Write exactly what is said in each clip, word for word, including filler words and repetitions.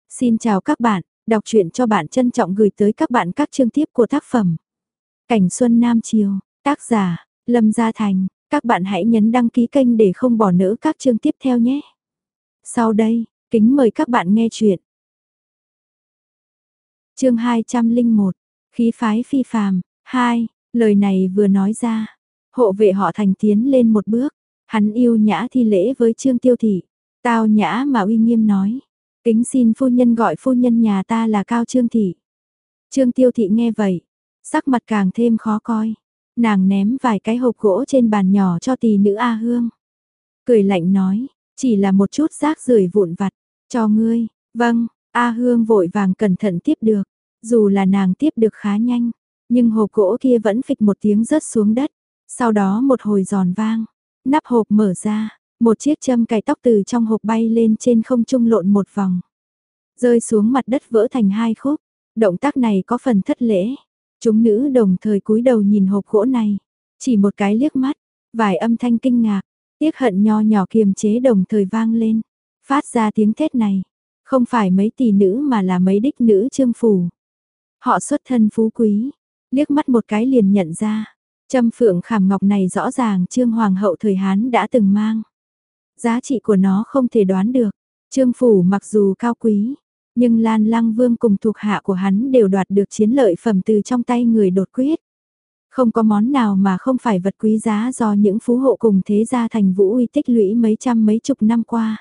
Xin chào các bạn, đọc truyện cho bạn trân trọng gửi tới các bạn các chương tiếp của tác phẩm Cảnh Xuân Nam Chiều, tác giả Lâm Gia Thành. Các bạn hãy nhấn đăng ký kênh để không bỏ lỡ các chương tiếp theo nhé. Sau đây, kính mời các bạn nghe truyện. Chương hai trăm lẻ một, khí phái phi phàm. Hai, lời này vừa nói ra, hộ vệ họ Thành tiến lên một bước, hắn yêu nhã thi lễ với Trương Tiêu Thị, tao nhã mà uy nghiêm nói: "Kính xin phu nhân gọi phu nhân nhà ta là Cao Trương Thị." Trương Tiêu Thị nghe vậy, sắc mặt càng thêm khó coi, nàng ném vài cái hộp gỗ trên bàn nhỏ cho tỳ nữ A Hương. Cười lạnh nói: "Chỉ là một chút rác rưởi vụn vặt, cho ngươi." "Vâng." A Hương vội vàng cẩn thận tiếp được, dù là nàng tiếp được khá nhanh, nhưng hộp gỗ kia vẫn phịch một tiếng rớt xuống đất, sau đó một hồi giòn vang, nắp hộp mở ra, một chiếc châm cài tóc từ trong hộp bay lên trên không trung lộn một vòng, rơi xuống mặt đất vỡ thành hai khúc. Động tác này có phần thất lễ. Chúng nữ đồng thời cúi đầu nhìn hộp gỗ này, chỉ một cái liếc mắt, vài âm thanh kinh ngạc, tiếc hận nho nhỏ kiềm chế đồng thời vang lên, phát ra tiếng thét này, không phải mấy tỷ nữ mà là mấy đích nữ Trương phủ. Họ xuất thân phú quý, liếc mắt một cái liền nhận ra, châm phượng khảm ngọc này rõ ràng Trương hoàng hậu thời Hán đã từng mang. Giá trị của nó không thể đoán được. Trương phủ mặc dù cao quý, nhưng Lan Lăng Vương cùng thuộc hạ của hắn đều đoạt được chiến lợi phẩm từ trong tay người đột quyết. Không có món nào mà không phải vật quý giá do những phú hộ cùng thế gia thành Vũ Uy tích lũy mấy trăm mấy chục năm qua.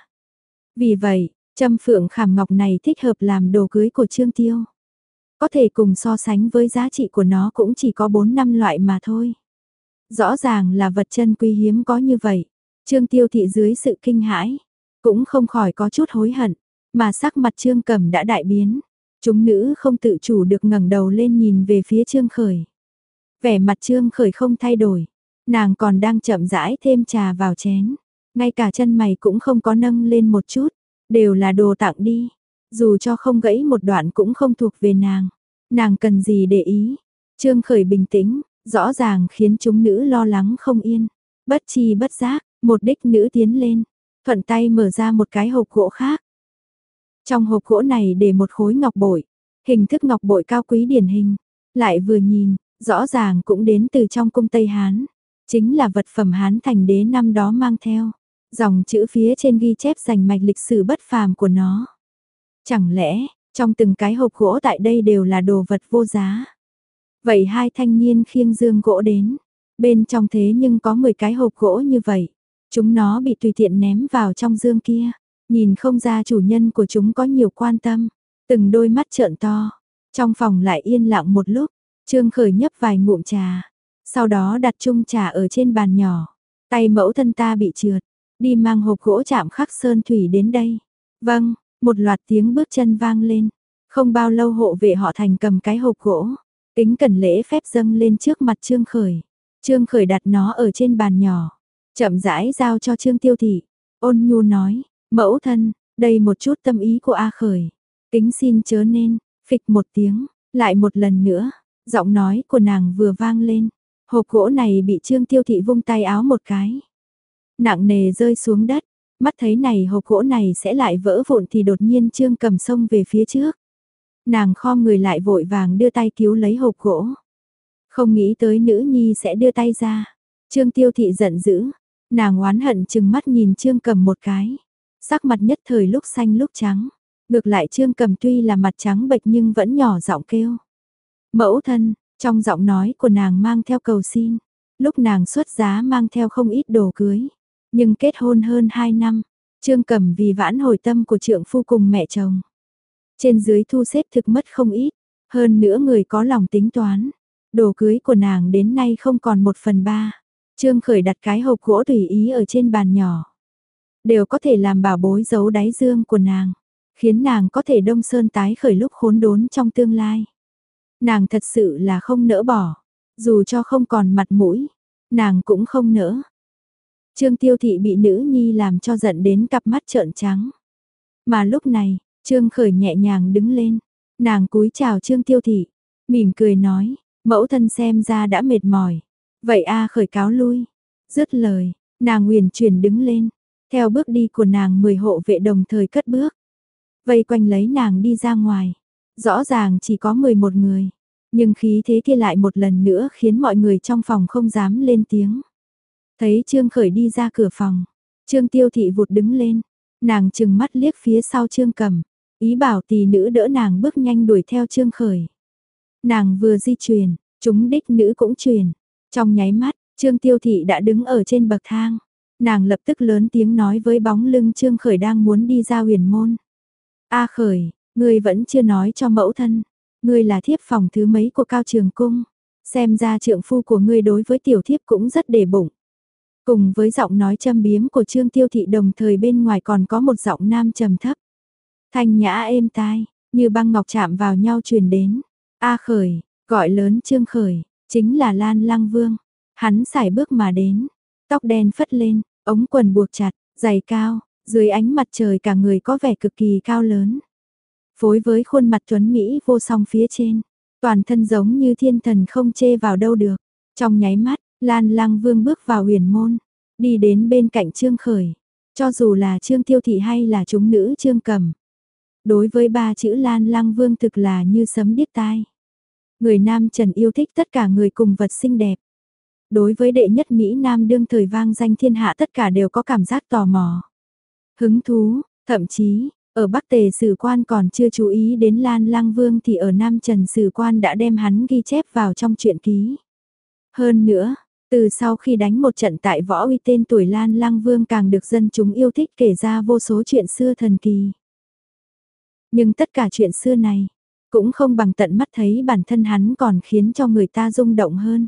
Vì vậy, châm phượng khảm ngọc này thích hợp làm đồ cưới của Trương Tiêu. Có thể cùng so sánh với giá trị của nó cũng chỉ có bốn năm loại mà thôi. Rõ ràng là vật chân quý hiếm có như vậy. Trương Tiêu thị dưới sự kinh hãi, cũng không khỏi có chút hối hận, mà sắc mặt Trương Cẩm đã đại biến. Chúng nữ không tự chủ được ngẩng đầu lên nhìn về phía Trương Khởi. Vẻ mặt Trương Khởi không thay đổi, nàng còn đang chậm rãi thêm trà vào chén, ngay cả chân mày cũng không có nâng lên một chút, đều là đồ tặng đi, dù cho không gãy một đoạn cũng không thuộc về nàng, nàng cần gì để ý. Trương Khởi bình tĩnh, rõ ràng khiến chúng nữ lo lắng không yên. Bất chi bất giác, một đích nữ tiến lên, thuận tay mở ra một cái hộp gỗ khác. Trong hộp gỗ này để một khối ngọc bội, hình thức ngọc bội cao quý điển hình, lại vừa nhìn, rõ ràng cũng đến từ trong cung Tây Hán, chính là vật phẩm Hán thành đế năm đó mang theo. Dòng chữ phía trên ghi chép rành mạch lịch sử bất phàm của nó. Chẳng lẽ, trong từng cái hộp gỗ tại đây đều là đồ vật vô giá? Vậy hai thanh niên khiêng dương gỗ đến, bên trong thế nhưng có mười cái hộp gỗ như vậy, chúng nó bị tùy tiện ném vào trong dương kia. Nhìn không ra chủ nhân của chúng có nhiều quan tâm, từng đôi mắt trợn to. Trong phòng lại yên lặng một lúc, Trương Khởi nhấp vài ngụm trà, sau đó đặt chung trà ở trên bàn nhỏ. Tay mẫu thân ta bị trượt, đi mang hộp gỗ chạm khắc sơn thủy đến đây. Vâng, một loạt tiếng bước chân vang lên. Không bao lâu hộ vệ họ Thành cầm cái hộp gỗ, kính cẩn lễ phép dâng lên trước mặt Trương Khởi. Trương Khởi đặt nó ở trên bàn nhỏ, chậm rãi giao cho Trương Tiêu Thị, ôn nhu nói: "Mẫu thân, đây một chút tâm ý của A Khởi, kính xin chớ nên." Phịch một tiếng, lại một lần nữa, giọng nói của nàng vừa vang lên, hộp gỗ này bị Trương Tiêu Thị vung tay áo một cái, nặng nề rơi xuống đất. Mắt thấy này hộp gỗ này sẽ lại vỡ vụn thì đột nhiên Trương Cầm xông về phía trước. Nàng khom người lại vội vàng đưa tay cứu lấy hộp gỗ. Không nghĩ tới nữ nhi sẽ đưa tay ra. Trương Tiêu Thị giận dữ, nàng oán hận chừng mắt nhìn Trương Cầm một cái. Sắc mặt nhất thời lúc xanh lúc trắng. Ngược lại Trương Cầm tuy là mặt trắng bệch nhưng vẫn nhỏ giọng kêu: "Mẫu thân." Trong giọng nói của nàng mang theo cầu xin. Lúc nàng xuất giá mang theo không ít đồ cưới, nhưng kết hôn hơn hai năm, Trương Cẩm vì vãn hồi tâm của trượng phu cùng mẹ chồng, trên dưới thu xếp thực mất không ít, hơn nữa người có lòng tính toán, đồ cưới của nàng đến nay không còn một phần ba. Trương Khởi đặt cái hộp gỗ tùy ý ở trên bàn nhỏ, đều có thể làm bảo bối giấu đáy dương của nàng, khiến nàng có thể đông sơn tái khởi lúc khốn đốn trong tương lai. Nàng thật sự là không nỡ bỏ, dù cho không còn mặt mũi, nàng cũng không nỡ. Trương Tiêu Thị bị nữ nhi làm cho giận đến cặp mắt trợn trắng. Mà lúc này, Trương Khởi nhẹ nhàng đứng lên, nàng cúi chào Trương Tiêu Thị, mỉm cười nói: "Mẫu thân xem ra đã mệt mỏi, vậy A Khởi cáo lui." Dứt lời, nàng uyển chuyển đứng lên, theo bước đi của nàng mười hộ vệ đồng thời cất bước. vây quanh lấy nàng đi ra ngoài. Rõ ràng chỉ có mười một người, nhưng khí thế kia lại một lần nữa khiến mọi người trong phòng không dám lên tiếng. Thấy Trương Khởi đi ra cửa phòng, Trương Tiêu Thị vụt đứng lên, nàng trừng mắt liếc phía sau Trương Cầm, ý bảo tỷ nữ đỡ nàng bước nhanh đuổi theo Trương Khởi. Nàng vừa di chuyển, chúng đích nữ cũng chuyển, trong nháy mắt, Trương Tiêu Thị đã đứng ở trên bậc thang, nàng lập tức lớn tiếng nói với bóng lưng Trương Khởi đang muốn đi ra huyền môn. A Khởi, ngươi vẫn chưa nói cho mẫu thân, ngươi là thiếp phòng thứ mấy của Cao Trường Cung, xem ra trượng phu của ngươi đối với tiểu thiếp cũng rất để bụng. Cùng với giọng nói châm biếm của Trương Tiêu Thị đồng thời bên ngoài còn có một giọng nam trầm thấp. Thanh nhã êm tai, như băng ngọc chạm vào nhau truyền đến. A Khởi, gọi lớn Trương Khởi, chính là Lan Lăng Vương. Hắn sải bước mà đến, tóc đen phất lên, ống quần buộc chặt, giày cao, dưới ánh mặt trời cả người có vẻ cực kỳ cao lớn. Phối với khuôn mặt tuấn Mỹ vô song phía trên, toàn thân giống như thiên thần không chê vào đâu được. Trong nháy mắt, Lan Lăng Vương bước vào huyền môn, đi đến bên cạnh Trương Khởi. Cho dù là Trương Tiêu Thị hay là chúng nữ Trương Cầm. Đối với ba chữ Lan Lăng Vương thực là như sấm điếc tai. Người nam trần yêu thích tất cả người cùng vật xinh đẹp. Đối với đệ nhất Mỹ Nam đương thời vang danh thiên hạ tất cả đều có cảm giác tò mò. Hứng thú, thậm chí, ở Bắc Tề Sử Quan còn chưa chú ý đến Lan Lăng Vương thì ở Nam Trần Sử Quan đã đem hắn ghi chép vào trong truyện ký. Hơn nữa, từ sau khi đánh một trận tại Võ Uy tên tuổi Lan Lăng Vương càng được dân chúng yêu thích kể ra vô số chuyện xưa thần kỳ. Nhưng tất cả chuyện xưa này, cũng không bằng tận mắt thấy bản thân hắn còn khiến cho người ta rung động hơn.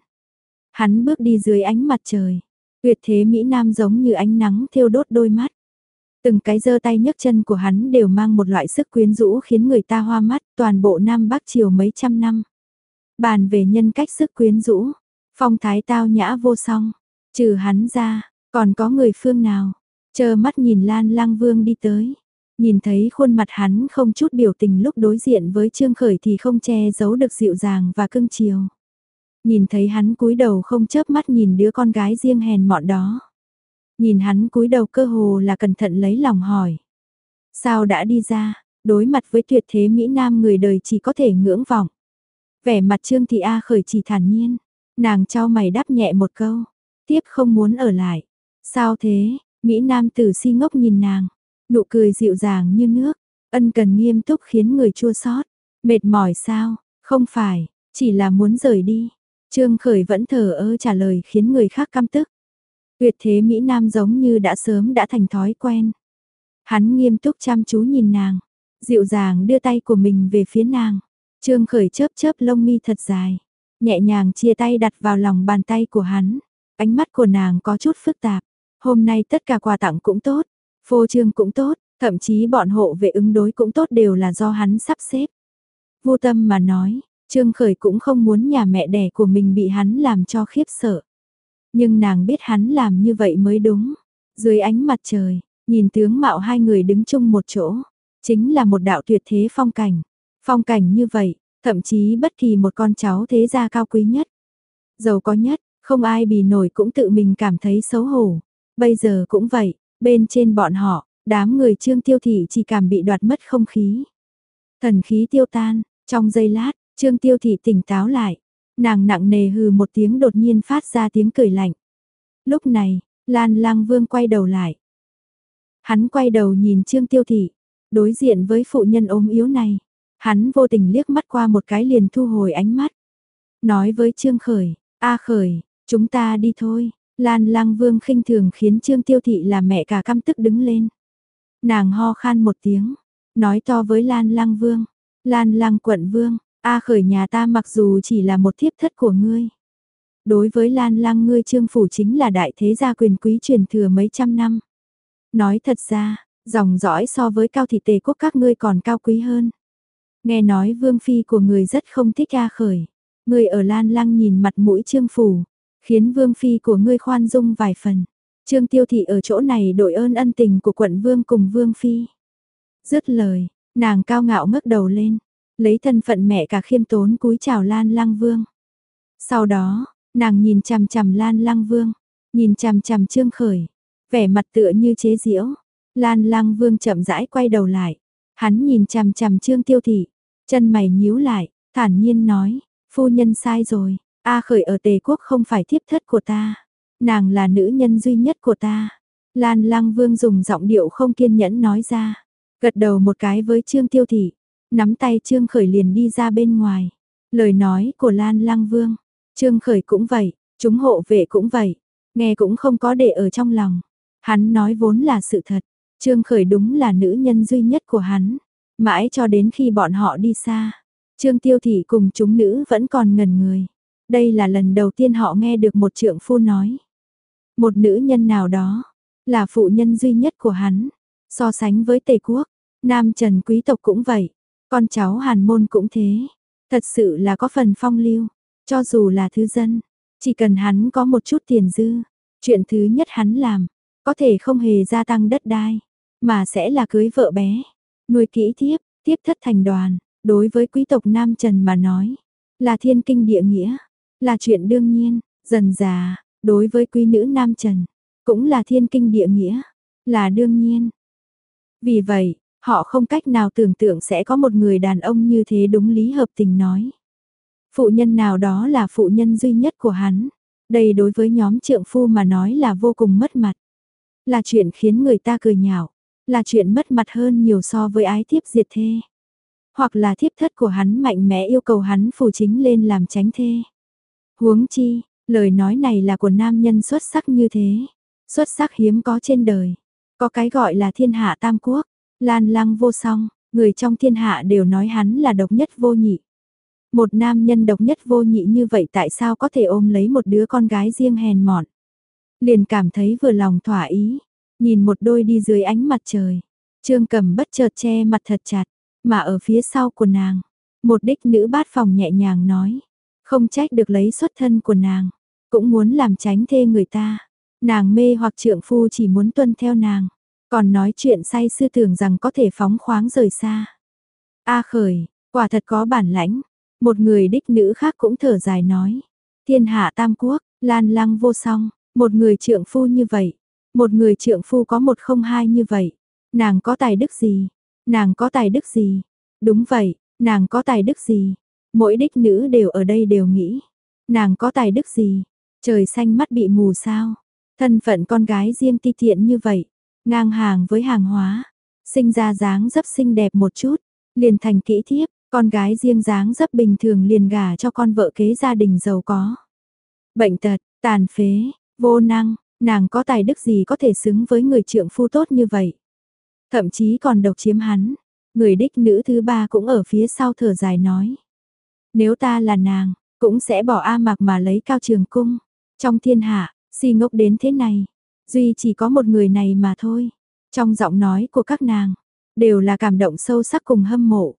Hắn bước đi dưới ánh mặt trời, tuyệt thế Mỹ Nam giống như ánh nắng thiêu đốt đôi mắt. Từng cái giơ tay nhấc chân của hắn đều mang một loại sức quyến rũ khiến người ta hoa mắt, toàn bộ Nam Bắc Triều mấy trăm năm. Bàn về nhân cách sức quyến rũ, phong thái tao nhã vô song, trừ hắn ra, còn có người phương nào, chờ mắt nhìn Lan Lăng Vương đi tới. Nhìn thấy khuôn mặt hắn không chút biểu tình lúc đối diện với Trương Khởi thì không che giấu được dịu dàng và cưng chiều. Nhìn thấy hắn cúi đầu không chớp mắt nhìn đứa con gái riêng hèn mọn đó. Nhìn hắn cúi đầu cơ hồ là cẩn thận lấy lòng hỏi. Sao đã đi ra, đối mặt với tuyệt thế Mỹ Nam người đời chỉ có thể ngưỡng vọng. Vẻ mặt Trương Thị A Khởi chỉ thản nhiên, nàng trao mày đáp nhẹ một câu, tiếp không muốn ở lại. Sao thế, Mỹ Nam tử si ngốc nhìn nàng, nụ cười dịu dàng như nước, ân cần nghiêm túc khiến người chua xót. Mệt mỏi sao, không phải, chỉ là muốn rời đi. Trương Khởi vẫn thờ ơ trả lời khiến người khác căm tức. Tuyệt thế Mỹ Nam giống như đã sớm đã thành thói quen. Hắn nghiêm túc chăm chú nhìn nàng, dịu dàng đưa tay của mình về phía nàng. Trương Khởi chớp chớp lông mi thật dài, nhẹ nhàng chia tay đặt vào lòng bàn tay của hắn. Ánh mắt của nàng có chút phức tạp. Hôm nay tất cả quà tặng cũng tốt, phô trương cũng tốt, thậm chí bọn hộ vệ ứng đối cũng tốt đều là do hắn sắp xếp. Vô tâm mà nói, Trương Khởi cũng không muốn nhà mẹ đẻ của mình bị hắn làm cho khiếp sợ. Nhưng nàng biết hắn làm như vậy mới đúng. Dưới ánh mặt trời, nhìn tướng mạo hai người đứng chung một chỗ, chính là một đạo tuyệt thế phong cảnh. Phong cảnh như vậy, thậm chí bất kỳ một con cháu thế gia cao quý nhất, giàu có nhất, không ai bì nổi cũng tự mình cảm thấy xấu hổ. Bây giờ cũng vậy, bên trên bọn họ, đám người Trương Tiêu Thị chỉ cảm bị đoạt mất không khí. Thần khí tiêu tan, trong giây lát, Trương Tiêu Thị tỉnh táo lại. Nàng nặng nề hừ một tiếng đột nhiên phát ra tiếng cười lạnh. Lúc này, Lan Lăng Vương quay đầu lại. Hắn quay đầu nhìn Trương Tiêu Thị, đối diện với phụ nhân ốm yếu này. Hắn vô tình liếc mắt qua một cái liền thu hồi ánh mắt. Nói với Trương Khởi, A Khởi, chúng ta đi thôi. Lan Lăng Vương khinh thường khiến Trương Tiêu Thị là mẹ cả căm tức đứng lên. Nàng ho khan một tiếng, nói to với Lan Lăng Vương. Lan Lăng quận vương, A Khởi nhà ta mặc dù chỉ là một thiếp thất của ngươi. Đối với Lan Lăng ngươi Trương phủ chính là đại thế gia quyền quý truyền thừa mấy trăm năm. Nói thật ra, dòng dõi so với Cao thị Tề quốc các ngươi còn cao quý hơn. Nghe nói vương phi của người rất không thích A Khởi. Ngươi ở Lan Lăng nhìn mặt mũi Trương phủ, khiến vương phi của ngươi khoan dung vài phần. Trương Tiêu Thị ở chỗ này đội ơn ân tình của quận vương cùng vương phi. Dứt lời, nàng cao ngạo ngước đầu lên, lấy thân phận mẹ cả khiêm tốn cúi chào Lan Lăng Vương. Sau đó, nàng nhìn chằm chằm Lan Lăng Vương, nhìn chằm chằm Trương Khởi, vẻ mặt tựa như chế giễu. Lan Lăng Vương chậm rãi quay đầu lại, Hắn nhìn chằm chằm Trương Tiêu Thị, chân mày nhíu lại, thản nhiên nói, phu nhân sai rồi, A Khởi ở Tề Quốc không phải thiếp thất của ta, nàng là nữ nhân duy nhất của ta. Lan Lăng Vương dùng giọng điệu không kiên nhẫn nói ra, gật đầu một cái với Trương Tiêu Thị, nắm tay Trương Khởi liền đi ra bên ngoài. Lời nói của Lan Lăng Vương, Trương Khởi cũng vậy, chúng hộ vệ cũng vậy, nghe cũng không có để ở trong lòng. Hắn nói vốn là sự thật, Trương Khởi đúng là nữ nhân duy nhất của hắn, mãi cho đến khi bọn họ đi xa. Trương Tiêu Thị cùng chúng nữ vẫn còn ngẩn người. Đây là lần đầu tiên họ nghe được một trượng phu nói. Một nữ nhân nào đó, là phụ nhân duy nhất của hắn. So sánh với Tề Quốc, Nam Trần quý tộc cũng vậy, con cháu Hàn Môn cũng thế. Thật sự là có phần phong lưu, cho dù là thứ dân, chỉ cần hắn có một chút tiền dư, chuyện thứ nhất hắn làm, có thể không hề gia tăng đất đai, mà sẽ là cưới vợ bé, nuôi kỹ thiếp, tiếp thất thành đoàn. Đối với quý tộc Nam Trần mà nói, là thiên kinh địa nghĩa, là chuyện đương nhiên. Dần già, đối với quý nữ Nam Trần, cũng là thiên kinh địa nghĩa, là đương nhiên. Vì vậy, họ không cách nào tưởng tượng sẽ có một người đàn ông như thế đúng lý hợp tình nói. Phụ nhân nào đó là phụ nhân duy nhất của hắn. Đây đối với nhóm trượng phu mà nói là vô cùng mất mặt. Là chuyện khiến người ta cười nhạo, là chuyện mất mặt hơn nhiều so với ái thiếp diệt thê. Hoặc là thiếp thất của hắn mạnh mẽ yêu cầu hắn phù chính lên làm chánh thê. Huống chi, lời nói này là của nam nhân xuất sắc như thế. Xuất sắc hiếm có trên đời. Có cái gọi là thiên hạ tam quốc, Lan Lăng vô song, người trong thiên hạ đều nói hắn là độc nhất vô nhị. Một nam nhân độc nhất vô nhị như vậy tại sao có thể ôm lấy một đứa con gái riêng hèn mọn. Liền cảm thấy vừa lòng thỏa ý, nhìn một đôi đi dưới ánh mặt trời. Trương Cẩm bất chợt che mặt thật chặt, mà ở phía sau của nàng, một đích nữ bát phòng nhẹ nhàng nói, không trách được lấy xuất thân của nàng, cũng muốn làm tránh thê người ta. Nàng mê hoặc trượng phu chỉ muốn tuân theo nàng, còn nói chuyện say sưa tưởng rằng có thể phóng khoáng rời xa. A Khởi, quả thật có bản lãnh. Một người đích nữ khác cũng thở dài nói, thiên hạ tam quốc, Lan Lăng vô song, một người trượng phu như vậy, một người trượng phu có một không hai như vậy, nàng có tài đức gì? Nàng có tài đức gì? Đúng vậy, nàng có tài đức gì? Mỗi đích nữ đều ở đây đều nghĩ, nàng có tài đức gì? Trời xanh mắt bị mù sao? Thân phận con gái riêng ti tiện như vậy, ngang hàng với hàng hóa, sinh ra dáng dấp xinh đẹp một chút, liền thành kỹ thiếp, con gái riêng dáng dấp bình thường liền gả cho con vợ kế gia đình giàu có. Bệnh tật, tàn phế, vô năng, nàng có tài đức gì có thể xứng với người trượng phu tốt như vậy? Thậm chí còn độc chiếm hắn. Người đích nữ thứ ba cũng ở phía sau thở dài nói, nếu ta là nàng, cũng sẽ bỏ A Mạc mà lấy Cao Trường Cung. Trong thiên hạ, si ngốc đến thế này, duy chỉ có một người này mà thôi. Trong giọng nói của các nàng, đều là cảm động sâu sắc cùng hâm mộ.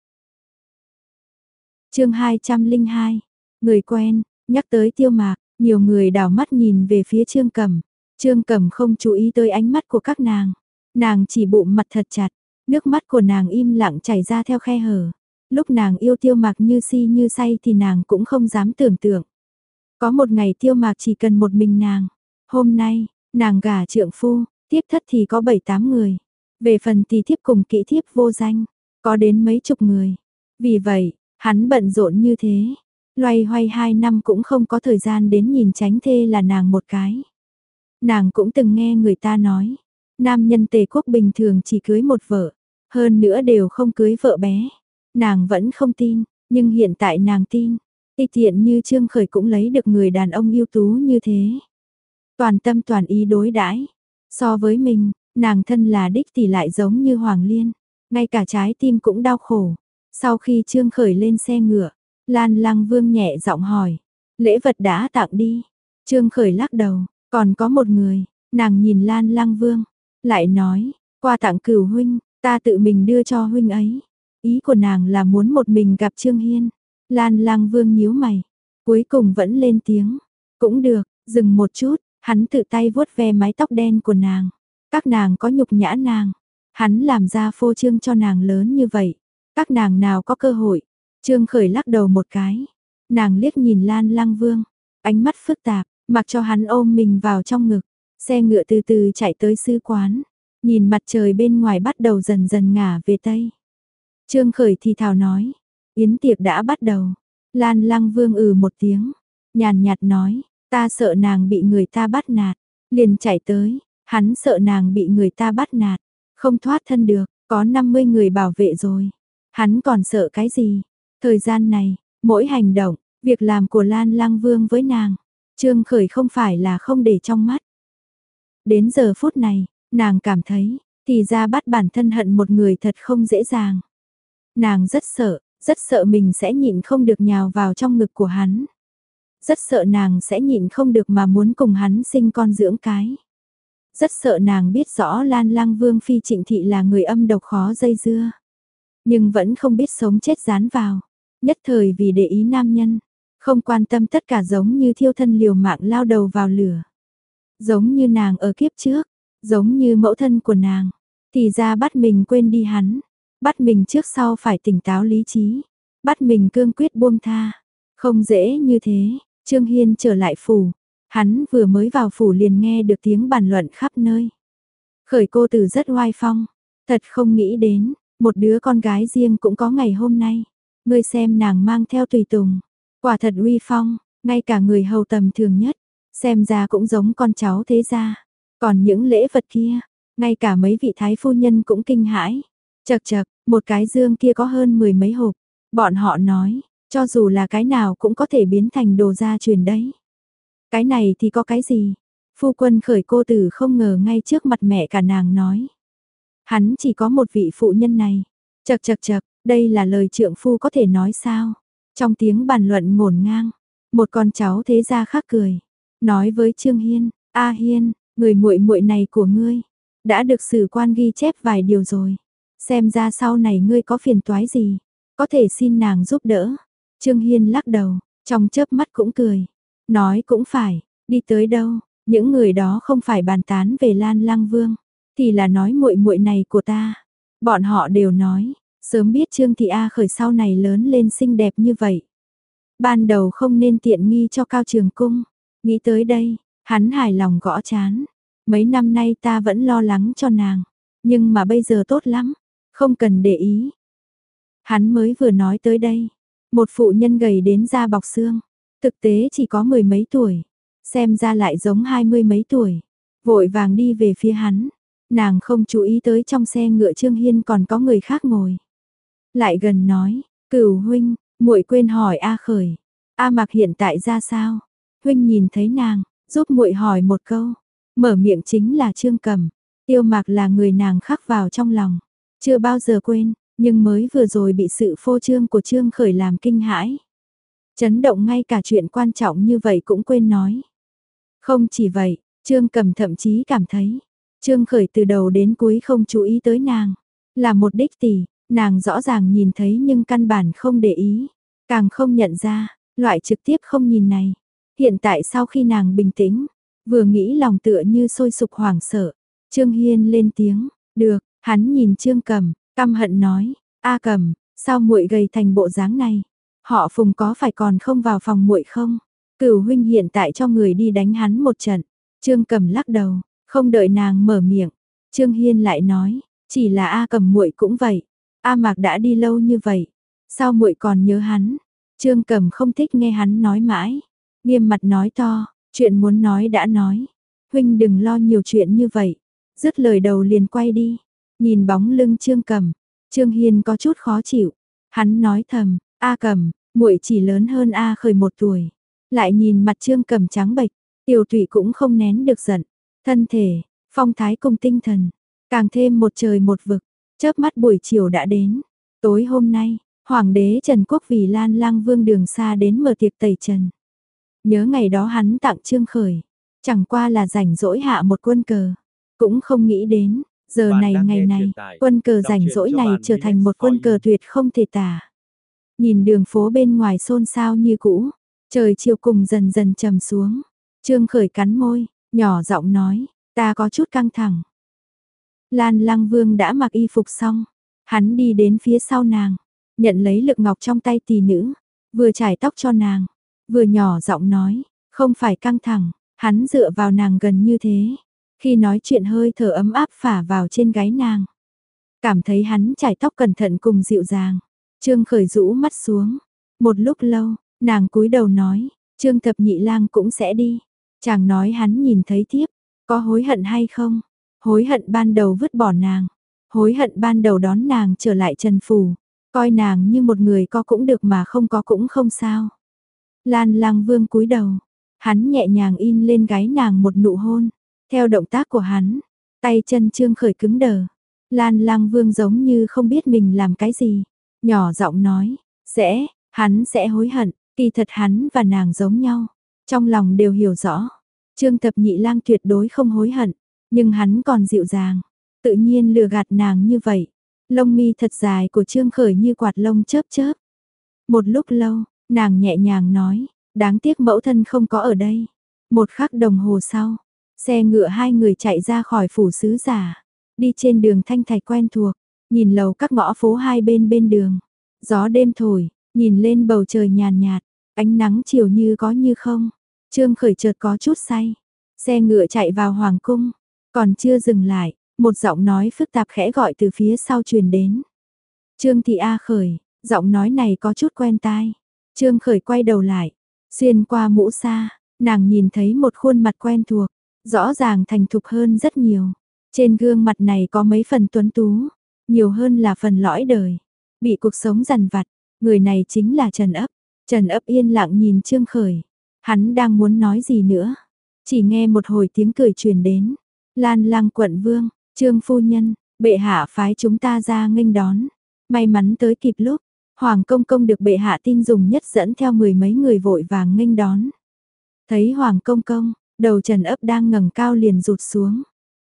Chương hai trăm lẻ hai, người quen. Nhắc tới Tiêu Mạc, nhiều người đảo mắt nhìn về phía Trương Cẩm. Trương Cẩm không chú ý tới ánh mắt của các nàng, nàng chỉ bụng mặt thật chặt, nước mắt của nàng im lặng chảy ra theo khe hở. Lúc nàng yêu Tiêu Mạc như si như say thì nàng cũng không dám tưởng tượng. Có một ngày Tiêu Mạc chỉ cần một mình nàng. Hôm nay, nàng gả trượng phu, tiếp thất thì có bảy tám người. Về phần tỳ thiếp cùng kỹ thiếp vô danh, có đến mấy chục người. Vì vậy, hắn bận rộn như thế, loay hoay hai năm cũng không có thời gian đến nhìn tránh thê là nàng một cái. Nàng cũng từng nghe người ta nói, nam nhân Tề Quốc bình thường chỉ cưới một vợ, hơn nữa đều không cưới vợ bé. Nàng vẫn không tin, nhưng hiện tại nàng tin. Ti tiện như Trương Khởi cũng lấy được người đàn ông ưu tú như thế. Toàn tâm toàn ý đối đãi. So với mình, nàng thân là đích tỷ lại giống như Hoàng Liên, ngay cả trái tim cũng đau khổ. Sau khi Trương Khởi lên xe ngựa, Lan Lăng Vương nhẹ giọng hỏi, lễ vật đã tặng đi. Trương Khởi lắc đầu, còn có một người. Nàng nhìn Lan Lăng Vương, lại nói, qua tặng Cửu huynh, ta tự mình đưa cho huynh ấy. Ý của nàng là muốn một mình gặp Trương Hiên. Lan Lăng Vương nhíu mày, cuối cùng vẫn lên tiếng, cũng được. Dừng một chút, hắn tự tay vuốt ve mái tóc đen của nàng. Các nàng có nhục nhã nàng, hắn làm ra phô trương cho nàng lớn như vậy, các nàng nào có cơ hội. Trương Khởi lắc đầu một cái, nàng liếc nhìn Lan Lăng Vương, ánh mắt phức tạp, mặc cho hắn ôm mình vào trong ngực. Xe ngựa từ từ chạy tới sư quán, Nhìn mặt trời bên ngoài bắt đầu dần dần ngả về Tây. Trương Khởi thì thào nói, yến tiệc đã bắt đầu. Lan Lăng Vương ừ một tiếng, nhàn nhạt nói, ta sợ nàng bị người ta bắt nạt. Liền chạy tới, hắn sợ nàng bị người ta bắt nạt. Không thoát thân được, có năm mươi người bảo vệ rồi. Hắn còn sợ cái gì? Thời gian này, mỗi hành động, việc làm của Lan Lăng Vương với nàng, Trương Khởi không phải là không để trong mắt. Đến giờ phút này, nàng cảm thấy, thì ra bắt bản thân hận một người thật không dễ dàng. Nàng rất sợ, rất sợ mình sẽ nhịn không được nhào vào trong ngực của hắn. Rất sợ nàng sẽ nhịn không được mà muốn cùng hắn sinh con dưỡng cái. Rất sợ nàng biết rõ Lan Lăng Vương phi Trịnh Thị là người âm độc khó dây dưa. Nhưng vẫn không biết sống chết dán vào. Nhất thời vì để ý nam nhân, không quan tâm tất cả giống như thiêu thân liều mạng lao đầu vào lửa. Giống như nàng ở kiếp trước, giống như mẫu thân của nàng, thì ra bắt mình quên đi hắn, bắt mình trước sau phải tỉnh táo lý trí, bắt mình cương quyết buông tha. Không dễ như thế, Trương Hiên trở lại phủ, hắn vừa mới vào phủ liền nghe được tiếng bàn luận khắp nơi. Khởi cô tử rất oai phong, thật không nghĩ đến, một đứa con gái riêng cũng có ngày hôm nay. Ngươi xem nàng mang theo tùy tùng, quả thật uy phong, ngay cả người hầu tầm thường nhất, xem ra cũng giống con cháu thế gia. Còn những lễ vật kia, ngay cả mấy vị thái phu nhân cũng kinh hãi. Chậc chậc, một cái dương kia có hơn mười mấy hộp, bọn họ nói, cho dù là cái nào cũng có thể biến thành đồ gia truyền đấy. Cái này thì có cái gì? Phu quân Khởi cô tử không ngờ ngay trước mặt mẹ cả nàng nói. Hắn chỉ có một vị phụ nhân này. Chậc chậc chậc, đây là lời trượng phu có thể nói sao? Trong tiếng bàn luận ngổn ngang, một con cháu thế gia khác cười, nói với Trương Hiên, "A Hiên, người muội muội này của ngươi đã được sử quan ghi chép vài điều rồi, xem ra sau này ngươi có phiền toái gì, có thể xin nàng giúp đỡ." Trương Hiên lắc đầu, trong chớp mắt cũng cười, nói cũng phải, đi tới đâu, những người đó không phải bàn tán về Lan Lăng Vương, thì là nói muội muội này của ta. Bọn họ đều nói, sớm biết Trương Thị A Khởi sau này lớn lên xinh đẹp như vậy. Ban đầu không nên tiện nghi cho Cao Trường Cung. Nghĩ tới đây, hắn hài lòng gõ chán. Mấy năm nay ta vẫn lo lắng cho nàng, nhưng mà bây giờ tốt lắm, không cần để ý. Hắn mới vừa nói tới đây, một phụ nhân gầy đến da bọc xương, thực tế chỉ có mười mấy tuổi, xem ra lại giống hai mươi mấy tuổi, vội vàng đi về phía hắn. Nàng không chú ý tới trong xe ngựa Trương Hiên còn có người khác ngồi. Lại gần nói, "Cửu huynh, muội quên hỏi A Khởi, A Mạc hiện tại ra sao? Huynh nhìn thấy nàng, giúp muội hỏi một câu." Mở miệng chính là Trương Cẩm. Tiêu Mạc là người nàng khắc vào trong lòng, chưa bao giờ quên, nhưng mới vừa rồi bị sự phô trương của Trương Khởi làm kinh hãi. Chấn động ngay cả chuyện quan trọng như vậy cũng quên nói. Không chỉ vậy, Trương Cẩm thậm chí cảm thấy, Trương Khởi từ đầu đến cuối không chú ý tới nàng, là một đích tỷ, nàng rõ ràng nhìn thấy nhưng căn bản không để ý, càng không nhận ra, loại trực tiếp không nhìn này. Hiện tại sau khi nàng bình tĩnh, vừa nghĩ lòng tựa như sôi sục hoảng sợ, Trương Hiên lên tiếng, "Được." Hắn nhìn Trương Cẩm, căm hận nói, "A Cẩm, sao muội gầy thành bộ dáng này? Họ Phùng có phải còn không vào phòng muội không? Cửu huynh hiện tại cho người đi đánh hắn một trận." Trương Cẩm lắc đầu, không đợi nàng mở miệng, Trương Hiên lại nói, "Chỉ là A Cẩm muội cũng vậy, A Mạc đã đi lâu như vậy, sao muội còn nhớ hắn?" Trương Cẩm không thích nghe hắn nói mãi, nghiêm mặt nói to, "Chuyện muốn nói đã nói, huynh đừng lo nhiều chuyện như vậy." Dứt lời đầu liền quay đi, nhìn bóng lưng Trương Cẩm, Trương Hiên có chút khó chịu, hắn nói thầm, "A Cẩm, muội chỉ lớn hơn A Khởi một tuổi." Lại nhìn mặt Trương Cẩm trắng bệch, Tiểu Thụy cũng không nén được giận, thân thể, phong thái cùng tinh thần, càng thêm một trời một vực. Chớp mắt buổi chiều đã đến, tối hôm nay, Hoàng đế Trần Quốc vì Lan Lăng Vương đường xa đến mở tiệc tẩy trần. Nhớ ngày đó hắn tặng Trương Khởi, chẳng qua là rảnh rỗi hạ một quân cờ, cũng không nghĩ đến, giờ này ngày này, quân cờ rảnh rỗi này trở thành một quân cờ tuyệt không thể tả. Nhìn đường phố bên ngoài xôn xao như cũ, trời chiều cùng dần dần trầm xuống. Trương Khởi cắn môi, nhỏ giọng nói, "Ta có chút căng thẳng." Lan Lăng Vương đã mặc y phục xong, hắn đi đến phía sau nàng, nhận lấy lực ngọc trong tay tỷ nữ, vừa chải tóc cho nàng, vừa nhỏ giọng nói, "Không phải căng thẳng." Hắn dựa vào nàng gần như thế, Khi nói chuyện hơi thở ấm áp phả vào trên gáy nàng. Cảm thấy hắn chải tóc cẩn thận cùng dịu dàng. Trương Khởi rũ mắt xuống. Một lúc lâu, nàng cúi đầu nói, Trương Thập Nhị Lang cũng sẽ đi. Chàng nói hắn nhìn thấy thiếp, có hối hận hay không? Hối hận ban đầu vứt bỏ nàng, hối hận ban đầu đón nàng trở lại Trần Phủ, coi nàng như một người có cũng được mà không có cũng không sao. Lan Lang Vương cúi đầu, hắn nhẹ nhàng in lên gáy nàng một nụ hôn, theo động tác của hắn, tay chân Trương Khởi cứng đờ. Lan Lang Vương giống như không biết mình làm cái gì, nhỏ giọng nói, sẽ, hắn sẽ hối hận, kỳ thật hắn và nàng giống nhau, trong lòng đều hiểu rõ. Trương Thập Nhị Lang tuyệt đối không hối hận, nhưng hắn còn dịu dàng, tự nhiên lừa gạt nàng như vậy. Lông mi thật dài của Trương Khởi như quạt lông chớp chớp. Một lúc lâu, nàng nhẹ nhàng nói, đáng tiếc mẫu thân không có ở đây. Một khắc đồng hồ sau, xe ngựa hai người chạy ra khỏi phủ sứ giả, đi trên đường thanh thạch quen thuộc, nhìn lầu các ngõ phố hai bên bên đường. Gió đêm thổi, nhìn lên bầu trời nhàn nhạt, ánh nắng chiều như có như không. Trương Khởi chợt có chút say. Xe ngựa chạy vào hoàng cung, còn chưa dừng lại, một giọng nói phức tạp khẽ gọi từ phía sau truyền đến. Trương Thị A Khởi, giọng nói này có chút quen tai. Trương Khởi quay đầu lại, xuyên qua mũ sa, nàng nhìn thấy một khuôn mặt quen thuộc, rõ ràng thành thục hơn rất nhiều. Trên gương mặt này có mấy phần tuấn tú, nhiều hơn là phần lõi đời, bị cuộc sống dằn vặt. Người này chính là Trần Ấp. Trần Ấp yên lặng nhìn Trương Khởi, hắn đang muốn nói gì nữa, chỉ nghe một hồi tiếng cười truyền đến. Lan Lang quận vương, Trương phu nhân, bệ hạ phái chúng ta ra nghênh đón. May mắn tới kịp lúc, Hoàng công công được bệ hạ tin dùng nhất dẫn theo mười mấy người vội vàng nghênh đón. Thấy Hoàng công công, đầu Trần Ấp đang ngẩng cao liền rụt xuống.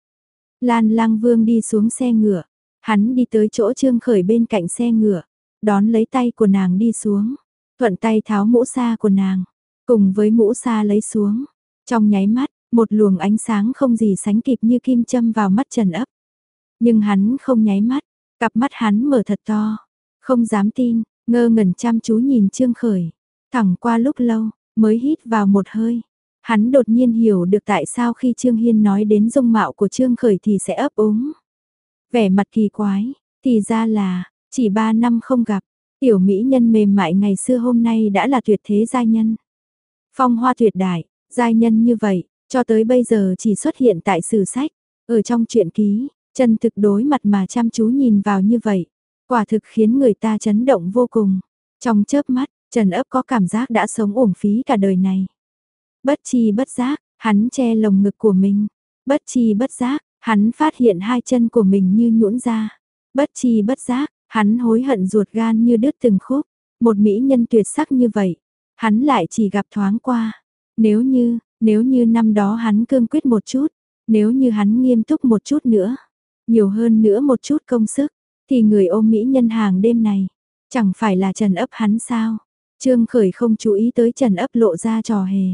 Lan Lang vương đi xuống xe ngựa, hắn đi tới chỗ Trương Khởi bên cạnh xe ngựa, đón lấy tay của nàng đi xuống, thuận tay tháo mũ sa của nàng, cùng với mũ sa lấy xuống. Trong nháy mắt, một luồng ánh sáng không gì sánh kịp như kim châm vào mắt Trần Ấp. Nhưng hắn không nháy mắt, cặp mắt hắn mở thật to, không dám tin, ngơ ngẩn chăm chú nhìn Trương Khởi. Thẳng qua lúc lâu, mới hít vào một hơi. Hắn đột nhiên hiểu được tại sao khi Trương Hiên nói đến dung mạo của Trương Khởi thì sẽ ấp úng. Vẻ mặt kỳ quái, thì ra là, chỉ ba năm không gặp, tiểu mỹ nhân mềm mại ngày xưa hôm nay đã là tuyệt thế giai nhân. Phong hoa tuyệt đại, giai nhân như vậy, cho tới bây giờ chỉ xuất hiện tại sử sách, ở trong truyện ký, chân thực đối mặt mà chăm chú nhìn vào như vậy, quả thực khiến người ta chấn động vô cùng. Trong chớp mắt, Trần Ấp có cảm giác đã sống uổng phí cả đời này. Bất chi bất giác, hắn che lồng ngực của mình. Bất chi bất giác, hắn phát hiện hai chân của mình như nhũn ra. Bất chi bất giác, hắn hối hận ruột gan như đứt từng khúc. Một mỹ nhân tuyệt sắc như vậy, hắn lại chỉ gặp thoáng qua. Nếu như, nếu như năm đó hắn cương quyết một chút, nếu như hắn nghiêm túc một chút nữa, nhiều hơn nữa một chút công sức, thì người ôm mỹ nhân hàng đêm này, chẳng phải là Trần Ấp hắn sao? Trương Khởi không chú ý tới Trần Ấp lộ ra trò hề.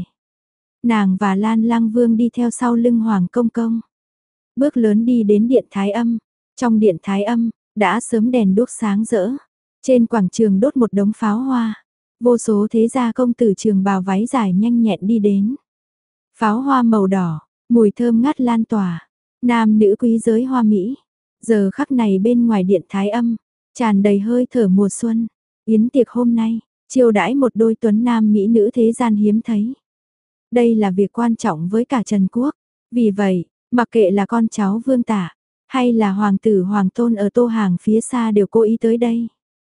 Nàng và Lan Lang Vương đi theo sau lưng Hoàng công công. Bước lớn đi đến điện Thái Âm. Trong điện Thái Âm, đã sớm đèn đuốc sáng rỡ. Trên quảng trường đốt một đống pháo hoa. Vô số thế gia công tử trường bào váy dài nhanh nhẹn đi đến. Pháo hoa màu đỏ, mùi thơm ngát lan tỏa. Nam nữ quý giới hoa mỹ. Giờ khắc này bên ngoài điện Thái Âm, tràn đầy hơi thở mùa xuân. Yến tiệc hôm nay, chiêu đãi một đôi tuấn nam mỹ nữ thế gian hiếm thấy. Đây là việc quan trọng với cả Trần Quốc. Vì vậy, mặc kệ là con cháu Vương Tả, hay là hoàng tử hoàng tôn ở Tô Hàng phía xa đều cố ý tới đây.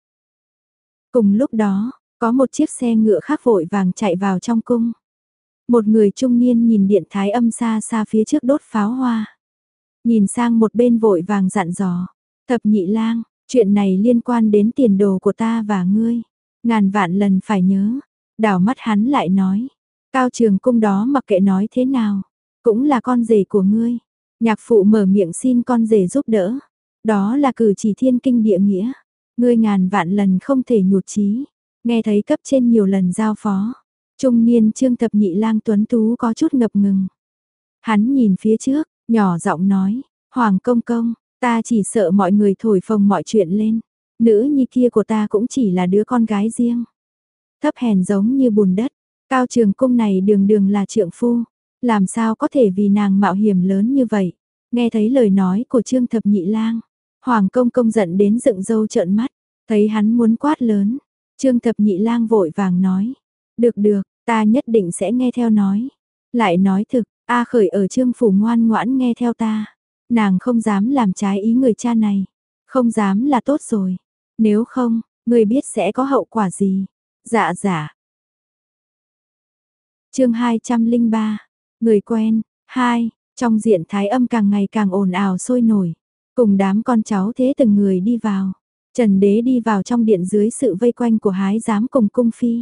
Cùng lúc đó, có một chiếc xe ngựa khác vội vàng chạy vào trong cung. Một người trung niên nhìn điện Thái Âm xa xa phía trước đốt pháo hoa. Nhìn sang một bên vội vàng dặn dò. Thập Nhị Lang, chuyện này liên quan đến tiền đồ của ta và ngươi. Ngàn vạn lần phải nhớ. Đảo mắt hắn lại nói. Cao Trường cung đó mặc kệ nói thế nào, cũng là con rể của ngươi. Nhạc phụ mở miệng xin con rể giúp đỡ. Đó là cử chỉ thiên kinh địa nghĩa. Ngươi ngàn vạn lần không thể nhụt chí. Nghe thấy cấp trên nhiều lần giao phó. Trung niên Trương Thập Nhị Lang tuấn tú có chút ngập ngừng. Hắn nhìn phía trước, nhỏ giọng nói, Hoàng công công, ta chỉ sợ mọi người thổi phồng mọi chuyện lên. Nữ nhi kia của ta cũng chỉ là đứa con gái riêng. Thấp hèn giống như bùn đất. Cao Trường cung này đường đường là trượng phu. làm sao có thể vì nàng mạo hiểm lớn như vậy. Nghe thấy lời nói của Trương Thập Nhị Lang, Hoàng Công Công giận đến dựng râu trợn mắt, thấy hắn muốn quát lớn, Trương Thập Nhị Lang vội vàng nói, được được, ta nhất định sẽ nghe theo nói. Lại nói thực, A Khởi ở Trương phủ ngoan ngoãn nghe theo ta, nàng không dám làm trái ý người cha này, không dám là tốt rồi, nếu không, người biết sẽ có hậu quả gì. Dạ dạ. Chương hai trăm lẻ ba, người quen. Hai, trong diện Thái Âm càng ngày càng ồn ào sôi nổi, cùng đám con cháu thế từng người đi vào. Trần Đế đi vào trong điện dưới sự vây quanh của Hái giám cùng cung phi.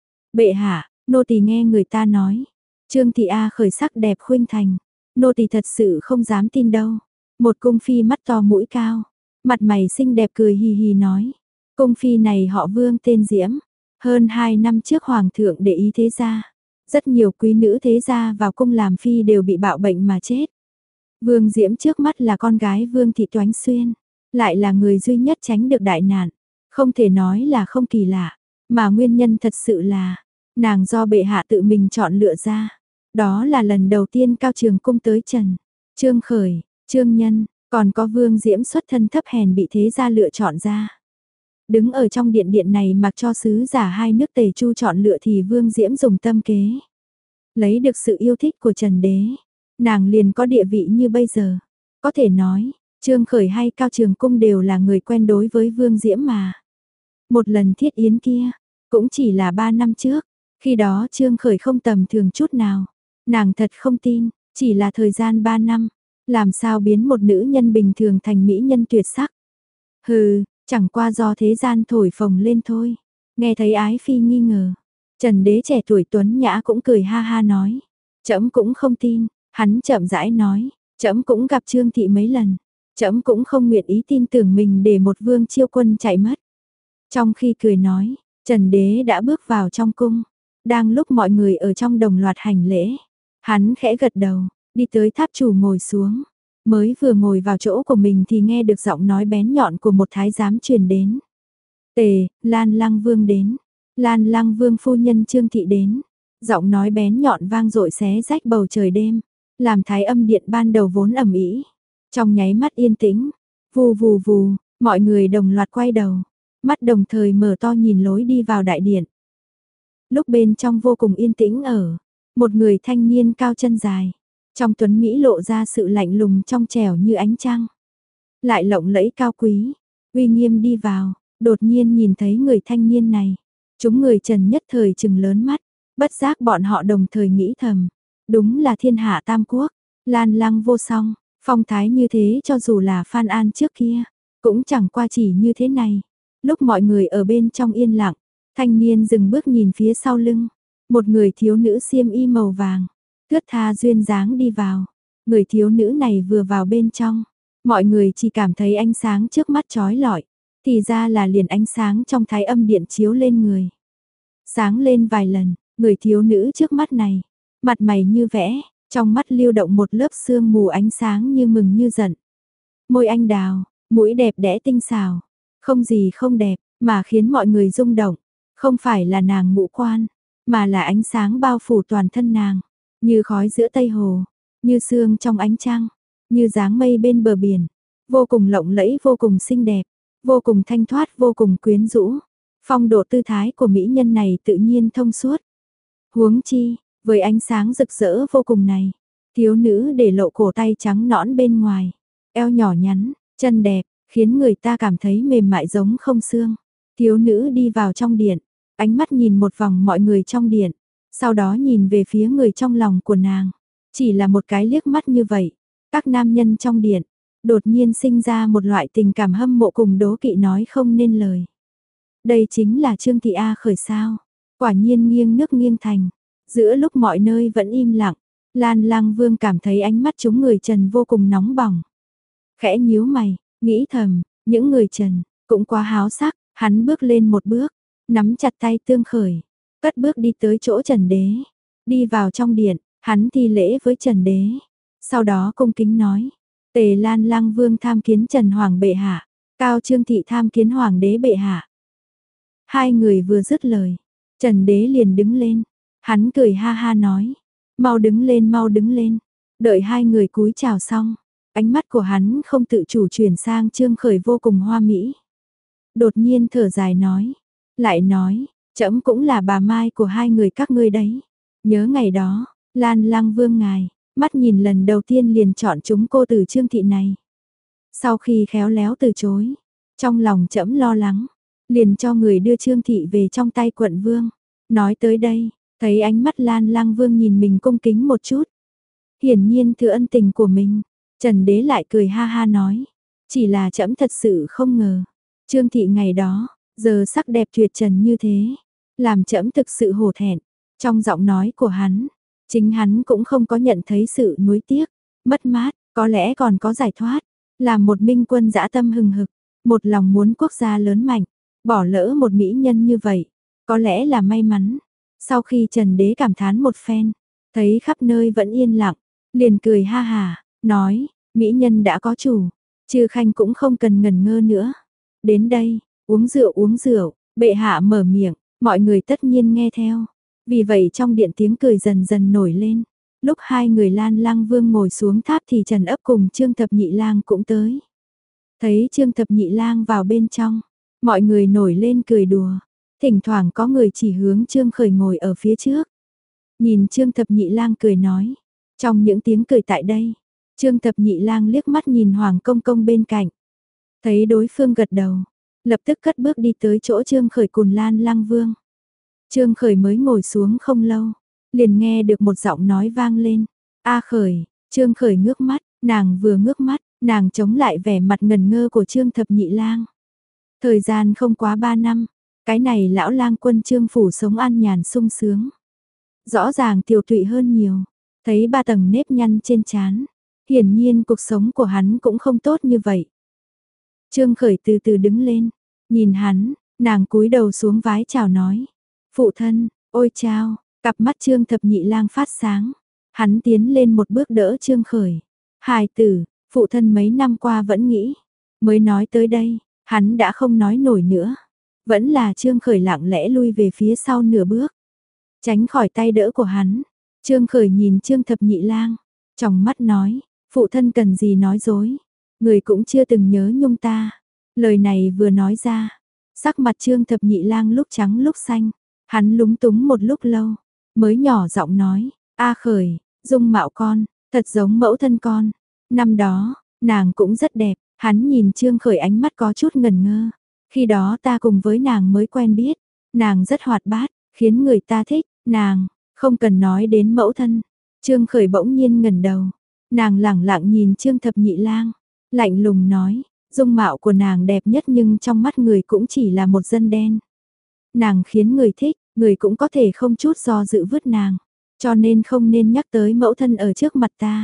Bệ hạ, nô tỳ nghe người ta nói, Trương thị A khởi sắc đẹp khuynh thành, nô tỳ thật sự không dám tin đâu. Một cung phi mắt to mũi cao, mặt mày xinh đẹp cười hì hì nói, cung phi này họ Vương tên Diễm, hơn hai năm trước hoàng thượng để ý thế gia, rất nhiều quý nữ thế gia vào cung làm phi đều bị bạo bệnh mà chết. Vương Diễm trước mắt là con gái Vương thị Toánh Xuyên, lại là người duy nhất tránh được đại nạn, không thể nói là không kỳ lạ, mà nguyên nhân thật sự là nàng do bệ hạ tự mình chọn lựa ra. Đó là lần đầu tiên Cao Trường cung tới Trần, Trương Khởi, Trương Nhân, còn có Vương Diễm xuất thân thấp hèn bị thế gia lựa chọn ra. Đứng ở trong điện điện này mặc cho sứ giả hai nước Tề Chu chọn lựa thì Vương Diễm dùng tâm kế, lấy được sự yêu thích của Trần Đế, nàng liền có địa vị như bây giờ. Có thể nói, Trương Khởi hay Cao Trường cung đều là người quen đối với Vương Diễm mà. Một lần thiết yến kia, cũng chỉ là ba năm trước, khi đó Trương Khởi không tầm thường chút nào. Nàng thật không tin, chỉ là thời gian ba năm, làm sao biến một nữ nhân bình thường thành mỹ nhân tuyệt sắc. Hừ, chẳng qua do thế gian thổi phồng lên thôi. Nghe thấy Ái Phi nghi ngờ, Trần Đế trẻ tuổi tuấn nhã cũng cười ha ha nói, trẫm cũng không tin. Hắn chậm rãi nói, trẫm cũng gặp Trương thị mấy lần, trẫm cũng không nguyện ý tin tưởng mình để một vương chiêu quân chạy mất. Trong khi cười nói, Trần Đế đã bước vào trong cung, đang lúc mọi người ở trong đồng loạt hành lễ, hắn khẽ gật đầu, đi tới tháp chủ ngồi xuống, mới vừa ngồi vào chỗ của mình thì nghe được giọng nói bén nhọn của một thái giám truyền đến. Tề, Lan Lăng Vương đến, Lan Lăng Vương phu nhân Trương thị đến. Giọng nói bén nhọn vang dội xé rách bầu trời đêm, làm Thái Âm điện ban đầu vốn ầm ĩ, trong nháy mắt yên tĩnh. Vù vù vù, mọi người đồng loạt quay đầu, mắt đồng thời mở to nhìn lối đi vào đại điện. Lúc bên trong vô cùng yên tĩnh ở, một người thanh niên cao chân dài, trong tuấn mỹ lộ ra sự lạnh lùng trong trẻo như ánh trăng, lại lộng lẫy cao quý, uy nghiêm đi vào. Đột nhiên nhìn thấy người thanh niên này, chúng người Trần nhất thời trừng lớn mắt, bất giác bọn họ đồng thời nghĩ thầm, đúng là thiên hạ tam quốc, Lan Lăng vô song, phong thái như thế cho dù là Phan An trước kia, cũng chẳng qua chỉ như thế này. Lúc mọi người ở bên trong yên lặng, thanh niên dừng bước nhìn phía sau lưng, một người thiếu nữ xiêm y màu vàng, thướt tha duyên dáng đi vào. Người thiếu nữ này vừa vào bên trong, mọi người chỉ cảm thấy ánh sáng trước mắt chói lọi, thì ra là liền ánh sáng trong Thái Âm điện chiếu lên người. Sáng lên vài lần, người thiếu nữ trước mắt này, mặt mày như vẽ, trong mắt lưu động một lớp sương mù ánh sáng như mừng như giận. Môi anh đào, mũi đẹp đẽ tinh xảo, không gì không đẹp, mà khiến mọi người rung động. Không phải là nàng ngũ quan, mà là ánh sáng bao phủ toàn thân nàng, như khói giữa Tây Hồ, như sương trong ánh trăng, như dáng mây bên bờ biển, vô cùng lộng lẫy, vô cùng xinh đẹp, vô cùng thanh thoát, vô cùng quyến rũ. Phong độ tư thái của mỹ nhân này tự nhiên thông suốt. Huống chi, với ánh sáng rực rỡ vô cùng này, thiếu nữ để lộ cổ tay trắng nõn bên ngoài, eo nhỏ nhắn, chân đẹp, khiến người ta cảm thấy mềm mại giống không xương. Thiếu nữ đi vào trong điện, ánh mắt nhìn một vòng mọi người trong điện, sau đó nhìn về phía người trong lòng của nàng. Chỉ là một cái liếc mắt như vậy, các nam nhân trong điện đột nhiên sinh ra một loại tình cảm hâm mộ cùng đố kỵ nói không nên lời. Đây chính là Trương thị A khởi sao? Quả nhiên nghiêng nước nghiêng thành. Giữa lúc mọi nơi vẫn im lặng, Lan Lăng Vương cảm thấy ánh mắt chúng người Trần vô cùng nóng bỏng. Khẽ nhíu mày, nghĩ thầm, những người Trần cũng quá háo sắc. Hắn bước lên một bước, nắm chặt tay Tương Khởi, cất bước đi tới chỗ Trần Đế. Đi vào trong điện, hắn thi lễ với Trần Đế, sau đó cung kính nói: Tề Lan Lăng Vương tham kiến Trần Hoàng bệ hạ, Cao Trương thị tham kiến Hoàng đế bệ hạ. Hai người vừa dứt lời, Trần Đế liền đứng lên, hắn cười ha ha nói: mau đứng lên, mau đứng lên. Đợi hai người cúi chào xong, ánh mắt của hắn không tự chủ chuyển sang Trương Khởi vô cùng hoa mỹ. Đột nhiên thở dài nói, lại nói, trẫm cũng là bà Mai của hai người các ngươi đấy. Nhớ ngày đó, Lan Lăng Vương ngài, mắt nhìn lần đầu tiên liền chọn chúng cô từ Trương thị này. Sau khi khéo léo từ chối, trong lòng trẫm lo lắng, liền cho người đưa Trương thị về trong tay quận vương. Nói tới đây, thấy ánh mắt Lan Lăng Vương nhìn mình cung kính một chút. Hiển nhiên thừa ân tình của mình, Trần Đế lại cười ha ha nói, chỉ là trẫm thật sự không ngờ, Trương thị ngày đó, giờ sắc đẹp tuyệt trần như thế, làm trẫm thực sự hổ thẹn. Trong giọng nói của hắn, chính hắn cũng không có nhận thấy sự nuối tiếc, mất mát, có lẽ còn có giải thoát. Làm một minh quân dã tâm hừng hực, một lòng muốn quốc gia lớn mạnh, bỏ lỡ một mỹ nhân như vậy, có lẽ là may mắn. Sau khi Trần Đế cảm thán một phen, thấy khắp nơi vẫn yên lặng, liền cười ha hà, nói, mỹ nhân đã có chủ, Chư Khanh cũng không cần ngần ngơ nữa. Đến đây, uống rượu uống rượu, bệ hạ mở miệng, mọi người tất nhiên nghe theo. Vì vậy trong điện tiếng cười dần dần nổi lên. Lúc hai người Lan Lăng Vương ngồi xuống tháp thì Trần Ấp cùng Trương Thập Nhị Lang cũng tới. Thấy Trương Thập Nhị Lang vào bên trong, mọi người nổi lên cười đùa. Thỉnh thoảng có người chỉ hướng Trương Khởi ngồi ở phía trước. Nhìn Trương Thập Nhị Lang cười nói. Trong những tiếng cười tại đây, Trương Thập Nhị Lang liếc mắt nhìn Hoàng Công Công bên cạnh. Thấy đối phương gật đầu, lập tức cất bước đi tới chỗ Trương Khởi cùng Lan Lăng Vương. Trương Khởi mới ngồi xuống không lâu, liền nghe được một giọng nói vang lên. A Khởi, Trương Khởi ngước mắt, nàng vừa ngước mắt, nàng chống lại vẻ mặt ngần ngơ của Trương Thập Nhị Lang. Thời gian không quá ba năm, cái này lão lang quân Trương phủ sống an nhàn sung sướng. Rõ ràng tiểu tụy hơn nhiều, thấy ba tầng nếp nhăn trên trán, hiển nhiên cuộc sống của hắn cũng không tốt như vậy. Trương Khởi từ từ đứng lên, nhìn hắn, nàng cúi đầu xuống vái chào nói. Phụ thân, ôi chao, cặp mắt Trương Thập Nhị Lang phát sáng. Hắn tiến lên một bước đỡ Trương Khởi. Hài tử, phụ thân mấy năm qua vẫn nghĩ. Mới nói tới đây, hắn đã không nói nổi nữa. Vẫn là Trương Khởi lặng lẽ lui về phía sau nửa bước. Tránh khỏi tay đỡ của hắn. Trương Khởi nhìn Trương Thập Nhị Lang, trong mắt nói, phụ thân cần gì nói dối. Người cũng chưa từng nhớ nhung ta. Lời này vừa nói ra, sắc mặt Trương Thập Nhị Lang lúc trắng lúc xanh. Hắn lúng túng một lúc lâu, mới nhỏ giọng nói, A Khởi, dung mạo con, thật giống mẫu thân con. Năm đó, nàng cũng rất đẹp. Hắn nhìn Trương Khởi ánh mắt có chút ngần ngơ. Khi đó ta cùng với nàng mới quen biết. Nàng rất hoạt bát, khiến người ta thích. Nàng, không cần nói đến mẫu thân. Trương Khởi bỗng nhiên ngẩng đầu. Nàng lẳng lặng nhìn Trương Thập Nhị Lang, lạnh lùng nói, dung mạo của nàng đẹp nhất nhưng trong mắt người cũng chỉ là một dân đen. Nàng khiến người thích, người cũng có thể không chút do dự vứt nàng, cho nên không nên nhắc tới mẫu thân ở trước mặt ta.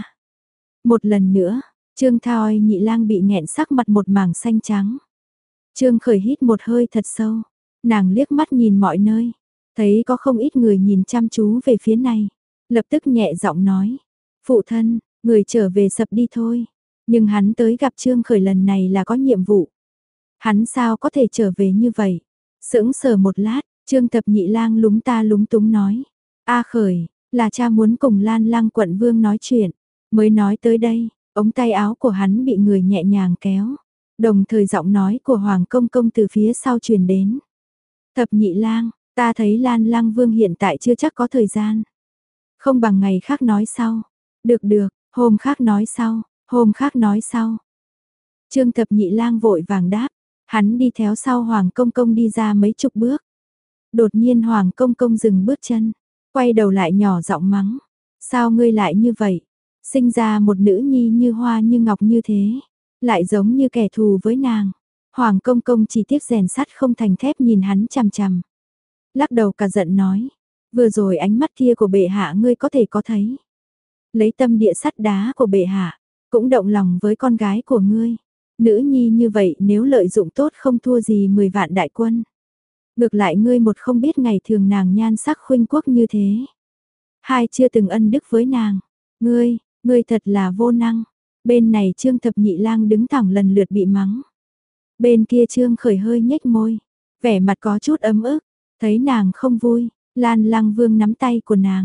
Một lần nữa, Trương Thoi Nhị Lang bị nghẹn sắc mặt một mảng xanh trắng. Trương Khởi hít một hơi thật sâu, nàng liếc mắt nhìn mọi nơi, thấy có không ít người nhìn chăm chú về phía này, lập tức nhẹ giọng nói, phụ thân, người trở về sập đi thôi. Nhưng hắn tới gặp Trương Khởi lần này là có nhiệm vụ. Hắn sao có thể trở về như vậy? Sững sờ một lát, Trương Thập Nhị Lang lúng ta lúng túng nói. A Khởi, là cha muốn cùng Lan Lang quận vương nói chuyện. Mới nói tới đây, ống tay áo của hắn bị người nhẹ nhàng kéo. Đồng thời giọng nói của Hoàng Công Công từ phía sau truyền đến. Thập Nhị Lang, ta thấy Lan Lang vương hiện tại chưa chắc có thời gian. Không bằng ngày khác nói sau. Được được, hôm khác nói sau. Hôm khác nói sau. Trương Thập Nhị Lang vội vàng đáp, hắn đi theo sau Hoàng Công Công đi ra mấy chục bước. Đột nhiên Hoàng Công Công dừng bước chân, quay đầu lại nhỏ giọng mắng, sao ngươi lại như vậy? Sinh ra một nữ nhi như hoa như ngọc như thế, lại giống như kẻ thù với nàng. Hoàng Công Công chỉ tiếc rèn sắt không thành thép nhìn hắn chằm chằm. Lắc đầu cả giận nói, vừa rồi ánh mắt kia của bệ hạ ngươi có thể có thấy. Lấy tâm địa sắt đá của bệ hạ, cũng động lòng với con gái của ngươi. Nữ nhi như vậy nếu lợi dụng tốt không thua gì mười vạn đại quân. Ngược lại ngươi một không biết ngày thường nàng nhan sắc khuynh quốc như thế. Hai chưa từng ân đức với nàng. Ngươi, ngươi thật là vô năng. Bên này Trương Thập Nhị Lang đứng thẳng lần lượt bị mắng. Bên kia Trương Khởi hơi nhếch môi, vẻ mặt có chút ấm ức. Thấy nàng không vui, Lan Lang Vương nắm tay của nàng,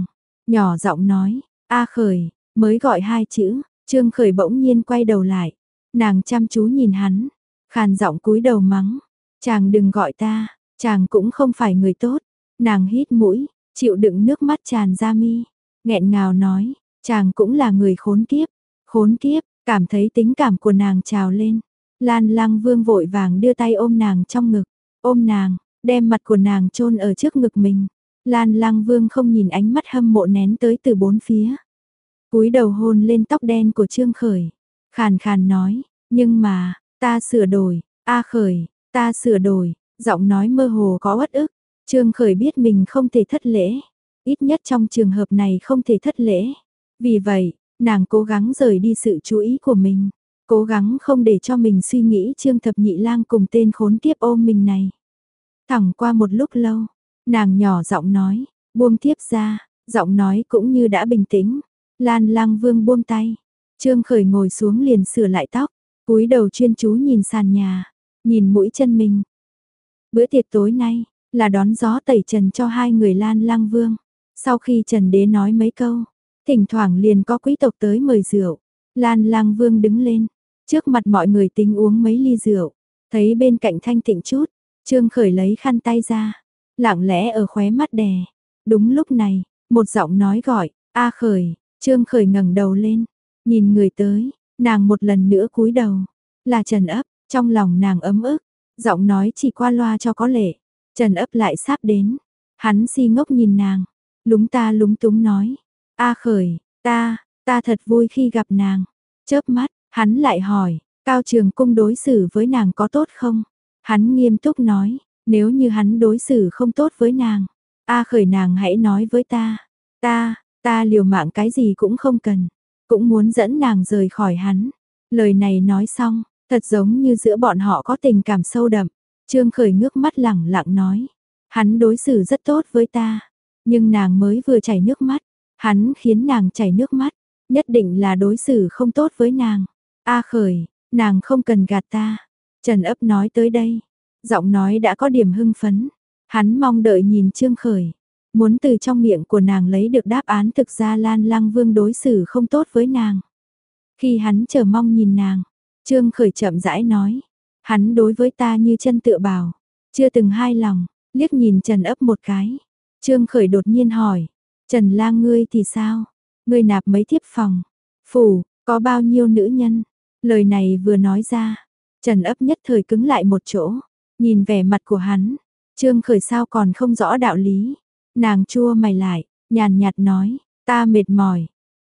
nhỏ giọng nói, A Khởi, mới gọi hai chữ, Trương Khởi bỗng nhiên quay đầu lại, nàng chăm chú nhìn hắn, khàn giọng cúi đầu mắng, chàng đừng gọi ta, chàng cũng không phải người tốt, nàng hít mũi, chịu đựng nước mắt tràn ra mi, nghẹn ngào nói, chàng cũng là người khốn kiếp, khốn kiếp, cảm thấy tính cảm của nàng trào lên, Lan Lăng Vương vội vàng đưa tay ôm nàng trong ngực, ôm nàng, đem mặt của nàng chôn ở trước ngực mình. Lan Lăng Vương không nhìn ánh mắt hâm mộ nén tới từ bốn phía. Cúi đầu hôn lên tóc đen của Trương Khởi, khàn khàn nói, nhưng mà, ta sửa đổi, A Khởi, ta sửa đổi, giọng nói mơ hồ có uất ức. Trương Khởi biết mình không thể thất lễ, ít nhất trong trường hợp này không thể thất lễ. Vì vậy, nàng cố gắng rời đi sự chú ý của mình, cố gắng không để cho mình suy nghĩ Trương Thập Nhị Lang cùng tên khốn kiếp ôm mình này. Thẳng qua một lúc lâu, nàng nhỏ giọng nói, buông tiếp ra, giọng nói cũng như đã bình tĩnh. Lan Lăng Vương buông tay, Trương Khởi ngồi xuống liền sửa lại tóc, cúi đầu chuyên chú nhìn sàn nhà, nhìn mũi chân mình. Bữa tiệc tối nay là đón gió tẩy trần cho hai người Lan Lăng Vương. Sau khi Trần Đế nói mấy câu, thỉnh thoảng liền có quý tộc tới mời rượu. Lan Lăng Vương đứng lên, trước mặt mọi người tính uống mấy ly rượu, thấy bên cạnh thanh tịnh chút, Trương Khởi lấy khăn tay ra, lặng lẽ ở khóe mắt đè. Đúng lúc này, một giọng nói gọi, A Khởi. Trương Khởi ngẩng đầu lên, nhìn người tới, nàng một lần nữa cúi đầu, là Trần Ấp, trong lòng nàng ấm ức, giọng nói chỉ qua loa cho có lệ. Trần Ấp lại sắp đến, hắn si ngốc nhìn nàng, lúng ta lúng túng nói, A Khởi, ta, ta thật vui khi gặp nàng. Chớp mắt, hắn lại hỏi, Cao Trường Cung đối xử với nàng có tốt không? Hắn nghiêm túc nói, nếu như hắn đối xử không tốt với nàng, A Khởi nàng hãy nói với ta, ta, ta liều mạng cái gì cũng không cần, cũng muốn dẫn nàng rời khỏi hắn. Lời này nói xong, thật giống như giữa bọn họ có tình cảm sâu đậm. Trương Khởi ngước mắt lẳng lặng nói, hắn đối xử rất tốt với ta, nhưng nàng mới vừa chảy nước mắt, hắn khiến nàng chảy nước mắt, nhất định là đối xử không tốt với nàng. A Khởi, nàng không cần gạt ta. Trần Ấp nói tới đây, giọng nói đã có điểm hưng phấn, hắn mong đợi nhìn Trương Khởi, muốn từ trong miệng của nàng lấy được đáp án thực ra Lan Lăng Vương đối xử không tốt với nàng. Khi hắn chờ mong nhìn nàng, Trương Khởi chậm rãi nói, hắn đối với ta như chân tựa bào, chưa từng hai lòng, liếc nhìn Trần Ấp một cái. Trương Khởi đột nhiên hỏi, Trần Lang ngươi thì sao? Ngươi nạp mấy thiếp phòng? Phủ, có bao nhiêu nữ nhân? Lời này vừa nói ra, Trần Ấp nhất thời cứng lại một chỗ, nhìn vẻ mặt của hắn, Trương Khởi sao còn không rõ đạo lý. Nàng chua mày lại, nhàn nhạt nói, ta mệt mỏi.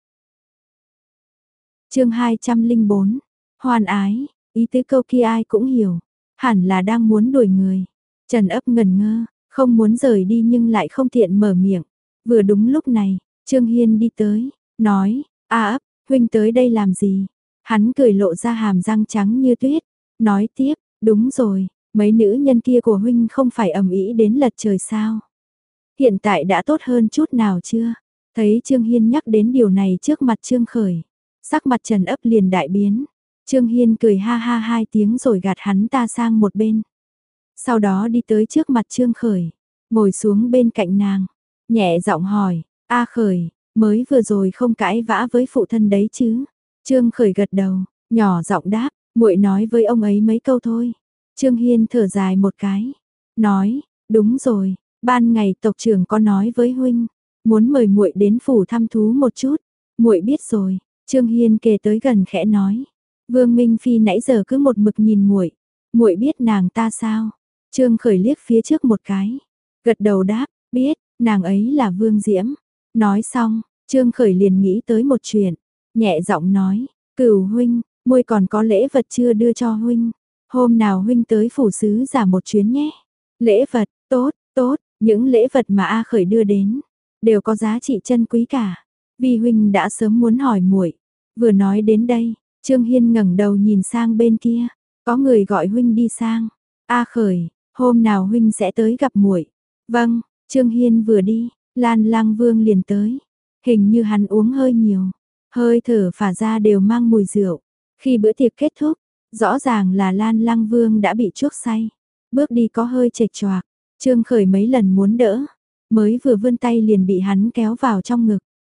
Chương hai trăm lẻ bốn, hoan ái, ý tứ câu kia ai cũng hiểu, hẳn là đang muốn đuổi người. Trần Ấp ngần ngơ, không muốn rời đi nhưng lại không tiện mở miệng. Vừa đúng lúc này, Trương Hiên đi tới, nói, A Ấp, huynh tới đây làm gì? Hắn cười lộ ra hàm răng trắng như tuyết, nói tiếp, đúng rồi, mấy nữ nhân kia của huynh không phải ầm ĩ đến lật trời sao? Hiện tại đã tốt hơn chút nào chưa? Thấy Trương Hiên nhắc đến điều này trước mặt Trương Khởi, sắc mặt Trần Ấp liền đại biến. Trương Hiên cười ha ha hai tiếng rồi gạt hắn ta sang một bên. Sau đó đi tới trước mặt Trương Khởi, ngồi xuống bên cạnh nàng, nhẹ giọng hỏi, A Khởi, mới vừa rồi không cãi vã với phụ thân đấy chứ? Trương Khởi gật đầu, nhỏ giọng đáp, muội nói với ông ấy mấy câu thôi. Trương Hiên thở dài một cái, nói, đúng rồi, ban ngày tộc trưởng có nói với huynh, muốn mời muội đến phủ thăm thú một chút. Muội biết rồi. Trương Hiên kề tới gần khẽ nói. Vương Minh Phi nãy giờ cứ một mực nhìn muội, muội biết nàng ta sao? Trương Khởi liếc phía trước một cái, gật đầu đáp, biết, nàng ấy là Vương Diễm. Nói xong, Trương Khởi liền nghĩ tới một chuyện, nhẹ giọng nói, Cửu huynh, muội còn có lễ vật chưa đưa cho huynh, hôm nào huynh tới phủ sứ giả một chuyến nhé. Lễ vật, tốt, tốt, những lễ vật mà A Khởi đưa đến đều có giá trị chân quý cả. Vi huynh đã sớm muốn hỏi muội. Vừa nói đến đây, Trương Hiên ngẩng đầu nhìn sang bên kia, có người gọi huynh đi sang. A Khởi, hôm nào huynh sẽ tới gặp muội. Vâng, Trương Hiên vừa đi, Lan Lang Vương liền tới. Hình như hắn uống hơi nhiều, hơi thở phả ra đều mang mùi rượu. Khi bữa tiệc kết thúc, rõ ràng là Lan Lang Vương đã bị chuốc say, bước đi có hơi chệch choạc. Trương Khởi mấy lần muốn đỡ, mới vừa vươn tay liền bị hắn kéo vào trong ngực.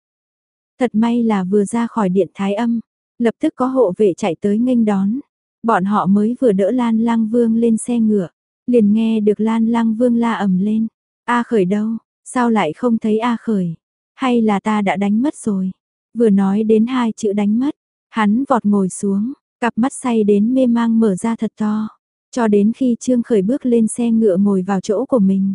Thật may là vừa ra khỏi điện Thái Âm, lập tức có hộ vệ chạy tới nghênh đón. Bọn họ mới vừa đỡ Lan Lang Vương lên xe ngựa, liền nghe được Lan Lang Vương la ầm lên. A Khởi đâu? Sao lại không thấy A Khởi? Hay là ta đã đánh mất rồi? Vừa nói đến hai chữ đánh mất, hắn vọt ngồi xuống, cặp mắt say đến mê mang mở ra thật to. Cho đến khi Trương Khởi bước lên xe ngựa ngồi vào chỗ của mình.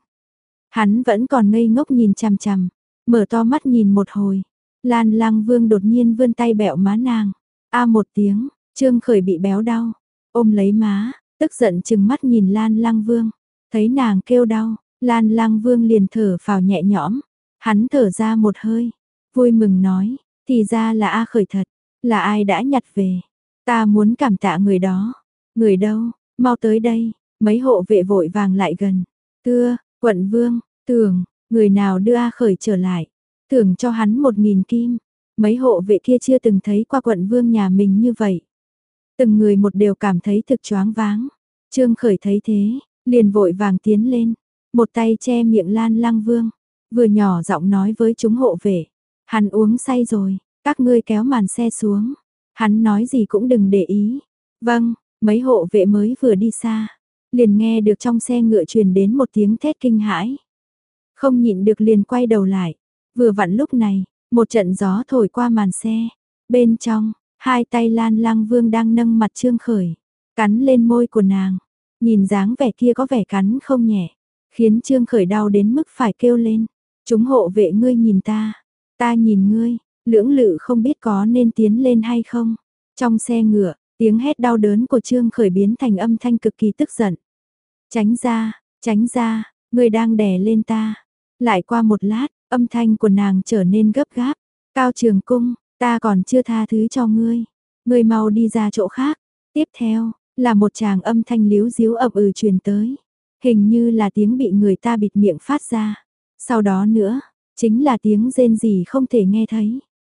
Hắn vẫn còn ngây ngốc nhìn chằm chằm, mở to mắt nhìn một hồi. Lan Lang Vương đột nhiên vươn tay bẹo má nàng. A một tiếng, Trương Khởi bị béo đau, ôm lấy má, tức giận chừng mắt nhìn Lan Lang Vương. Thấy nàng kêu đau, Lan Lang Vương liền thở phào nhẹ nhõm. Hắn thở ra một hơi, vui mừng nói, thì ra là A Khởi thật, là ai đã nhặt về. Ta muốn cảm tạ người đó. Người đâu, mau tới đây, mấy hộ vệ vội vàng lại gần. Thưa, quận vương, tưởng, người nào đưa A Khởi trở lại, thưởng cho hắn một nghìn kim. Mấy hộ vệ kia chưa từng thấy qua quận vương nhà mình như vậy. Từng người một đều cảm thấy thực choáng váng. Trương Khởi thấy thế, liền vội vàng tiến lên, một tay che miệng Lan Lang Vương, vừa nhỏ giọng nói với chúng hộ vệ, hắn uống say rồi, các ngươi kéo màn xe xuống. Hắn nói gì cũng đừng để ý. Vâng, mấy hộ vệ mới vừa đi xa, liền nghe được trong xe ngựa truyền đến một tiếng thét kinh hãi. Không nhịn được liền quay đầu lại. Vừa vặn lúc này, một trận gió thổi qua màn xe. Bên trong, hai tay Lan Lang Vương đang nâng mặt Trương Khởi, cắn lên môi của nàng. Nhìn dáng vẻ kia có vẻ cắn không nhẹ, khiến Trương Khởi đau đến mức phải kêu lên. Chúng hộ vệ ngươi nhìn ta, ta nhìn ngươi, lưỡng lự không biết có nên tiến lên hay không. Trong xe ngựa, tiếng hét đau đớn của Trương Khởi biến thành âm thanh cực kỳ tức giận. Tránh ra, tránh ra, ngươi đang đè lên ta. Lại qua một lát, âm thanh của nàng trở nên gấp gáp. Cao Trường Cung, ta còn chưa tha thứ cho ngươi. Ngươi mau đi ra chỗ khác. Tiếp theo, là một tràng âm thanh líu díu ậm ừ truyền tới. Hình như là tiếng bị người ta bịt miệng phát ra. Sau đó nữa, chính là tiếng rên rỉ không thể nghe thấy.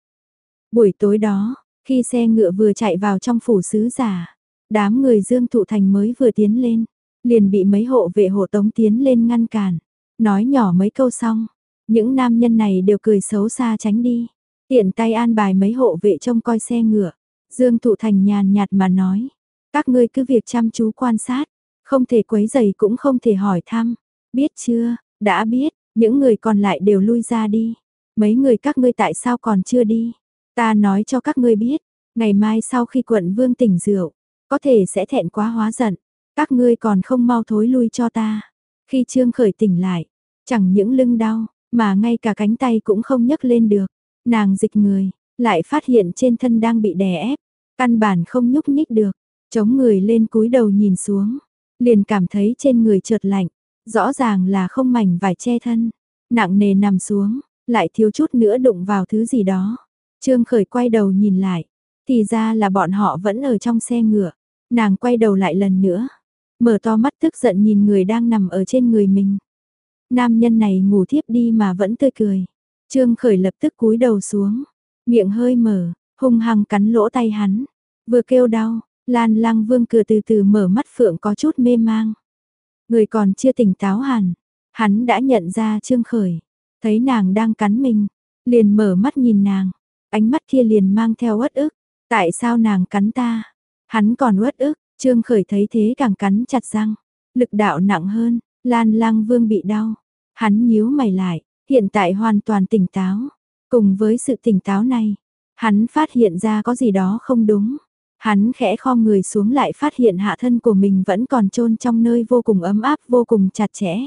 Buổi tối đó, khi xe ngựa vừa chạy vào trong phủ sứ giả, đám người Dương Thụ Thành mới vừa tiến lên, liền bị mấy hộ vệ hộ tống tiến lên ngăn cản. Nói nhỏ mấy câu xong, những nam nhân này đều cười xấu xa tránh đi. Tiện tay an bài mấy hộ vệ trông coi xe ngựa. Dương Thụ Thành nhàn nhạt mà nói, các ngươi cứ việc chăm chú quan sát, không thể quấy rầy cũng không thể hỏi thăm. Biết chưa? Đã biết, những người còn lại đều lui ra đi. Mấy người các ngươi tại sao còn chưa đi? Ta nói cho các ngươi biết, ngày mai sau khi quận vương tỉnh rượu, có thể sẽ thẹn quá hóa giận. Các ngươi còn không mau thối lui cho ta. Khi Trương Khởi tỉnh lại, chẳng những lưng đau, mà ngay cả cánh tay cũng không nhấc lên được. Nàng dịch người, lại phát hiện trên thân đang bị đè ép, căn bản không nhúc nhích được. Chống người lên cúi đầu nhìn xuống, liền cảm thấy trên người chợt lạnh, rõ ràng là không mảnh vải che thân. Nặng nề nằm xuống, lại thiếu chút nữa đụng vào thứ gì đó. Trương Khởi quay đầu nhìn lại, thì ra là bọn họ vẫn ở trong xe ngựa. Nàng quay đầu lại lần nữa, mở to mắt tức giận nhìn người đang nằm ở trên người mình. Nam nhân này ngủ thiếp đi mà vẫn tươi cười. Trương Khởi lập tức cúi đầu xuống, miệng hơi mở, hung hăng cắn lỗ tay hắn. Vừa kêu đau, Lan Lang Vương cửa từ từ mở mắt phượng có chút mê mang. Người còn chưa tỉnh táo hẳn, hắn đã nhận ra Trương Khởi, thấy nàng đang cắn mình, liền mở mắt nhìn nàng, ánh mắt kia liền mang theo uất ức. Tại sao nàng cắn ta? Hắn còn uất ức. Trương Khởi thấy thế càng cắn chặt răng, lực đạo nặng hơn. Lan Lang Vương bị đau, hắn nhíu mày lại, hiện tại hoàn toàn tỉnh táo. Cùng với sự tỉnh táo này, hắn phát hiện ra có gì đó không đúng. Hắn khẽ khom người xuống lại phát hiện hạ thân của mình vẫn còn chôn trong nơi vô cùng ấm áp vô cùng chặt chẽ.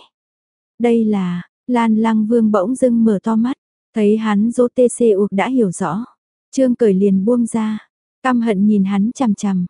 Đây là, Lan Lang Vương bỗng dưng mở to mắt, thấy hắn dỗ tê xê uộc đã hiểu rõ. Trương Khởi liền buông ra, căm hận nhìn hắn chằm chằm.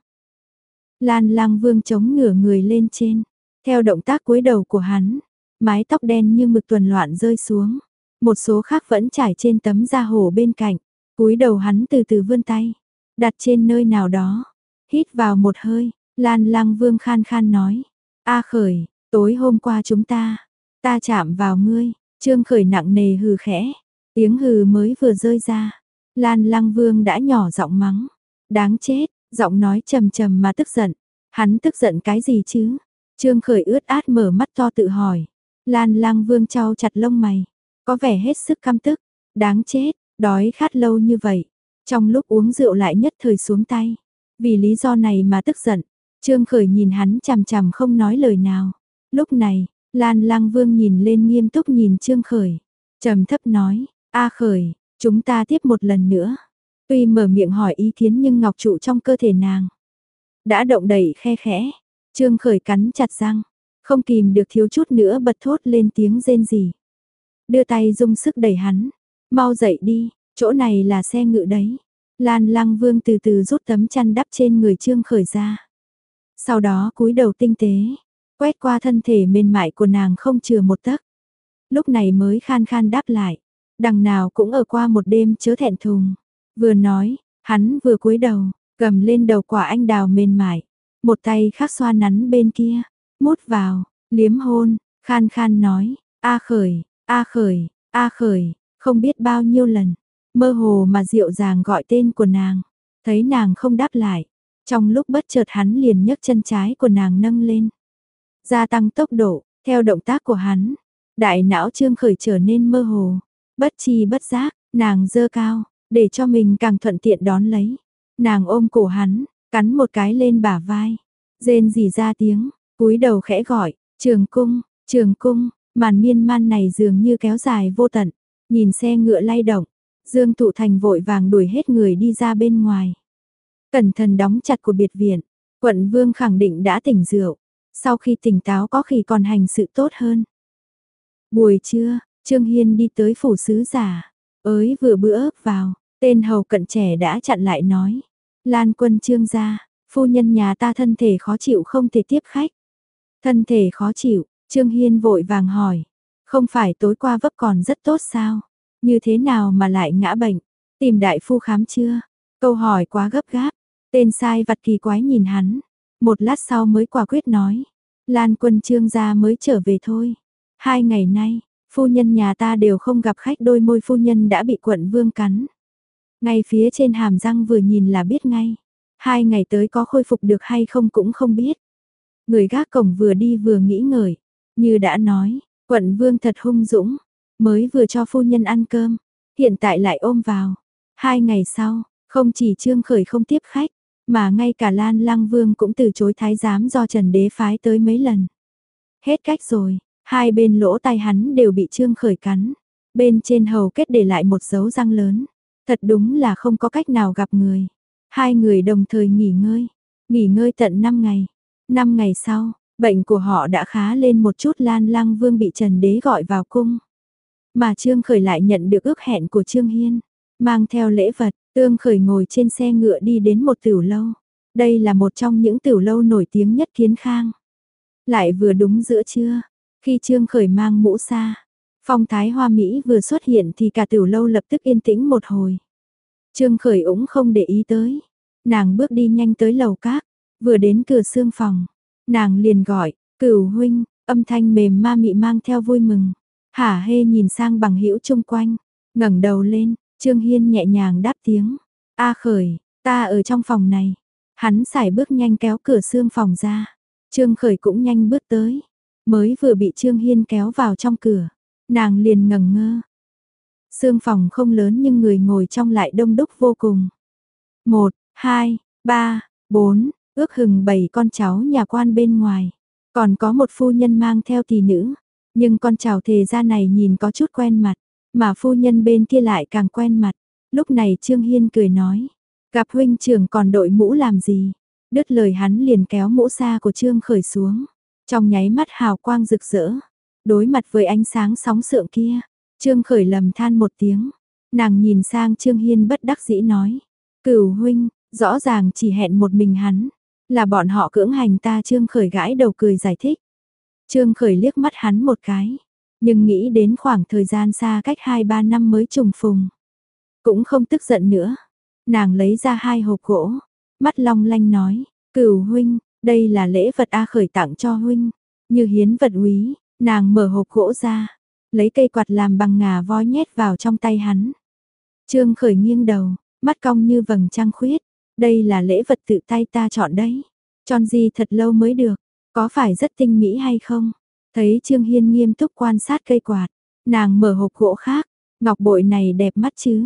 Lan Lang Vương chống ngửa người lên trên, theo động tác cúi đầu của hắn, mái tóc đen như mực tuần loạn rơi xuống. Một số khác vẫn trải trên tấm da hổ bên cạnh, cúi đầu hắn từ từ vươn tay, đặt trên nơi nào đó, hít vào một hơi, Lan Lang Vương khan khan nói, A Khởi, tối hôm qua chúng ta, ta chạm vào ngươi. Trương Khởi nặng nề hừ khẽ, tiếng hừ mới vừa rơi ra, Lan Lang Vương đã nhỏ giọng mắng, đáng chết, giọng nói trầm trầm mà tức giận. Hắn tức giận cái gì chứ? Trương Khởi ướt át mở mắt to tự hỏi. Lan Lang Vương chau chặt lông mày, có vẻ hết sức căm tức. Đáng chết, Đói khát lâu như vậy, trong lúc uống rượu lại nhất thời xuống tay. Vì lý do này mà tức giận, Trương Khởi nhìn hắn chằm chằm không nói lời nào. Lúc này, Lan Lang Vương nhìn lên nghiêm túc nhìn Trương Khởi, trầm thấp nói, A Khởi, chúng ta tiếp một lần nữa. Tuy mở miệng hỏi ý kiến nhưng ngọc trụ trong cơ thể nàng đã động đậy khe khẽ. Trương Khởi cắn chặt răng, không kìm được thiếu chút nữa bật thốt lên tiếng rên rỉ. Đưa tay dùng sức đẩy hắn, mau dậy đi, chỗ này là xe ngựa đấy. Lan Lang Vương từ từ rút tấm chăn đắp trên người Trương Khởi ra. Sau đó cúi đầu tinh tế, quét qua thân thể mềm mại của nàng không chừa một tấc. Lúc này mới khan khan đáp lại, đằng nào cũng ở qua một đêm chớ thẹn thùng. Vừa nói, hắn vừa cúi đầu, cầm lên đầu quả anh đào mềm mại, một tay khác xoa nắn bên kia, mút vào, liếm hôn, khan khan nói, A Khởi, A Khởi, A Khởi, không biết bao nhiêu lần, mơ hồ mà dịu dàng gọi tên của nàng. Thấy nàng không đáp lại, trong lúc bất chợt hắn liền nhấc chân trái của nàng nâng lên, gia tăng tốc độ. Theo động tác của hắn, đại não Trương Khởi trở nên mơ hồ, bất chi bất giác, nàng giơ cao, để cho mình càng thuận tiện đón lấy. Nàng ôm cổ hắn, cắn một cái lên bả vai, rên rỉ ra tiếng, cúi đầu khẽ gọi, Trường Cung, Trường Cung. Màn miên man này dường như kéo dài vô tận. Nhìn xe ngựa lay động, Dương Thụ Thành vội vàng đuổi hết người đi ra bên ngoài. Cẩn thận đóng chặt của biệt viện, quận vương khẳng định đã tỉnh rượu. Sau khi tỉnh táo có khi còn hành sự tốt hơn. Buổi trưa, Trương Hiên đi tới phủ sứ giả, ới vừa bữa ớt vào, tên hầu cận trẻ đã chặn lại nói. Lan quân Trương gia, phu nhân nhà ta thân thể khó chịu không thể tiếp khách. Thân thể khó chịu, Trương Hiên vội vàng hỏi, không phải tối qua vấp còn rất tốt sao? Như thế nào mà lại ngã bệnh? Tìm đại phu khám chưa? Câu hỏi quá gấp gáp, tên sai vặt kỳ quái nhìn hắn, một lát sau mới quả quyết nói, Lan quân Trương gia mới trở về thôi. Hai ngày nay, phu nhân nhà ta đều không gặp khách, đôi môi phu nhân đã bị quận vương cắn. Ngay phía trên hàm răng vừa nhìn là biết ngay, hai ngày tới có khôi phục được hay không cũng không biết. Người gác cổng vừa đi vừa nghĩ ngợi, như đã nói, quận vương thật hung dũng, mới vừa cho phu nhân ăn cơm, hiện tại lại ôm vào. Hai ngày sau, không chỉ Trương Khởi không tiếp khách, mà ngay cả Lan Lang Vương cũng từ chối thái giám do Trần Đế phái tới mấy lần. Hết cách rồi, hai bên lỗ tai hắn đều bị Trương Khởi cắn, bên trên hầu kết để lại một dấu răng lớn. Thật đúng là không có cách nào gặp người. Hai người đồng thời nghỉ ngơi, nghỉ ngơi tận năm ngày. Năm ngày sau, bệnh của họ đã khá lên một chút. Lan Lang Vương bị Trần Đế gọi vào cung, mà Trương Khởi lại nhận được ước hẹn của Trương Hiên, mang theo lễ vật. Trương Khởi ngồi trên xe ngựa đi đến một tửu lâu. Đây là một trong những tửu lâu nổi tiếng nhất Kiến Khang. Lại vừa đúng giữa trưa, khi Trương Khởi mang mũ sa, phong thái hoa mỹ vừa xuất hiện thì cả tửu lâu lập tức yên tĩnh một hồi. Trương Khởi cũng không để ý tới, nàng bước đi nhanh tới lầu các, vừa đến cửa xương phòng, nàng liền gọi, Cửu huynh, âm thanh mềm ma mị mang theo vui mừng. Hả hê nhìn sang bằng hữu chung quanh, ngẩng đầu lên, Trương Hiên nhẹ nhàng đáp tiếng, A Khởi, ta ở trong phòng này. Hắn sải bước nhanh kéo cửa xương phòng ra, Trương Khởi cũng nhanh bước tới, mới vừa bị Trương Hiên kéo vào trong cửa, nàng liền ngẩn ngơ. Xương phòng không lớn nhưng người ngồi trong lại đông đúc vô cùng. Một, hai, ba, bốn, ước hừng bảy con cháu nhà quan bên ngoài. Còn có một phu nhân mang theo tỷ nữ. Nhưng con cháu thề gia này nhìn có chút quen mặt, mà phu nhân bên kia lại càng quen mặt. Lúc này Trương Hiên cười nói, gặp huynh trưởng còn đội mũ làm gì? Đứt lời hắn liền kéo mũ sa của Trương Khởi xuống. Trong nháy mắt hào quang rực rỡ. Đối mặt với ánh sáng sóng sượng kia, Trương Khởi lầm than một tiếng. Nàng nhìn sang Trương Hiên bất đắc dĩ nói, Cửu huynh, rõ ràng chỉ hẹn một mình hắn, là bọn họ cưỡng hành ta. Trương Khởi gãi đầu cười giải thích. Trương Khởi liếc mắt hắn một cái, nhưng nghĩ đến khoảng thời gian xa cách hai ba năm mới trùng phùng, cũng không tức giận nữa. Nàng lấy ra hai hộp gỗ, mắt long lanh nói, Cửu huynh, đây là lễ vật A Khởi tặng cho huynh, như hiến vật quý. Nàng mở hộp gỗ ra, lấy cây quạt làm bằng ngà voi nhét vào trong tay hắn. Trương Khởi nghiêng đầu, mắt cong như vầng trăng khuyết, đây là lễ vật tự tay ta chọn đấy, chọn gì thật lâu mới được, có phải rất tinh mỹ hay không? Thấy Trương Hiên nghiêm túc quan sát cây quạt, nàng mở hộp gỗ khác, ngọc bội này đẹp mắt chứ?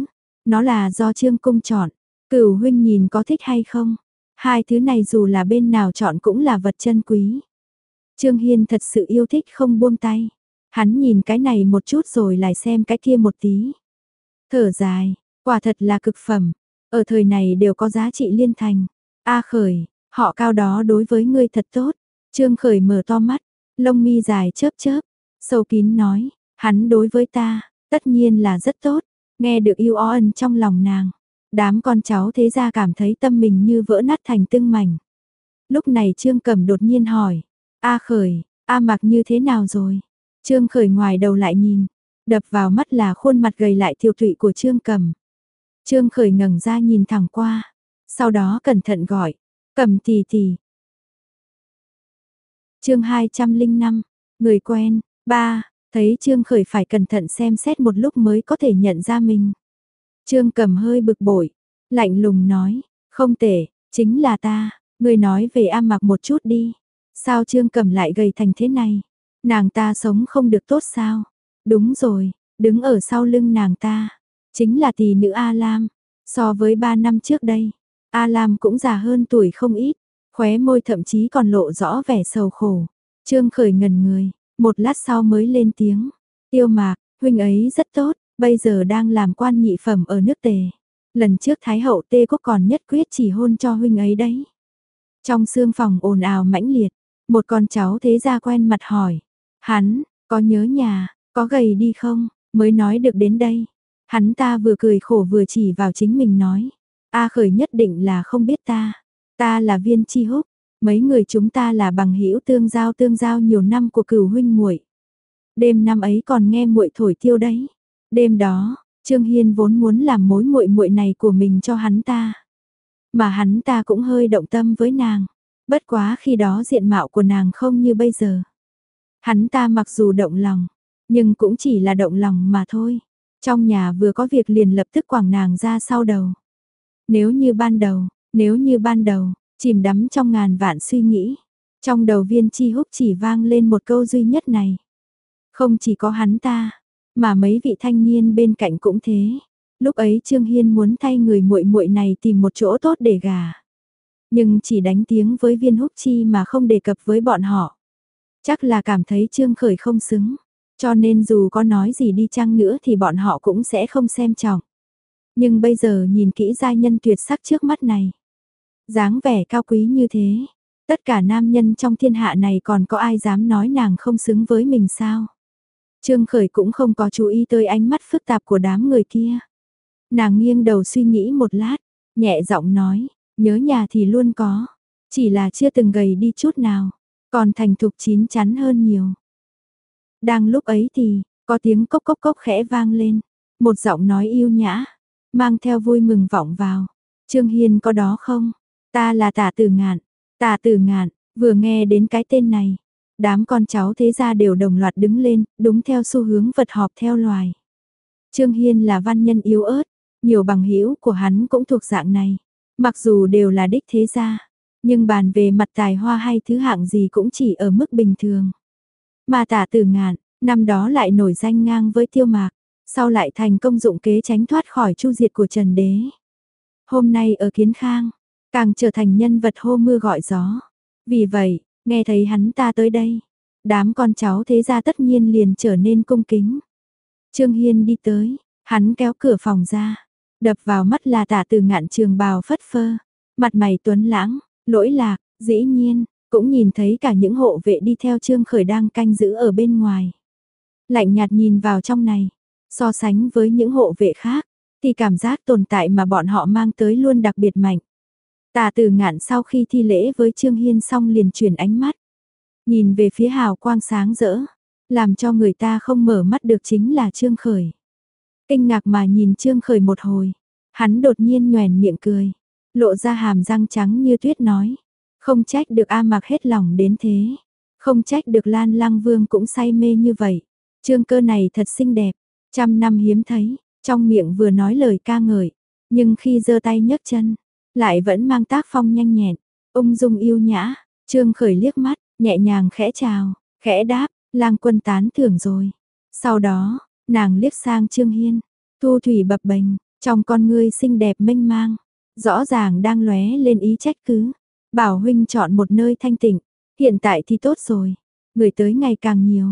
Nó là do Trương Cung chọn, Cửu huynh nhìn có thích hay không? Hai thứ này dù là bên nào chọn cũng là vật chân quý. Trương Hiên thật sự yêu thích không buông tay. Hắn nhìn cái này một chút rồi lại xem cái kia một tí. Thở dài, quả thật là cực phẩm. Ở thời này đều có giá trị liên thành. A Khởi, họ Cao đó đối với ngươi thật tốt. Trương Khởi mở to mắt, lông mi dài chớp chớp, sâu kín nói, hắn đối với ta, tất nhiên là rất tốt. Nghe được yêu ó ân trong lòng nàng. Đám con cháu thế ra cảm thấy tâm mình như vỡ nát thành từng mảnh. Lúc này Trương Cẩm đột nhiên hỏi, A Khởi, A Mặc như thế nào rồi? Trương Khởi ngoài đầu lại nhìn, đập vào mắt là khuôn mặt gầy lại tiêu tụy của Trương Cẩm. Trương Khởi ngẩng ra nhìn thẳng qua, sau đó cẩn thận gọi, Cẩm tỷ tỷ. Chương hai trăm lẻ năm, người quen, ba, thấy Trương Khởi phải cẩn thận xem xét một lúc mới có thể nhận ra mình. Trương Cẩm hơi bực bội, lạnh lùng nói, không tệ, chính là ta, ngươi nói về A Mặc một chút đi. Sao Trương Cẩm lại gầy thành thế này? Nàng ta sống không được tốt sao? Đúng rồi, đứng ở sau lưng nàng ta, chính là tỷ nữ A Lam. So với ba năm trước đây, A Lam cũng già hơn tuổi không ít, khóe môi thậm chí còn lộ rõ vẻ sầu khổ. Trương Khởi ngẩn người, một lát sau mới lên tiếng. Tiêu Mạc, huynh ấy rất tốt, bây giờ đang làm quan nhị phẩm ở nước Tề. Lần trước Thái hậu Tê Quốc còn nhất quyết chỉ hôn cho huynh ấy đấy. Trong sương phòng ồn ào mãnh liệt, một con cháu thế gia quen mặt hỏi. Hắn, có nhớ nhà, có gầy đi không, mới nói được đến đây. Hắn ta vừa cười khổ vừa chỉ vào chính mình nói. A Khởi nhất định là không biết ta. Ta là Viên Chi Húc, mấy người chúng ta là bằng hữu tương giao tương giao nhiều năm của Cửu huynh muội. Đêm năm ấy còn nghe muội thổi tiêu đấy. Đêm đó, Trương Hiên vốn muốn làm mối muội muội này của mình cho hắn ta. Mà hắn ta cũng hơi động tâm với nàng. Bất quá khi đó diện mạo của nàng không như bây giờ. Hắn ta mặc dù động lòng, nhưng cũng chỉ là động lòng mà thôi. Trong nhà vừa có việc liền lập tức quẳng nàng ra sau đầu. Nếu như ban đầu, nếu như ban đầu, chìm đắm trong ngàn vạn suy nghĩ. Trong đầu Viên Chi Húc chỉ vang lên một câu duy nhất này. Không chỉ có hắn ta, mà mấy vị thanh niên bên cạnh cũng thế. Lúc ấy Trương Hiên muốn thay người muội muội này tìm một chỗ tốt để gả. Nhưng chỉ đánh tiếng với Viên Húc Chi mà không đề cập với bọn họ. Chắc là cảm thấy Trương Khởi không xứng, cho nên dù có nói gì đi chăng nữa thì bọn họ cũng sẽ không xem trọng. Nhưng bây giờ nhìn kỹ giai nhân tuyệt sắc trước mắt này, dáng vẻ cao quý như thế, tất cả nam nhân trong thiên hạ này còn có ai dám nói nàng không xứng với mình sao? Trương Khởi cũng không có chú ý tới ánh mắt phức tạp của đám người kia. Nàng nghiêng đầu suy nghĩ một lát, nhẹ giọng nói, nhớ nhà thì luôn có, chỉ là chưa từng gầy đi chút nào, còn thành thục chín chắn hơn nhiều. Đang lúc ấy thì, có tiếng cốc cốc cốc khẽ vang lên, một giọng nói yêu nhã, mang theo vui mừng vọng vào. Trương Hiên có đó không? Ta là Tả Tử Ngạn. Tả Tử Ngạn, vừa nghe đến cái tên này, đám con cháu thế gia đều đồng loạt đứng lên, đúng theo xu hướng vật họp theo loài. Trương Hiên là văn nhân yếu ớt, nhiều bằng hữu của hắn cũng thuộc dạng này. Mặc dù đều là đích thế gia, nhưng bàn về mặt tài hoa hay thứ hạng gì cũng chỉ ở mức bình thường. Mà Tả Tử Ngạn, năm đó lại nổi danh ngang với Tiêu Mạc, sau lại thành công dụng kế tránh thoát khỏi chu diệt của Trần Đế. Hôm nay ở Kiến Khang, càng trở thành nhân vật hô mưa gọi gió. Vì vậy, nghe thấy hắn ta tới đây, đám con cháu thế gia tất nhiên liền trở nên cung kính. Trương Hiên đi tới, hắn kéo cửa phòng ra, đập vào mắt là Tả Tử Ngạn trường bào phất phơ, mặt mày tuấn lãng, lỗi lạc, dĩ nhiên, cũng nhìn thấy cả những hộ vệ đi theo Trương Khởi đang canh giữ ở bên ngoài. Lạnh nhạt nhìn vào trong này, so sánh với những hộ vệ khác, thì cảm giác tồn tại mà bọn họ mang tới luôn đặc biệt mạnh. Tả Tử Ngạn sau khi thi lễ với Trương Hiên xong liền chuyển ánh mắt, nhìn về phía hào quang sáng rỡ, làm cho người ta không mở mắt được chính là Trương Khởi. Kinh ngạc mà nhìn Trương Khởi một hồi, hắn đột nhiên nhoẻn miệng cười, lộ ra hàm răng trắng như tuyết nói, không trách được A Mạc hết lòng đến thế, không trách được Lan Lăng Vương cũng say mê như vậy. Trương Cơ này thật xinh đẹp, trăm năm hiếm thấy, trong miệng vừa nói lời ca ngợi, nhưng khi giơ tay nhấc chân, lại vẫn mang tác phong nhanh nhẹn, ung dung yêu nhã. Trương Khởi liếc mắt, nhẹ nhàng khẽ chào, khẽ đáp, Lang quân tán thưởng rồi. Sau đó, nàng liếc sang Trương Hiên, thu thủy bập bềnh, Trong con ngươi xinh đẹp mênh mang, rõ ràng đang lóe lên ý trách cứ. Bảo huynh chọn một nơi thanh tịnh, hiện tại thì tốt rồi, người tới ngày càng nhiều.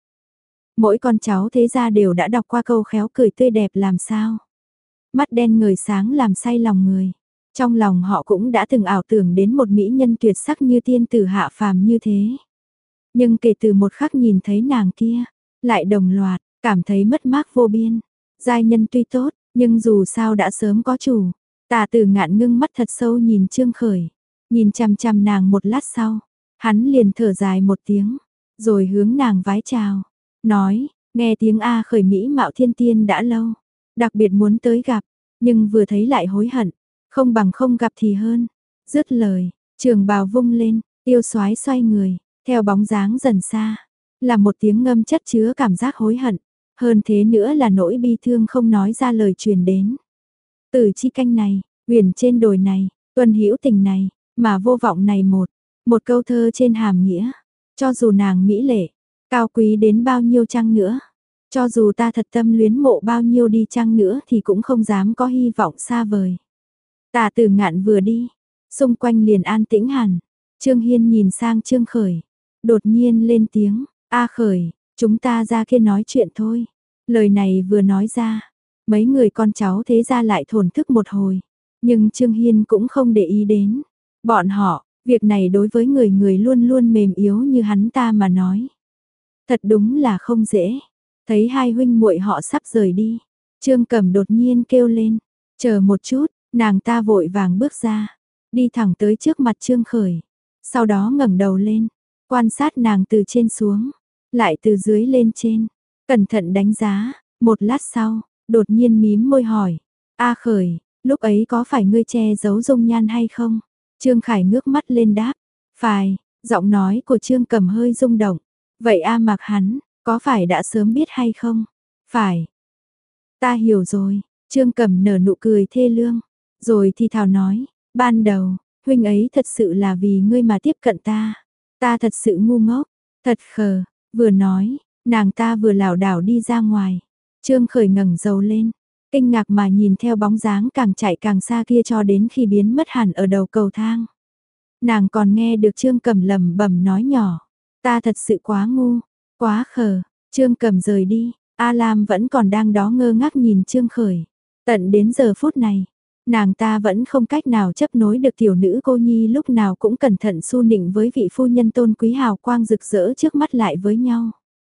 Mỗi con cháu thế gia đều đã đọc qua câu khéo cười tươi đẹp làm sao. Mắt đen người sáng làm say lòng người. Trong lòng họ cũng đã từng ảo tưởng đến một mỹ nhân tuyệt sắc như tiên tử hạ phàm như thế. Nhưng kể từ một khắc nhìn thấy nàng kia, lại đồng loạt, cảm thấy mất mát vô biên. Giai nhân tuy tốt, nhưng dù sao đã sớm có chủ. Tà Tử Ngạn ngưng mắt thật sâu nhìn Trương Khởi, nhìn chằm chằm nàng một lát sau, hắn liền thở dài một tiếng, rồi hướng nàng vái chào, nói, nghe tiếng A Khởi mỹ mạo thiên tiên đã lâu, đặc biệt muốn tới gặp, nhưng vừa thấy lại hối hận, không bằng không gặp thì hơn. Dứt lời, trường bào vung lên, yêu soái xoay người, theo bóng dáng dần xa, là một tiếng ngâm chất chứa cảm giác hối hận, hơn thế nữa là nỗi bi thương không nói ra lời truyền đến. Từ chi canh này, huyền trên đồi này, tuân hữu tình này, mà vô vọng này một, một câu thơ trên hàm nghĩa, cho dù nàng mỹ lệ, cao quý đến bao nhiêu chăng nữa, cho dù ta thật tâm luyến mộ bao nhiêu đi chăng nữa thì cũng không dám có hy vọng xa vời. Tà Tử Ngạn vừa đi, xung quanh liền an tĩnh hẳn. Trương Hiên nhìn sang Trương Khởi, đột nhiên lên tiếng, "A Khởi, chúng ta ra kia nói chuyện thôi." Lời này vừa nói ra, mấy người con cháu thế gia lại thổn thức một hồi, nhưng Trương Hiên cũng không để ý đến. Bọn họ, việc này đối với người người luôn luôn mềm yếu như hắn ta mà nói, thật đúng là không dễ. Thấy hai huynh muội họ sắp rời đi, Trương Cẩm đột nhiên kêu lên, "Chờ một chút." Nàng ta vội vàng bước ra, đi thẳng tới trước mặt Trương Khởi, sau đó ngẩng đầu lên, quan sát nàng từ trên xuống, lại từ dưới lên trên, cẩn thận đánh giá, một lát sau, đột nhiên mím môi hỏi, "A Khởi, lúc ấy có phải ngươi che giấu dung nhan hay không?" Trương Khải ngước mắt lên đáp, "Phải." Giọng nói của Trương Cẩm hơi rung động, "Vậy A Mạc hắn, có phải đã sớm biết hay không?" "Phải." "Ta hiểu rồi." Trương Cẩm nở nụ cười thê lương, rồi thì thào nói, "Ban đầu, huynh ấy thật sự là vì ngươi mà tiếp cận ta. Ta thật sự ngu ngốc, thật khờ." Vừa nói, nàng ta vừa lảo đảo đi ra ngoài. Trương Khởi ngẩng đầu lên, kinh ngạc mà nhìn theo bóng dáng càng chạy càng xa kia cho đến khi biến mất hẳn ở đầu cầu thang. Nàng còn nghe được Trương Cẩm lẩm bẩm nói nhỏ, "Ta thật sự quá ngu, quá khờ." Trương Cẩm rời đi, A Lam vẫn còn đang đó ngơ ngác nhìn Trương Khởi. Tận đến giờ phút này, nàng ta vẫn không cách nào chấp nối được tiểu nữ cô nhi lúc nào cũng cẩn thận su nịnh với vị phu nhân tôn quý hào quang rực rỡ trước mắt lại với nhau.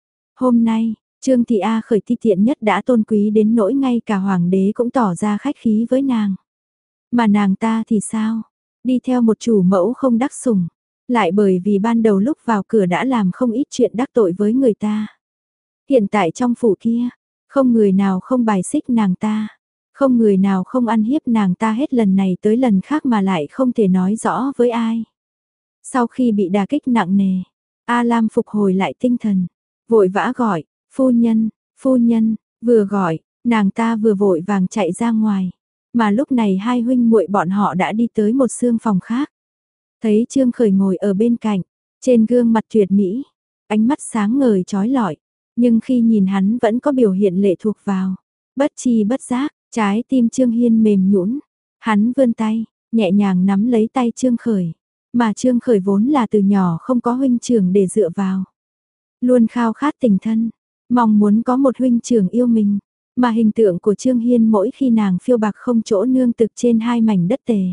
Hôm nay, Trương Thị A Khởi ti tiện nhất đã tôn quý đến nỗi ngay cả hoàng đế cũng tỏ ra khách khí với nàng. Mà nàng ta thì sao? Đi theo một chủ mẫu không đắc sủng, lại bởi vì ban đầu lúc vào cửa đã làm không ít chuyện đắc tội với người ta. Hiện tại trong phủ kia, không người nào không bài xích nàng ta. Không người nào không ăn hiếp nàng ta hết lần này tới lần khác mà lại không thể nói rõ với ai. Sau khi bị đả kích nặng nề, A Lam phục hồi lại tinh thần, vội vã gọi, "Phu nhân, phu nhân." Vừa gọi, nàng ta vừa vội vàng chạy ra ngoài. Mà lúc này hai huynh muội bọn họ đã đi tới một xương phòng khác. Thấy Trương Khởi ngồi ở bên cạnh, trên gương mặt tuyệt mỹ, ánh mắt sáng ngời chói lọi, nhưng khi nhìn hắn vẫn có biểu hiện lệ thuộc vào. Bất chi bất giác, trái tim Trương Hiên mềm nhũn, hắn vươn tay, nhẹ nhàng nắm lấy tay Trương Khởi, mà Trương Khởi vốn là từ nhỏ không có huynh trưởng để dựa vào. Luôn khao khát tình thân, mong muốn có một huynh trưởng yêu mình, mà hình tượng của Trương Hiên mỗi khi nàng phiêu bạc không chỗ nương tực trên hai mảnh đất tề.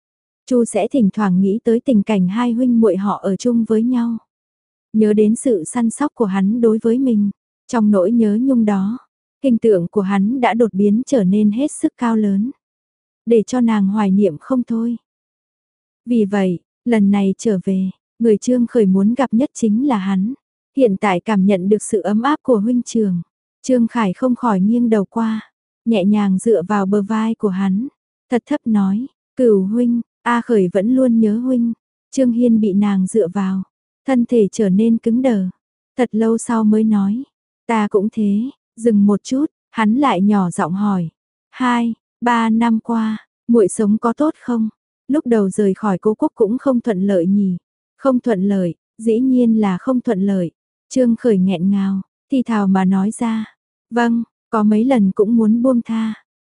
Chu sẽ thỉnh thoảng nghĩ tới tình cảnh hai huynh muội họ ở chung với nhau. Nhớ đến sự săn sóc của hắn đối với mình, trong nỗi nhớ nhung đó. Hình tượng của hắn đã đột biến trở nên hết sức cao lớn, để cho nàng hoài niệm không thôi. Vì vậy, lần này trở về, người Trương Khởi muốn gặp nhất chính là hắn. Hiện tại cảm nhận được sự ấm áp của huynh trưởng, Trương Khải không khỏi nghiêng đầu qua, nhẹ nhàng dựa vào bờ vai của hắn, thật thấp nói, "Cửu huynh." A Khởi vẫn luôn nhớ huynh. Trương Hiên bị nàng dựa vào, thân thể trở nên cứng đờ, thật lâu sau mới nói, "Ta cũng thế." Dừng một chút, hắn lại nhỏ giọng hỏi, hai, ba năm qua, muội sống có tốt không? Lúc đầu rời khỏi Cố Quốc cũng không thuận lợi nhỉ?" "Không thuận lợi, dĩ nhiên là không thuận lợi." Trương Khởi nghẹn ngào, thì thào mà nói ra, "Vâng, có mấy lần cũng muốn buông tha,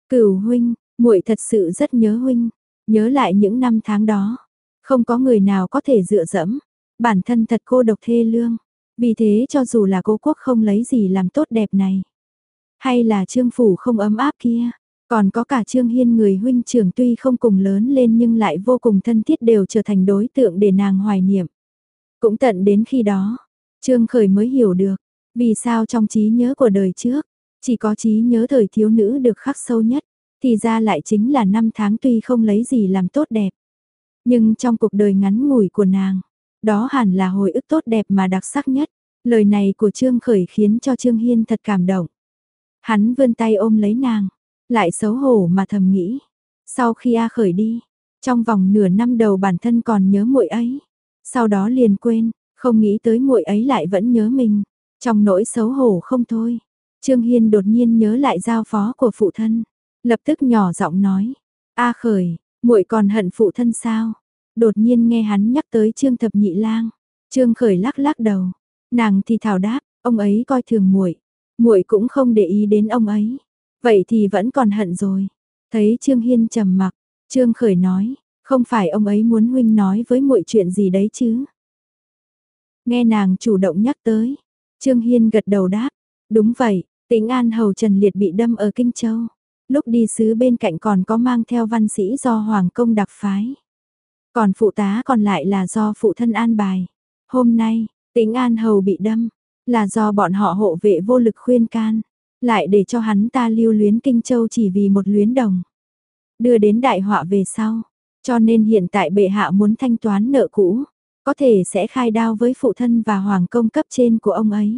Cửu huynh, muội thật sự rất nhớ huynh, nhớ lại những năm tháng đó, không có người nào có thể dựa dẫm, bản thân thật cô độc thê lương, vì thế cho dù là Cố Quốc không lấy gì làm tốt đẹp này, hay là Trương phủ không ấm áp kia, còn có cả Trương Hiên người huynh trưởng tuy không cùng lớn lên nhưng lại vô cùng thân thiết đều trở thành đối tượng để nàng hoài niệm. Cũng tận đến khi đó, Trương Khởi mới hiểu được, vì sao trong trí nhớ của đời trước, chỉ có trí nhớ thời thiếu nữ được khắc sâu nhất, thì ra lại chính là năm tháng tuy không lấy gì làm tốt đẹp. Nhưng trong cuộc đời ngắn ngủi của nàng, đó hẳn là hồi ức tốt đẹp mà đặc sắc nhất. Lời này của Trương Khởi khiến cho Trương Hiên thật cảm động. Hắn vươn tay ôm lấy nàng, lại xấu hổ mà thầm nghĩ. Sau khi A Khởi đi, trong vòng nửa năm đầu bản thân còn nhớ muội ấy. Sau đó liền quên, không nghĩ tới muội ấy lại vẫn nhớ mình. Trong nỗi xấu hổ không thôi, Trương Hiên đột nhiên nhớ lại giao phó của phụ thân. Lập tức nhỏ giọng nói, A Khởi, muội còn hận phụ thân sao? Đột nhiên nghe hắn nhắc tới Trương Thập Nhị Lang, Trương Khởi lắc lắc đầu, nàng thì thảo đáp, ông ấy coi thường muội, muội cũng không để ý đến ông ấy, vậy thì vẫn còn hận rồi. Thấy Trương Hiên trầm mặc, Trương Khởi nói, không phải ông ấy muốn huynh nói với muội chuyện gì đấy chứ? Nghe nàng chủ động nhắc tới, Trương Hiên gật đầu đáp, đúng vậy, Tĩnh An hầu Trần Liệt bị đâm ở Kinh Châu. Lúc đi sứ bên cạnh còn có mang theo văn sĩ do Hoàng Công đặc phái. Còn phụ tá còn lại là do phụ thân an bài. Hôm nay, Tĩnh An hầu bị đâm, là do bọn họ hộ vệ vô lực khuyên can, lại để cho hắn ta lưu luyến Kinh Châu chỉ vì một luyến đồng. Đưa đến đại họa về sau, cho nên hiện tại bệ hạ muốn thanh toán nợ cũ, có thể sẽ khai đao với phụ thân và Hoàng Công cấp trên của ông ấy.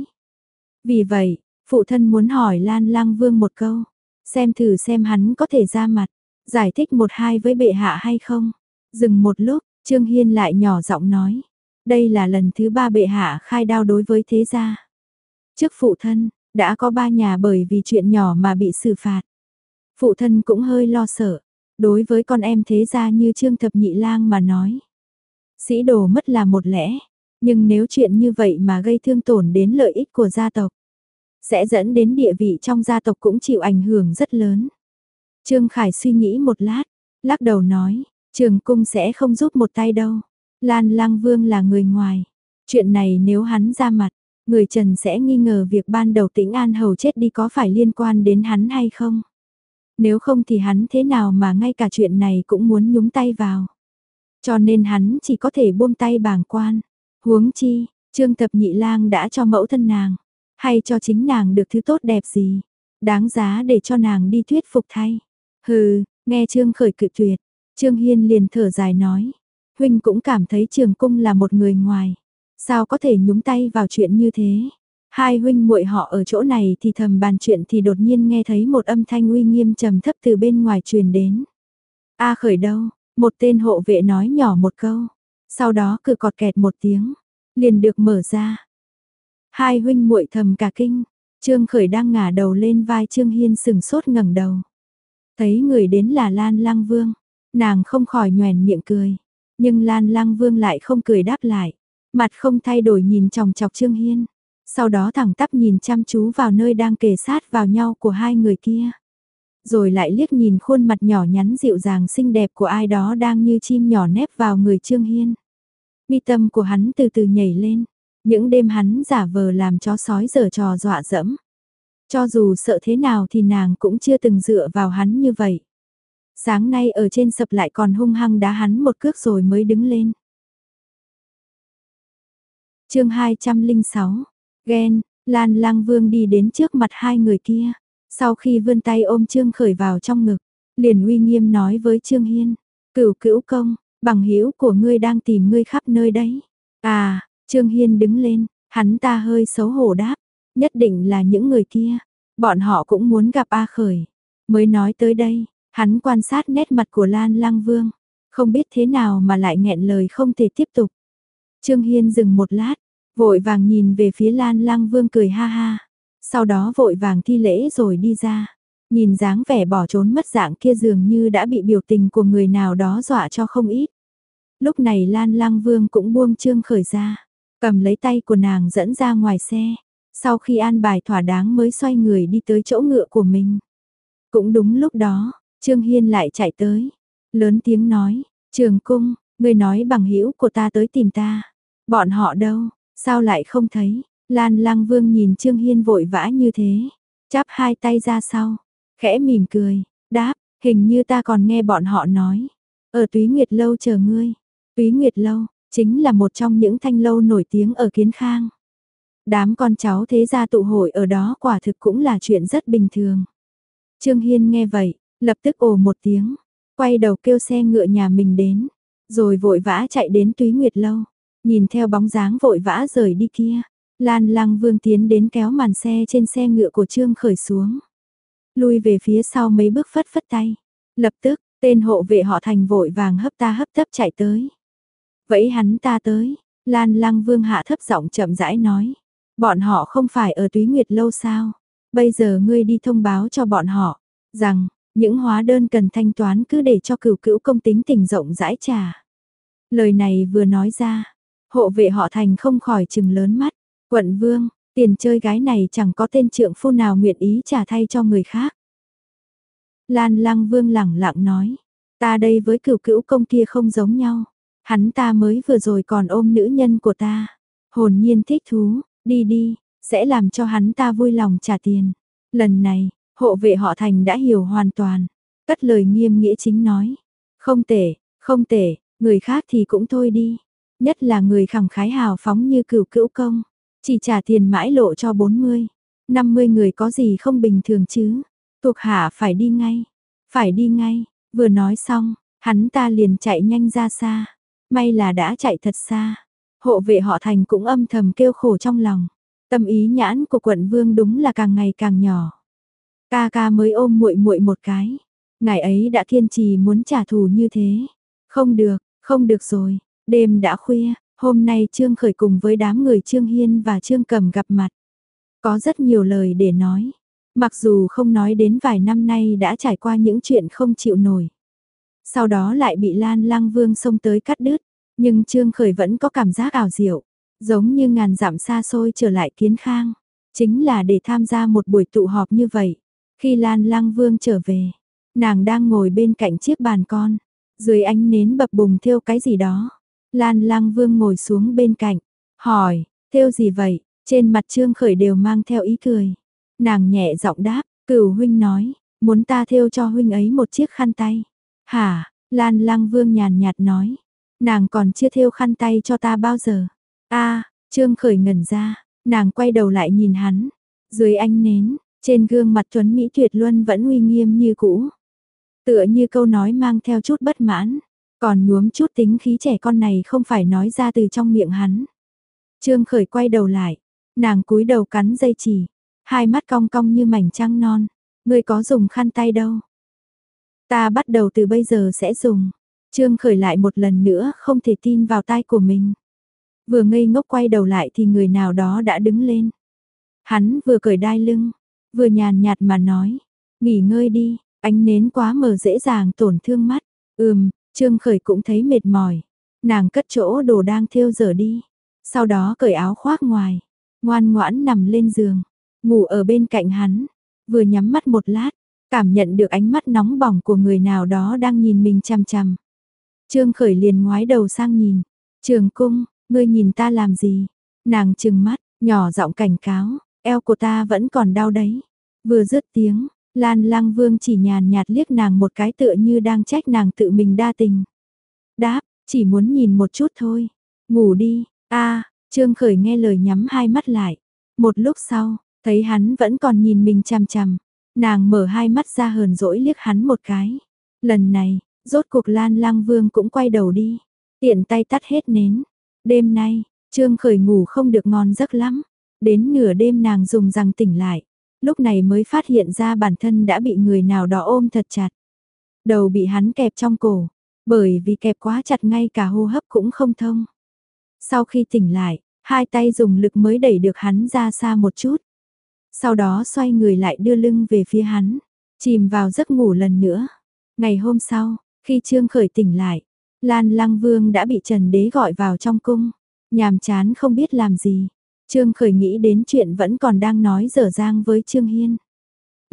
Vì vậy, phụ thân muốn hỏi Lan Lang Vương một câu. Xem thử xem hắn có thể ra mặt, giải thích một hai với bệ hạ hay không. Dừng một lúc, Trương Hiên lại nhỏ giọng nói. Đây là lần thứ ba bệ hạ khai đao đối với thế gia. Trước phụ thân, đã có ba nhà bởi vì chuyện nhỏ mà bị xử phạt. Phụ thân cũng hơi lo sợ. Đối với con em thế gia như Trương Thập Nhị Lang mà nói. Sĩ đồ mất là một lẽ. Nhưng nếu chuyện như vậy mà gây thương tổn đến lợi ích của gia tộc, sẽ dẫn đến địa vị trong gia tộc cũng chịu ảnh hưởng rất lớn. Trương Khải suy nghĩ một lát, lắc đầu nói, Trường Cung sẽ không giúp một tay đâu. Lan Lang Vương là người ngoài. Chuyện này nếu hắn ra mặt, người Trần sẽ nghi ngờ việc ban đầu Tĩnh An hầu chết đi có phải liên quan đến hắn hay không. Nếu không thì hắn thế nào mà ngay cả chuyện này cũng muốn nhúng tay vào. Cho nên hắn chỉ có thể buông tay bàng quan. Huống chi, Trương Thập Nhị Lang đã cho mẫu thân nàng, hay cho chính nàng được thứ tốt đẹp gì, đáng giá để cho nàng đi thuyết phục thay. Hừ, nghe Trương Khởi cự tuyệt, Trương Hiên liền thở dài nói, huynh cũng cảm thấy Trường Cung là một người ngoài, sao có thể nhúng tay vào chuyện như thế. Hai huynh muội họ ở chỗ này thì thầm bàn chuyện thì đột nhiên nghe thấy một âm thanh uy nghiêm trầm thấp từ bên ngoài truyền đến. A Khởi đâu? Một tên hộ vệ nói nhỏ một câu, sau đó cửa cọt kẹt một tiếng, liền được mở ra. Hai huynh muội thầm cả kinh, Trương Khởi đang ngả đầu lên vai Trương Hiên sừng sốt ngẩng đầu. Thấy người đến là Lan Lang Vương, nàng không khỏi nhoẻn miệng cười, nhưng Lan Lang Vương lại không cười đáp lại, mặt không thay đổi nhìn chòng chọc Trương Hiên, sau đó thẳng tắp nhìn chăm chú vào nơi đang kề sát vào nhau của hai người kia. Rồi lại liếc nhìn khuôn mặt nhỏ nhắn dịu dàng xinh đẹp của ai đó đang như chim nhỏ nép vào người Trương Hiên. Mi tâm của hắn từ từ nhảy lên. Những đêm hắn giả vờ làm chó sói giở trò dọa dẫm. Cho dù sợ thế nào thì nàng cũng chưa từng dựa vào hắn như vậy. Sáng nay ở trên sập lại còn hung hăng đá hắn một cước rồi mới đứng lên. Chương hai trăm lẻ sáu, ghen, Lan Lang Vương đi đến trước mặt hai người kia. Sau khi vươn tay ôm Trương Khởi vào trong ngực, liền uy nghiêm nói với Trương Hiên, Cửu Cữu công, bằng hữu của ngươi đang tìm ngươi khắp nơi đấy. À, Trương Hiên đứng lên, hắn ta hơi xấu hổ đáp, nhất định là những người kia, bọn họ cũng muốn gặp A Khởi. Mới nói tới đây, hắn quan sát nét mặt của Lan Lang Vương, không biết thế nào mà lại nghẹn lời không thể tiếp tục. Trương Hiên dừng một lát, vội vàng nhìn về phía Lan Lang Vương cười ha ha, sau đó vội vàng thi lễ rồi đi ra. Nhìn dáng vẻ bỏ trốn mất dạng kia dường như đã bị biểu tình của người nào đó dọa cho không ít. Lúc này Lan Lang Vương cũng buông Trương Khởi ra, cầm lấy tay của nàng dẫn ra ngoài xe, sau khi an bài thỏa đáng mới xoay người đi tới chỗ ngựa của mình. Cũng đúng lúc đó, Trương Hiên lại chạy tới, lớn tiếng nói, Trường Cung, ngươi nói bằng hữu của ta tới tìm ta. Bọn họ đâu, sao lại không thấy? Lan Lăng Vương nhìn Trương Hiên vội vã như thế, chắp hai tay ra sau, khẽ mỉm cười, đáp, hình như ta còn nghe bọn họ nói, ở Túy Nguyệt Lâu chờ ngươi. Túy Nguyệt Lâu, chính là một trong những thanh lâu nổi tiếng ở Kiến Khang. Đám con cháu thế gia tụ hội ở đó quả thực cũng là chuyện rất bình thường. Trương Hiên nghe vậy, lập tức ồ một tiếng, quay đầu kêu xe ngựa nhà mình đến, rồi vội vã chạy đến Túy Nguyệt Lâu, nhìn theo bóng dáng vội vã rời đi kia. Lan Lăng Vương tiến đến kéo màn xe trên xe ngựa của Trương Khởi xuống, lui về phía sau mấy bước phất phất tay. Lập tức, tên hộ vệ họ Thành vội vàng hấp ta hấp tấp chạy tới. Vẫy hắn ta tới, Lan Lăng Vương hạ thấp giọng chậm rãi nói. Bọn họ không phải ở Túy Nguyệt Lâu sao? Bây giờ ngươi đi thông báo cho bọn họ, rằng, những hóa đơn cần thanh toán cứ để cho cửu cữu công tính tình rộng rãi trả. Lời này vừa nói ra, hộ vệ họ Thành không khỏi trừng lớn mắt. Quận Vương, tiền chơi gái này chẳng có tên trượng phu nào nguyện ý trả thay cho người khác. Lan Lăng Vương lẳng lặng nói, ta đây với cửu cữu công kia không giống nhau. Hắn ta mới vừa rồi còn ôm nữ nhân của ta. Hồn nhiên thích thú, đi đi, sẽ làm cho hắn ta vui lòng trả tiền. Lần này, hộ vệ họ Thành đã hiểu hoàn toàn. Cất lời nghiêm nghĩa chính nói. Không tệ, không tệ, người khác thì cũng thôi đi. Nhất là người khẳng khái hào phóng như cửu cữu công. Chỉ trả tiền mãi lộ cho bốn mươi, năm mươi người có gì không bình thường chứ. Thuộc hạ phải đi ngay, phải đi ngay. Vừa nói xong, hắn ta liền chạy nhanh ra xa. May là đã chạy thật xa. Hộ vệ họ Thành cũng âm thầm kêu khổ trong lòng. Tâm ý nhãn của quận Vương đúng là càng ngày càng nhỏ. Ca ca mới ôm muội muội một cái. Ngài ấy đã kiên trì muốn trả thù như thế. Không được, không được rồi. Đêm đã khuya, hôm nay Trương Khởi cùng với đám người Trương Hiên và Trương Cầm gặp mặt. Có rất nhiều lời để nói. Mặc dù không nói đến vài năm nay đã trải qua những chuyện không chịu nổi. Sau đó lại bị Lan Lăng Vương xông tới cắt đứt. Nhưng Trương Khởi vẫn có cảm giác ảo diệu. Giống như ngàn dặm xa xôi trở lại Kiến Khang. Chính là để tham gia một buổi tụ họp như vậy. Khi Lan Lăng Vương trở về, nàng đang ngồi bên cạnh chiếc bàn con. Dưới ánh nến bập bùng thêu cái gì đó. Lan Lăng Vương ngồi xuống bên cạnh, hỏi, thêu gì vậy? Trên mặt Trương Khởi đều mang theo ý cười. Nàng nhẹ giọng đáp, Cửu huynh nói, muốn ta thêu cho huynh ấy một chiếc khăn tay. Hả? Lan Lăng Vương nhàn nhạt nói, nàng còn chưa thêu khăn tay cho ta bao giờ. A, Trương Khởi ngẩn ra, nàng quay đầu lại nhìn hắn. Dưới ánh nến, trên gương mặt tuấn mỹ tuyệt luân vẫn uy nghiêm như cũ. Tựa như câu nói mang theo chút bất mãn, còn nhuốm chút tính khí trẻ con này không phải nói ra từ trong miệng hắn. Trương Khởi quay đầu lại, nàng cúi đầu cắn dây chỉ, hai mắt cong cong như mảnh trăng non. Ngươi có dùng khăn tay đâu? Ta bắt đầu từ bây giờ sẽ dùng. Trương Khởi lại một lần nữa không thể tin vào tai của mình. Vừa ngây ngốc quay đầu lại thì người nào đó đã đứng lên. Hắn vừa cởi đai lưng, vừa nhàn nhạt mà nói, nghỉ ngơi đi, ánh nến quá mờ dễ dàng tổn thương mắt. Ừm, Trương Khởi cũng thấy mệt mỏi. Nàng cất chỗ đồ đang thêu dở đi, sau đó cởi áo khoác ngoài, ngoan ngoãn nằm lên giường, ngủ ở bên cạnh hắn, vừa nhắm mắt một lát, cảm nhận được ánh mắt nóng bỏng của người nào đó đang nhìn mình chằm chằm. Trương Khởi liền ngoái đầu sang nhìn, Trường Cung, ngươi nhìn ta làm gì? Nàng trừng mắt, nhỏ giọng cảnh cáo, eo của ta vẫn còn đau đấy. Vừa dứt tiếng, Lan Lăng Vương chỉ nhàn nhạt liếc nàng một cái tựa như đang trách nàng tự mình đa tình. Đáp, chỉ muốn nhìn một chút thôi. Ngủ đi. A, Trương Khởi nghe lời nhắm hai mắt lại. Một lúc sau, thấy hắn vẫn còn nhìn mình chằm chằm, nàng mở hai mắt ra hờn dỗi liếc hắn một cái. Lần này, rốt cuộc Lan Lăng Vương cũng quay đầu đi, tiện tay tắt hết nến. Đêm nay, Trương Khởi ngủ không được ngon giấc lắm. Đến nửa đêm nàng dùng rằng tỉnh lại, lúc này mới phát hiện ra bản thân đã bị người nào đó ôm thật chặt. Đầu bị hắn kẹp trong cổ, bởi vì kẹp quá chặt ngay cả hô hấp cũng không thông. Sau khi tỉnh lại, hai tay dùng lực mới đẩy được hắn ra xa một chút. Sau đó xoay người lại đưa lưng về phía hắn, chìm vào giấc ngủ lần nữa. Ngày hôm sau, khi Trương Khởi tỉnh lại, Lan Lăng Vương đã bị Trần Đế gọi vào trong cung, nhàm chán không biết làm gì. Trương Khởi nghĩ đến chuyện vẫn còn đang nói dở dang với Trương Hiên.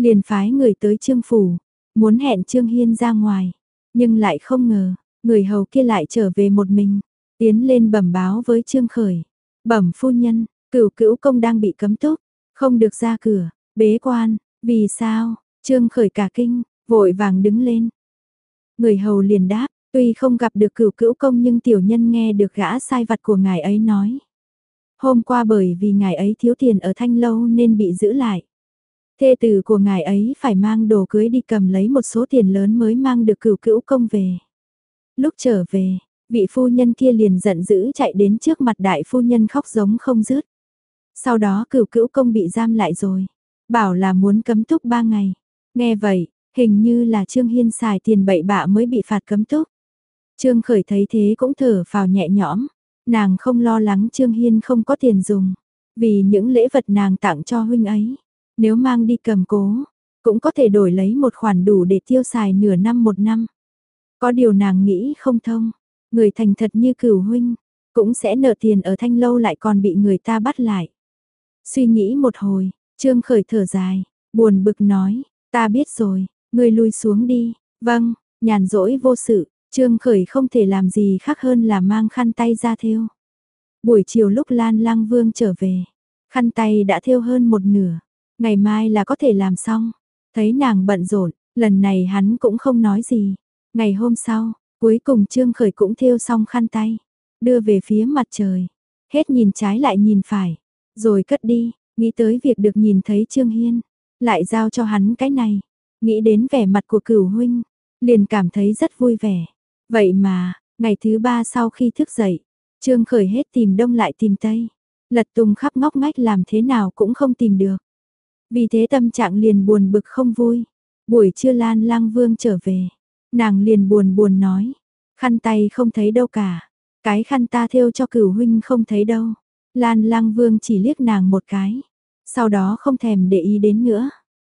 liền phái người tới Trương phủ, muốn hẹn Trương Hiên ra ngoài, nhưng lại không ngờ, người hầu kia lại trở về một mình, tiến lên bẩm báo với Trương Khởi. Bẩm phu nhân, Cửu Cữu công đang bị cấm túc, không được ra cửa, bế quan. Vì sao? Trương Khởi cả kinh, vội vàng đứng lên. Người hầu liền đáp, tuy không gặp được Cửu Cữu công nhưng tiểu nhân nghe được gã sai vặt của ngài ấy nói. Hôm qua bởi vì ngài ấy thiếu tiền ở Thanh Lâu nên bị giữ lại. Thê tử của ngài ấy phải mang đồ cưới đi cầm lấy một số tiền lớn mới mang được Cửu Cữu công về. Lúc trở về, vị phu nhân kia liền giận dữ chạy đến trước mặt đại phu nhân khóc giống không dứt. Sau đó Cửu Cữu công bị giam lại rồi, bảo là muốn cấm túc ba ngày. Nghe vậy, hình như là Trương Hiên xài tiền bậy bạ mới bị phạt cấm túc. Trương Khởi thấy thế cũng thở phào nhẹ nhõm, nàng không lo lắng Trương Hiên không có tiền dùng, vì những lễ vật nàng tặng cho huynh ấy, nếu mang đi cầm cố, cũng có thể đổi lấy một khoản đủ để tiêu xài nửa năm một năm. Có điều nàng nghĩ không thông, người thành thật như Cửu huynh, cũng sẽ nợ tiền ở Thanh Lâu lại còn bị người ta bắt lại. Suy nghĩ một hồi, Trương Khởi thở dài, buồn bực nói, ta biết rồi, ngươi lui xuống đi. Vâng, nhàn rỗi vô sự, Trương Khởi không thể làm gì khác hơn là mang khăn tay ra thêu. Buổi chiều lúc Lan Lăng Vương trở về, khăn tay đã thêu hơn một nửa, ngày mai là có thể làm xong. Thấy nàng bận rộn, lần này hắn cũng không nói gì. Ngày hôm sau, cuối cùng Trương Khởi cũng thêu xong khăn tay, đưa về phía mặt trời, hết nhìn trái lại nhìn phải, rồi cất đi, nghĩ tới việc được nhìn thấy Trương Hiên, lại giao cho hắn cái này, nghĩ đến vẻ mặt của Cửu huynh, liền cảm thấy rất vui vẻ. Vậy mà, ngày thứ ba sau khi thức dậy, Trương Khởi hết tìm đông lại tìm tây, lật tung khắp ngóc ngách làm thế nào cũng không tìm được. Vì thế tâm trạng liền buồn bực không vui. Buổi trưa Lan Lăng Vương trở về, nàng liền buồn buồn nói, khăn tay không thấy đâu cả, cái khăn ta thêu cho Cửu huynh không thấy đâu. Lan Lăng Vương chỉ liếc nàng một cái, sau đó không thèm để ý đến nữa.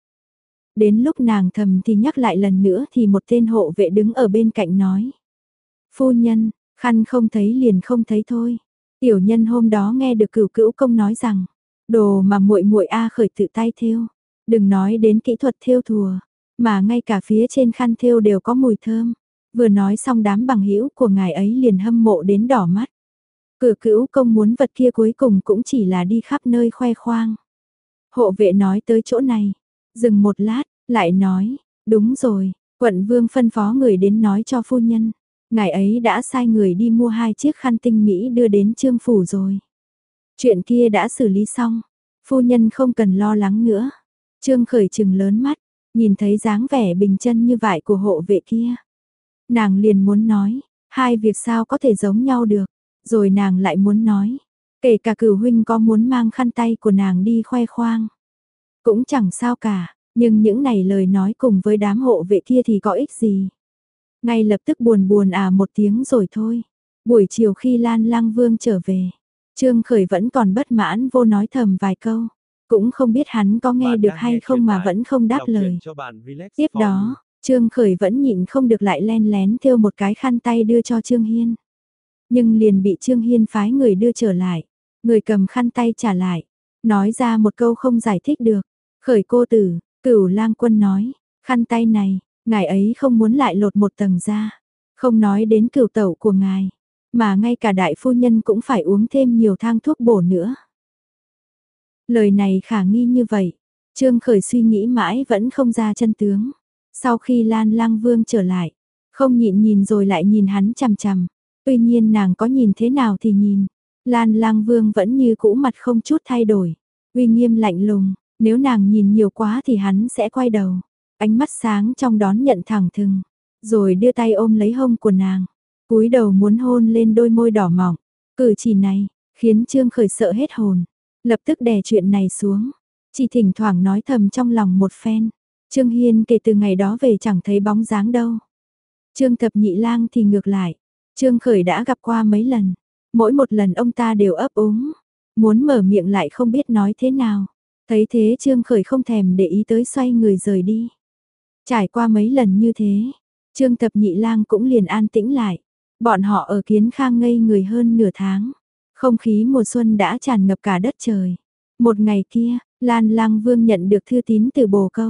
Đến lúc nàng thầm thì nhắc lại lần nữa thì một tên hộ vệ đứng ở bên cạnh nói, phu nhân, khăn không thấy liền không thấy thôi. Tiểu nhân hôm đó nghe được Cửu Cữu công nói rằng, đồ mà muội muội A Khởi tự tay thêu, đừng nói đến kỹ thuật thêu thùa, mà ngay cả phía trên khăn thêu đều có mùi thơm. Vừa nói xong đám bằng hữu của ngài ấy liền hâm mộ đến đỏ mắt. Cửu Cữu công muốn vật kia cuối cùng cũng chỉ là đi khắp nơi khoe khoang. Hộ vệ nói tới chỗ này, dừng một lát, lại nói, đúng rồi, quận vương phân phó người đến nói cho phu nhân, ngài ấy đã sai người đi mua hai chiếc khăn tinh mỹ đưa đến Trương phủ rồi. Chuyện kia đã xử lý xong, phu nhân không cần lo lắng nữa. Trương Khởi trừng lớn mắt, nhìn thấy dáng vẻ bình chân như vậy của hộ vệ kia. Nàng liền muốn nói, hai việc sao có thể giống nhau được, rồi nàng lại muốn nói, kể cả Cửu huynh có muốn mang khăn tay của nàng đi khoe khoang, cũng chẳng sao cả, nhưng những này lời nói cùng với đám hộ vệ kia thì có ích gì. Ngay lập tức buồn buồn à một tiếng rồi thôi. Buổi chiều khi Lan Lăng Vương trở về, Trương Khởi vẫn còn bất mãn vô nói thầm vài câu, cũng không biết hắn có nghe được hay không mà vẫn không đáp lời. Tiếp đó, Trương Khởi vẫn nhịn không được lại len lén thêu một cái khăn tay đưa cho Trương Hiên. Nhưng liền bị Trương Hiên phái người đưa trở lại, người cầm khăn tay trả lại, nói ra một câu không giải thích được. Khởi cô tử, Cửu Lang Quân nói, khăn tay này, ngài ấy không muốn lại lột một tầng ra, không nói đến Cửu tẩu của ngài, mà ngay cả đại phu nhân cũng phải uống thêm nhiều thang thuốc bổ nữa. Lời này khả nghi như vậy, Trương Khởi suy nghĩ mãi vẫn không ra chân tướng. Sau khi Lan Lăng Vương trở lại, không nhịn nhìn rồi lại nhìn hắn chằm chằm, tuy nhiên nàng có nhìn thế nào thì nhìn, Lan Lăng Vương vẫn như cũ mặt không chút thay đổi, uy nghiêm lạnh lùng, nếu nàng nhìn nhiều quá thì hắn sẽ quay đầu, ánh mắt sáng trong đón nhận thẳng thừng, rồi đưa tay ôm lấy hông của nàng, cúi đầu muốn hôn lên đôi môi đỏ mọng. Cử chỉ này khiến Trương Khởi sợ hết hồn, lập tức đè chuyện này xuống, chỉ thỉnh thoảng nói thầm trong lòng một phen. Trương Hiên kể từ ngày đó về chẳng thấy bóng dáng đâu. Trương Thập Nhị Lang thì ngược lại, Trương Khởi đã gặp qua mấy lần, mỗi một lần ông ta đều ấp úng, muốn mở miệng lại không biết nói thế nào. Thấy thế Trương Khởi không thèm để ý tới xoay người rời đi. Trải qua mấy lần như thế, Trương Thập Nhị Lang cũng liền an tĩnh lại. Bọn họ ở Kiến Khang ngây người hơn nửa tháng. Không khí mùa xuân đã tràn ngập cả đất trời. Một ngày kia, Lan Lăng Vương nhận được thư tín từ Bồ Câu.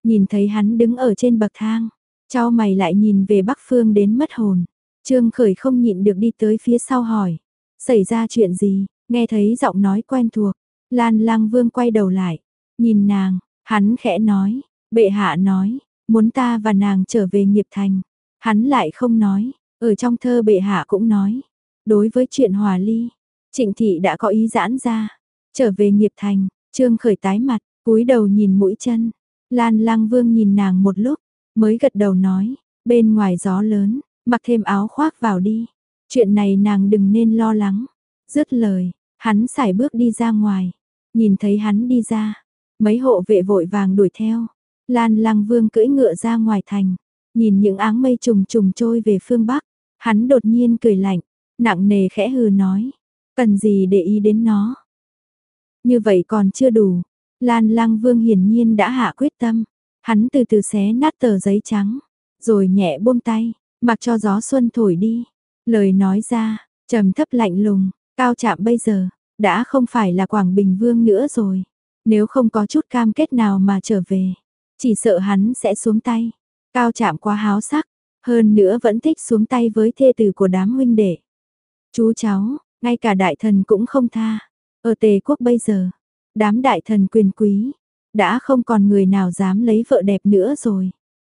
nhìn thấy hắn đứng ở trên bậc thang, chau mày lại nhìn về bắc phương đến mất hồn. Trương Khởi không nhịn được đi tới phía sau hỏi, xảy ra chuyện gì, nghe thấy giọng nói quen thuộc, Lan Lang Vương quay đầu lại, nhìn nàng, hắn khẽ nói, bệ hạ nói, muốn ta và nàng trở về nghiệp thành. Hắn lại không nói, ở trong thơ bệ hạ cũng nói, đối với chuyện hòa ly, Trịnh thị đã có ý giãn ra, trở về nghiệp thành. Trương Khởi tái mặt, cúi đầu nhìn mũi chân. Lan Lang Vương nhìn nàng một lúc, mới gật đầu nói, bên ngoài gió lớn, mặc thêm áo khoác vào đi. Chuyện này nàng đừng nên lo lắng. Dứt lời, hắn sải bước đi ra ngoài. Nhìn thấy hắn đi ra, mấy hộ vệ vội vàng đuổi theo. Lan Lang Vương cưỡi ngựa ra ngoài thành, nhìn những áng mây trùng trùng trôi về phương Bắc. Hắn đột nhiên cười lạnh, nặng nề khẽ hừ nói, cần gì để ý đến nó. Như vậy còn chưa đủ. Lan Lang Vương hiển nhiên đã hạ quyết tâm. Hắn từ từ xé nát tờ giấy trắng, rồi nhẹ buông tay, mặc cho gió xuân thổi đi. Lời nói ra, trầm thấp lạnh lùng, Cao Trạm bây giờ, đã không phải là Quảng Bình Vương nữa rồi. Nếu không có chút cam kết nào mà trở về, chỉ sợ hắn sẽ xuống tay. Cao Trạm quá háo sắc, hơn nữa vẫn thích xuống tay với thê tử của đám huynh đệ. Chú cháu, ngay cả đại thần cũng không tha. Ở Tề quốc bây giờ, đám đại thần quyền quý, đã không còn người nào dám lấy vợ đẹp nữa rồi.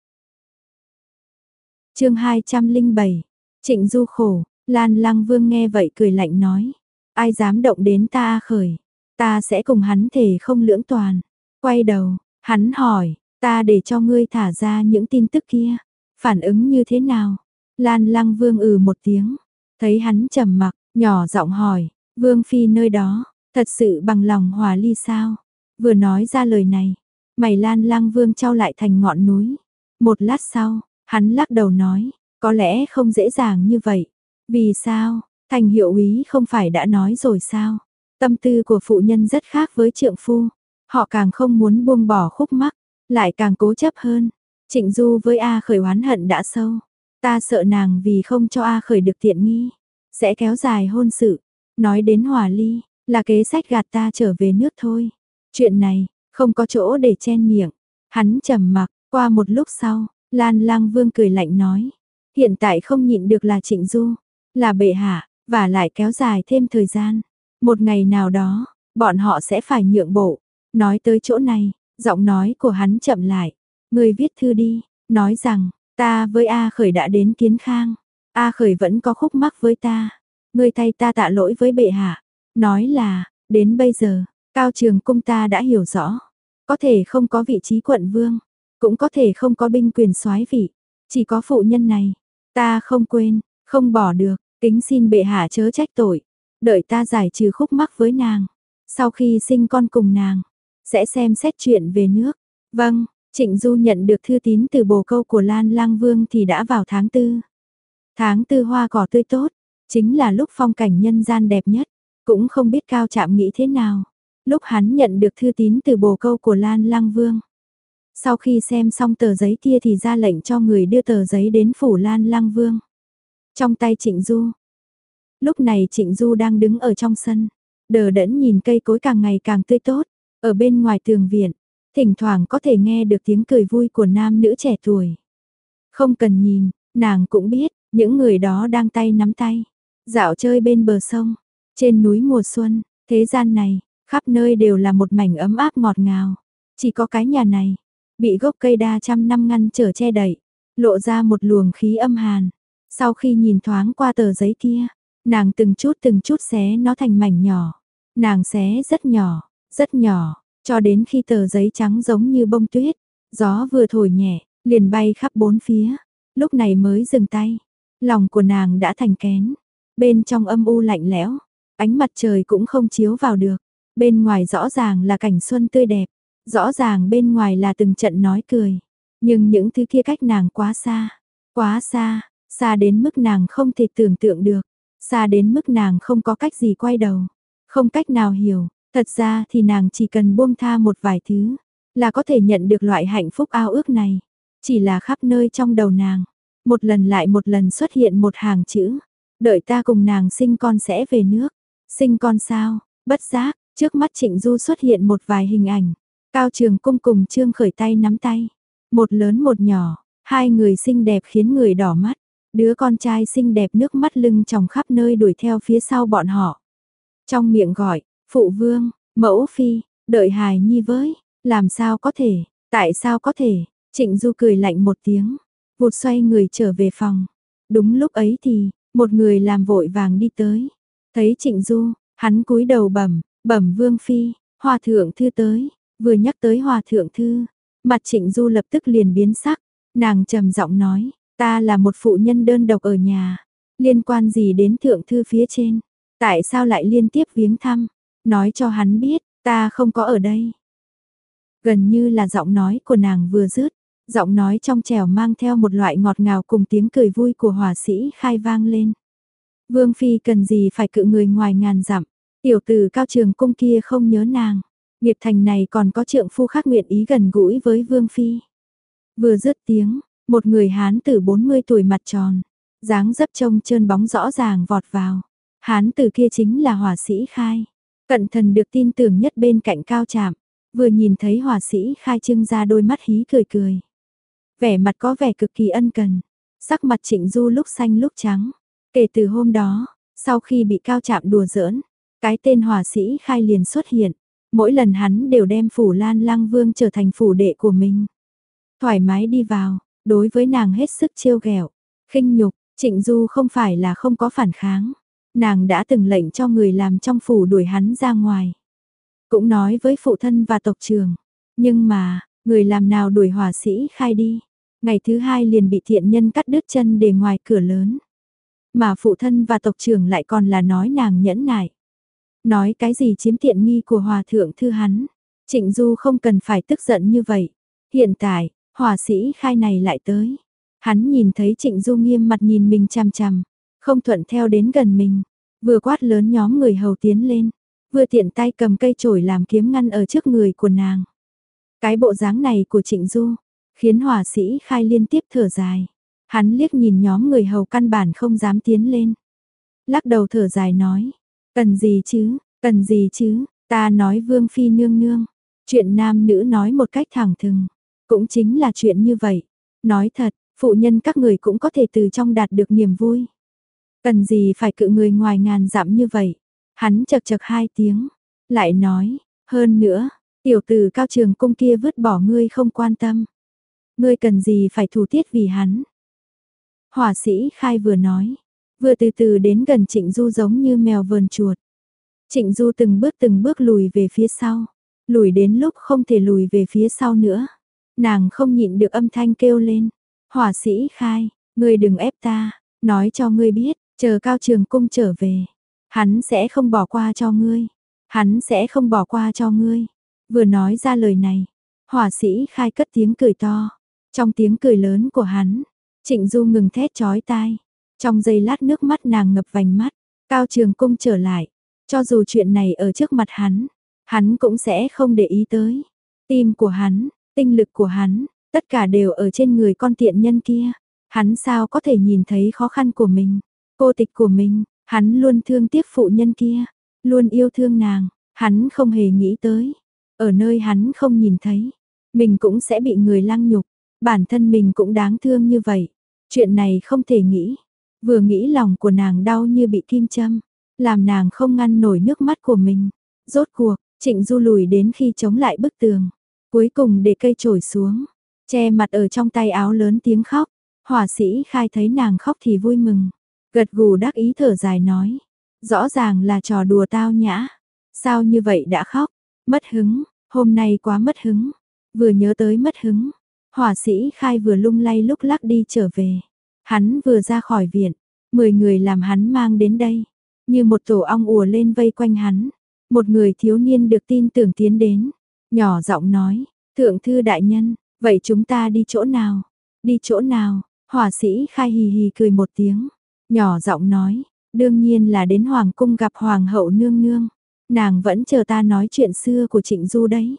Chương hai trăm lẻ bảy, Trịnh Du khổ. Lan Lang Vương nghe vậy cười lạnh nói, ai dám động đến ta Khởi, ta sẽ cùng hắn thề không lưỡng toàn. Quay đầu, hắn hỏi, ta để cho ngươi thả ra những tin tức kia, phản ứng như thế nào? Lan Lang Vương ừ một tiếng, thấy hắn trầm mặc, nhỏ giọng hỏi, Vương phi nơi đó, thật sự bằng lòng hòa ly sao? Vừa nói ra lời này, mày Lan Lang Vương chau lại thành ngọn núi. Một lát sau, hắn lắc đầu nói, có lẽ không dễ dàng như vậy. Vì sao? Thành hiệu úy không phải đã nói rồi sao? Tâm tư của phụ nhân rất khác với trượng phu. Họ càng không muốn buông bỏ khúc mắc, lại càng cố chấp hơn. Trịnh Du với A Khởi oán hận đã sâu. Ta sợ nàng vì không cho A Khởi được tiện nghi, sẽ kéo dài hôn sự. Nói đến hòa ly, là kế sách gạt ta trở về nước thôi. Chuyện này, không có chỗ để chen miệng. Hắn trầm mặc, qua một lúc sau, Lan Lang Vương cười lạnh nói. Hiện tại không nhịn được là Trịnh Du, là bệ hạ, và lại kéo dài thêm thời gian. Một ngày nào đó, bọn họ sẽ phải nhượng bộ. Nói tới chỗ này, giọng nói của hắn chậm lại. Người viết thư đi, nói rằng, ta với A Khởi đã đến Kiến Khang. A Khởi vẫn có khúc mắc với ta. Người thay ta tạ lỗi với bệ hạ. Nói là, đến bây giờ, Cao Trường Cung ta đã hiểu rõ. Có thể không có vị trí quận vương, cũng có thể không có binh quyền soái vị. Chỉ có phụ nhân này, ta không quên, không bỏ được, kính xin bệ hạ chớ trách tội. Đợi ta giải trừ khúc mắc với nàng. Sau khi sinh con cùng nàng, sẽ xem xét chuyện về nước. Vâng, Trịnh Du nhận được thư tín từ bồ câu của Lan Lang Vương thì đã vào tháng tư. Tháng tư hoa cỏ tươi tốt, chính là lúc phong cảnh nhân gian đẹp nhất. Cũng không biết Cao Trạm nghĩ thế nào, lúc hắn nhận được thư tín từ bồ câu của Lan Lang Vương. Sau khi xem xong tờ giấy kia thì ra lệnh cho người đưa tờ giấy đến phủ Lan Lang Vương. Trong tay Trịnh Du. Lúc này Trịnh Du đang đứng ở trong sân, đờ đẫn nhìn cây cối càng ngày càng tươi tốt. Ở bên ngoài tường viện, thỉnh thoảng có thể nghe được tiếng cười vui của nam nữ trẻ tuổi. Không cần nhìn, nàng cũng biết, những người đó đang tay nắm tay, dạo chơi bên bờ sông. Trên núi mùa xuân, thế gian này, khắp nơi đều là một mảnh ấm áp ngọt ngào. Chỉ có cái nhà này, bị gốc cây đa trăm năm ngăn trở che đậy, lộ ra một luồng khí âm hàn. Sau khi nhìn thoáng qua tờ giấy kia, nàng từng chút từng chút xé nó thành mảnh nhỏ. Nàng xé rất nhỏ, rất nhỏ, cho đến khi tờ giấy trắng giống như bông tuyết. Gió vừa thổi nhẹ, liền bay khắp bốn phía. Lúc này mới dừng tay. Lòng của nàng đã thành kén. Bên trong âm u lạnh lẽo, ánh mặt trời cũng không chiếu vào được. Bên ngoài rõ ràng là cảnh xuân tươi đẹp. Rõ ràng bên ngoài là từng trận nói cười. Nhưng những thứ kia cách nàng quá xa. Quá xa, xa đến mức nàng không thể tưởng tượng được. Xa đến mức nàng không có cách gì quay đầu. Không cách nào hiểu. Thật ra thì nàng chỉ cần buông tha một vài thứ, là có thể nhận được loại hạnh phúc ao ước này. Chỉ là khắp nơi trong đầu nàng, một lần lại một lần xuất hiện một hàng chữ. Đợi ta cùng nàng sinh con sẽ về nước. Sinh con sao? Bất giác, trước mắt Trịnh Du xuất hiện một vài hình ảnh. Cao Trường Cung cùng Trương Khởi tay nắm tay, một lớn một nhỏ, hai người xinh đẹp khiến người đỏ mắt, đứa con trai xinh đẹp nước mắt lưng tròng khắp nơi đuổi theo phía sau bọn họ. Trong miệng gọi, phụ vương, mẫu phi, đợi hài nhi với, làm sao có thể, tại sao có thể, Trịnh Du cười lạnh một tiếng, vụt xoay người trở về phòng. Đúng lúc ấy thì, một người làm vội vàng đi tới, thấy Trịnh Du, hắn cúi đầu bẩm, bẩm vương phi, hòa thượng thư tới, vừa nhắc tới hòa thượng thư, mặt Trịnh Du lập tức liền biến sắc, nàng trầm giọng nói, ta là một phụ nhân đơn độc ở nhà, liên quan gì đến thượng thư phía trên, tại sao lại liên tiếp viếng thăm, nói cho hắn biết, ta không có ở đây. Gần như là giọng nói của nàng vừa dứt, giọng nói trong trẻo mang theo một loại ngọt ngào cùng tiếng cười vui của hỏa sĩ khai vang lên. Vương phi cần gì phải cự người ngoài ngàn dặm, tiểu tử Cao Trường Cung kia không nhớ nàng, nghiệp thành này còn có trượng phu khác nguyện ý gần gũi với vương phi. Vừa dứt tiếng, một người hán tử bốn mươi tuổi mặt tròn, dáng dấp trông trơn bóng rõ ràng vọt vào. Hán tử kia chính là hỏa sĩ Khai, cận thần được tin tưởng nhất bên cạnh Cao Trạm, vừa nhìn thấy hỏa sĩ Khai trưng ra đôi mắt hí cười cười. Vẻ mặt có vẻ cực kỳ ân cần, sắc mặt Trịnh Du lúc xanh lúc trắng. Kể từ hôm đó, sau khi bị Cao Trạm đùa giỡn, cái tên hỏa sĩ Khai liền xuất hiện, mỗi lần hắn đều đem phủ Lan Lăng Vương trở thành phủ đệ của mình. Thoải mái đi vào, đối với nàng hết sức trêu ghẹo, khinh nhục, Trịnh Du không phải là không có phản kháng. Nàng đã từng lệnh cho người làm trong phủ đuổi hắn ra ngoài. Cũng nói với phụ thân và tộc trưởng, nhưng mà, người làm nào đuổi hỏa sĩ Khai đi. Ngày thứ hai liền bị thiện nhân cắt đứt chân để ngoài cửa lớn. Mà phụ thân và tộc trưởng lại còn là nói nàng nhẫn nại. Nói cái gì chiếm tiện nghi của hòa thượng thư hắn. Trịnh Du không cần phải tức giận như vậy. Hiện tại, hỏa sĩ Khai này lại tới. Hắn nhìn thấy Trịnh Du nghiêm mặt nhìn mình chằm chằm, không thuận theo đến gần mình. Vừa quát lớn nhóm người hầu tiến lên, vừa tiện tay cầm cây chổi làm kiếm ngăn ở trước người của nàng. Cái bộ dáng này của Trịnh Du, khiến hỏa sĩ Khai liên tiếp thở dài. Hắn liếc nhìn nhóm người hầu căn bản không dám tiến lên. Lắc đầu thở dài nói, cần gì chứ, cần gì chứ, ta nói vương phi nương nương. Chuyện nam nữ nói một cách thẳng thừng, cũng chính là chuyện như vậy. Nói thật, phụ nhân các người cũng có thể từ trong đạt được niềm vui. Cần gì phải cự người ngoài ngàn dặm như vậy. Hắn chật chật hai tiếng, lại nói, hơn nữa, tiểu tử Cao Trường Cung kia vứt bỏ ngươi không quan tâm. Ngươi cần gì phải thủ tiết vì hắn. Hỏa sĩ Khai vừa nói, vừa từ từ đến gần Trịnh Du giống như mèo vờn chuột. Trịnh Du từng bước từng bước lùi về phía sau, lùi đến lúc không thể lùi về phía sau nữa. Nàng không nhịn được âm thanh kêu lên, hỏa sĩ Khai, ngươi đừng ép ta, nói cho ngươi biết, chờ Cao Trường Cung trở về, hắn sẽ không bỏ qua cho ngươi, hắn sẽ không bỏ qua cho ngươi. Vừa nói ra lời này, hỏa sĩ Khai cất tiếng cười to, trong tiếng cười lớn của hắn, Trịnh Du ngừng thét chói tai, trong giây lát nước mắt nàng ngập vành mắt. Cao Trường Cung trở lại, cho dù chuyện này ở trước mặt hắn, hắn cũng sẽ không để ý tới. Tim của hắn, tinh lực của hắn, tất cả đều ở trên người con tiện nhân kia. Hắn sao có thể nhìn thấy khó khăn của mình, cô tịch của mình, hắn luôn thương tiếc phụ nhân kia, luôn yêu thương nàng, hắn không hề nghĩ tới. Ở nơi hắn không nhìn thấy, mình cũng sẽ bị người lăng nhục, bản thân mình cũng đáng thương như vậy. Chuyện này không thể nghĩ, vừa nghĩ lòng của nàng đau như bị kim châm, làm nàng không ngăn nổi nước mắt của mình. Rốt cuộc, Trịnh Du lùi đến khi chống lại bức tường, cuối cùng để cây chổi xuống, che mặt ở trong tay áo lớn tiếng khóc. Hỏa sĩ Khai thấy nàng khóc thì vui mừng, gật gù đắc ý thở dài nói, rõ ràng là trò đùa tao nhã, sao như vậy đã khóc, mất hứng, hôm nay quá mất hứng. Vừa nhớ tới mất hứng, hỏa sĩ Khai vừa lung lay lúc lắc đi trở về. Hắn vừa ra khỏi viện, mười người làm hắn mang đến đây, như một tổ ong ùa lên vây quanh hắn. Một người thiếu niên được tin tưởng tiến đến, nhỏ giọng nói, thượng thư đại nhân, vậy chúng ta đi chỗ nào? Đi chỗ nào? Hỏa sĩ Khai hì hì cười một tiếng, nhỏ giọng nói, đương nhiên là đến Hoàng cung gặp Hoàng hậu nương nương. Nàng vẫn chờ ta nói chuyện xưa của Trịnh Du đấy.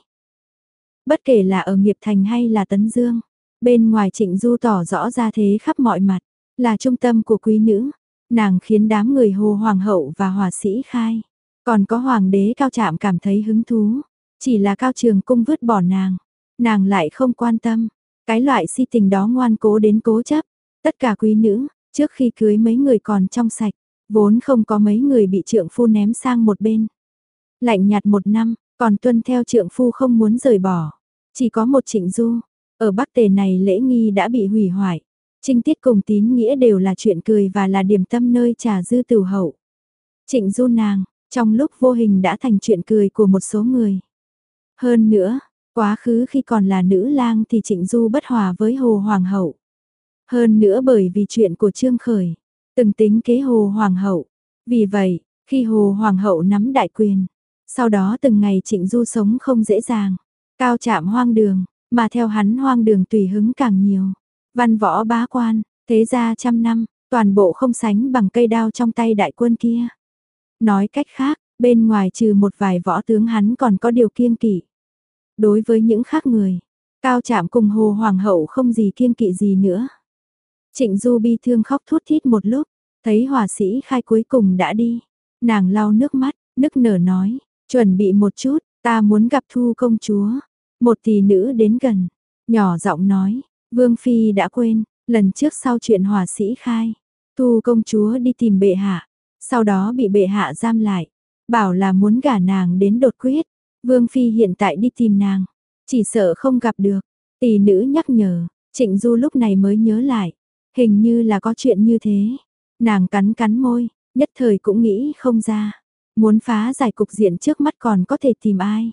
Bất kể là ở Nghiệp Thành hay là Tấn Dương, bên ngoài Trịnh Du tỏ rõ ra thế khắp mọi mặt, là trung tâm của quý nữ. Nàng khiến đám người hô Hoàng hậu và hỏa sĩ Khai, còn có Hoàng đế Cao Trạm cảm thấy hứng thú. Chỉ là Cao Trường Cung vứt bỏ nàng, nàng lại không quan tâm, cái loại si tình đó ngoan cố đến cố chấp. Tất cả quý nữ, trước khi cưới mấy người còn trong sạch, vốn không có mấy người bị trượng phu ném sang một bên. Lạnh nhạt một năm, còn tuân theo trượng phu không muốn rời bỏ. Chỉ có một Trịnh Du, ở Bắc Tề này lễ nghi đã bị hủy hoại. Trinh tiết cùng tín nghĩa đều là chuyện cười và là điểm tâm nơi trà dư tửu hậu. Trịnh Du nàng, trong lúc vô hình đã thành chuyện cười của một số người. Hơn nữa, quá khứ khi còn là nữ lang thì Trịnh Du bất hòa với Hồ Hoàng hậu. Hơn nữa bởi vì chuyện của Trương Khởi, từng tính kế Hồ Hoàng hậu. Vì vậy, khi Hồ Hoàng hậu nắm đại quyền, sau đó từng ngày Trịnh Du sống không dễ dàng, cao chạm hoang đường, mà theo hắn hoang đường tùy hứng càng nhiều. Văn võ bá quan, thế gia trăm năm, toàn bộ không sánh bằng cây đao trong tay đại quân kia. Nói cách khác, bên ngoài trừ một vài võ tướng hắn còn có điều kiêng kỵ. Đối với những khác người, Cao Trạm cùng Hồ Hoàng hậu không gì kiêng kỵ gì nữa. Trịnh Du bi thương khóc thút thít một lúc, thấy hỏa sĩ Khai cuối cùng đã đi. Nàng lau nước mắt, nức nở nói, chuẩn bị một chút, ta muốn gặp Thu công chúa. Một tỷ nữ đến gần, nhỏ giọng nói, Vương Phi đã quên, lần trước sau chuyện hỏa sĩ Khai, Thu công chúa đi tìm bệ hạ, sau đó bị bệ hạ giam lại, bảo là muốn gả nàng đến đột quyết. Vương Phi hiện tại đi tìm nàng, chỉ sợ không gặp được. Tỷ nữ nhắc nhở, Trịnh Du lúc này mới nhớ lại, hình như là có chuyện như thế. Nàng cắn cắn môi, nhất thời cũng nghĩ không ra, muốn phá giải cục diện trước mắt còn có thể tìm ai.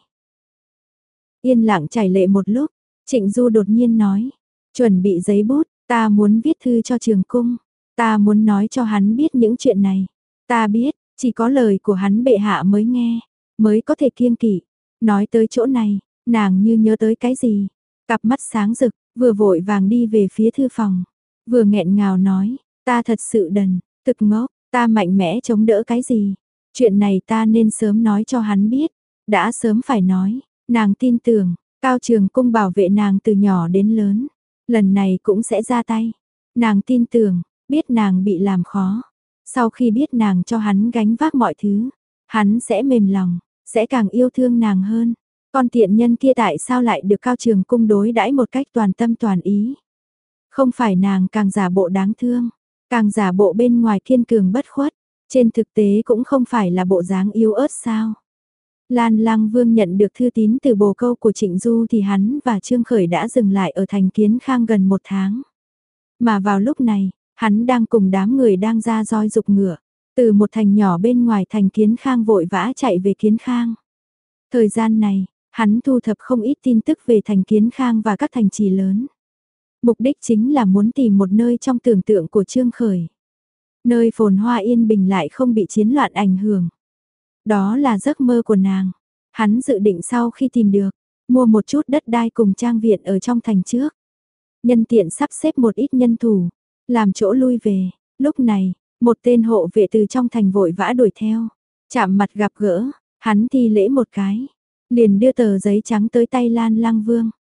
Yên lặng chảy lệ một lúc, Trịnh Du đột nhiên nói, chuẩn bị giấy bút, ta muốn viết thư cho Trường Cung, ta muốn nói cho hắn biết những chuyện này. Ta biết, chỉ có lời của hắn bệ hạ mới nghe, mới có thể kiêng kỵ. Nói tới chỗ này, nàng như nhớ tới cái gì, cặp mắt sáng rực, vừa vội vàng đi về phía thư phòng, vừa nghẹn ngào nói, ta thật sự đần, thực ngốc, ta mạnh mẽ chống đỡ cái gì, chuyện này ta nên sớm nói cho hắn biết, đã sớm phải nói. Nàng tin tưởng, Cao Trường Cung bảo vệ nàng từ nhỏ đến lớn, lần này cũng sẽ ra tay. Nàng tin tưởng, biết nàng bị làm khó, sau khi biết nàng cho hắn gánh vác mọi thứ, hắn sẽ mềm lòng, sẽ càng yêu thương nàng hơn. Con tiện nhân kia tại sao lại được Cao Trường Cung đối đãi một cách toàn tâm toàn ý? Không phải nàng càng giả bộ đáng thương, càng giả bộ bên ngoài kiên cường bất khuất, trên thực tế cũng không phải là bộ dáng yếu ớt sao? Lan Lăng Vương nhận được thư tín từ bồ câu của Trịnh Du thì hắn và Trương Khởi đã dừng lại ở thành Kiến Khang gần một tháng. Mà vào lúc này, hắn đang cùng đám người đang ra roi dục ngựa, từ một thành nhỏ bên ngoài thành Kiến Khang vội vã chạy về Kiến Khang. Thời gian này, hắn thu thập không ít tin tức về thành Kiến Khang và các thành trì lớn. Mục đích chính là muốn tìm một nơi trong tưởng tượng của Trương Khởi. Nơi phồn hoa yên bình lại không bị chiến loạn ảnh hưởng. Đó là giấc mơ của nàng. Hắn dự định sau khi tìm được, mua một chút đất đai cùng trang viện ở trong thành trước. Nhân tiện sắp xếp một ít nhân thủ, làm chỗ lui về. Lúc này, một tên hộ vệ từ trong thành vội vã đuổi theo. Chạm mặt gặp gỡ, hắn thi lễ một cái, liền đưa tờ giấy trắng tới tay Lan Lăng Vương.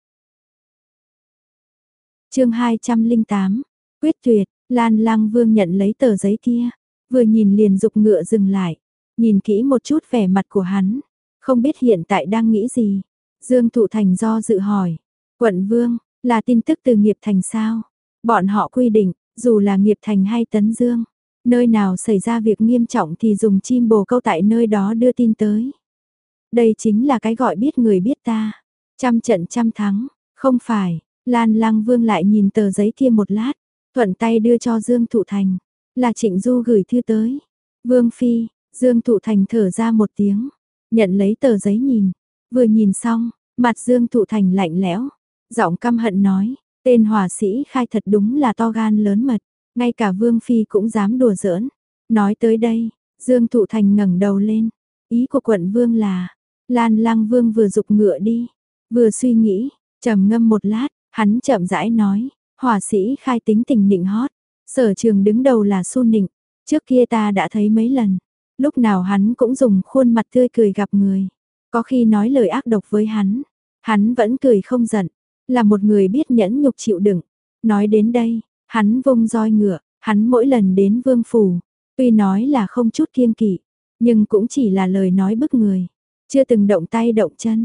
Chương hai trăm lẻ tám, quyết tuyệt. Lan Lăng Vương nhận lấy tờ giấy kia, vừa nhìn liền dục ngựa dừng lại. Nhìn kỹ một chút vẻ mặt của hắn, không biết hiện tại đang nghĩ gì. Dương Thụ Thành do dự hỏi, quận vương, là tin tức từ Nghiệp Thành sao? Bọn họ quy định, dù là Nghiệp Thành hay Tấn Dương, nơi nào xảy ra việc nghiêm trọng thì dùng chim bồ câu tại nơi đó đưa tin tới. Đây chính là cái gọi biết người biết ta, trăm trận trăm thắng, không phải. Lan Lăng Vương lại nhìn tờ giấy kia một lát, thuận tay đưa cho Dương Thụ Thành, là Trịnh Du gửi thư tới. Vương Phi. Dương Thụ Thành thở ra một tiếng, nhận lấy tờ giấy nhìn, vừa nhìn xong, mặt Dương Thụ Thành lạnh lẽo, giọng căm hận nói, tên hỏa sĩ Khai thật đúng là to gan lớn mật, ngay cả Vương Phi cũng dám đùa giỡn. Nói tới đây, Dương Thụ Thành ngẩng đầu lên, ý của quận Vương là, Lan Lăng Vương vừa dục ngựa đi, vừa suy nghĩ, trầm ngâm một lát, hắn chậm rãi nói, hỏa sĩ Khai tính tình nịnh hót, sở trường đứng đầu là Su Nịnh, trước kia ta đã thấy mấy lần. Lúc nào hắn cũng dùng khuôn mặt tươi cười gặp người. Có khi nói lời ác độc với hắn, hắn vẫn cười không giận, là một người biết nhẫn nhục chịu đựng. Nói đến đây, hắn vung roi ngựa, hắn mỗi lần đến vương phủ, tuy nói là không chút kiêng kỵ, nhưng cũng chỉ là lời nói bức người, chưa từng động tay động chân.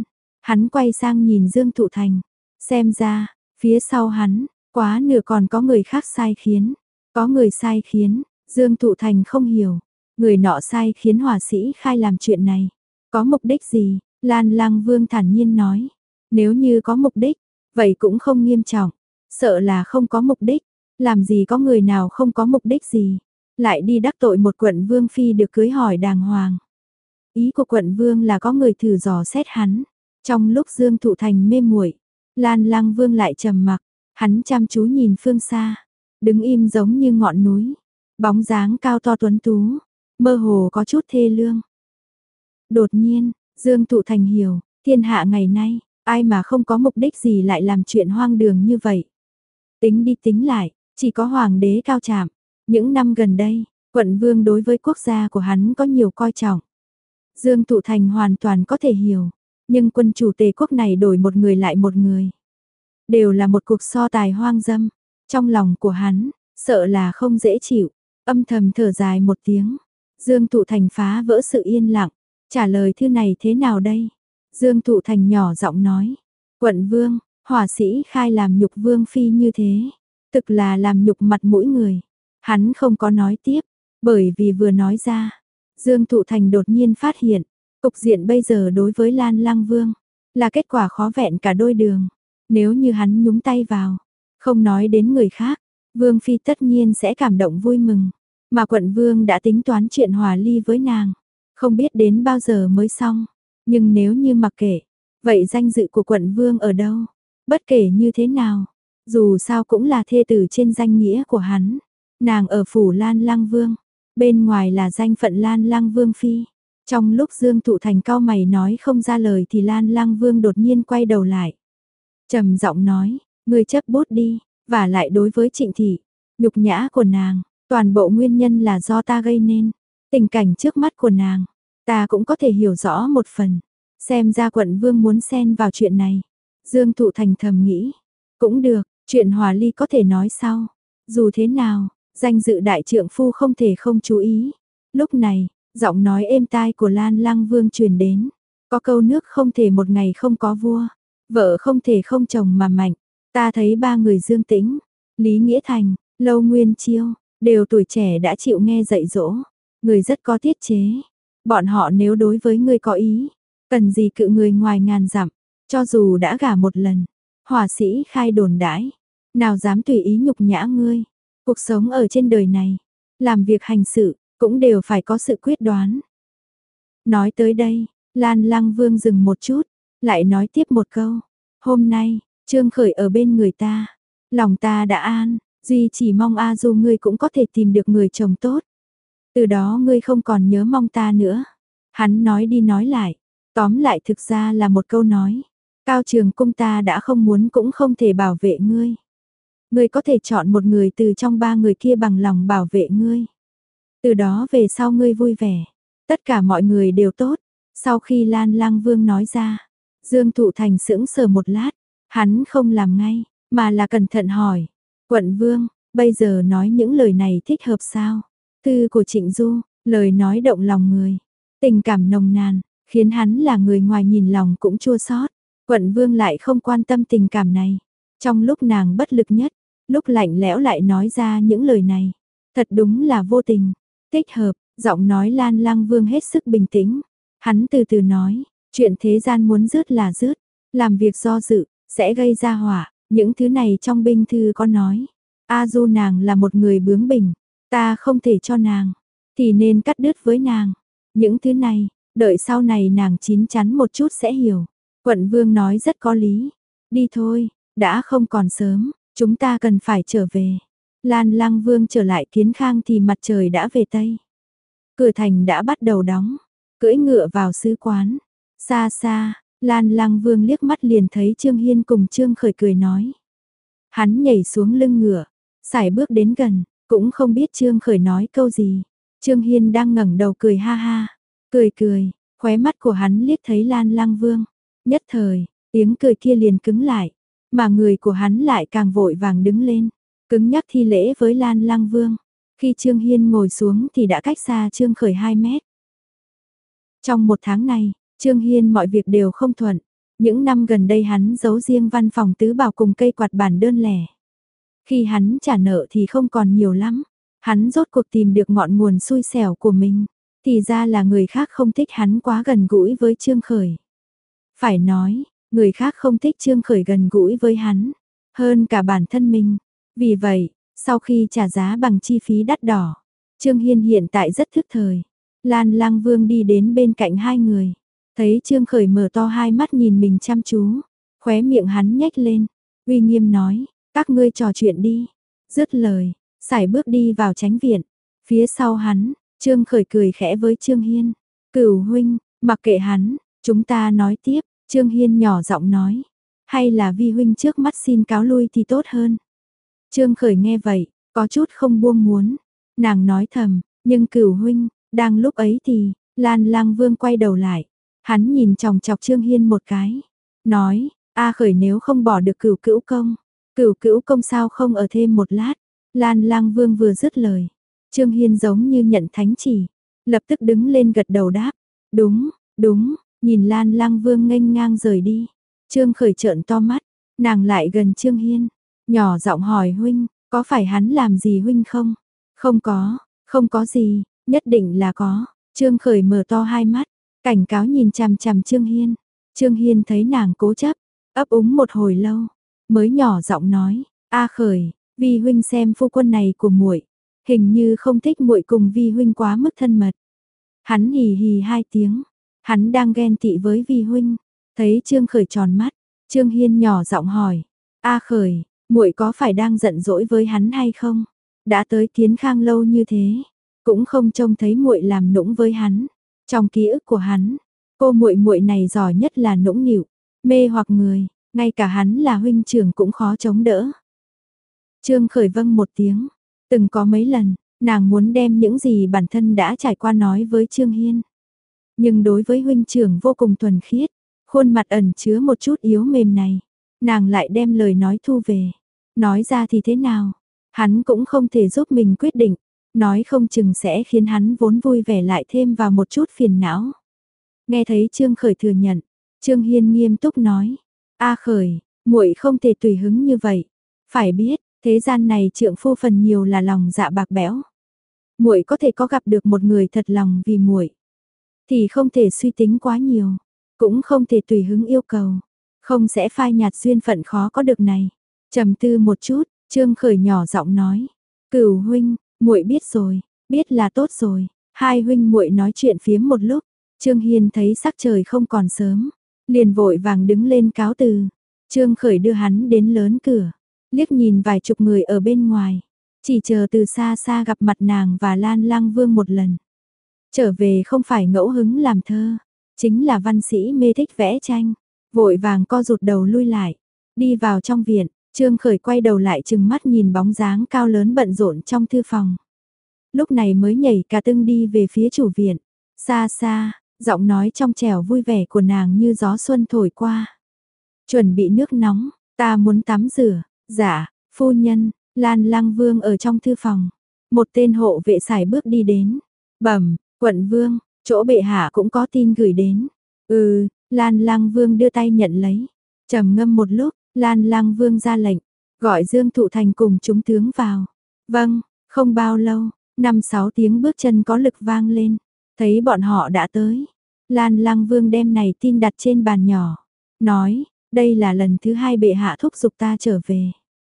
Hắn quay sang nhìn Dương Thụ Thành, xem ra, phía sau hắn, quá nửa còn có người khác sai khiến, có người sai khiến, Dương Thụ Thành không hiểu, người nọ sai khiến hỏa sĩ Khai làm chuyện này, có mục đích gì? Lan Lăng Vương thản nhiên nói, nếu như có mục đích, vậy cũng không nghiêm trọng, sợ là không có mục đích, làm gì có người nào không có mục đích gì, lại đi đắc tội một quận vương phi được cưới hỏi đàng hoàng. Ý của quận vương là có người thử dò xét hắn. Trong lúc Dương Thụ Thành mê muội, Lan Lăng Vương lại trầm mặc, hắn chăm chú nhìn phương xa, đứng im giống như ngọn núi, bóng dáng cao to tuấn tú, mơ hồ có chút thê lương. Đột nhiên, Dương Thụ Thành hiểu, thiên hạ ngày nay, ai mà không có mục đích gì lại làm chuyện hoang đường như vậy. Tính đi tính lại, chỉ có hoàng đế cao trạm. Những năm gần đây, quận vương đối với quốc gia của hắn có nhiều coi trọng. Dương Thụ Thành hoàn toàn có thể hiểu, nhưng quân chủ Tề quốc này đổi một người lại một người. Đều là một cuộc so tài hoang dâm, trong lòng của hắn, sợ là không dễ chịu, âm thầm thở dài một tiếng. Dương Thụ Thành phá vỡ sự yên lặng, trả lời thư này thế nào đây? Dương Thụ Thành nhỏ giọng nói, quận vương, hỏa sĩ Khai làm nhục vương phi như thế, thực là làm nhục mặt mũi người. Hắn không có nói tiếp, bởi vì vừa nói ra, Dương Thụ Thành đột nhiên phát hiện, cục diện bây giờ đối với Lan Lăng Vương, là kết quả khó vẹn cả đôi đường. Nếu như hắn nhúng tay vào, không nói đến người khác, Vương Phi tất nhiên sẽ cảm động vui mừng. Mà quận Vương đã tính toán chuyện hòa ly với nàng, không biết đến bao giờ mới xong. Nhưng nếu như mặc kệ, vậy danh dự của quận Vương ở đâu? Bất kể như thế nào, dù sao cũng là thê tử trên danh nghĩa của hắn. Nàng ở phủ Lan Lăng Vương, bên ngoài là danh phận Lan Lăng Vương Phi. Trong lúc Dương Thụ Thành cau mày nói không ra lời thì Lan Lăng Vương đột nhiên quay đầu lại. Trầm giọng nói, ngươi chấp bút đi, và lại đối với Trịnh Thị, nhục nhã của nàng, toàn bộ nguyên nhân là do ta gây nên. Tình cảnh trước mắt của nàng, ta cũng có thể hiểu rõ một phần. Xem ra quận Vương muốn xen vào chuyện này. Dương Thụ Thành thầm nghĩ, cũng được, chuyện hòa ly có thể nói sau. Dù thế nào, danh dự đại trượng phu không thể không chú ý. Lúc này, giọng nói êm tai của Lan Lăng Vương truyền đến. Có câu nước không thể một ngày không có vua. Vợ không thể không chồng mà mạnh. Ta thấy ba người Dương Tĩnh, Lý Nghĩa Thành, Lâu Nguyên Chiêu, đều tuổi trẻ đã chịu nghe dạy dỗ. Người rất có tiết chế. Bọn họ nếu đối với người có ý, cần gì cự người ngoài ngàn dặm. Cho dù đã gả một lần, hỏa sĩ Khai đồn đãi, nào dám tùy ý nhục nhã ngươi. Cuộc sống ở trên đời này, làm việc hành sự, cũng đều phải có sự quyết đoán. Nói tới đây, Lan Lăng Vương dừng một chút, lại nói tiếp một câu. Hôm nay, Trương Khởi ở bên người ta, lòng ta đã an, duy chỉ mong A Du ngươi cũng có thể tìm được người chồng tốt. Từ đó ngươi không còn nhớ mong ta nữa. Hắn nói đi nói lại, tóm lại thực ra là một câu nói. Cao Trường Cung ta đã không muốn cũng không thể bảo vệ ngươi. Ngươi có thể chọn một người từ trong ba người kia bằng lòng bảo vệ ngươi. Từ đó về sau ngươi vui vẻ, tất cả mọi người đều tốt. Sau khi Lan Lăng Vương nói ra, Dương Thụ Thành sững sờ một lát, hắn không làm ngay, mà là cẩn thận hỏi. Quận Vương, bây giờ nói những lời này thích hợp sao? Thư của Trịnh Du, lời nói động lòng người, tình cảm nồng nàn, khiến hắn là người ngoài nhìn lòng cũng chua xót. Quận Vương lại không quan tâm tình cảm này. Trong lúc nàng bất lực nhất, lúc lạnh lẽo lại nói ra những lời này. Thật đúng là vô tình. Thích hợp, giọng nói Lan Lăng Vương hết sức bình tĩnh. Hắn từ từ nói, chuyện thế gian muốn dứt là dứt, làm việc do dự, sẽ gây ra họa. Những thứ này trong binh thư có nói. A Du nàng là một người bướng bỉnh, ta không thể cho nàng, thì nên cắt đứt với nàng. Những thứ này, đợi sau này nàng chín chắn một chút sẽ hiểu. Quận Vương nói rất có lý. Đi thôi, đã không còn sớm, chúng ta cần phải trở về. Lan Lăng Vương trở lại Kiến Khang thì mặt trời đã về Tây. Cửa thành đã bắt đầu đóng, cưỡi ngựa vào sứ quán. Xa xa, Lan Lăng Vương liếc mắt liền thấy Trương Hiên cùng Trương Khởi cười nói. Hắn nhảy xuống lưng ngựa, sải bước đến gần, cũng không biết Trương Khởi nói câu gì. Trương Hiên đang ngẩng đầu cười ha ha, cười cười, khóe mắt của hắn liếc thấy Lan Lăng Vương. Nhất thời, tiếng cười kia liền cứng lại, mà người của hắn lại càng vội vàng đứng lên, cứng nhắc thi lễ với Lan Lăng Vương. Khi Trương Hiên ngồi xuống thì đã cách xa Trương Khởi hai mét. Trong một tháng này, Trương Hiên mọi việc đều không thuận, Những năm gần đây hắn giấu riêng văn phòng tứ bảo cùng cây quạt bản đơn lẻ. Khi hắn trả nợ thì không còn nhiều lắm. Hắn rốt cuộc tìm được ngọn nguồn xui xẻo của mình. Thì ra là người khác không thích hắn quá gần gũi với Trương Khởi. Phải nói, người khác không thích Trương Khởi gần gũi với hắn. Hơn cả bản thân mình. Vì vậy, sau khi trả giá bằng chi phí đắt đỏ, Trương Hiên hiện tại rất thức thời. Lan Lang Vương đi đến bên cạnh hai người. Thấy Trương Khởi mở to hai mắt nhìn mình chăm chú. Khóe miệng hắn nhếch lên. Uy nghiêm nói, các ngươi trò chuyện đi. Dứt lời, sải bước đi vào chánh viện. Phía sau hắn, Trương Khởi cười khẽ với Trương Hiên. Cửu huynh, mặc kệ hắn, chúng ta nói tiếp. Trương Hiên nhỏ giọng nói. Hay là vi huynh trước mắt xin cáo lui thì tốt hơn. Trương Khởi nghe vậy, có chút không buông muốn. Nàng nói thầm, nhưng Cửu huynh, đang lúc ấy thì, Lan Lang Vương quay đầu lại. Hắn nhìn chòng chọc Trương Hiên một cái. Nói, A Khởi nếu không bỏ được Cửu Cữu công. Cửu Cữu công sao không ở thêm một lát. Lan Lang Vương vừa dứt lời. Trương Hiên giống như nhận thánh chỉ. Lập tức đứng lên gật đầu đáp. Đúng, đúng, nhìn Lan Lang Vương nghênh ngang rời đi. Trương Khởi trợn to mắt. Nàng lại gần Trương Hiên. Nhỏ giọng hỏi huynh, có phải hắn làm gì huynh không? Không có, không có gì, nhất định là có. Trương Khởi mở to hai mắt, cảnh cáo nhìn chằm chằm Trương Hiên. Trương Hiên thấy nàng cố chấp, ấp úng một hồi lâu, mới nhỏ giọng nói, "A Khởi, vi huynh xem phu quân này của muội, hình như không thích muội cùng vi huynh quá mức thân mật." Hắn hì hì hai tiếng, hắn đang ghen tị với vi huynh. Thấy Trương Khởi tròn mắt, Trương Hiên nhỏ giọng hỏi, "A Khởi, muội có phải đang giận dỗi với hắn hay không? Đã tới Kiến Khang lâu như thế, cũng không trông thấy muội làm nũng với hắn." Trong ký ức của hắn, cô muội muội này giỏi nhất là nũng nịu, mê hoặc người, ngay cả hắn là huynh trưởng cũng khó chống đỡ. Trương Khởi vâng một tiếng, từng có mấy lần, nàng muốn đem những gì bản thân đã trải qua nói với Trương Hiên. Nhưng đối với huynh trưởng vô cùng thuần khiết, khuôn mặt ẩn chứa một chút yếu mềm này, nàng lại đem lời nói thu về. Nói ra thì thế nào? Hắn cũng không thể giúp mình quyết định, nói không chừng sẽ khiến hắn vốn vui vẻ lại thêm vào một chút phiền não. Nghe thấy Trương Khởi thừa nhận, Trương Hiên nghiêm túc nói, "A Khởi, muội không thể tùy hứng như vậy, phải biết, thế gian này trượng phu phần nhiều là lòng dạ bạc bẽo. Muội có thể có gặp được một người thật lòng vì muội, thì không thể suy tính quá nhiều, cũng không thể tùy hứng yêu cầu, không sẽ phai nhạt duyên phận khó có được này." Trầm tư một chút, Trương Khởi nhỏ giọng nói, "Cửu huynh, muội biết rồi, biết là tốt rồi." Hai huynh muội nói chuyện phiếm một lúc, Trương Hiên thấy sắc trời không còn sớm, liền vội vàng đứng lên cáo từ. Trương Khởi đưa hắn đến lớn cửa, liếc nhìn vài chục người ở bên ngoài, chỉ chờ từ xa xa gặp mặt nàng và Lan Lang Vương một lần. Trở về không phải ngẫu hứng làm thơ, chính là văn sĩ mê thích vẽ tranh, vội vàng co rụt đầu lui lại, đi vào trong viện. Trương Khởi quay đầu lại chừng mắt nhìn bóng dáng cao lớn bận rộn trong thư phòng. Lúc này mới nhảy cả tưng đi về phía chủ viện. Xa xa, giọng nói trong trẻo vui vẻ của nàng như gió xuân thổi qua. "Chuẩn bị nước nóng, ta muốn tắm rửa." "Dạ, phu nhân." Lan Lang Vương ở trong thư phòng. Một tên hộ vệ sải bước đi đến. "Bẩm, quận vương, chỗ bệ hạ cũng có tin gửi đến." "Ừ." Lan Lang Vương đưa tay nhận lấy. Trầm ngâm một lúc, Lan Lang Vương ra lệnh, gọi Dương Thụ Thành cùng chúng tướng vào. Vâng, không bao lâu, năm sáu tiếng bước chân có lực vang lên, thấy bọn họ đã tới. Lan Lang Vương đem này tin đặt trên bàn nhỏ, nói, đây là lần thứ hai bệ hạ thúc giục ta trở về.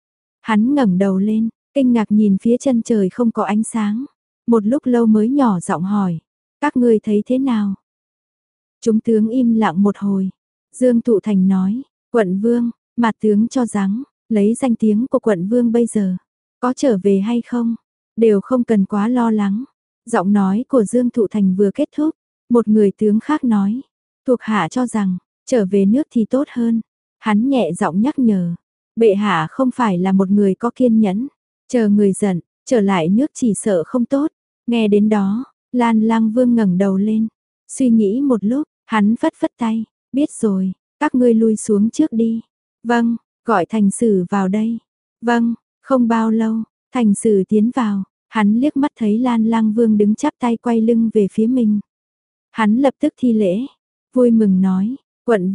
Hắn ngẩng đầu lên, kinh ngạc nhìn phía chân trời không có ánh sáng, một lúc lâu mới nhỏ giọng hỏi, các ngươi thấy thế nào? Chúng tướng im lặng một hồi, Dương Thụ Thành nói, quận vương, Mạt tướng cho rằng, lấy danh tiếng của quận vương bây giờ, có trở về hay không, đều không cần quá lo lắng. Giọng nói của Dương Thụ Thành vừa kết thúc, một người tướng khác nói, thuộc hạ cho rằng, trở về nước thì tốt hơn. Hắn nhẹ giọng nhắc nhở, bệ hạ không phải là một người có kiên nhẫn, chờ người giận, trở lại nước chỉ sợ không tốt. Nghe đến đó, Lan Lang Vương ngẩng đầu lên, suy nghĩ một lúc, hắn phất phất tay, biết rồi, các ngươi lui xuống trước đi. Vâng, gọi thành sử vào đây. Vâng, không bao lâu, thành sử tiến vào, hắn liếc mắt thấy Lan Lang Vương đứng chắp tay quay lưng về phía mình. Hắn lập tức thi lễ, vui mừng nói, quận vương,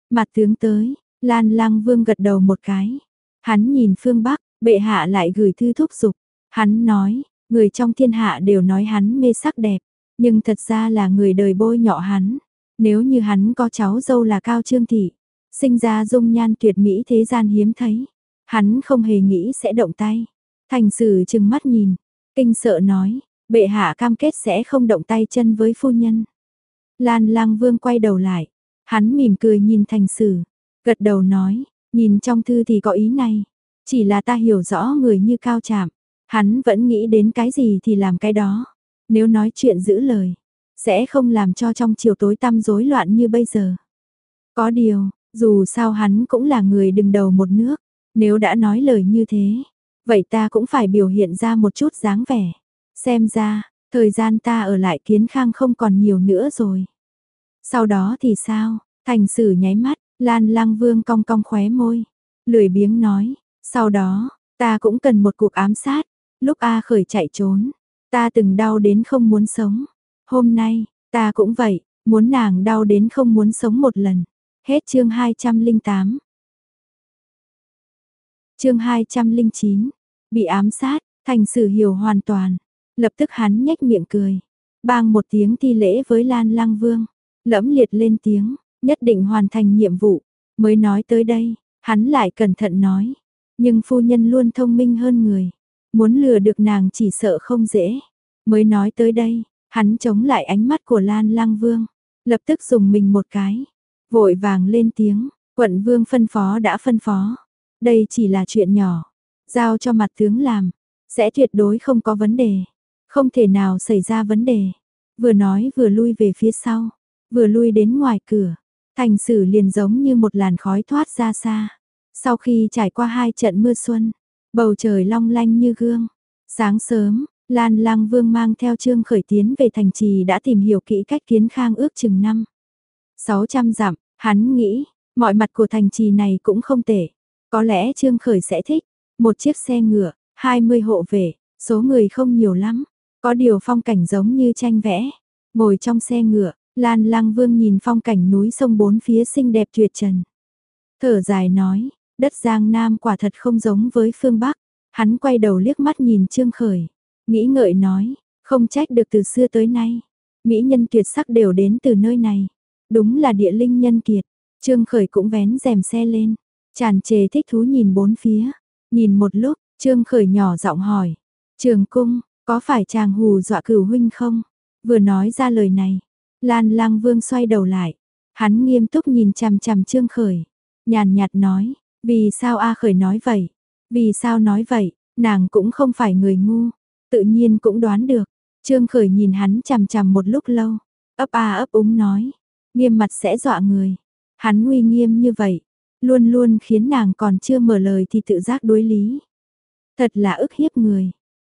Mặt tướng tới, Lan Lang Vương gật đầu một cái. Hắn nhìn phương Bắc, bệ hạ lại gửi thư thúc giục. Hắn nói, người trong thiên hạ đều nói hắn mê sắc đẹp, nhưng thật ra là người đời bôi nhọ hắn. Nếu như hắn có cháu dâu là Cao Trương Thị, sinh ra dung nhan tuyệt mỹ thế gian hiếm thấy, hắn không hề nghĩ sẽ động tay. Thành Sử trừng mắt nhìn, kinh sợ nói, bệ hạ cam kết sẽ không động tay chân với phu nhân. Lan Lang Vương quay đầu lại, hắn mỉm cười nhìn Thành Sử, gật đầu nói, nhìn trong thư thì có ý này, chỉ là ta hiểu rõ người như Cao Trạm, hắn vẫn nghĩ đến cái gì thì làm cái đó, nếu nói chuyện giữ lời, sẽ không làm cho trong chiều tối tăm rối loạn như bây giờ. Có điều, dù sao hắn cũng là người đứng đầu một nước, nếu đã nói lời như thế, vậy ta cũng phải biểu hiện ra một chút dáng vẻ. Xem ra, thời gian ta ở lại Kiến Khang không còn nhiều nữa rồi. Sau đó thì sao? Thành Sử nháy mắt, Lan Lang Vương cong cong khóe môi, lười biếng nói, sau đó, ta cũng cần một cuộc ám sát. Lúc A Khởi chạy trốn, ta từng đau đến không muốn sống. Hôm nay, ta cũng vậy, muốn nàng đau đến không muốn sống một lần. Hết chương hai trăm lẻ tám. Chương hai trăm lẻ chín. Bị ám sát, Thành Sử hiểu hoàn toàn. Lập tức hắn nhếch miệng cười, bang một tiếng thi lễ với Lan Lang Vương, lẫm liệt lên tiếng, nhất định hoàn thành nhiệm vụ. Mới nói tới đây, hắn lại cẩn thận nói, nhưng phu nhân luôn thông minh hơn người, muốn lừa được nàng chỉ sợ không dễ. Mới nói tới đây, hắn chống lại ánh mắt của Lan Lang Vương, lập tức dùng mình một cái, vội vàng lên tiếng, quận vương phân phó đã phân phó, đây chỉ là chuyện nhỏ, giao cho mặt tướng làm, sẽ tuyệt đối không có vấn đề, không thể nào xảy ra vấn đề. Vừa nói vừa lui về phía sau, vừa lui đến ngoài cửa, Thành Sử liền giống như một làn khói thoát ra xa. Sau khi trải qua hai trận mưa xuân, bầu trời long lanh như gương. Sáng sớm, Lan Lang Vương mang theo Trương Khởi tiến về thành trì đã tìm hiểu kỹ cách Kiến Khang ước chừng năm sáu trăm dặm, hắn nghĩ, mọi mặt của thành trì này cũng không tệ. Có lẽ Trương Khởi sẽ thích, một chiếc xe ngựa, hai mươi hộ vệ, số người không nhiều lắm, có điều phong cảnh giống như tranh vẽ. Ngồi trong xe ngựa, Lan Lang Vương nhìn phong cảnh núi sông bốn phía xinh đẹp tuyệt trần. Thở dài nói, đất Giang Nam quả thật không giống với phương Bắc. Hắn quay đầu liếc mắt nhìn Trương Khởi, nghĩ ngợi nói, không trách được từ xưa tới nay, mỹ nhân tuyệt sắc đều đến từ nơi này. Đúng là địa linh nhân kiệt. Trương Khởi cũng vén rèm xe lên, tràn trề thích thú nhìn bốn phía. Nhìn một lúc, Trương Khởi nhỏ giọng hỏi, Trường Cung, có phải chàng hù dọa Cửu huynh không? Vừa nói ra lời này, Lan Lang Vương xoay đầu lại, hắn nghiêm túc nhìn chằm chằm Trương Khởi, nhàn nhạt nói, vì sao A Khởi nói vậy? Vì sao nói vậy? Nàng cũng không phải người ngu, tự nhiên cũng đoán được. Trương Khởi nhìn hắn chằm chằm một lúc lâu, ấp a ấp úng nói, nghiêm mặt sẽ dọa người. Hắn uy nghiêm như vậy, luôn luôn khiến nàng còn chưa mở lời thì tự giác đối lý. Thật là ức hiếp người.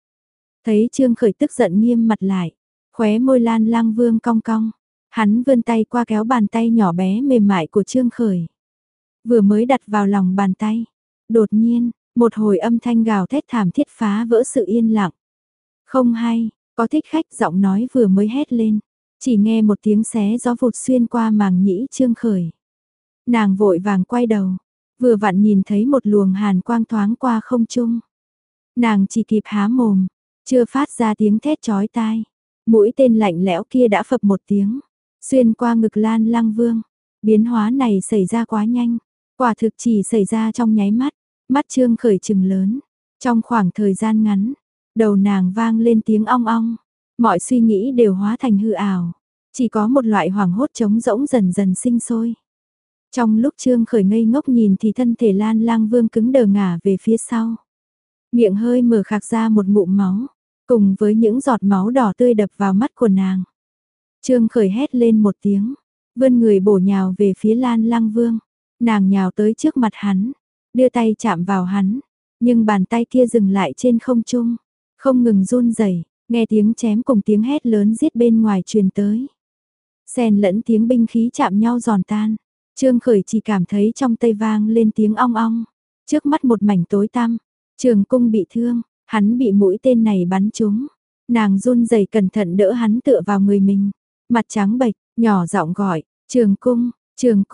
Thấy Trương Khởi tức giận nghiêm mặt lại, khóe môi Lan Lang Vương cong cong, hắn vươn tay qua kéo bàn tay nhỏ bé mềm mại của Trương Khởi. Vừa mới đặt vào lòng bàn tay, đột nhiên, một hồi âm thanh gào thét thảm thiết phá vỡ sự yên lặng. Không hay, có thích khách giọng nói vừa mới hét lên, chỉ nghe một tiếng xé gió vụt xuyên qua màng nhĩ Trương Khởi. Nàng vội vàng quay đầu, vừa vặn nhìn thấy một luồng hàn quang thoáng qua không trung. Nàng chỉ kịp há mồm, chưa phát ra tiếng thét chói tai, mũi tên lạnh lẽo kia đã phập một tiếng, xuyên qua ngực Lan Lang Vương. Biến hóa này xảy ra quá nhanh, quả thực chỉ xảy ra trong nháy mắt, mắt Trương Khởi trừng lớn. Trong khoảng thời gian ngắn, đầu nàng vang lên tiếng ong ong, mọi suy nghĩ đều hóa thành hư ảo, chỉ có một loại hoảng hốt trống rỗng dần dần sinh sôi. Trong lúc Trương Khởi ngây ngốc nhìn thì thân thể Lan Lang Vương cứng đờ ngả về phía sau. Miệng hơi mở khạc ra một ngụm máu, cùng với những giọt máu đỏ tươi đập vào mắt của nàng. Trương Khởi hét lên một tiếng, vươn người bổ nhào về phía Lan Lang Vương. Nàng nhào tới trước mặt hắn, đưa tay chạm vào hắn, nhưng bàn tay kia dừng lại trên không trung, không ngừng run rẩy, nghe tiếng chém cùng tiếng hét lớn giết bên ngoài truyền tới. Xen lẫn tiếng binh khí chạm nhau giòn tan, Trương Khởi chỉ cảm thấy trong tay vang lên tiếng ong ong, trước mắt một mảnh tối tăm. Trường Cung bị thương, hắn bị mũi tên này bắn trúng. Nàng run rẩy cẩn thận đỡ hắn tựa vào người mình, mặt trắng bệch, nhỏ giọng gọi, Trường Cung, Trường Cung,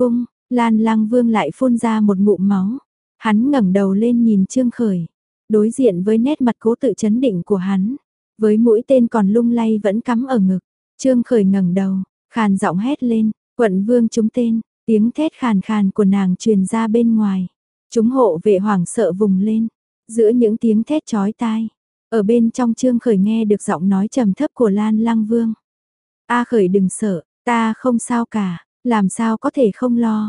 Lan Lăng Vương lại phun ra một ngụm máu. Hắn ngẩng đầu lên nhìn Trương Khởi. Đối diện với nét mặt cố tự chấn định của hắn. Với mũi tên còn lung lay vẫn cắm ở ngực. Trương Khởi ngẩng đầu, khàn giọng hét lên, quận vương trúng tên, tiếng thét khàn khàn của nàng truyền ra bên ngoài. Chúng hộ vệ hoảng sợ vùng lên, giữa những tiếng thét chói tai. Ở bên trong Trương Khởi nghe được giọng nói trầm thấp của Lan Lăng Vương. A Khởi đừng sợ, ta không sao cả, làm sao có thể không lo.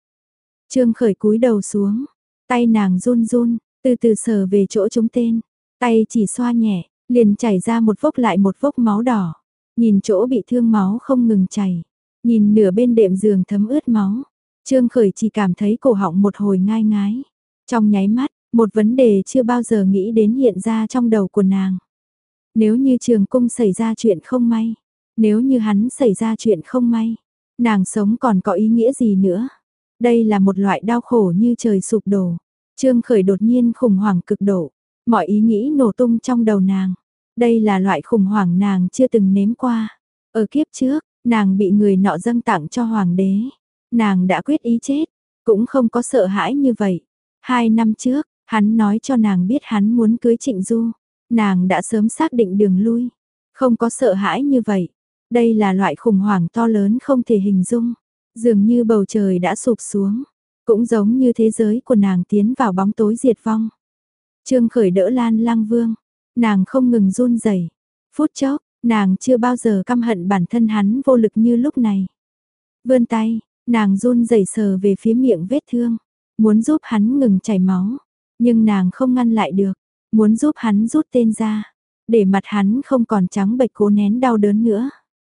Trương Khởi cúi đầu xuống, tay nàng run run, từ từ sờ về chỗ trúng tên, tay chỉ xoa nhẹ, liền chảy ra một vốc lại một vốc máu đỏ. Nhìn chỗ bị thương máu không ngừng chảy, nhìn nửa bên đệm giường thấm ướt máu, Trương Khởi chỉ cảm thấy cổ họng một hồi ngai ngái. Trong nháy mắt, một vấn đề chưa bao giờ nghĩ đến hiện ra trong đầu của nàng. Nếu như Trường Cung xảy ra chuyện không may, nếu như hắn xảy ra chuyện không may, nàng sống còn có ý nghĩa gì nữa? Đây là một loại đau khổ như trời sụp đổ. Trương Khởi đột nhiên khủng hoảng cực độ, mọi ý nghĩ nổ tung trong đầu nàng. Đây là loại khủng hoảng nàng chưa từng nếm qua. Ở kiếp trước, nàng bị người nọ dâng tặng cho hoàng đế. Nàng đã quyết ý chết, cũng không có sợ hãi như vậy. Hai năm trước, hắn nói cho nàng biết hắn muốn cưới Trịnh Du. Nàng đã sớm xác định đường lui. Không có sợ hãi như vậy. Đây là loại khủng hoảng to lớn không thể hình dung. Dường như bầu trời đã sụp xuống. Cũng giống như thế giới của nàng tiến vào bóng tối diệt vong. Trương Khởi đỡ Lan Lăng Vương. Nàng không ngừng run rẩy. Phút chốc, nàng chưa bao giờ căm hận bản thân hắn vô lực như lúc này. Vươn tay, nàng run rẩy sờ về phía miệng vết thương, muốn giúp hắn ngừng chảy máu, nhưng nàng không ngăn lại được, muốn giúp hắn rút tên ra, để mặt hắn không còn trắng bệch cố nén đau đớn nữa.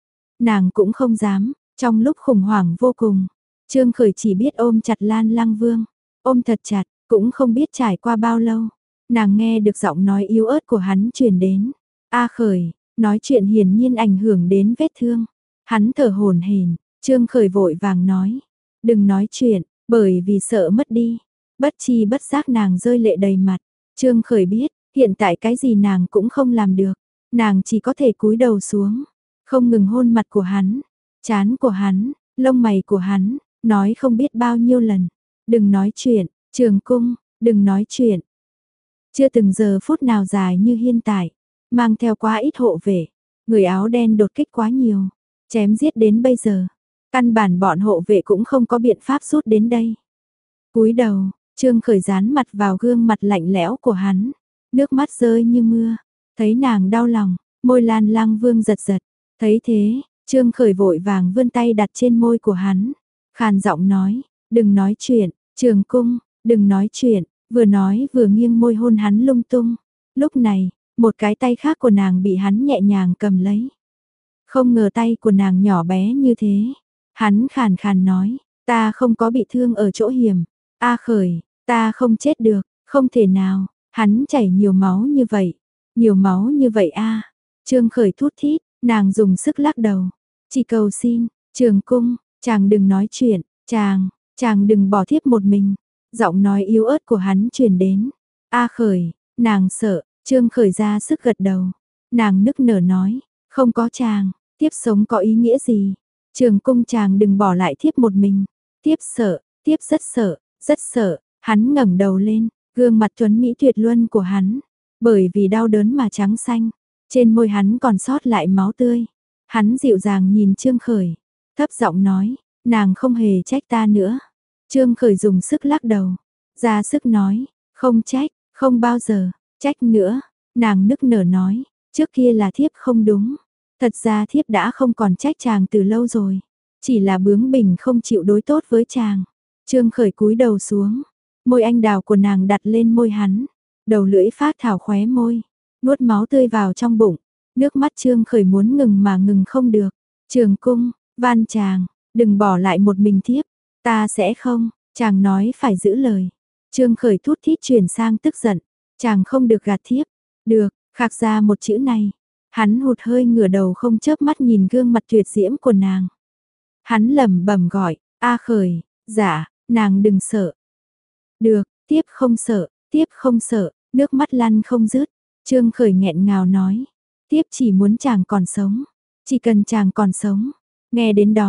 Nàng cũng không dám, trong lúc khủng hoảng vô cùng, Trương Khởi chỉ biết ôm chặt Lan Lăng Vương, ôm thật chặt, cũng không biết trải qua bao lâu. Nàng nghe được giọng nói yếu ớt của hắn truyền đến. A Khởi, nói chuyện hiển nhiên ảnh hưởng đến vết thương. Hắn thở hổn hển, Trương Khởi vội vàng nói. Đừng nói chuyện, bởi vì sợ mất đi. Bất chi bất giác nàng rơi lệ đầy mặt. Trương Khởi biết, hiện tại cái gì nàng cũng không làm được. Nàng chỉ có thể cúi đầu xuống. Không ngừng hôn mặt của hắn, trán của hắn, lông mày của hắn. Nói không biết bao nhiêu lần. Đừng nói chuyện, Trường Cung, đừng nói chuyện. Chưa từng giờ phút nào dài như hiện tại, mang theo quá ít hộ vệ, người áo đen đột kích quá nhiều, chém giết đến bây giờ, căn bản bọn hộ vệ cũng không có biện pháp rút đến đây. Cúi đầu, Trương Khởi dán mặt vào gương mặt lạnh lẽo của hắn, nước mắt rơi như mưa, thấy nàng đau lòng, môi Lan Lăng Vương giật giật, thấy thế, Trương Khởi vội vàng vươn tay đặt trên môi của hắn, khàn giọng nói, đừng nói chuyện, Trường Cung, đừng nói chuyện. Vừa nói vừa nghiêng môi hôn hắn lung tung. Lúc này, một cái tay khác của nàng bị hắn nhẹ nhàng cầm lấy. Không ngờ tay của nàng nhỏ bé như thế. Hắn khàn khàn nói, ta không có bị thương ở chỗ hiểm. A Khởi, ta không chết được, không thể nào. Hắn chảy nhiều máu như vậy. Nhiều máu như vậy a. Trương Khởi thút thít, nàng dùng sức lắc đầu. Chỉ cầu xin, Trường Cung, chàng đừng nói chuyện. Chàng, chàng đừng bỏ thiếp một mình. Giọng nói yếu ớt của hắn truyền đến. A Khởi, nàng sợ, Trương Khởi ra sức gật đầu. Nàng nức nở nói, không có chàng, tiếp sống có ý nghĩa gì? Trường Cung chàng đừng bỏ lại thiếp một mình. Tiếp sợ, tiếp rất sợ, rất sợ. Hắn ngẩng đầu lên, gương mặt tuấn mỹ tuyệt luân của hắn, bởi vì đau đớn mà trắng xanh. Trên môi hắn còn sót lại máu tươi. Hắn dịu dàng nhìn Trương Khởi, thấp giọng nói, nàng không hề trách ta nữa. Trương Khởi dùng sức lắc đầu, ra sức nói, không trách, không bao giờ, trách nữa. Nàng nức nở nói, trước kia là thiếp không đúng. Thật ra thiếp đã không còn trách chàng từ lâu rồi. Chỉ là bướng bỉnh không chịu đối tốt với chàng. Trương Khởi cúi đầu xuống, môi anh đào của nàng đặt lên môi hắn. Đầu lưỡi phát thảo khóe môi, nuốt máu tươi vào trong bụng. Nước mắt Trương Khởi muốn ngừng mà ngừng không được. Trường Cung, van chàng, đừng bỏ lại một mình thiếp. Ta sẽ không, chàng nói phải giữ lời. Trương Khởi thút thít chuyển sang tức giận. Chàng không được gạt thiếp. Được, khạc ra một chữ này. Hắn hụt hơi ngửa đầu không chớp mắt nhìn gương mặt tuyệt diễm của nàng. Hắn lẩm bẩm gọi, A Khởi, dạ, nàng đừng sợ. Được, tiếp không sợ, tiếp không sợ, nước mắt lăn không dứt. Trương Khởi nghẹn ngào nói, tiếp chỉ muốn chàng còn sống. Chỉ cần chàng còn sống. Nghe đến đó,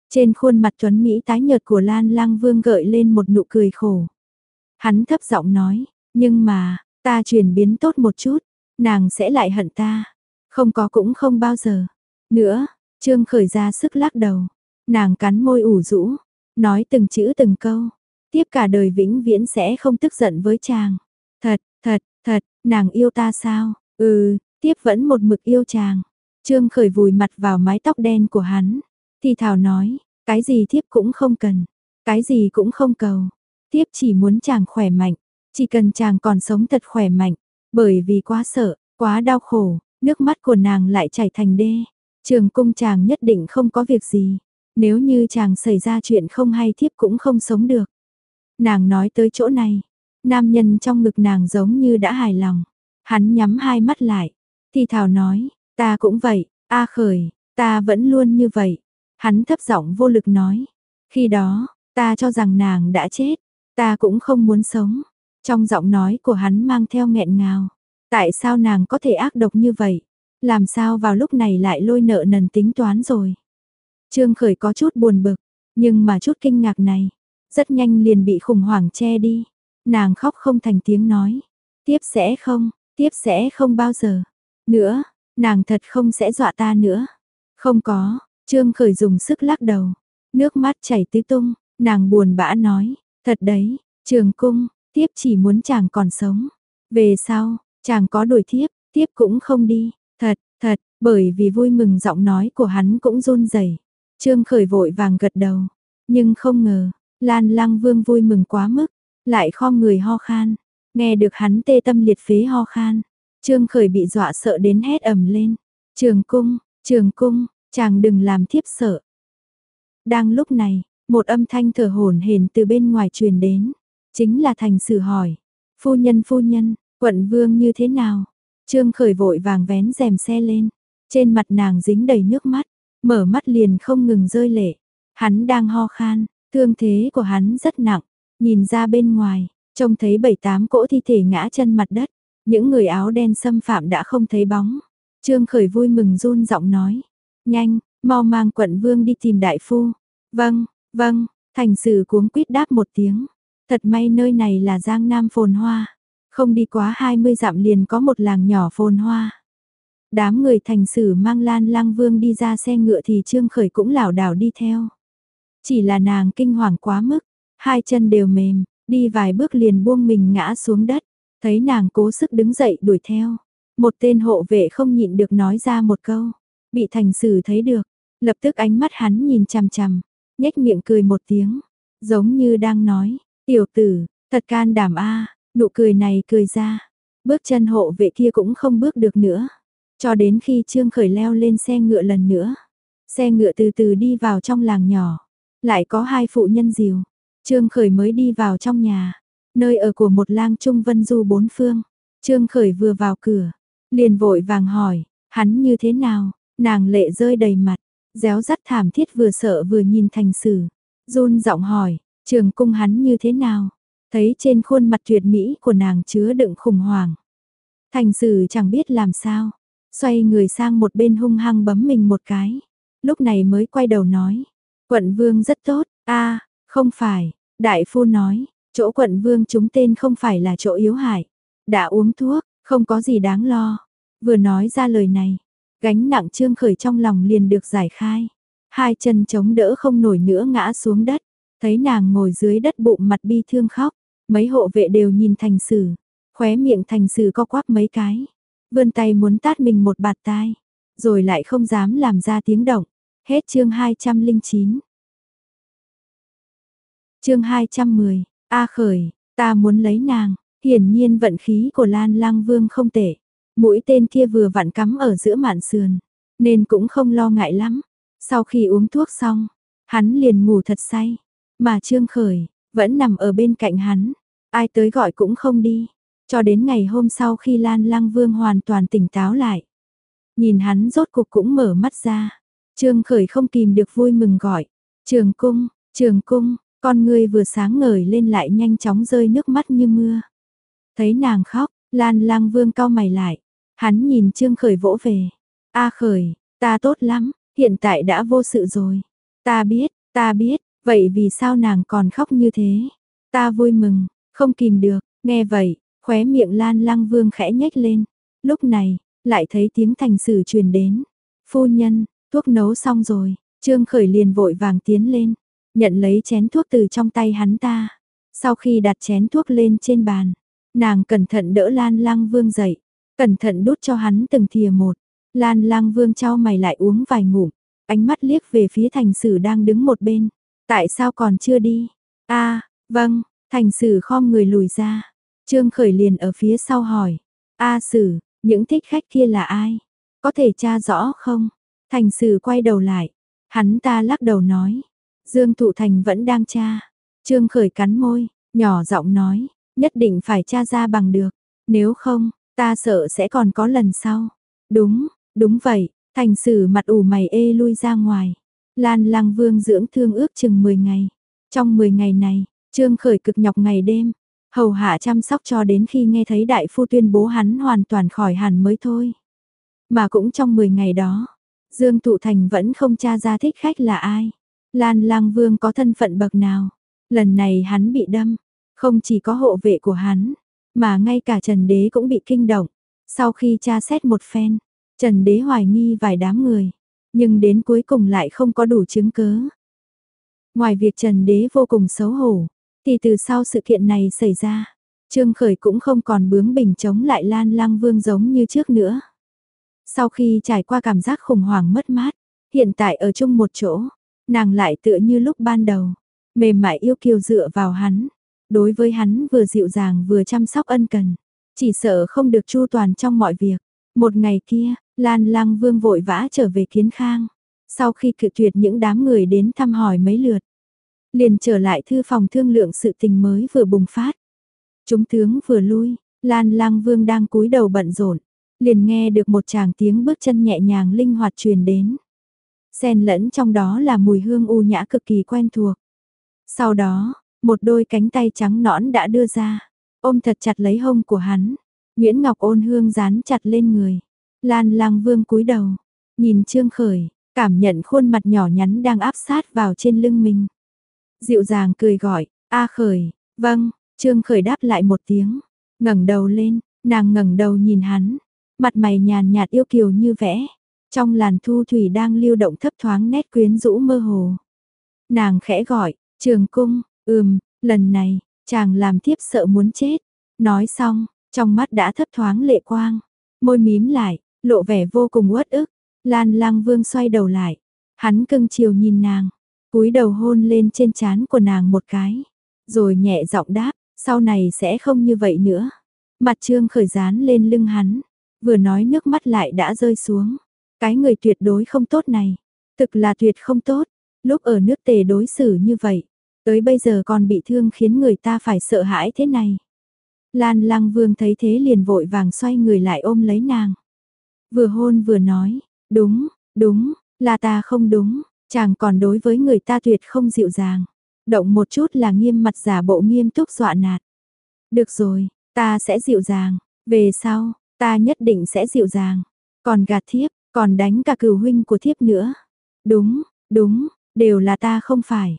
Trên khuôn mặt tuấn Mỹ tái nhợt của Lan Lang Vương gợi lên một nụ cười khổ. Hắn thấp giọng nói, nhưng mà, ta chuyển biến tốt một chút, nàng sẽ lại hận ta. Không có cũng không bao giờ. Nữa, Trương Khởi ra sức lắc đầu. Nàng cắn môi ủ rũ, nói từng chữ từng câu. Tiếp cả đời vĩnh viễn sẽ không tức giận với chàng. Thật, thật, thật, nàng yêu ta sao? Ừ, tiếp vẫn một mực yêu chàng. Trương Khởi vùi mặt vào mái tóc đen của hắn. Thì thào nói, cái gì thiếp cũng không cần. Cái gì cũng không cầu. Thiếp chỉ muốn chàng khỏe mạnh. Chỉ cần chàng còn sống thật khỏe mạnh. Bởi vì quá sợ, quá đau khổ, nước mắt của nàng lại chảy thành đê. Trường cung chàng nhất định không có việc gì. Nếu như chàng xảy ra chuyện không hay thiếp cũng không sống được. Nàng nói tới chỗ này. Nam nhân trong ngực nàng giống như đã hài lòng. Hắn nhắm hai mắt lại. Thì thào nói, ta cũng vậy, A Khởi, ta vẫn luôn như vậy. Hắn thấp giọng vô lực nói. Khi đó, ta cho rằng nàng đã chết. Ta cũng không muốn sống. Trong giọng nói của hắn mang theo nghẹn ngào. Tại sao nàng có thể ác độc như vậy? Làm sao vào lúc này lại lôi nợ nần tính toán rồi? Trương Khởi có chút buồn bực, nhưng mà chút kinh ngạc này, rất nhanh liền bị khủng hoảng che đi. Nàng khóc không thành tiếng nói. Tiếp sẽ không, tiếp sẽ không bao giờ. Nữa, nàng thật không sẽ dọa ta nữa. Không có, Trương Khởi dùng sức lắc đầu. Nước mắt chảy tứ tung, nàng buồn bã nói. Thật đấy, Trường cung, tiếp chỉ muốn chàng còn sống. Về sau, chàng có đuổi thiếp, tiếp cũng không đi. Thật, thật, bởi vì vui mừng giọng nói của hắn cũng run rẩy. Trương Khởi vội vàng gật đầu. Nhưng không ngờ, Lan Lang Vương vui mừng quá mức, lại khom người ho khan. Nghe được hắn tê tâm liệt phế ho khan. Trương Khởi bị dọa sợ đến hét ầm lên. Trường cung, Trường cung, chàng đừng làm thiếp sợ. Đang lúc này, một âm thanh thở hổn hển từ bên ngoài truyền đến. Chính là Thành Sử hỏi. Phu nhân phu nhân, quận vương như thế nào? Trương Khởi vội vàng vén rèm xe lên. Trên mặt nàng dính đầy nước mắt. Mở mắt liền không ngừng rơi lệ. Hắn đang ho khan. Thương thế của hắn rất nặng. Nhìn ra bên ngoài, trông thấy bảy tám cỗ thi thể ngã chân mặt đất. Những người áo đen xâm phạm đã không thấy bóng. Trương Khởi vui mừng run giọng nói. Nhanh, mau mang quận vương đi tìm đại phu. Vâng, vâng, Thành Sử cuống quýt đáp một tiếng. Thật may nơi này là Giang Nam phồn hoa. Không đi quá hai mươi dặm liền có một làng nhỏ phồn hoa. Đám người Thành Sử mang Lan Lang Vương đi ra xe ngựa thì Trương Khởi cũng lảo đảo đi theo. Chỉ là nàng kinh hoàng quá mức, hai chân đều mềm, đi vài bước liền buông mình ngã xuống đất. Thấy nàng cố sức đứng dậy đuổi theo. Một tên hộ vệ không nhịn được nói ra một câu. Bị Thành Sử thấy được, lập tức ánh mắt hắn nhìn chằm chằm, nhếch miệng cười một tiếng, giống như đang nói, tiểu tử, thật can đảm a. Nụ cười này cười ra, bước chân hộ vệ kia cũng không bước được nữa. Cho đến khi Trương Khởi leo lên xe ngựa lần nữa. Xe ngựa từ từ đi vào trong làng nhỏ. Lại có hai phụ nhân dìu. Trương Khởi mới đi vào trong nhà. Nơi ở của một lang trung vân du bốn phương. Trương Khởi vừa vào cửa. Liền vội vàng hỏi. Hắn như thế nào? Nàng lệ rơi đầy mặt. Réo rắt thảm thiết vừa sợ vừa nhìn Thành Sử. Run giọng hỏi. Trường cung hắn như thế nào? Thấy trên khuôn mặt tuyệt mỹ của nàng chứa đựng khủng hoảng. Thành Sử chẳng biết làm sao. Xoay người sang một bên hung hăng bấm mình một cái. Lúc này mới quay đầu nói. Quận vương rất tốt. A, không phải. Đại phu nói. Chỗ quận vương chúng tên không phải là chỗ yếu hại. Đã uống thuốc, không có gì đáng lo. Vừa nói ra lời này. Gánh nặng Trương Khởi trong lòng liền được giải khai. Hai chân chống đỡ không nổi nữa ngã xuống đất. Thấy nàng ngồi dưới đất bụng mặt bi thương khóc. Mấy hộ vệ đều nhìn Thành Sử. Khóe miệng Thành Sử co quắp mấy cái. Vươn tay muốn tát mình một bạt tai. Rồi lại không dám làm ra tiếng động. Hết chương hai trăm lẻ chín. Chương hai trăm mười. A Khởi, ta muốn lấy nàng. Hiển nhiên vận khí của Lan Lang Vương không tệ. Mũi tên kia vừa vặn cắm ở giữa mạn sườn. Nên cũng không lo ngại lắm. Sau khi uống thuốc xong, hắn liền ngủ thật say. Mà Trương Khởi, vẫn nằm ở bên cạnh hắn. Ai tới gọi cũng không đi. Cho đến ngày hôm sau khi Lan Lang Vương hoàn toàn tỉnh táo lại. Nhìn hắn rốt cuộc cũng mở mắt ra. Trương Khởi không kìm được vui mừng gọi. Trường cung, Trường cung, con ngươi vừa sáng ngời lên lại nhanh chóng rơi nước mắt như mưa. Thấy nàng khóc, Lan Lang Vương cau mày lại. Hắn nhìn Trương Khởi vỗ về. A Khởi, ta tốt lắm, hiện tại đã vô sự rồi. Ta biết, Ta biết, vậy vì sao nàng còn khóc như thế? Ta vui mừng, không kìm được, nghe vậy, khóe miệng Lan Lăng Vương khẽ nhếch lên. Lúc này, lại thấy tiếng Thành Sử truyền đến. Phu nhân, thuốc nấu xong rồi, Trương Khởi liền vội vàng tiến lên, nhận lấy chén thuốc từ trong tay hắn ta. Sau khi đặt chén thuốc lên trên bàn, nàng cẩn thận đỡ Lan Lăng Vương dậy, cẩn thận đút cho hắn từng thìa một. Lan Lăng Vương chau mày lại uống vài ngụm, ánh mắt liếc về phía Thành Sử đang đứng một bên. Tại sao còn chưa đi? A, vâng, Thành Sử khom người lùi ra. Trương Khởi liền ở phía sau hỏi, A Sử, những thích khách kia là ai? Có thể tra rõ không? Thành Sử quay đầu lại, hắn ta lắc đầu nói, Dương Thụ Thành vẫn đang tra. Trương Khởi cắn môi, nhỏ giọng nói, nhất định phải tra ra bằng được, nếu không, ta sợ sẽ còn có lần sau. Đúng, đúng vậy, Thành Sử mặt ủ mày ê lui ra ngoài. Lan Lăng Vương dưỡng thương ước chừng mười ngày. Trong mười ngày này, Trương Khởi cực nhọc ngày đêm, hầu hạ chăm sóc cho đến khi nghe thấy đại phu tuyên bố hắn hoàn toàn khỏi hẳn mới thôi. Mà cũng trong mười ngày đó, Dương Thụ Thành vẫn không tra ra thích khách là ai. Lan Lăng Vương có thân phận bậc nào. Lần này hắn bị đâm, không chỉ có hộ vệ của hắn, mà ngay cả Trần Đế cũng bị kinh động. Sau khi tra xét một phen, Trần Đế hoài nghi vài đám người, nhưng đến cuối cùng lại không có đủ chứng cớ. Ngoài việc Trần Đế vô cùng xấu hổ, thì từ sau sự kiện này xảy ra, Trương Khởi cũng không còn bướng bỉnh chống lại Lan Lăng Vương giống như trước nữa. Sau khi trải qua cảm giác khủng hoảng mất mát, hiện tại ở chung một chỗ, nàng lại tựa như lúc ban đầu, mềm mại yêu kiều dựa vào hắn, đối với hắn vừa dịu dàng vừa chăm sóc ân cần, chỉ sợ không được chu toàn trong mọi việc. Một ngày kia, Lan Lăng Vương vội vã trở về Kiến Khang, sau khi cự tuyệt những đám người đến thăm hỏi mấy lượt, liền trở lại thư phòng thương lượng sự tình mới vừa bùng phát. Chúng tướng vừa lui, Lan Lăng Vương đang cúi đầu bận rộn, liền nghe được một tràng tiếng bước chân nhẹ nhàng linh hoạt truyền đến. Xen lẫn trong đó là mùi hương u nhã cực kỳ quen thuộc. Sau đó, một đôi cánh tay trắng nõn đã đưa ra, ôm thật chặt lấy hông của hắn. Nguyễn Ngọc Ôn hương dán chặt lên người. Lan Lăng Vương cúi đầu, nhìn Trương Khởi, cảm nhận khuôn mặt nhỏ nhắn đang áp sát vào trên lưng mình. Dịu dàng cười gọi, A Khởi, vâng, Trương Khởi đáp lại một tiếng, ngẩng đầu lên, nàng ngẩng đầu nhìn hắn, mặt mày nhàn nhạt yêu kiều như vẽ, trong làn thu thủy đang lưu động thấp thoáng nét quyến rũ mơ hồ. Nàng khẽ gọi, Trường Cung, ừm, lần này, chàng làm thiếp sợ muốn chết. Nói xong, trong mắt đã thấp thoáng lệ quang, môi mím lại, lộ vẻ vô cùng uất ức. Lan Lăng Vương xoay đầu lại, hắn cưng chiều nhìn nàng, cúi đầu hôn lên trên trán của nàng một cái, rồi nhẹ giọng đáp, sau này sẽ không như vậy nữa. Mặt Trương Khởi dán lên lưng hắn, vừa nói nước mắt lại đã rơi xuống. Cái người tuyệt đối không tốt này, thực là tuyệt không tốt, lúc ở nước Tề đối xử như vậy, tới bây giờ còn bị thương khiến người ta phải sợ hãi thế này. Lan Lăng Vương thấy thế liền vội vàng xoay người lại ôm lấy nàng. Vừa hôn vừa nói, đúng, đúng, là ta không đúng, chàng còn đối với người ta tuyệt không dịu dàng. Động một chút là nghiêm mặt giả bộ nghiêm túc dọa nạt. Được rồi, ta sẽ dịu dàng, về sau, ta nhất định sẽ dịu dàng. Còn gạt thiếp, còn đánh cả cừu huynh của thiếp nữa. Đúng, đúng, đều là ta không phải.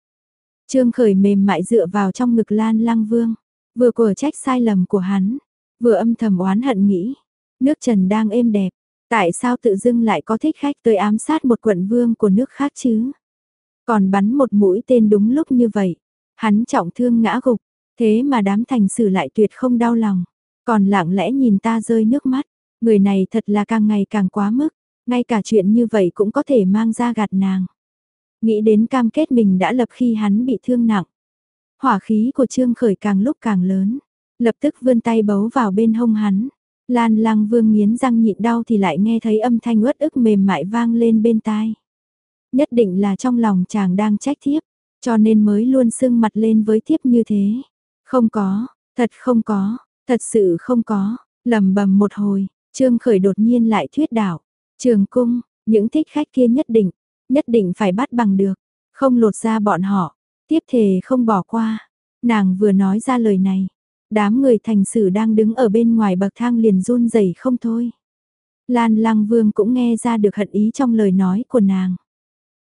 Trương Khởi mềm mại dựa vào trong ngực Lan Lăng Vương, vừa quở trách sai lầm của hắn, vừa âm thầm oán hận nghĩ, nước Trần đang êm đẹp, tại sao tự dưng lại có thích khách tới ám sát một quận vương của nước khác chứ? Còn bắn một mũi tên đúng lúc như vậy, hắn trọng thương ngã gục, thế mà đám thành sử lại tuyệt không đau lòng, còn lặng lẽ nhìn ta rơi nước mắt, người này thật là càng ngày càng quá mức, ngay cả chuyện như vậy cũng có thể mang ra gạt nàng. Nghĩ đến cam kết mình đã lập khi hắn bị thương nặng, hỏa khí của Trương Khởi càng lúc càng lớn, lập tức vươn tay bấu vào bên hông hắn. Lan Lăng Vương nghiến răng nhịn đau thì lại nghe thấy âm thanh uất ức mềm mại vang lên bên tai. Nhất định là trong lòng chàng đang trách thiếp, cho nên mới luôn sưng mặt lên với thiếp như thế. Không có, thật không có, thật sự không có, lầm bầm một hồi, Trương Khởi đột nhiên lại thuyết đảo. Trường Cung, những thích khách kia nhất định, nhất định phải bắt bằng được, không lột ra bọn họ, tiếp thề không bỏ qua. Nàng vừa nói ra lời này, đám người thành sử đang đứng ở bên ngoài bậc thang liền run rẩy không thôi. Lan Lăng Vương cũng nghe ra được hận ý trong lời nói của nàng.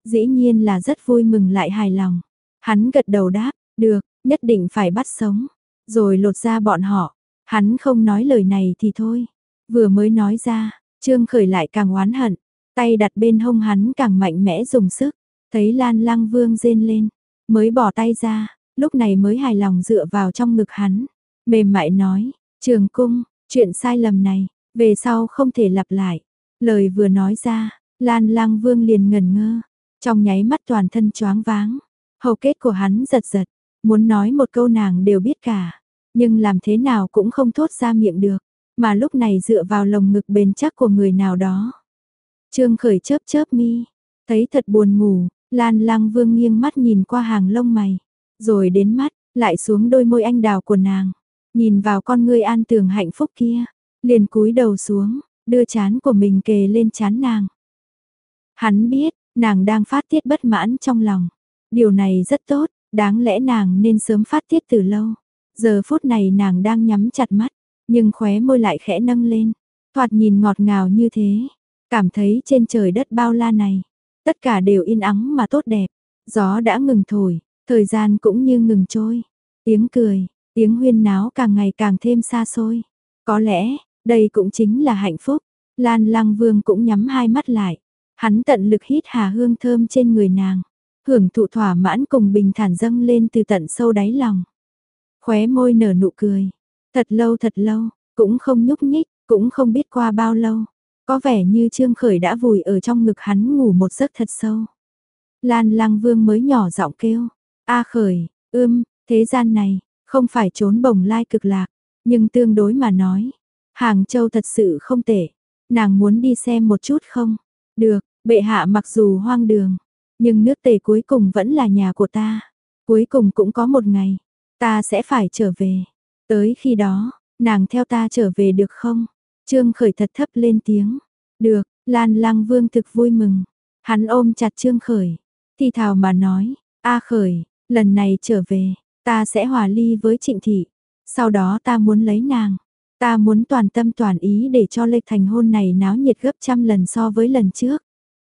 Dĩ nhiên là rất vui mừng lại hài lòng. Hắn gật đầu đáp, được, nhất định phải bắt sống. Rồi lột ra bọn họ. Hắn không nói lời này thì thôi. Vừa mới nói ra, Trương Khởi lại càng oán hận. Tay đặt bên hông hắn càng mạnh mẽ dùng sức. Thấy Lan Lăng Vương rên lên. Mới bỏ tay ra, lúc này mới hài lòng dựa vào trong ngực hắn. Mềm mại nói, Trường Cung, chuyện sai lầm này, về sau không thể lặp lại. Lời vừa nói ra, Lan Lăng Vương liền ngẩn ngơ. Trong nháy mắt toàn thân choáng váng. Hầu kết của hắn giật giật. Muốn nói một câu nàng đều biết cả. Nhưng làm thế nào cũng không thốt ra miệng được. Mà lúc này dựa vào lồng ngực bền chắc của người nào đó. Trương Khởi chớp chớp mi. Thấy thật buồn ngủ. Lan Lăng Vương nghiêng mắt nhìn qua hàng lông mày. Rồi đến mắt, lại xuống đôi môi anh đào của nàng. Nhìn vào con ngươi an tường hạnh phúc kia. Liền cúi đầu xuống, đưa trán của mình kề lên trán nàng. Hắn biết, nàng đang phát tiết bất mãn trong lòng. Điều này rất tốt, đáng lẽ nàng nên sớm phát tiết từ lâu. Giờ phút này nàng đang nhắm chặt mắt, nhưng khóe môi lại khẽ nâng lên. Thoạt nhìn ngọt ngào như thế, cảm thấy trên trời đất bao la này, tất cả đều yên ắng mà tốt đẹp. Gió đã ngừng thổi, thời gian cũng như ngừng trôi. Tiếng cười, tiếng huyên náo càng ngày càng thêm xa xôi. Có lẽ, đây cũng chính là hạnh phúc. Lan Lăng Vương cũng nhắm hai mắt lại. Hắn tận lực hít hà hương thơm trên người nàng. Hưởng thụ thỏa mãn cùng bình thản dâng lên từ tận sâu đáy lòng. Khóe môi nở nụ cười. Thật lâu thật lâu, cũng không nhúc nhích, cũng không biết qua bao lâu. Có vẻ như Trương Khởi đã vùi ở trong ngực hắn ngủ một giấc thật sâu. Lan Lăng Vương mới nhỏ giọng kêu. A Khởi, ưm, thế gian này, không phải trốn bồng lai cực lạc. Nhưng tương đối mà nói, Hàng Châu thật sự không tệ. Nàng muốn đi xem một chút không? Được, bệ hạ mặc dù hoang đường, nhưng nước Tề cuối cùng vẫn là nhà của ta. Cuối cùng cũng có một ngày, ta sẽ phải trở về. Tới khi đó, nàng theo ta trở về được không? Trương Khởi thật thấp lên tiếng. Được, Lan Lăng Vương thực vui mừng. Hắn ôm chặt Trương Khởi, thì thào mà nói, A Khởi, lần này trở về, ta sẽ hòa ly với Trịnh Thị. Sau đó ta muốn lấy nàng. Ta muốn toàn tâm toàn ý để cho lệch thành hôn này náo nhiệt gấp trăm lần so với lần trước.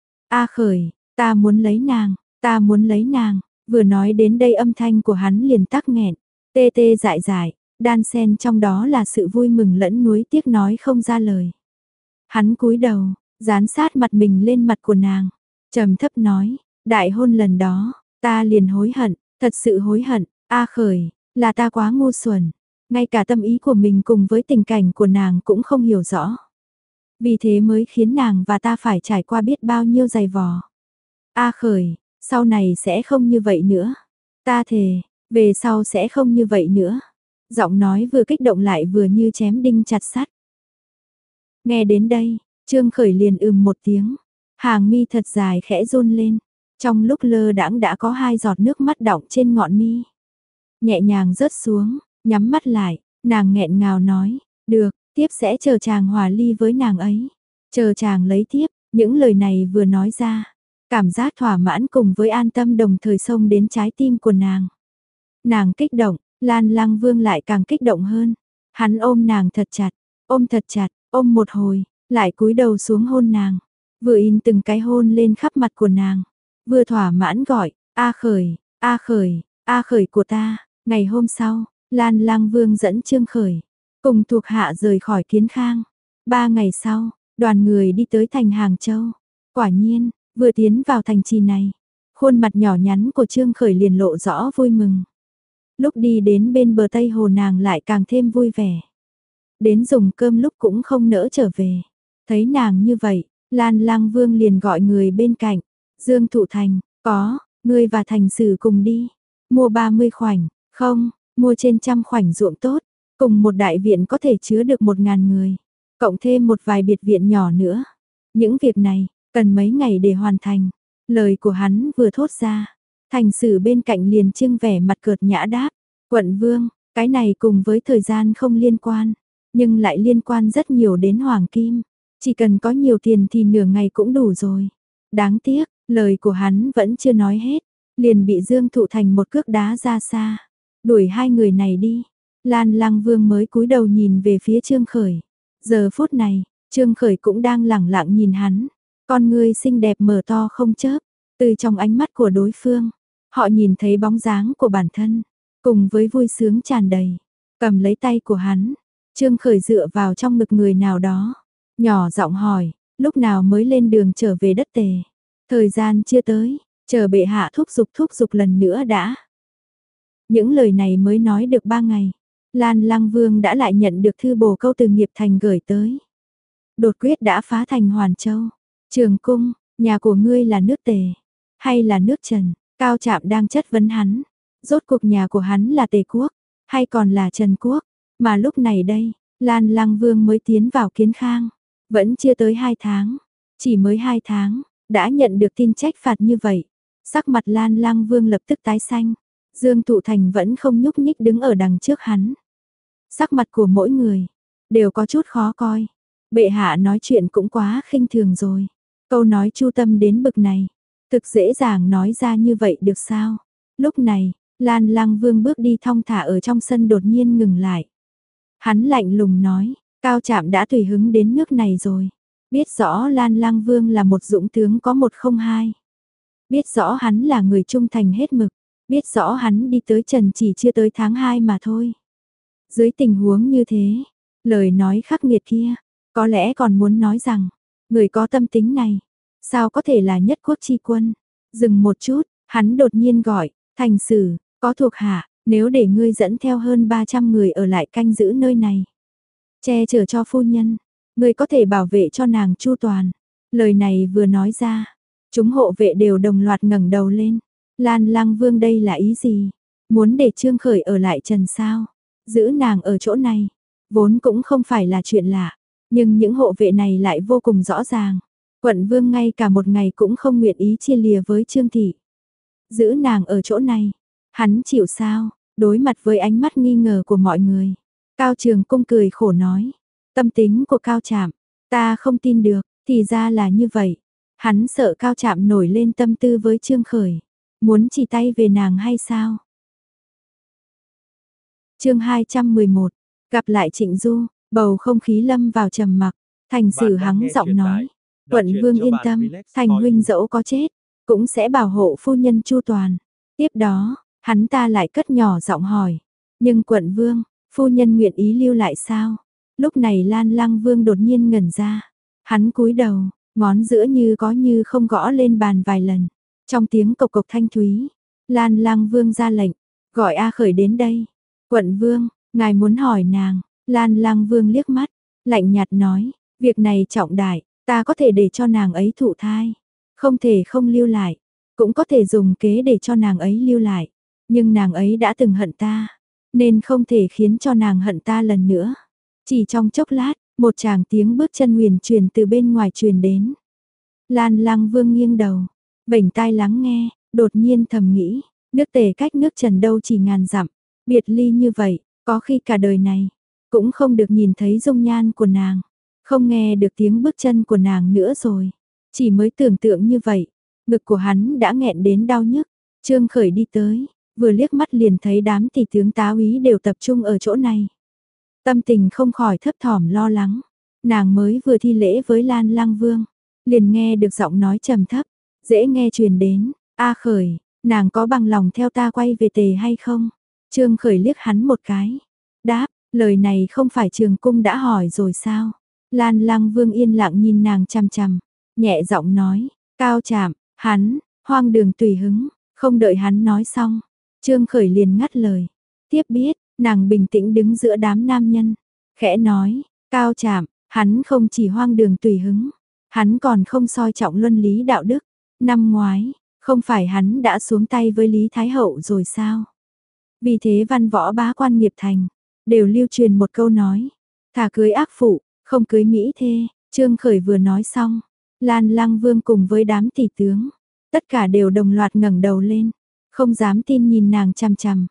A Khởi, ta muốn lấy nàng, ta muốn lấy nàng. Vừa nói đến đây âm thanh của hắn liền tắc nghẹn, tê tê dại dại, đan xen trong đó là sự vui mừng lẫn nuối tiếc nói không ra lời. Hắn cúi đầu, dán sát mặt mình lên mặt của nàng, trầm thấp nói, đại hôn lần đó, ta liền hối hận, thật sự hối hận. A Khởi, là ta quá ngu xuẩn. Ngay cả tâm ý của mình cùng với tình cảnh của nàng cũng không hiểu rõ. Vì thế mới khiến nàng và ta phải trải qua biết bao nhiêu dày vò. A Khởi, sau này sẽ không như vậy nữa. Ta thề, về sau sẽ không như vậy nữa. Giọng nói vừa kích động lại vừa như chém đinh chặt sắt. Nghe đến đây, Trương Khởi liền ừm một tiếng. Hàng mi thật dài khẽ run lên. Trong lúc lơ đãng đã có hai giọt nước mắt đọng trên ngọn mi. Nhẹ nhàng rớt xuống. Nhắm mắt lại, nàng nghẹn ngào nói, được, tiếp sẽ chờ chàng hòa ly với nàng ấy. Chờ chàng lấy tiếp, những lời này vừa nói ra. Cảm giác thỏa mãn cùng với an tâm đồng thời xông đến trái tim của nàng. Nàng kích động, Lan Lăng Vương lại càng kích động hơn. Hắn ôm nàng thật chặt, ôm thật chặt, ôm một hồi, lại cúi đầu xuống hôn nàng. Vừa in từng cái hôn lên khắp mặt của nàng. Vừa thỏa mãn gọi, A Khởi, A Khởi, A Khởi của ta. Ngày hôm sau, Lan Lăng Vương dẫn Trương Khởi, cùng thuộc hạ rời khỏi Kiến Khang. Ba ngày sau, đoàn người đi tới thành Hàng Châu. Quả nhiên, vừa tiến vào thành trì này, khuôn mặt nhỏ nhắn của Trương Khởi liền lộ rõ vui mừng. Lúc đi đến bên bờ Tây Hồ nàng lại càng thêm vui vẻ. Đến dùng cơm lúc cũng không nỡ trở về. Thấy nàng như vậy, Lan Lăng Vương liền gọi người bên cạnh. Dương Thụ Thành, có, ngươi và Thành Sử cùng đi. Mua ba mươi khoảnh, không, mua trên trăm khoảnh ruộng tốt. Cùng một đại viện có thể chứa được một ngàn người. Cộng thêm một vài biệt viện nhỏ nữa. Những việc này, cần mấy ngày để hoàn thành. Lời của hắn vừa thốt ra. Thành Sử bên cạnh liền trưng vẻ mặt cợt nhã đáp. Quận Vương, cái này cùng với thời gian không liên quan. Nhưng lại liên quan rất nhiều đến Hoàng Kim. Chỉ cần có nhiều tiền thì nửa ngày cũng đủ rồi. Đáng tiếc, lời của hắn vẫn chưa nói hết. Liền bị Dương Thụ Thành một cước đá ra xa. Đuổi hai người này đi. Lan Lăng Vương mới cúi đầu nhìn về phía Trương Khởi. Giờ phút này, Trương Khởi cũng đang lẳng lặng nhìn hắn. Con ngươi xinh đẹp mở to không chớp. Từ trong ánh mắt của đối phương, họ nhìn thấy bóng dáng của bản thân, cùng với vui sướng tràn đầy. Cầm lấy tay của hắn, Trương Khởi dựa vào trong ngực người nào đó, nhỏ giọng hỏi, lúc nào mới lên đường trở về đất Tề? Thời gian chưa tới, chờ bệ hạ thúc giục thúc giục lần nữa đã. Những lời này mới nói được ba ngày, Lan Lăng Vương đã lại nhận được thư bổ câu từ Nghiệp Thành gửi tới. Đột quyết đã phá thành Hoàn Châu. Trường Cung, nhà của ngươi là nước Tề, hay là nước Trần? Cao Trạm đang chất vấn hắn. Rốt cuộc nhà của hắn là Tề Quốc, hay còn là Trần Quốc? Mà lúc này đây, Lan Lăng Vương mới tiến vào Kiến Khang. Vẫn chưa tới hai tháng, chỉ mới hai tháng, đã nhận được tin trách phạt như vậy. Sắc mặt Lan Lăng Vương lập tức tái xanh. Dương Thụ Thành vẫn không nhúc nhích đứng ở đằng trước hắn. Sắc mặt của mỗi người đều có chút khó coi. Bệ hạ nói chuyện cũng quá khinh thường rồi. Câu nói chu tâm đến bực này, thực dễ dàng nói ra như vậy được sao? Lúc này, Lan Lăng Vương bước đi thong thả ở trong sân đột nhiên ngừng lại. Hắn lạnh lùng nói, Cao Trạm đã tùy hứng đến nước này rồi. Biết rõ Lan Lăng Vương là một dũng tướng có một không hai. Biết rõ hắn là người trung thành hết mực. Biết rõ hắn đi tới Trần chỉ chưa tới tháng hai mà thôi. Dưới tình huống như thế, lời nói khắc nghiệt kia, có lẽ còn muốn nói rằng, người có tâm tính này, sao có thể là nhất quốc chi quân? Dừng một chút, hắn đột nhiên gọi, Thành Sử, có thuộc hạ, nếu để ngươi dẫn theo hơn ba trăm người ở lại canh giữ nơi này, che chở cho phu nhân, ngươi có thể bảo vệ cho nàng chu toàn. Lời này vừa nói ra, chúng hộ vệ đều đồng loạt ngẩng đầu lên. Lan Lăng Vương đây là ý gì? Muốn để Trương Khởi ở lại Trần sao? Giữ nàng ở chỗ này, vốn cũng không phải là chuyện lạ, nhưng những hộ vệ này lại vô cùng rõ ràng. Quận Vương ngay cả một ngày cũng không nguyện ý chia lìa với Trương Thị. Giữ nàng ở chỗ này, hắn chịu sao? Đối mặt với ánh mắt nghi ngờ của mọi người, Cao Trường Cung cười khổ nói, tâm tính của Cao Trạm, ta không tin được, thì ra là như vậy. Hắn sợ Cao Trạm nổi lên tâm tư với Trương Khởi, muốn chỉ tay về nàng hay sao? Chương hai trăm mười một, gặp lại Trịnh Du, bầu không khí lâm vào trầm mặc, Thành Sử hắng giọng nói, Quận Vương yên tâm, Thành huynh dẫu có chết, cũng sẽ bảo hộ phu nhân chu toàn. Tiếp đó, hắn ta lại cất nhỏ giọng hỏi, nhưng Quận Vương, phu nhân nguyện ý lưu lại sao? Lúc này Lan Lăng Vương đột nhiên ngẩn ra, hắn cúi đầu, ngón giữa như có như không gõ lên bàn vài lần. Trong tiếng cộc cộc thanh thúy, Lan Lăng Vương ra lệnh, gọi A Khởi đến đây. Quận Vương, ngài muốn hỏi nàng. Lan Lăng Vương liếc mắt, lạnh nhạt nói, việc này trọng đại, ta có thể để cho nàng ấy thụ thai, không thể không lưu lại, cũng có thể dùng kế để cho nàng ấy lưu lại, nhưng nàng ấy đã từng hận ta, nên không thể khiến cho nàng hận ta lần nữa. Chỉ trong chốc lát, một tràng tiếng bước chân huyền truyền từ bên ngoài truyền đến. Lan Lăng Vương nghiêng đầu, vểnh tai lắng nghe, đột nhiên thầm nghĩ, nước Tề cách nước Trần đâu chỉ ngàn dặm, biệt ly như vậy, có khi cả đời này cũng không được nhìn thấy dung nhan của nàng, không nghe được tiếng bước chân của nàng nữa rồi. Chỉ mới tưởng tượng như vậy, ngực của hắn đã nghẹn đến đau nhức. Trương Khởi đi tới, vừa liếc mắt liền thấy đám tỷ tướng tá úy đều tập trung ở chỗ này. Tâm tình không khỏi thấp thỏm lo lắng. Nàng mới vừa thi lễ với Lan Lăng Vương, liền nghe được giọng nói trầm thấp, dễ nghe truyền đến, "A Khởi, nàng có bằng lòng theo ta quay về Tề hay không?" Trương Khởi liếc hắn một cái, đáp, lời này không phải Trường Cung đã hỏi rồi sao? Lan Lăng Vương yên lặng nhìn nàng chằm chằm, nhẹ giọng nói, Cao Trạm, hắn, hoang đường tùy hứng. Không đợi hắn nói xong, Trương Khởi liền ngắt lời. Tiếp biết, nàng bình tĩnh đứng giữa đám nam nhân, khẽ nói, Cao Trạm, hắn không chỉ hoang đường tùy hứng, hắn còn không soi trọng luân lý đạo đức. Năm ngoái, không phải hắn đã xuống tay với Lý Thái Hậu rồi sao? Vì thế văn võ bá quan Nghiệp Thành đều lưu truyền một câu nói, thà cưới ác phụ, không cưới mỹ thê. Trương Khởi vừa nói xong, Lan Lăng Vương cùng với đám tỷ tướng, tất cả đều đồng loạt ngẩng đầu lên, không dám tin nhìn nàng chằm chằm.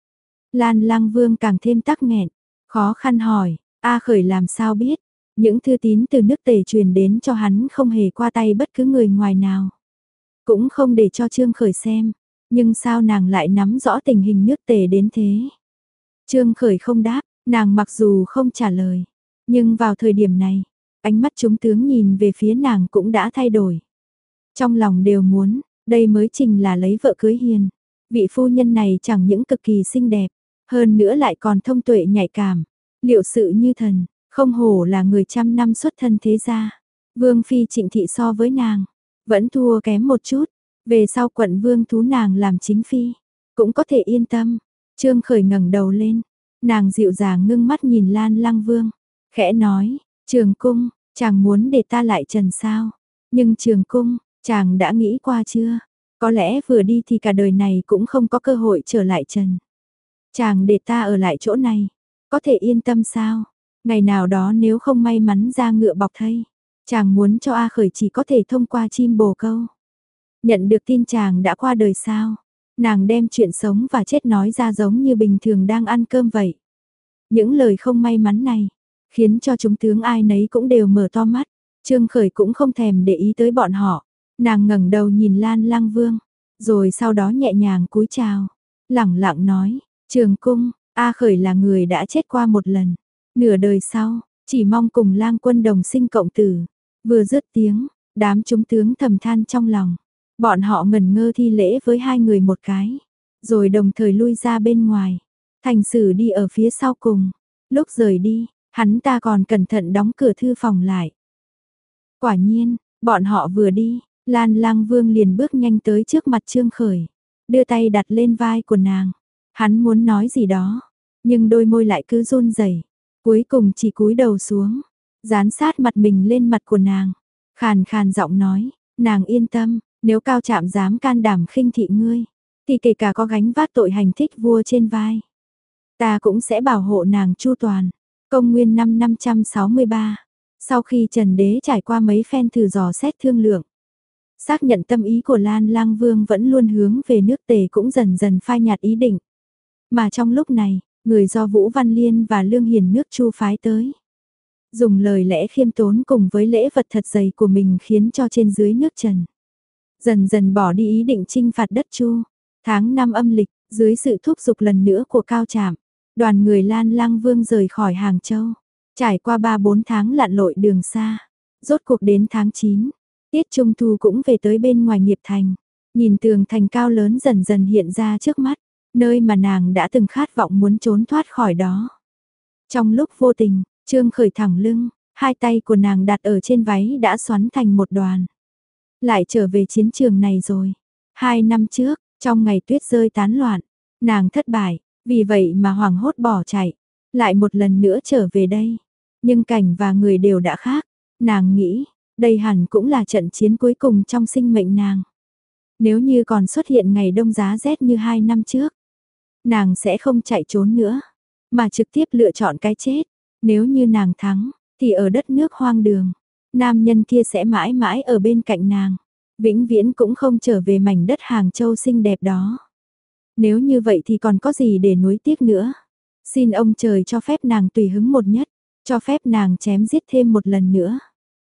Lan Lăng Vương càng thêm tắc nghẹn, khó khăn hỏi, A Khởi làm sao biết? Những thư tín từ nước Tề truyền đến cho hắn không hề qua tay bất cứ người ngoài nào, cũng không để cho Trương Khởi xem. Nhưng sao nàng lại nắm rõ tình hình nước Tề đến thế? Trương Khởi không đáp, nàng mặc dù không trả lời, nhưng vào thời điểm này, ánh mắt chúng tướng nhìn về phía nàng cũng đã thay đổi. Trong lòng đều muốn, Đây mới trình là lấy vợ cưới hiền. Vị phu nhân này chẳng những cực kỳ xinh đẹp, hơn nữa lại còn thông tuệ nhạy cảm, liệu sự như thần, không hổ là người trăm năm xuất thân thế gia. Vương phi Trịnh thị so với nàng, vẫn thua kém một chút, về sau quận vương thú nàng làm chính phi, cũng có thể yên tâm. Trương Khởi ngẩng đầu lên, nàng dịu dàng ngưng mắt nhìn Lan Lăng Vương, khẽ nói, Trường Cung, chàng muốn để ta lại trần sao? Nhưng Trường Cung, chàng đã nghĩ qua chưa? Có lẽ vừa đi thì cả đời này cũng không có cơ hội trở lại trần. Chàng để ta ở lại chỗ này, có thể yên tâm sao? Ngày nào đó nếu không may mắn ra ngựa bọc thây, chàng muốn cho A Khởi chỉ có thể thông qua chim bồ câu. Nhận được tin chàng đã qua đời sao? Nàng đem chuyện sống và chết nói ra giống như bình thường đang ăn cơm vậy. Những lời không may mắn này, khiến cho chúng tướng ai nấy cũng đều mở to mắt. Trương Khởi cũng không thèm để ý tới bọn họ. Nàng ngẩng đầu nhìn Lan Lăng Vương, rồi sau đó nhẹ nhàng cúi chào, lẳng lặng nói, Trường Cung, A Khởi là người đã chết qua một lần, nửa đời sau, chỉ mong cùng Lang Quân đồng sinh cộng tử. Vừa dứt tiếng, đám chúng tướng thầm than trong lòng, bọn họ ngẩn ngơ thi lễ với hai người một cái, rồi đồng thời lui ra bên ngoài. Thành Sử đi ở phía sau cùng, lúc rời đi, hắn ta còn cẩn thận đóng cửa thư phòng lại. Quả nhiên, bọn họ vừa đi, Lan Lang Vương liền bước nhanh tới trước mặt Trương Khởi, đưa tay đặt lên vai của nàng. Hắn muốn nói gì đó, nhưng đôi môi lại cứ run rẩy, cuối cùng chỉ cúi đầu xuống, dán sát mặt mình lên mặt của nàng, khàn khàn giọng nói, nàng yên tâm, nếu Cao Trạm dám can đảm khinh thị ngươi, thì kể cả có gánh vác tội hành thích vua trên vai, ta cũng sẽ bảo hộ nàng chu toàn. Công nguyên năm năm trăm sáu mươi ba, sau khi Trần Đế trải qua mấy phen thử dò xét thương lượng, xác nhận tâm ý của Lan Lang Vương vẫn luôn hướng về nước Tề cũng dần dần phai nhạt ý định. Mà trong lúc này, người do Vũ Văn Liên và Lương Hiền nước Chu phái tới, dùng lời lẽ khiêm tốn cùng với lễ vật thật dày của mình khiến cho trên dưới nước Trần dần dần bỏ đi ý định chinh phạt đất Chu. Tháng năm âm lịch, dưới sự thúc giục lần nữa của Cao Trạm, đoàn người Lan Lang Vương rời khỏi Hàng Châu, trải qua ba bốn tháng lặn lội đường xa, rốt cuộc đến tháng chín, tiết trung thu cũng về tới bên ngoài Nghiệp Thành. Nhìn tường thành cao lớn dần dần hiện ra trước mắt, nơi mà nàng đã từng khát vọng muốn trốn thoát khỏi đó. Trong lúc vô tình, Trương Khởi thẳng lưng, hai tay của nàng đặt ở trên váy đã xoắn thành một đoàn. Lại trở về chiến trường này rồi. Hai năm trước, trong ngày tuyết rơi tán loạn, nàng thất bại, vì vậy mà hoảng hốt bỏ chạy, lại một lần nữa trở về đây. Nhưng cảnh và người đều đã khác, nàng nghĩ, đây hẳn cũng là trận chiến cuối cùng trong sinh mệnh nàng. Nếu như còn xuất hiện ngày đông giá rét như hai năm trước, nàng sẽ không chạy trốn nữa, mà trực tiếp lựa chọn cái chết. Nếu như nàng thắng, thì ở đất nước hoang đường, nam nhân kia sẽ mãi mãi ở bên cạnh nàng, vĩnh viễn cũng không trở về mảnh đất Hàng Châu xinh đẹp đó. Nếu như vậy thì còn có gì để nuối tiếc nữa. Xin ông trời cho phép nàng tùy hứng một nhất, cho phép nàng chém giết thêm một lần nữa.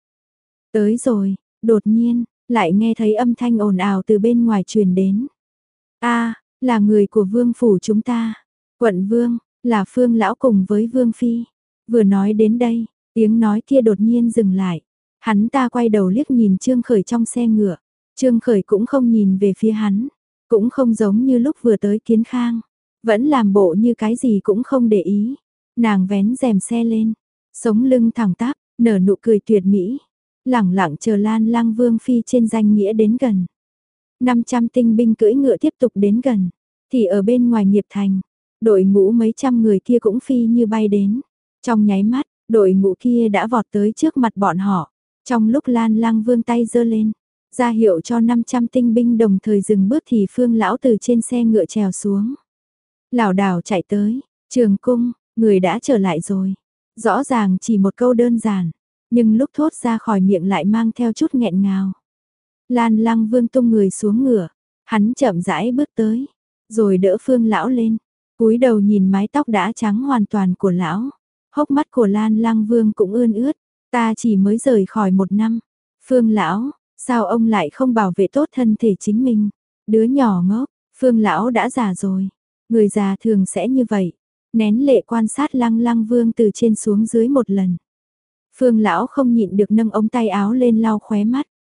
Tới rồi, đột nhiên, lại nghe thấy âm thanh ồn ào từ bên ngoài truyền đến. A, là người của vương phủ chúng ta. Quận vương, là Phương lão cùng với vương phi. Vừa nói đến đây, tiếng nói kia đột nhiên dừng lại. Hắn ta quay đầu liếc nhìn Trương Khởi trong xe ngựa. Trương Khởi cũng không nhìn về phía hắn, cũng không giống như lúc vừa tới Kiến Khang, vẫn làm bộ như cái gì cũng không để ý. Nàng vén rèm xe lên, sống lưng thẳng tắp, nở nụ cười tuyệt mỹ, lẳng lặng chờ Lan Lang Vương phi trên danh nghĩa đến gần. năm trăm tinh binh cưỡi ngựa tiếp tục đến gần, thì ở bên ngoài Nghiệp Thành, đội ngũ mấy trăm người kia cũng phi như bay đến. Trong nháy mắt, đội ngũ kia đã vọt tới trước mặt bọn họ. Trong lúc Lan Lang Vương tay giơ lên, ra hiệu cho năm trăm tinh binh đồng thời dừng bước thì Phương lão từ trên xe ngựa trèo xuống. Lảo đảo chạy tới, Trường Cung, người đã trở lại rồi. Rõ ràng chỉ một câu đơn giản, nhưng lúc thốt ra khỏi miệng lại mang theo chút nghẹn ngào. Lan Lang Vương tung người xuống ngựa, hắn chậm rãi bước tới, rồi đỡ Phương lão lên, cúi đầu nhìn mái tóc đã trắng hoàn toàn của lão. Hốc mắt của Lan Lang Vương cũng ươn ướt, ta chỉ mới rời khỏi một năm. Phương lão, sao ông lại không bảo vệ tốt thân thể chính mình? Đứa nhỏ ngốc, Phương lão đã già rồi, người già thường sẽ như vậy. Nén lệ quan sát Lăng Lăng Vương từ trên xuống dưới một lần. Phương lão không nhịn được nâng ống tay áo lên lau khóe mắt.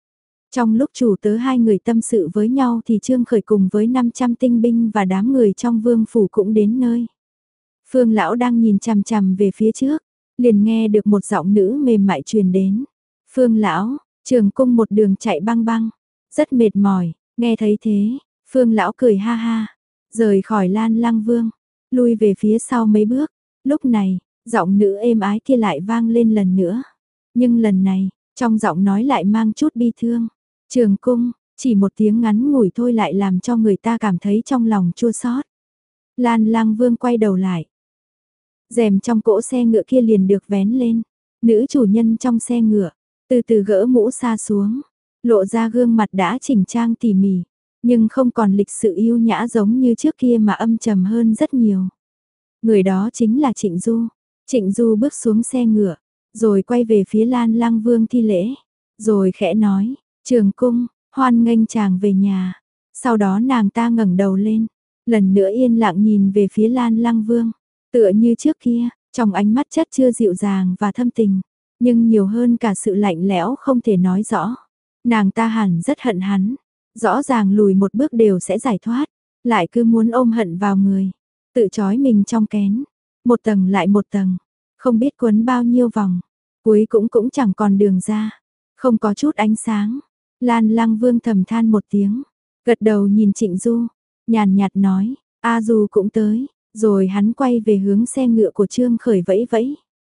Trong lúc chủ tớ hai người tâm sự với nhau thì Trương Khởi cùng với năm trăm tinh binh và đám người trong vương phủ cũng đến nơi. Phương lão đang nhìn chằm chằm về phía trước, liền nghe được một giọng nữ mềm mại truyền đến. Phương lão, trường cung một đường chạy băng băng, rất mệt mỏi, nghe thấy thế, Phương lão cười ha ha, rời khỏi Lan Lăng Vương, lui về phía sau mấy bước. Lúc này, giọng nữ êm ái kia lại vang lên lần nữa. Nhưng lần này, trong giọng nói lại mang chút bi thương. Trường cung, chỉ một tiếng ngắn ngủi thôi lại làm cho người ta cảm thấy trong lòng chua xót. Lan Lăng Vương quay đầu lại. Rèm trong cỗ xe ngựa kia liền được vén lên. Nữ chủ nhân trong xe ngựa, từ từ gỡ mũ sa xuống, lộ ra gương mặt đã chỉnh trang tỉ mỉ, nhưng không còn lịch sự yêu nhã giống như trước kia mà âm trầm hơn rất nhiều. Người đó chính là Trịnh Du. Trịnh Du bước xuống xe ngựa, rồi quay về phía Lan Lăng Vương thi lễ, rồi khẽ nói, trường cung, hoan nghênh chàng về nhà. Sau đó nàng ta ngẩng đầu lên, lần nữa yên lặng nhìn về phía Lan Lăng Vương, tựa như trước kia, trong ánh mắt chất chứa dịu dàng và thâm tình, nhưng nhiều hơn cả sự lạnh lẽo không thể nói rõ. Nàng ta hẳn rất hận hắn, rõ ràng lùi một bước đều sẽ giải thoát, lại cứ muốn ôm hận vào người, tự trói mình trong kén, một tầng lại một tầng, không biết quấn bao nhiêu vòng, cuối cũng cũng chẳng còn đường ra, không có chút ánh sáng. Lan Lăng Vương thầm than một tiếng, gật đầu nhìn Trịnh Du, nhàn nhạt nói, A Du cũng tới, rồi hắn quay về hướng xe ngựa của Trương Khởi vẫy vẫy.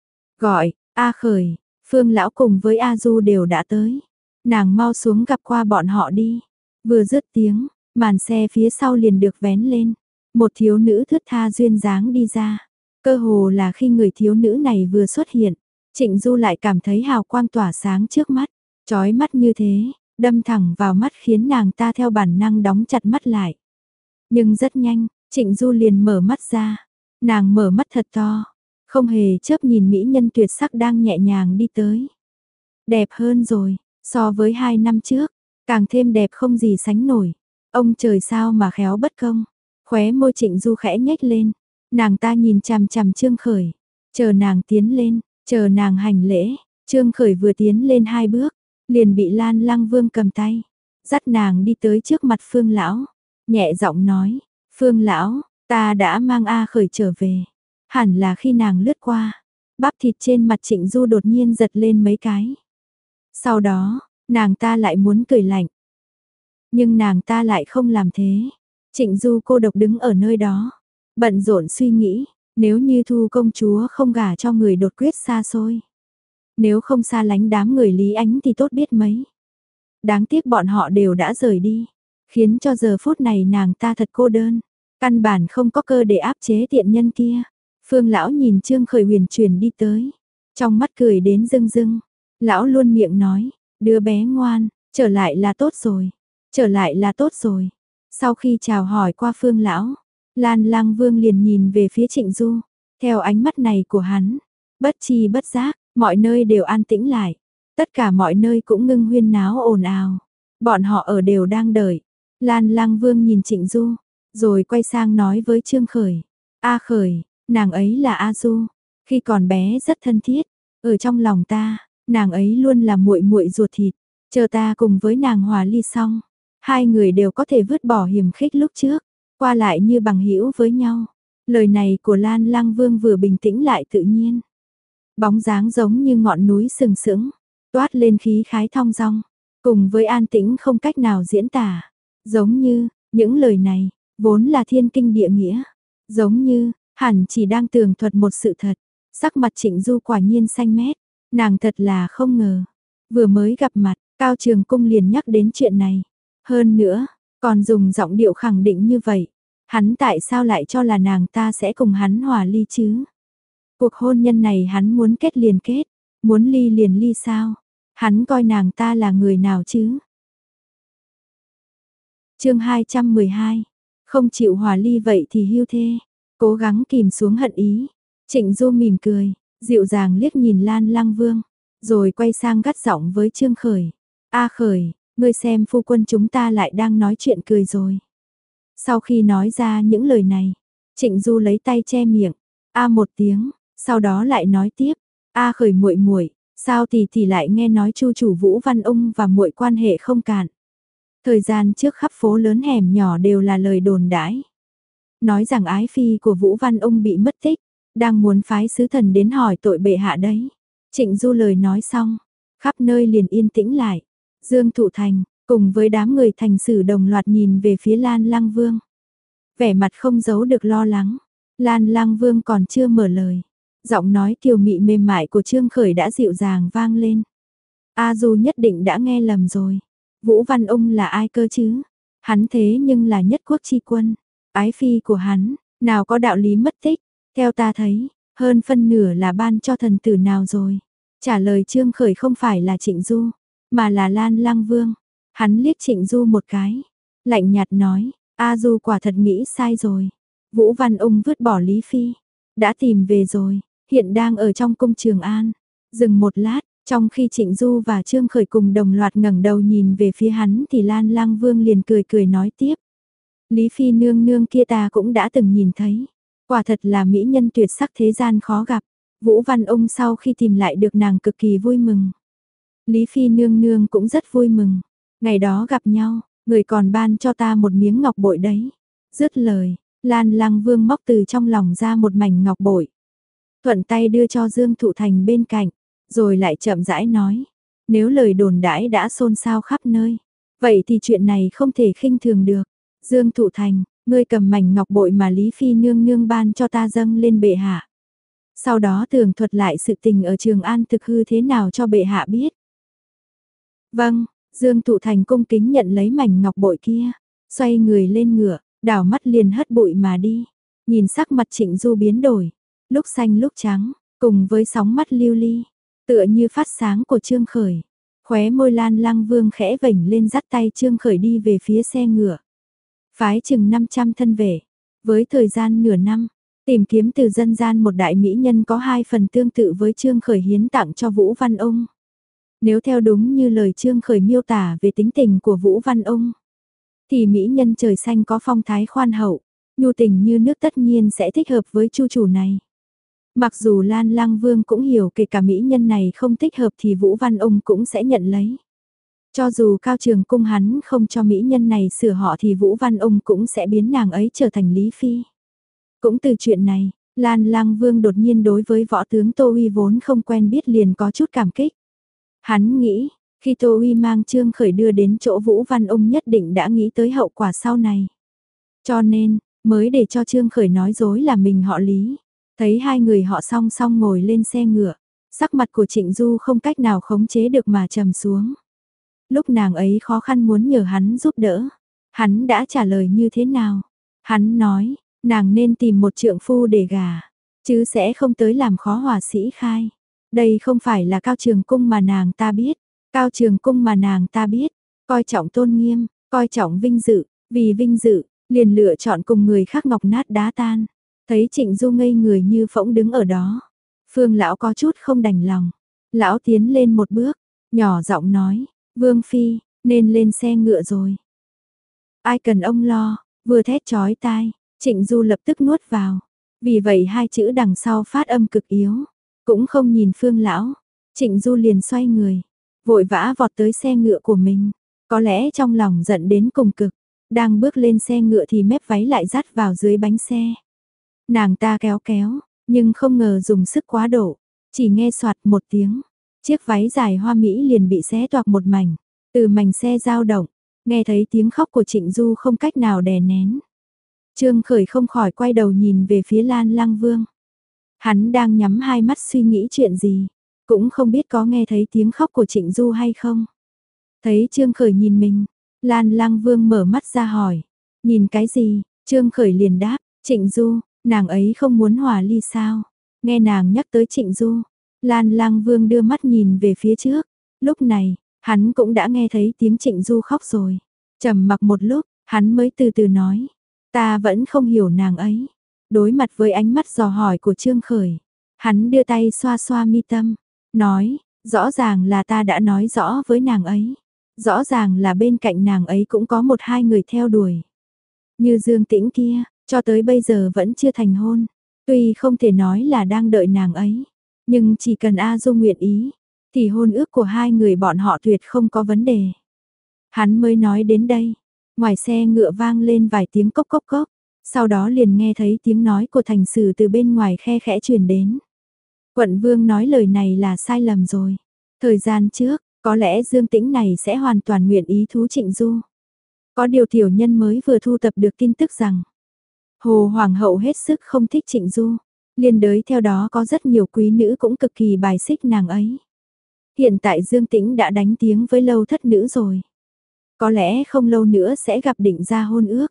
Gọi, A Khởi, Phương lão cùng với A Du đều đã tới. Nàng mau xuống gặp qua bọn họ đi. Vừa dứt tiếng, màn xe phía sau liền được vén lên. Một thiếu nữ thướt tha duyên dáng đi ra. Cơ hồ là khi người thiếu nữ này vừa xuất hiện, Trịnh Du lại cảm thấy hào quang tỏa sáng trước mắt, chói mắt như thế, đâm thẳng vào mắt khiến nàng ta theo bản năng đóng chặt mắt lại. Nhưng rất nhanh, Trịnh Du liền mở mắt ra. Nàng mở mắt thật to, không hề chớp nhìn mỹ nhân tuyệt sắc đang nhẹ nhàng đi tới. Đẹp hơn rồi, so với hai năm trước, càng thêm đẹp không gì sánh nổi. Ông trời sao mà khéo bất công. Khóe môi Trịnh Du khẽ nhếch lên, nàng ta nhìn chằm chằm Trương Khởi, chờ nàng tiến lên, chờ nàng hành lễ. Trương Khởi vừa tiến lên hai bước, liền bị Lan Lăng Vương cầm tay, dắt nàng đi tới trước mặt Phương lão, nhẹ giọng nói, Phương lão, ta đã mang A Khởi trở về. Hẳn là khi nàng lướt qua, bắp thịt trên mặt Trịnh Du đột nhiên giật lên mấy cái. Sau đó, nàng ta lại muốn cười lạnh, nhưng nàng ta lại không làm thế. Trịnh Du cô độc đứng ở nơi đó, bận rộn suy nghĩ, nếu như Thu công chúa không gả cho người đột quyết xa xôi, nếu không xa lánh đám người Lý Ánh thì tốt biết mấy. Đáng tiếc bọn họ đều đã rời đi, khiến cho giờ phút này nàng ta thật cô đơn, căn bản không có cơ để áp chế tiện nhân kia. Phương lão nhìn Trương Khởi huyền chuyển đi tới, trong mắt cười đến rưng rưng. Lão luôn miệng nói, đứa bé ngoan, trở lại là tốt rồi, trở lại là tốt rồi. Sau khi chào hỏi qua Phương lão, Lan Lăng Vương liền nhìn về phía Trịnh Du, theo ánh mắt này của hắn, bất chi bất giác, mọi nơi đều an tĩnh lại, tất cả mọi nơi cũng ngưng huyên náo ồn ào. Bọn họ ở đều đang đợi. Lan Lăng Vương nhìn Trịnh Du, rồi quay sang nói với Trương Khởi, A Khởi, nàng ấy là A Du, khi còn bé rất thân thiết, ở trong lòng ta, nàng ấy luôn là muội muội ruột thịt, chờ ta cùng với nàng hòa ly xong, hai người đều có thể vứt bỏ hiềm khích lúc trước, qua lại như bằng hữu với nhau. Lời này của Lan Lăng Vương vừa bình tĩnh lại tự nhiên, bóng dáng giống như ngọn núi sừng sững, toát lên khí khái thong dong, cùng với an tĩnh không cách nào diễn tả, giống như những lời này vốn là thiên kinh địa nghĩa, giống như hẳn chỉ đang tường thuật một sự thật. Sắc mặt Trịnh Du quả nhiên xanh mét, nàng thật là không ngờ, vừa mới gặp mặt, Cao Trường Cung liền nhắc đến chuyện này, hơn nữa, còn dùng giọng điệu khẳng định như vậy, hắn tại sao lại cho là nàng ta sẽ cùng hắn hòa ly chứ? Cuộc hôn nhân này hắn muốn kết liền kết, muốn ly liền ly sao? Hắn coi nàng ta là người nào chứ? Chương hai trăm mười hai, không chịu hòa ly vậy thì hưu thê, cố gắng kìm xuống hận ý. Trịnh Du mỉm cười, dịu dàng liếc nhìn Lan Lăng Vương, rồi quay sang gắt giọng với Trương Khởi, A Khởi, ngươi xem phu quân chúng ta lại đang nói chuyện cười rồi. Sau khi nói ra những lời này, Trịnh Du lấy tay che miệng, a một tiếng, sau đó lại nói tiếp, A Khởi muội muội, Sao tỷ tỷ lại nghe nói Chu chủ Vũ Văn Ung và muội quan hệ không cạn. Thời gian trước khắp phố lớn hẻm nhỏ đều là lời đồn đãi. Nói rằng ái phi của Vũ Văn Ung bị mất tích, đang muốn phái sứ thần đến hỏi tội bệ hạ đấy. Trịnh Du lời nói xong, khắp nơi liền yên tĩnh lại. Dương Thụ Thành, cùng với đám người thành sử đồng loạt nhìn về phía Lan Lăng Vương. Vẻ mặt không giấu được lo lắng. Lan Lăng Vương còn chưa mở lời. Giọng nói kiều mị mềm mại của Trương Khởi đã dịu dàng vang lên. A Du nhất định đã nghe lầm rồi. Vũ Văn Ung là ai cơ chứ? Hắn thế nhưng là nhất quốc chi quân. Ái phi của hắn, nào có đạo lý mất tích. Theo ta thấy, hơn phân nửa là ban cho thần tử nào rồi. Trả lời Trương Khởi không phải là Trịnh Du, mà là Lan Lăng Vương. Hắn liếc Trịnh Du một cái, lạnh nhạt nói, A Du quả thật nghĩ sai rồi. Vũ Văn Ung vứt bỏ Lý Phi, đã tìm về rồi, hiện đang ở trong cung Trường An. Dừng một lát, trong khi Trịnh Du và Trương Khởi cùng đồng loạt ngẩng đầu nhìn về phía hắn thì Lan Lăng Vương liền cười cười nói tiếp. Lý Phi nương nương kia ta cũng đã từng nhìn thấy. Quả thật là mỹ nhân tuyệt sắc thế gian khó gặp. Vũ Văn Ung sau khi tìm lại được nàng cực kỳ vui mừng. Lý Phi nương nương cũng rất vui mừng. Ngày đó gặp nhau, người còn ban cho ta một miếng ngọc bội đấy. Dứt lời, Lan Lăng Vương móc từ trong lòng ra một mảnh ngọc bội. Thuận tay đưa cho Dương Thụ Thành bên cạnh, rồi lại chậm rãi nói. Nếu lời đồn đãi đã xôn xao khắp nơi, vậy thì chuyện này không thể khinh thường được. Dương Thụ Thành, ngươi cầm mảnh ngọc bội mà Lý Phi nương nương ban cho ta dâng lên bệ hạ. Sau đó tường thuật lại sự tình ở Trường An thực hư thế nào cho bệ hạ biết. Vâng, Dương Thụ Thành cung kính nhận lấy mảnh ngọc bội kia, xoay người lên ngựa, đảo mắt liền hất bụi mà đi. Nhìn sắc mặt Trịnh Du biến đổi, lúc xanh lúc trắng, cùng với sóng mắt lưu ly, tựa như phát sáng của Trương Khởi. Khóe môi Lan Lăng Vương khẽ vểnh lên dắt tay Trương Khởi đi về phía xe ngựa. Phái chừng năm trăm thân vệ, với thời gian nửa năm, tìm kiếm từ dân gian một đại mỹ nhân có hai phần tương tự với Trương Khởi hiến tặng cho Vũ Văn Ung. Nếu theo đúng như lời Trương Khởi miêu tả về tính tình của Vũ Văn Ung, thì mỹ nhân trời xanh có phong thái khoan hậu, nhu tình như nước tất nhiên sẽ thích hợp với chu chủ này. Mặc dù Lan Lăng Vương cũng hiểu kể cả mỹ nhân này không thích hợp thì Vũ Văn Ung cũng sẽ nhận lấy. Cho dù Cao Trường Cung hắn không cho mỹ nhân này sửa họ thì Vũ Văn Ung cũng sẽ biến nàng ấy trở thành Lý Phi. Cũng từ chuyện này, Lan Lăng Vương đột nhiên đối với võ tướng Tô Uy vốn không quen biết liền có chút cảm kích. Hắn nghĩ, khi Tô Uy mang Trương Khởi đưa đến chỗ Vũ Văn Ung nhất định đã nghĩ tới hậu quả sau này. Cho nên, mới để cho Trương Khởi nói dối là mình họ Lý. Thấy hai người họ song song ngồi lên xe ngựa, sắc mặt của Trịnh Du không cách nào khống chế được mà trầm xuống. Lúc nàng ấy khó khăn muốn nhờ hắn giúp đỡ, hắn đã trả lời như thế nào? Hắn nói, nàng nên tìm một trượng phu để gả, chứ sẽ không tới làm khó hòa sĩ khai. Đây không phải là Cao Trường Cung mà nàng ta biết, Cao Trường Cung mà nàng ta biết, coi trọng tôn nghiêm, coi trọng vinh dự, vì vinh dự, liền lựa chọn cùng người khác ngọc nát đá tan. Thấy Trịnh Du ngây người như phỗng đứng ở đó, Phương lão có chút không đành lòng. Lão tiến lên một bước, nhỏ giọng nói, Vương Phi, nên lên xe ngựa rồi. Ai cần ông lo, vừa thét chói tai, Trịnh Du lập tức nuốt vào. Vì vậy hai chữ đằng sau phát âm cực yếu, cũng không nhìn Phương lão. Trịnh Du liền xoay người, vội vã vọt tới xe ngựa của mình. Có lẽ trong lòng giận đến cùng cực, đang bước lên xe ngựa thì mép váy lại dắt vào dưới bánh xe. Nàng ta kéo kéo, nhưng không ngờ dùng sức quá độ, chỉ nghe soạt một tiếng. Chiếc váy dài hoa mỹ liền bị xé toạc một mảnh, từ mảnh xe dao động, nghe thấy tiếng khóc của Trịnh Du không cách nào đè nén. Trương Khởi không khỏi quay đầu nhìn về phía Lan Lăng Vương. Hắn đang nhắm hai mắt suy nghĩ chuyện gì, cũng không biết có nghe thấy tiếng khóc của Trịnh Du hay không. Thấy Trương Khởi nhìn mình, Lan Lăng Vương mở mắt ra hỏi, nhìn cái gì? Trương Khởi liền đáp, Trịnh Du, nàng ấy không muốn hòa ly sao? Nghe nàng nhắc tới Trịnh Du, Lan Lăng Vương đưa mắt nhìn về phía trước, lúc này, hắn cũng đã nghe thấy tiếng Trịnh Du khóc rồi. Trầm mặc một lúc, hắn mới từ từ nói, ta vẫn không hiểu nàng ấy. Đối mặt với ánh mắt dò hỏi của Trương Khởi, hắn đưa tay xoa xoa mi tâm, nói, rõ ràng là ta đã nói rõ với nàng ấy. Rõ ràng là bên cạnh nàng ấy cũng có một hai người theo đuổi. Như Dương Tĩnh kia, cho tới bây giờ vẫn chưa thành hôn. Tuy không thể nói là đang đợi nàng ấy, nhưng chỉ cần A Du nguyện ý, thì hôn ước của hai người bọn họ tuyệt không có vấn đề. Hắn mới nói đến đây, ngoài xe ngựa vang lên vài tiếng cốc cốc cốc, sau đó liền nghe thấy tiếng nói của Thành Sử từ bên ngoài khe khẽ truyền đến. Quận Vương nói lời này là sai lầm rồi. Thời gian trước, có lẽ Dương Tĩnh này sẽ hoàn toàn nguyện ý thú Trịnh Du. Có điều tiểu nhân mới vừa thu tập được tin tức rằng Hồ Hoàng hậu hết sức không thích Trịnh Du, liên đới theo đó có rất nhiều quý nữ cũng cực kỳ bài xích nàng ấy. Hiện tại Dương Tĩnh đã đánh tiếng với Lâu thất nữ rồi. Có lẽ không lâu nữa sẽ gặp định ra hôn ước.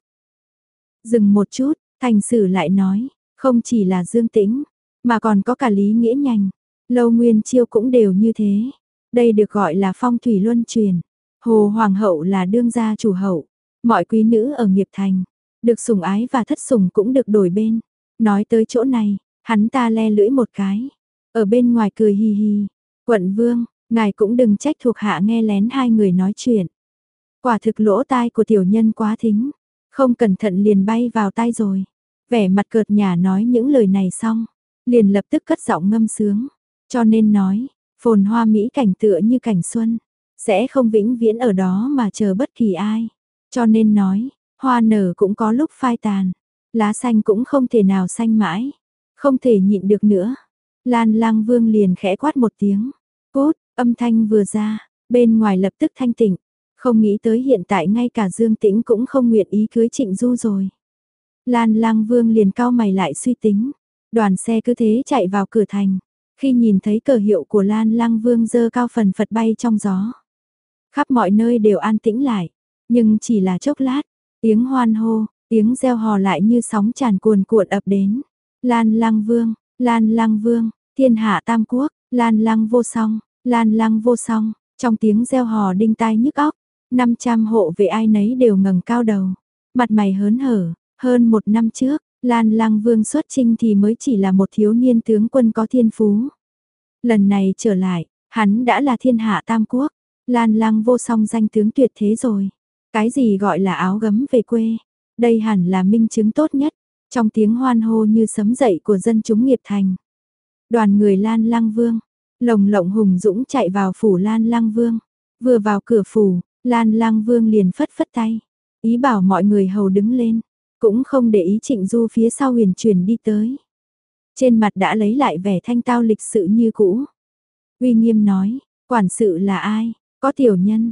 Dừng một chút, Thành Sử lại nói, không chỉ là Dương Tĩnh, mà còn có cả Lý Nghĩa Nhành, Lâu Nguyên Chiêu cũng đều như thế. Đây được gọi là phong thủy luân truyền. Hồ Hoàng hậu là đương gia chủ hậu, mọi quý nữ ở nghiệp thành, được sủng ái và thất sủng cũng được đổi bên. Nói tới chỗ này, hắn ta le lưỡi một cái, ở bên ngoài cười hì hì. Quận Vương, ngài cũng đừng trách thuộc hạ nghe lén hai người nói chuyện. Quả thực lỗ tai của tiểu nhân quá thính, không cẩn thận liền bay vào tai rồi. Vẻ mặt cợt nhả nói những lời này xong, liền lập tức cất giọng ngâm sướng. Cho nên nói, phồn hoa mỹ cảnh tựa như cảnh xuân, sẽ không vĩnh viễn ở đó mà chờ bất kỳ ai. Cho nên nói, hoa nở cũng có lúc phai tàn, lá xanh cũng không thể nào xanh mãi, không thể nhịn được nữa. Lan Lang Vương liền khẽ quát một tiếng, cốt, âm thanh vừa ra, bên ngoài lập tức thanh tịnh, không nghĩ tới hiện tại ngay cả Dương Tĩnh cũng không nguyện ý cưới Trịnh Du rồi. Lan Lang Vương liền cau mày lại suy tính, đoàn xe cứ thế chạy vào cửa thành, khi nhìn thấy cờ hiệu của Lan Lang Vương dơ cao phần phật bay trong gió. Khắp mọi nơi đều an tĩnh lại, nhưng chỉ là chốc lát, tiếng hoan hô, tiếng reo hò lại như sóng tràn cuồn cuộn ập đến. Lan Lang Vương, Lan Lang Vương, thiên hạ tam quốc, Lan Lang vô song, Lan Lang vô song, trong tiếng reo hò đinh tai nhức óc, năm trăm hộ vệ ai nấy đều ngẩng cao đầu, mặt mày hớn hở. Hơn một năm trước, Lan Lang Vương xuất chinh thì mới chỉ là một thiếu niên tướng quân có thiên phú. Lần này trở lại, hắn đã là thiên hạ tam quốc, Lan Lang vô song danh tướng tuyệt thế rồi. Cái gì gọi là áo gấm về quê, đây hẳn là minh chứng tốt nhất. Trong tiếng hoan hô như sấm dậy của dân chúng nghiệp thành, đoàn người Lan Lang Vương, lồng lộng hùng dũng chạy vào phủ Lan Lang Vương. Vừa vào cửa phủ, Lan Lang Vương liền phất phất tay, ý bảo mọi người hầu đứng lên, cũng không để ý Trịnh Du phía sau huyền chuyển đi tới. Trên mặt đã lấy lại vẻ thanh tao lịch sự như cũ. Uy nghiêm nói, quản sự là ai? Có tiểu nhân.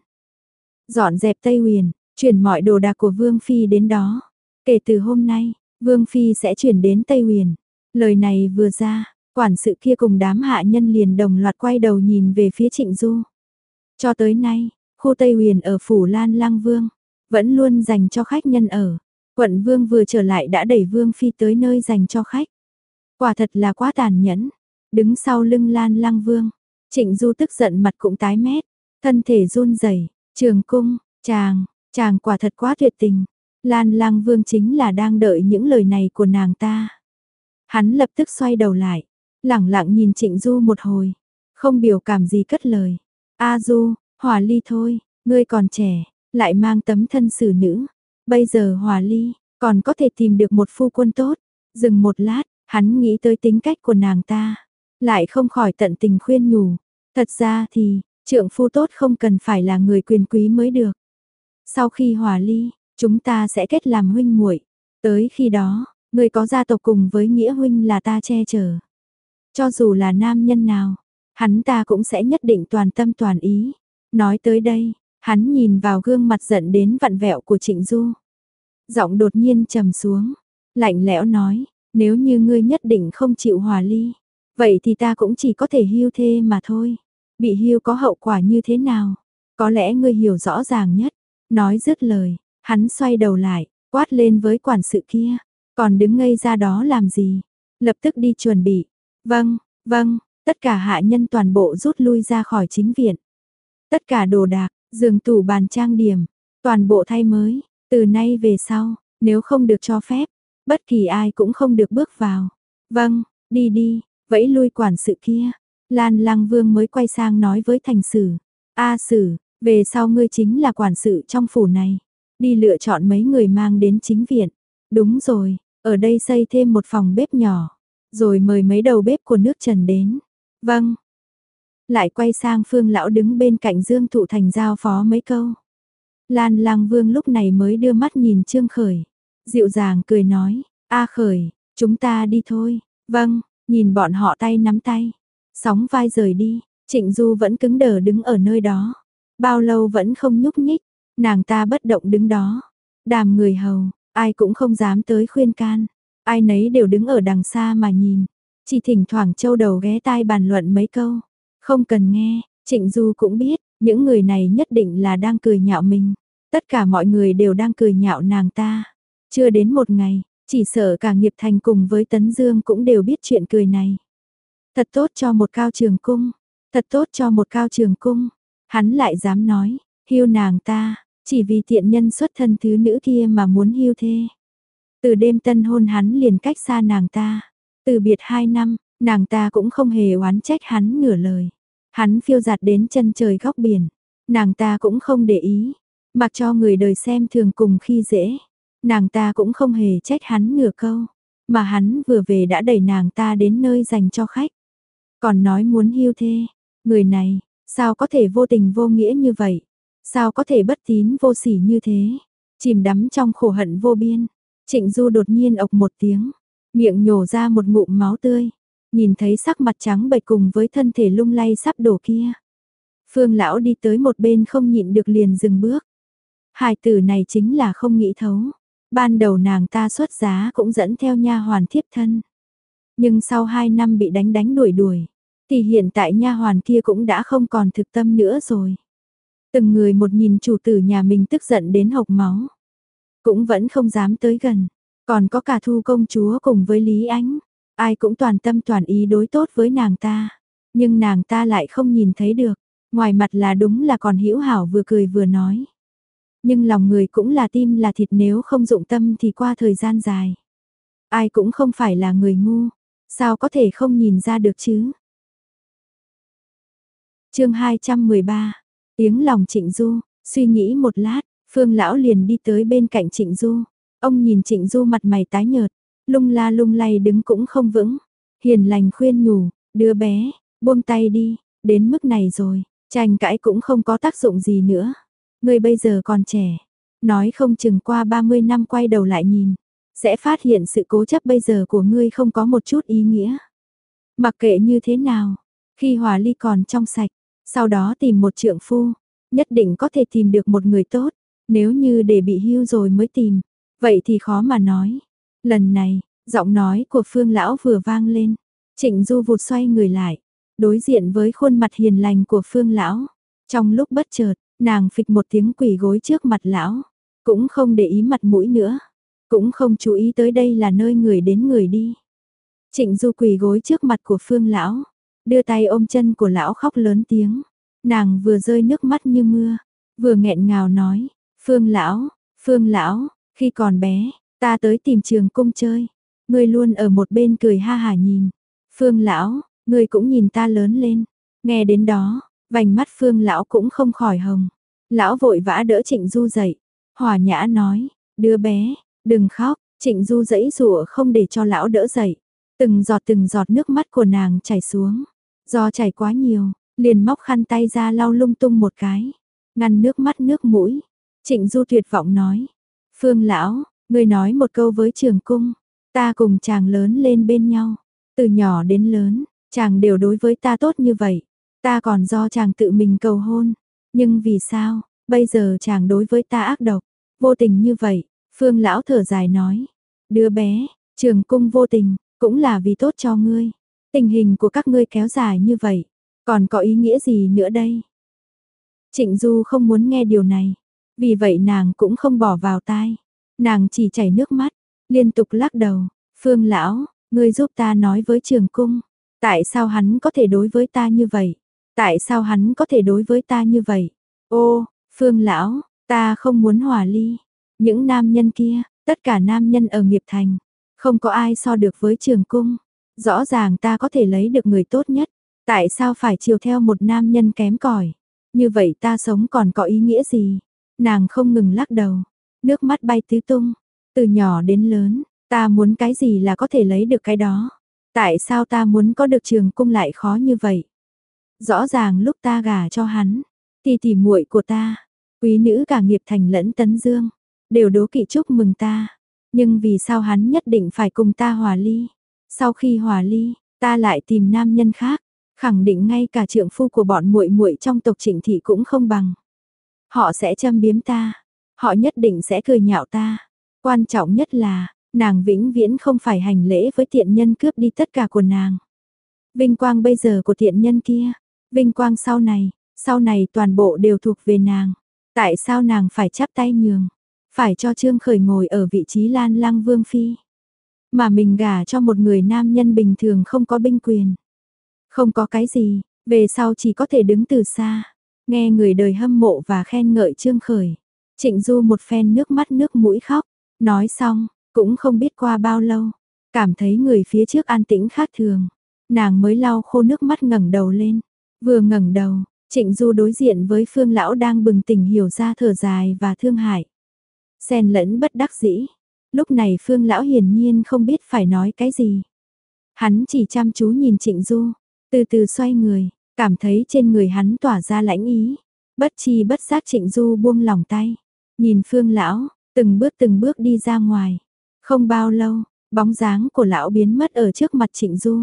Dọn dẹp Tây Huyền, chuyển mọi đồ đạc của Vương Phi đến đó. Kể từ hôm nay, Vương Phi sẽ chuyển đến Tây Huyền. Lời này vừa ra, quản sự kia cùng đám hạ nhân liền đồng loạt quay đầu nhìn về phía Trịnh Du. Cho tới nay, khu Tây Huyền ở phủ Lan Lang Vương, vẫn luôn dành cho khách nhân ở. Quận Vương vừa trở lại đã đẩy Vương Phi tới nơi dành cho khách. Quả thật là quá tàn nhẫn. Đứng sau lưng Lan Lang Vương, Trịnh Du tức giận mặt cũng tái mét, thân thể run rẩy. Trường cung, chàng, chàng quả thật quá tuyệt tình. Lan Lang Vương chính là đang đợi những lời này của nàng ta. Hắn lập tức xoay đầu lại, lẳng lặng nhìn Trịnh Du một hồi, không biểu cảm gì cất lời. A Du, Hòa Ly thôi, ngươi còn trẻ, lại mang tấm thân xử nữ. Bây giờ Hòa Ly, còn có thể tìm được một phu quân tốt. Dừng một lát, hắn nghĩ tới tính cách của nàng ta, lại không khỏi tận tình khuyên nhủ. Thật ra thì, trượng phu tốt không cần phải là người quyền quý mới được. Sau khi Hòa Ly, chúng ta sẽ kết làm huynh muội. Tới khi đó, người có gia tộc cùng với nghĩa huynh là ta che chở. Cho dù là nam nhân nào, hắn ta cũng sẽ nhất định toàn tâm toàn ý. Nói tới đây, hắn nhìn vào gương mặt giận đến vặn vẹo của Trịnh Du. Giọng đột nhiên trầm xuống, lạnh lẽo nói, nếu như ngươi nhất định không chịu Hòa Ly, vậy thì ta cũng chỉ có thể hưu thê mà thôi. Bị hưu có hậu quả như thế nào? Có lẽ ngươi hiểu rõ ràng nhất. Nói dứt lời, hắn xoay đầu lại, quát lên với quản sự kia. Còn đứng ngây ra đó làm gì? Lập tức đi chuẩn bị. Vâng, vâng, tất cả hạ nhân toàn bộ rút lui ra khỏi chính viện. Tất cả đồ đạc, giường tủ bàn trang điểm, toàn bộ thay mới. Từ nay về sau, nếu không được cho phép, bất kỳ ai cũng không được bước vào. Vâng, đi đi, vẫy lui quản sự kia. Lan Lang Vương mới quay sang nói với Thành Sử. A Sử, về sau ngươi chính là quản sự trong phủ này. Đi lựa chọn mấy người mang đến chính viện. Đúng rồi, ở đây xây thêm một phòng bếp nhỏ. Rồi mời mấy đầu bếp của nước Trần đến. Vâng. lại quay sang Phương lão đứng bên cạnh Dương Thụ Thành giao phó mấy câu. Lan Lang Vương lúc này mới đưa mắt nhìn Trương Khởi, dịu dàng cười nói, "A Khởi, chúng ta đi thôi." "Vâng." Nhìn bọn họ tay nắm tay, sóng vai rời đi. Trịnh Du vẫn cứng đờ đứng ở nơi đó, bao lâu vẫn không nhúc nhích, nàng ta bất động đứng đó. Đàm người hầu, ai cũng không dám tới khuyên can, ai nấy đều đứng ở đằng xa mà nhìn, chỉ thỉnh thoảng châu đầu ghé tai bàn luận mấy câu. Không cần nghe, Trịnh Du cũng biết, những người này nhất định là đang cười nhạo mình. Tất cả mọi người đều đang cười nhạo nàng ta. Chưa đến một ngày, chỉ sợ cả Nghiệp Thành cùng với Tấn Dương cũng đều biết chuyện cười này. Thật tốt cho một Cao Trường Cung, thật tốt cho một Cao Trường Cung. Hắn lại dám nói, hưu nàng ta, chỉ vì tiện nhân xuất thân thứ nữ kia mà muốn hưu thê. Từ đêm tân hôn hắn liền cách xa nàng ta. Từ biệt hai năm, nàng ta cũng không hề oán trách hắn nửa lời. Hắn phiêu dạt đến chân trời góc biển, nàng ta cũng không để ý, mặc cho người đời xem thường cùng khi dễ. Nàng ta cũng không hề trách hắn nửa câu, mà hắn vừa về đã đẩy nàng ta đến nơi dành cho khách. Còn nói muốn hưu thê, người này, sao có thể vô tình vô nghĩa như vậy? Sao có thể bất tín vô sỉ như thế? Chìm đắm trong khổ hận vô biên. Trịnh Du đột nhiên ộc một tiếng, miệng nhổ ra một ngụm máu tươi, nhìn thấy sắc mặt trắng bệch cùng với thân thể lung lay sắp đổ kia. Phương lão đi tới một bên không nhịn được liền dừng bước. Hài tử này chính là không nghĩ thấu. Ban đầu nàng ta xuất giá cũng dẫn theo nha hoàn thiếp thân. Nhưng sau hai năm bị đánh đánh đuổi đuổi, thì hiện tại nha hoàn kia cũng đã không còn thực tâm nữa rồi. Từng người một nhìn chủ tử nhà mình tức giận đến hộc máu, cũng vẫn không dám tới gần. Còn có cả Thu công chúa cùng với Lý Ánh, ai cũng toàn tâm toàn ý đối tốt với nàng ta, nhưng nàng ta lại không nhìn thấy được, ngoài mặt là đúng là còn hữu hảo vừa cười vừa nói. Nhưng lòng người cũng là tim là thịt, nếu không dụng tâm thì qua thời gian dài. Ai cũng không phải là người ngu, sao có thể không nhìn ra được chứ? Chương hai trăm mười ba, tiếng lòng Trịnh Du, suy nghĩ một lát, Phương lão liền đi tới bên cạnh Trịnh Du. Ông nhìn Trịnh Du mặt mày tái nhợt, lung la lung lay đứng cũng không vững, hiền lành khuyên nhủ, "Đứa bé, buông tay đi, đến mức này rồi, tranh cãi cũng không có tác dụng gì nữa. Ngươi bây giờ còn trẻ, nói không chừng qua ba mươi năm quay đầu lại nhìn, sẽ phát hiện sự cố chấp bây giờ của ngươi không có một chút ý nghĩa. Mặc kệ như thế nào, khi hòa ly còn trong sạch, sau đó tìm một trượng phu, nhất định có thể tìm được một người tốt, nếu như để bị hưu rồi mới tìm, vậy thì khó mà nói." Lần này, giọng nói của Phương lão vừa vang lên, Trịnh Du vụt xoay người lại, đối diện với khuôn mặt hiền lành của Phương lão. Trong lúc bất chợt, nàng phịch một tiếng quỳ gối trước mặt lão, cũng không để ý mặt mũi nữa, cũng không chú ý tới đây là nơi người đến người đi. Trịnh Du quỳ gối trước mặt của Phương lão, đưa tay ôm chân của lão khóc lớn tiếng. Nàng vừa rơi nước mắt như mưa, vừa nghẹn ngào nói, "Phương lão, Phương lão, khi còn bé, ta tới tìm Trường Cung chơi, ngươi luôn ở một bên cười ha hả nhìn. Phương lão, ngươi cũng nhìn ta lớn lên." Nghe đến đó, vành mắt Phương lão cũng không khỏi hồng. Lão vội vã đỡ Trịnh Du dậy, hòa nhã nói, "Đứa bé, đừng khóc." Trịnh Du giãy giụa không để cho lão đỡ dậy. Từng giọt từng giọt nước mắt của nàng chảy xuống. Do chảy quá nhiều, liền móc khăn tay ra lau lung tung một cái, ngăn nước mắt nước mũi. Trịnh Du tuyệt vọng nói, "Phương lão, ngươi nói một câu với Trường Cung, ta cùng chàng lớn lên bên nhau, từ nhỏ đến lớn, chàng đều đối với ta tốt như vậy, ta còn do chàng tự mình cầu hôn, nhưng vì sao, bây giờ chàng đối với ta ác độc, vô tình như vậy?" Phương lão thở dài nói, "Đứa bé, Trường Cung vô tình, cũng là vì tốt cho ngươi. Tình hình của các ngươi kéo dài như vậy, còn có ý nghĩa gì nữa đây?" Trịnh Du không muốn nghe điều này, vì vậy nàng cũng không bỏ vào tai. Nàng chỉ chảy nước mắt, liên tục lắc đầu, "Phương lão, ngươi giúp ta nói với Trường Cung, tại sao hắn có thể đối với ta như vậy? Tại sao hắn có thể đối với ta như vậy? Ô, Phương lão, ta không muốn hòa ly. Những nam nhân kia, tất cả nam nhân ở Nghiệp Thành, không có ai so được với Trường Cung. Rõ ràng ta có thể lấy được người tốt nhất, tại sao phải chiều theo một nam nhân kém cỏi? Như vậy ta sống còn có ý nghĩa gì?" Nàng không ngừng lắc đầu, nước mắt bay tứ tung. "Từ nhỏ đến lớn, ta muốn cái gì là có thể lấy được cái đó. Tại sao ta muốn có được Trường Cung lại khó như vậy? Rõ ràng lúc ta gả cho hắn, thì tỉ muội của ta, quý nữ cả nghiệp thành lẫn tấn dương, đều đố kỵ chúc mừng ta. Nhưng vì sao hắn nhất định phải cùng ta hòa ly? Sau khi hòa ly, ta lại tìm nam nhân khác, khẳng định ngay cả trượng phu của bọn muội muội trong tộc Trịnh thị cũng không bằng. Họ sẽ châm biếm ta, họ nhất định sẽ cười nhạo ta. Quan trọng nhất là, nàng vĩnh viễn không phải hành lễ với tiện nhân cướp đi tất cả của nàng. Vinh quang bây giờ của tiện nhân kia, vinh quang sau này, sau này toàn bộ đều thuộc về nàng. Tại sao nàng phải chắp tay nhường, phải cho Trương Khởi ngồi ở vị trí Lan Lăng Vương phi, mà mình gả cho một người nam nhân bình thường không có binh quyền, không có cái gì, về sau chỉ có thể đứng từ xa, nghe người đời hâm mộ và khen ngợi Trương Khởi. Trịnh Du một phen nước mắt nước mũi khóc, nói xong, cũng không biết qua bao lâu, cảm thấy người phía trước an tĩnh khác thường, nàng mới lau khô nước mắt ngẩng đầu lên. Vừa ngẩng đầu, Trịnh Du đối diện với Phương lão đang bừng tỉnh hiểu ra thở dài và thương hại, xen lẫn bất đắc dĩ. Lúc này Phương lão hiển nhiên không biết phải nói cái gì. Hắn chỉ chăm chú nhìn Trịnh Du, từ từ xoay người, cảm thấy trên người hắn tỏa ra lãnh ý. Bất chi bất giác Trịnh Du buông lỏng tay, nhìn Phương lão, từng bước từng bước đi ra ngoài. Không bao lâu, bóng dáng của lão biến mất ở trước mặt Trịnh Du.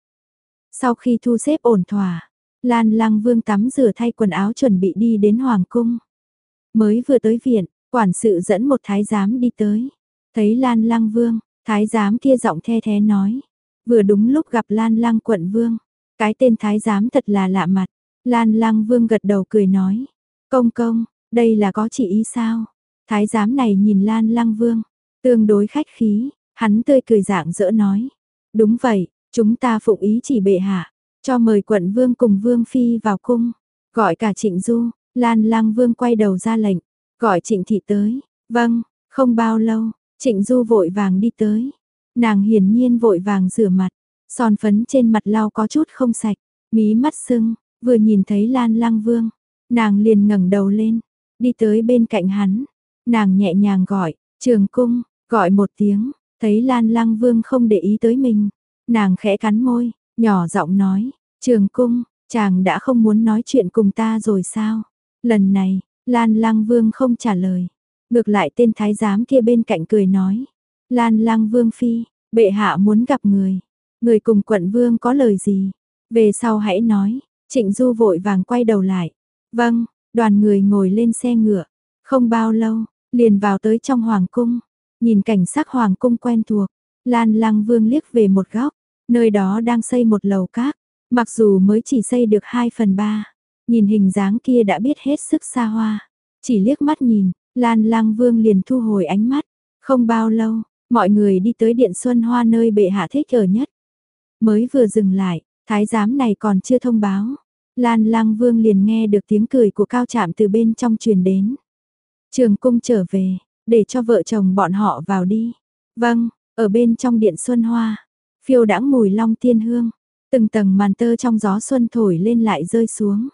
Sau khi thu xếp ổn thỏa, Lan Lăng Vương tắm rửa thay quần áo chuẩn bị đi đến Hoàng cung. Mới vừa tới viện, quản sự dẫn một thái giám đi tới. Thấy Lan Lăng Vương, thái giám kia giọng the thé nói. Vừa đúng lúc gặp Lan Lăng quận vương. Cái tên thái giám thật là lạ mặt. Lan Lăng Vương gật đầu cười nói. Công công, đây là có chỉ ý sao? Thái giám này nhìn Lan Lăng Vương, tương đối khách khí, hắn tươi cười rạng rỡ nói. Đúng vậy, chúng ta phụng ý chỉ bệ hạ, cho mời quận vương cùng vương phi vào cung. Gọi cả Trịnh Du, Lan Lăng Vương quay đầu ra lệnh, gọi Trịnh thị tới. Vâng, không bao lâu, Trịnh Du vội vàng đi tới. Nàng hiển nhiên vội vàng rửa mặt, son phấn trên mặt lau có chút không sạch, mí mắt sưng, vừa nhìn thấy Lan Lăng Vương, nàng liền ngẩng đầu lên, đi tới bên cạnh hắn. Nàng nhẹ nhàng gọi, Trường Cung, gọi một tiếng, thấy Lan Lăng Vương không để ý tới mình. Nàng khẽ cắn môi, nhỏ giọng nói, Trường Cung, chàng đã không muốn nói chuyện cùng ta rồi sao? Lần này, Lan Lăng Vương không trả lời. Ngược lại tên thái giám kia bên cạnh cười nói, Lan Lăng Vương phi, bệ hạ muốn gặp người. Người cùng quận vương có lời gì? Về sau hãy nói. Trịnh Du vội vàng quay đầu lại. Vâng, đoàn người ngồi lên xe ngựa. Không bao lâu, liền vào tới trong hoàng cung. Nhìn cảnh sắc hoàng cung quen thuộc, Lan Lăng Vương liếc về một góc, nơi đó đang xây một lầu các. Mặc dù mới chỉ xây được hai phần ba, nhìn hình dáng kia đã biết hết sức xa hoa. Chỉ liếc mắt nhìn, Lan Lăng Vương liền thu hồi ánh mắt. Không bao lâu, mọi người đi tới điện Xuân Hoa nơi bệ hạ thích ở nhất. Mới vừa dừng lại, thái giám này còn chưa thông báo. Lan Lăng Vương liền nghe được tiếng cười của Cao Trạm từ bên trong truyền đến. Trường Cung trở về, để cho vợ chồng bọn họ vào đi. Vâng, ở bên trong điện Xuân Hoa, phiêu đãng mùi long tiên hương, từng tầng màn tơ trong gió xuân thổi lên lại rơi xuống.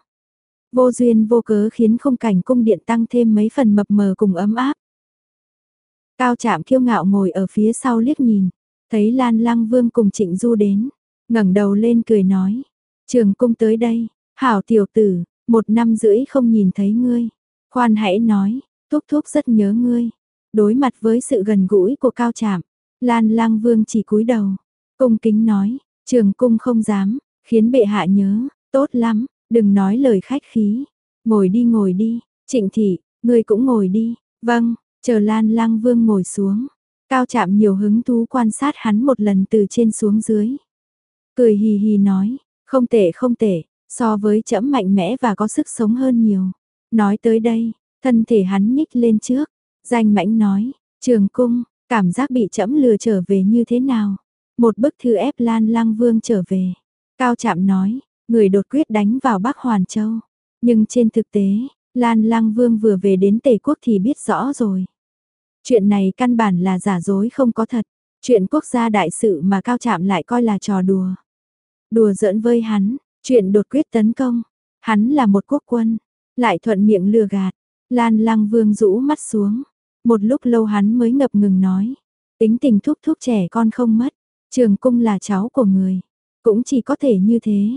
Vô duyên vô cớ khiến khung cảnh cung điện tăng thêm mấy phần mập mờ cùng ấm áp. Cao Trạm kiêu ngạo ngồi ở phía sau liếc nhìn, thấy Lan Lăng Vương cùng Trịnh Du đến, ngẩng đầu lên cười nói, Trường Cung tới đây, hảo tiểu tử, một năm rưỡi không nhìn thấy ngươi, khoan hãy nói, thúc thúc rất nhớ ngươi. Đối mặt với sự gần gũi của Cao Trạm, Lan Lăng Vương chỉ cúi đầu, cung kính nói, Trường Cung không dám, khiến bệ hạ nhớ, tốt lắm, đừng nói lời khách khí, ngồi đi ngồi đi, Trịnh thị, ngươi cũng ngồi đi. Vâng. Chờ Lan Lăng Vương ngồi xuống, Cao Trạm nhiều hứng thú quan sát hắn một lần từ trên xuống dưới. Cười hì hì nói, không tệ không tệ, so với trẫm mạnh mẽ và có sức sống hơn nhiều. Nói tới đây, thân thể hắn nhích lên trước, danh mãnh nói, Trường Cung, cảm giác bị trẫm lừa trở về như thế nào? Một bức thư ép Lan Lăng Vương trở về. Cao Trạm nói, người đột quyết đánh vào Bắc Hoàn Châu. Nhưng trên thực tế, Lan Lăng Vương vừa về đến Tề quốc thì biết rõ rồi. Chuyện này căn bản là giả dối không có thật. Chuyện quốc gia đại sự mà Cao Trạm lại coi là trò đùa. Đùa giỡn với hắn, chuyện đột quyết tấn công. Hắn là một quốc quân, lại thuận miệng lừa gạt. Lan Lăng Vương rũ mắt xuống. Một lúc lâu hắn mới ngập ngừng nói. Tính tình thúc thúc trẻ con không mất. Trường Cung là cháu của người. Cũng chỉ có thể như thế.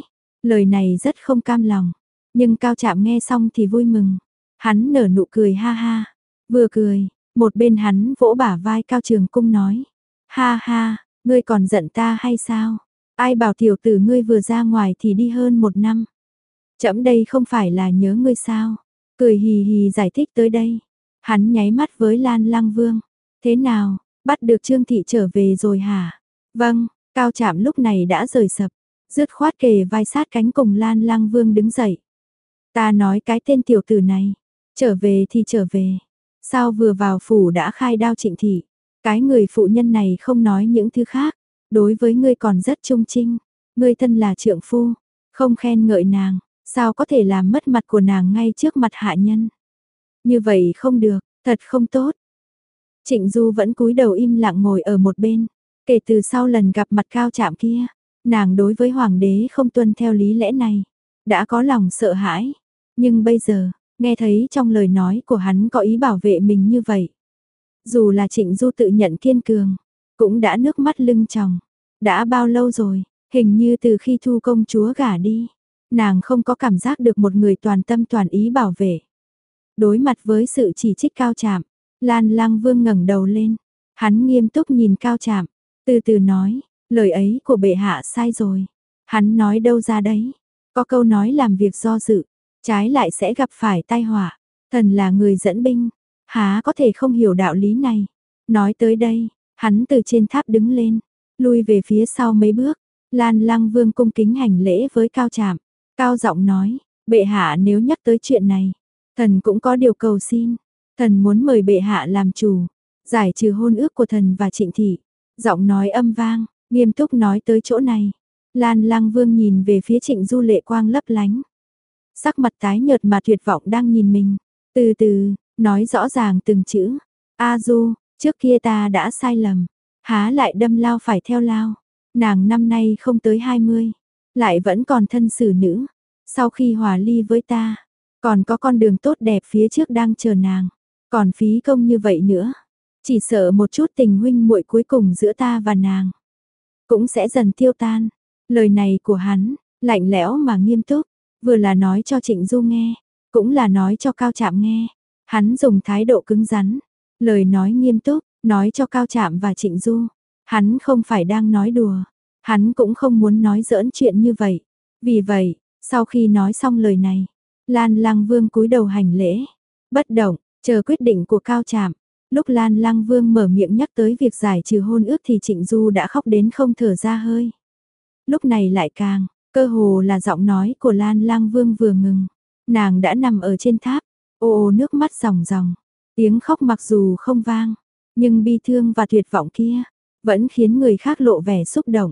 Lời này rất không cam lòng, nhưng Cao Trạm nghe xong thì vui mừng. Hắn nở nụ cười ha ha, vừa cười, một bên hắn vỗ bả vai Cao Trường Cung nói. Ha ha, ngươi còn giận ta hay sao? Ai bảo tiểu tử ngươi vừa ra ngoài thì đi hơn một năm. Trẫm đây không phải là nhớ ngươi sao? Cười hì hì giải thích tới đây. Hắn nháy mắt với Lan Lăng Vương. Thế nào, bắt được Trương Thị trở về rồi hả? Vâng, Cao Trạm lúc này đã rời sập, dứt khoát kề vai sát cánh cùng Lan Lăng Vương đứng dậy. Ta nói cái tên tiểu tử này, trở về thì trở về. Sao vừa vào phủ đã khai đao Trịnh Thị? Cái người phụ nhân này không nói những thứ khác, đối với ngươi còn rất trung trinh. Ngươi thân là trượng phu, không khen ngợi nàng, sao có thể làm mất mặt của nàng ngay trước mặt hạ nhân? Như vậy không được, thật không tốt. Trịnh Du vẫn cúi đầu im lặng ngồi ở một bên. Kể từ sau lần gặp mặt Cao Trạm kia, nàng đối với hoàng đế không tuân theo lý lẽ này, đã có lòng sợ hãi. Nhưng bây giờ, nghe thấy trong lời nói của hắn có ý bảo vệ mình như vậy. Dù là Trịnh Du tự nhận kiên cường, cũng đã nước mắt lưng tròng. Đã bao lâu rồi, hình như từ khi Thu công chúa gả đi, nàng không có cảm giác được một người toàn tâm toàn ý bảo vệ. Đối mặt với sự chỉ trích Cao Trạm, Lan Lăng Vương ngẩng đầu lên, hắn nghiêm túc nhìn Cao Trạm, từ từ nói, lời ấy của bệ hạ sai rồi. Hắn nói đâu ra đấy, có câu nói làm việc do dự, trái lại sẽ gặp phải tai họa. Thần là người dẫn binh, há có thể không hiểu đạo lý này. Nói tới đây, hắn từ trên tháp đứng lên, lui về phía sau mấy bước. Lan Lăng Vương cung kính hành lễ với Cao Trạm, cao giọng nói, bệ hạ nếu nhắc tới chuyện này, thần cũng có điều cầu xin. Thần muốn mời bệ hạ làm chủ, giải trừ hôn ước của thần và Trịnh Thị. Giọng nói âm vang, nghiêm túc nói tới chỗ này. Lan Lăng Vương nhìn về phía Trịnh Du lệ quang lấp lánh. Sắc mặt tái nhợt mà tuyệt vọng đang nhìn mình. Từ từ, nói rõ ràng từng chữ. A Du, trước kia ta đã sai lầm. Há lại đâm lao phải theo lao. Nàng năm nay không tới hai mươi, lại vẫn còn thân xử nữ. Sau khi hòa ly với ta, còn có con đường tốt đẹp phía trước đang chờ nàng. Còn phí công như vậy nữa, chỉ sợ một chút tình huynh muội cuối cùng giữa ta và nàng cũng sẽ dần tiêu tan. Lời này của hắn, lạnh lẽo mà nghiêm túc, vừa là nói cho Trịnh Du nghe, cũng là nói cho Cao Trạm nghe. Hắn dùng thái độ cứng rắn, lời nói nghiêm túc, nói cho Cao Trạm và Trịnh Du. Hắn không phải đang nói đùa, hắn cũng không muốn nói giỡn chuyện như vậy. Vì vậy, sau khi nói xong lời này, Lan Lăng Vương cúi đầu hành lễ, bất động, chờ quyết định của Cao Trạm. Lúc Lan Lăng Vương mở miệng nhắc tới việc giải trừ hôn ước thì Trịnh Du đã khóc đến không thở ra hơi. Lúc này lại càng, cơ hồ là giọng nói của Lan Lăng Vương vừa ngừng. Nàng đã nằm ở trên tháp, ô ô nước mắt ròng ròng. Tiếng khóc mặc dù không vang, nhưng bi thương và tuyệt vọng kia, vẫn khiến người khác lộ vẻ xúc động.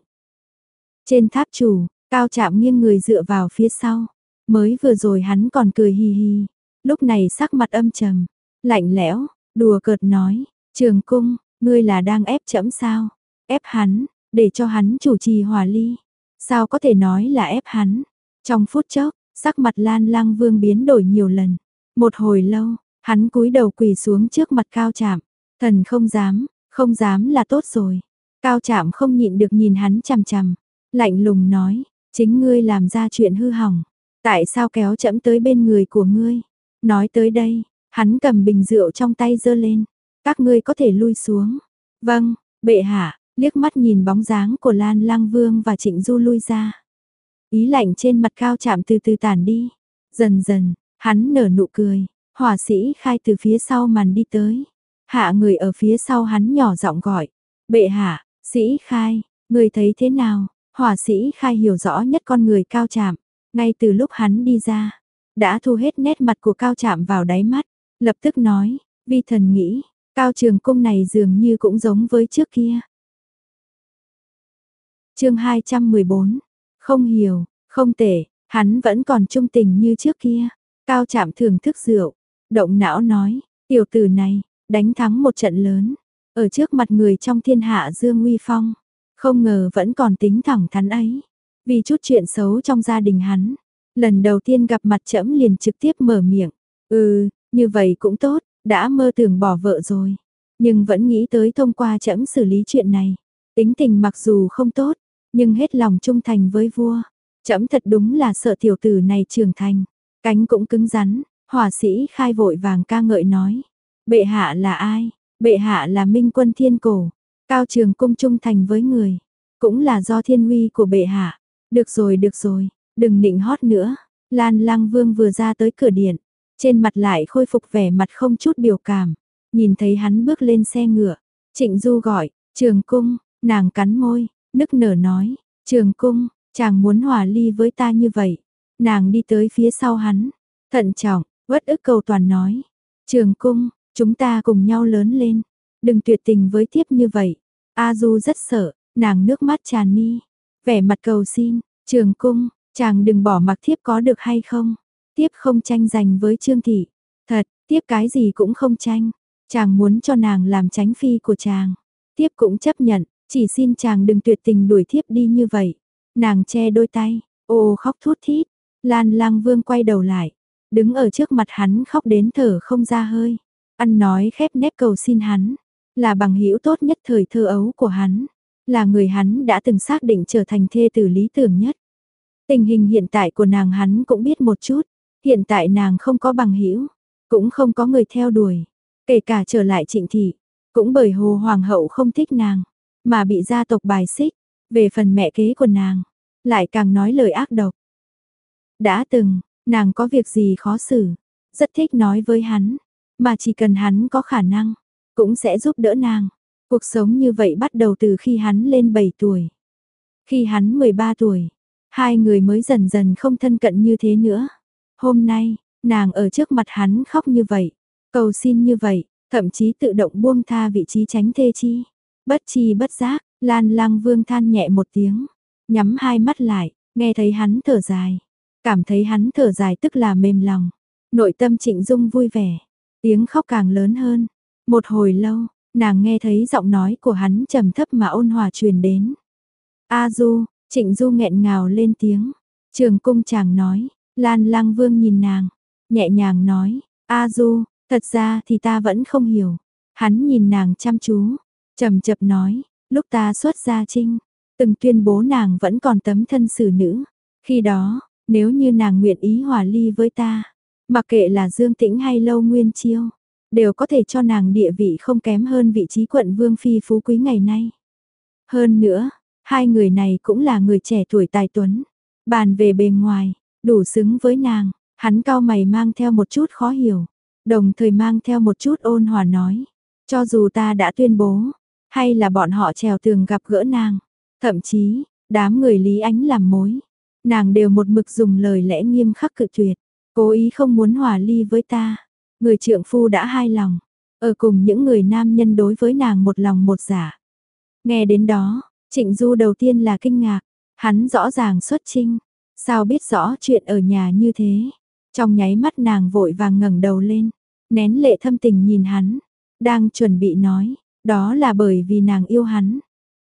Trên tháp chủ, Cao Trạm nghiêng người dựa vào phía sau. Mới vừa rồi hắn còn cười hì hì, lúc này sắc mặt âm trầm, lạnh lẽo, đùa cợt nói, Trường Cung, ngươi là đang ép trẫm sao? Ép hắn, để cho hắn chủ trì hòa ly. Sao có thể nói là ép hắn? Trong phút chốc, sắc mặt Lan Lăng Vương biến đổi nhiều lần. Một hồi lâu, hắn cúi đầu quỳ xuống trước mặt Cao Trạm. Thần không dám, không dám là tốt rồi. Cao Trạm không nhịn được nhìn hắn chằm chằm, lạnh lùng nói, chính ngươi làm ra chuyện hư hỏng. Tại sao kéo trẫm tới bên người của ngươi? Nói tới đây, hắn cầm bình rượu trong tay giơ lên. Các ngươi có thể lui xuống. Vâng, bệ hạ, liếc mắt nhìn bóng dáng của Lan Lăng Vương và Trịnh Du lui ra. Ý lạnh trên mặt Cao Trạm từ từ tản đi. Dần dần, hắn nở nụ cười. Hỏa sĩ Khai từ phía sau màn đi tới. Hạ người ở phía sau hắn nhỏ giọng gọi. Bệ hạ, sĩ Khai, người thấy thế nào? Hỏa sĩ Khai hiểu rõ nhất con người Cao Trạm. Ngay từ lúc hắn đi ra, đã thu hết nét mặt của Cao Trạm vào đáy mắt. Lập tức nói, vi thần nghĩ, Cao Trường Cung này dường như cũng giống với trước kia. Chương hai trăm mười bốn. Không hiểu, không tệ, hắn vẫn còn trung tình như trước kia. Cao Trạm thưởng thức rượu, động não nói, tiểu tử này, đánh thắng một trận lớn, ở trước mặt người trong thiên hạ dương uy phong, không ngờ vẫn còn tính thẳng thắn ấy. Vì chút chuyện xấu trong gia đình hắn, lần đầu tiên gặp mặt trẫm liền trực tiếp mở miệng, ừ, như vậy cũng tốt, đã mơ tưởng bỏ vợ rồi, nhưng vẫn nghĩ tới thông qua trẫm xử lý chuyện này. Tính tình mặc dù không tốt, nhưng hết lòng trung thành với vua. Trẫm thật đúng là sợ tiểu tử này trưởng thành, cánh cũng cứng rắn. Hỏa sĩ Khai vội vàng ca ngợi nói, bệ hạ là ai? Bệ hạ là Minh Quân Thiên Cổ, Cao Trường Cung trung thành với người, cũng là do thiên uy của bệ hạ. Được rồi, được rồi, đừng nịnh hót nữa. Lan Lang Vương vừa ra tới cửa điện, trên mặt lại khôi phục vẻ mặt không chút biểu cảm. Nhìn thấy hắn bước lên xe ngựa, Trịnh Du gọi, Trường Cung, nàng cắn môi, nức nở nói, Trường Cung, chàng muốn hòa ly với ta như vậy. Nàng đi tới phía sau hắn, thận trọng, uất ức cầu toàn nói, Trường Cung, chúng ta cùng nhau lớn lên, đừng tuyệt tình với thiếp như vậy. A Du rất sợ, nàng nước mắt tràn mi, vẻ mặt cầu xin, Trường Cung, chàng đừng bỏ mặc thiếp có được hay không? Thiếp không tranh giành với Trương thị, thật, thiếp cái gì cũng không tranh. Chàng muốn cho nàng làm chánh phi của chàng, thiếp cũng chấp nhận, chỉ xin chàng đừng tuyệt tình đuổi thiếp đi như vậy. Nàng che đôi tay, ô khóc thút thít. Lan Lang Vương quay đầu lại, đứng ở trước mặt hắn khóc đến thở không ra hơi. Ăn nói khép nép cầu xin hắn, là bằng hữu tốt nhất thời thơ ấu của hắn, là người hắn đã từng xác định trở thành thê tử lý tưởng nhất. Tình hình hiện tại của nàng hắn cũng biết một chút, hiện tại nàng không có bằng hữu, cũng không có người theo đuổi, kể cả trở lại Trịnh thị, cũng bởi Hồ Hoàng hậu không thích nàng, mà bị gia tộc bài xích. Về phần mẹ kế của nàng, lại càng nói lời ác độc. Đã từng, nàng có việc gì khó xử, rất thích nói với hắn, mà chỉ cần hắn có khả năng, cũng sẽ giúp đỡ nàng. Cuộc sống như vậy bắt đầu từ khi hắn lên bảy tuổi. Khi hắn mười ba tuổi, hai người mới dần dần không thân cận như thế nữa. Hôm nay, nàng ở trước mặt hắn khóc như vậy, cầu xin như vậy, thậm chí tự động buông tha vị trí chánh thê chi. Bất chi bất giác, Lan Lang Vương than nhẹ một tiếng, nhắm hai mắt lại, nghe thấy hắn thở dài. Cảm thấy hắn thở dài tức là mềm lòng. Nội tâm Trịnh Dung vui vẻ, tiếng khóc càng lớn hơn. Một hồi lâu, nàng nghe thấy giọng nói của hắn trầm thấp mà ôn hòa truyền đến. A Du, Trịnh Du nghẹn ngào lên tiếng. Trường Cung chàng nói. Lan Lang Vương nhìn nàng, nhẹ nhàng nói, A Du, thật ra thì ta vẫn không hiểu. Hắn nhìn nàng chăm chú, trầm chập nói, lúc ta xuất gia chinh, từng tuyên bố nàng vẫn còn tấm thân xử nữ. Khi đó, nếu như nàng nguyện ý hòa ly với ta, mặc kệ là Dương Tĩnh hay Lâu Nguyên Chiêu, đều có thể cho nàng địa vị không kém hơn vị trí quận vương phi phú quý ngày nay. Hơn nữa, hai người này cũng là người trẻ tuổi tài tuấn, bàn về bề ngoài, đủ xứng với nàng. Hắn cau mày mang theo một chút khó hiểu, đồng thời mang theo một chút ôn hòa nói, cho dù ta đã tuyên bố, hay là bọn họ trèo tường gặp gỡ nàng, thậm chí, đám người Lý Ánh làm mối, nàng đều một mực dùng lời lẽ nghiêm khắc cự tuyệt, cố ý không muốn hòa ly với ta. Người trượng phu đã hai lòng, ở cùng những người nam nhân đối với nàng một lòng một dạ. Nghe đến đó, Trịnh Du đầu tiên là kinh ngạc, hắn rõ ràng xuất trinh, sao biết rõ chuyện ở nhà như thế. Trong nháy mắt nàng vội vàng ngẩng đầu lên, nén lệ thâm tình nhìn hắn, đang chuẩn bị nói, đó là bởi vì nàng yêu hắn.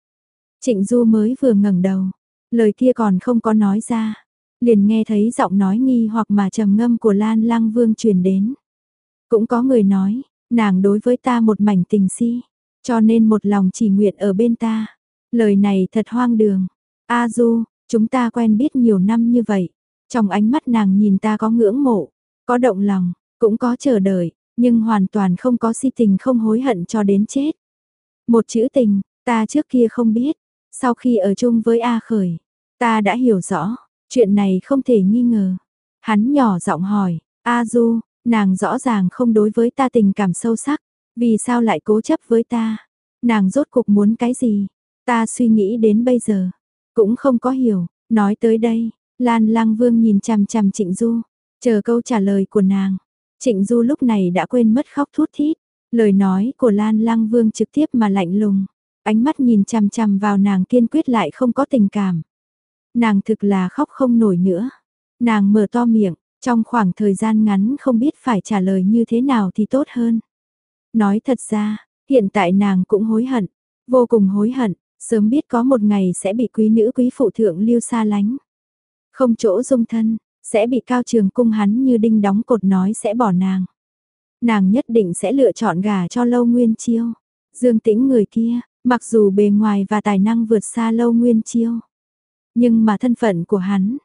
Trịnh Du mới vừa ngẩng đầu, lời kia còn không có nói ra, liền nghe thấy giọng nói nghi hoặc mà trầm ngâm của Lan Lang Vương truyền đến. Cũng có người nói, nàng đối với ta một mảnh tình si, cho nên một lòng chỉ nguyện ở bên ta. Lời này thật hoang đường. A Du, chúng ta quen biết nhiều năm như vậy, trong ánh mắt nàng nhìn ta có ngưỡng mộ, có động lòng, cũng có chờ đợi, nhưng hoàn toàn không có si tình không hối hận cho đến chết. Một chữ tình, ta trước kia không biết, sau khi ở chung với A Khởi, ta đã hiểu rõ, chuyện này không thể nghi ngờ. Hắn nhỏ giọng hỏi, A Du, nàng rõ ràng không đối với ta tình cảm sâu sắc, vì sao lại cố chấp với ta? Nàng rốt cuộc muốn cái gì? Ta suy nghĩ đến bây giờ, cũng không có hiểu. Nói tới đây, Lan Lang Vương nhìn chằm chằm Trịnh Du, chờ câu trả lời của nàng. Trịnh Du lúc này đã quên mất khóc thút thít, lời nói của Lan Lang Vương trực tiếp mà lạnh lùng, ánh mắt nhìn chằm chằm vào nàng kiên quyết lại không có tình cảm. Nàng thực là khóc không nổi nữa. Nàng mở to miệng, trong khoảng thời gian ngắn không biết phải trả lời như thế nào thì tốt hơn. Nói thật ra, hiện tại nàng cũng hối hận, vô cùng hối hận, sớm biết có một ngày sẽ bị quý nữ quý phụ thượng lưu xa lánh. Không chỗ dung thân, sẽ bị Cao Trường Cung hắn như đinh đóng cột nói sẽ bỏ nàng. Nàng nhất định sẽ lựa chọn gả cho Lâu Nguyên Chiêu. Dương Tĩnh người kia, mặc dù bề ngoài và tài năng vượt xa Lâu Nguyên Chiêu, nhưng mà thân phận của hắn,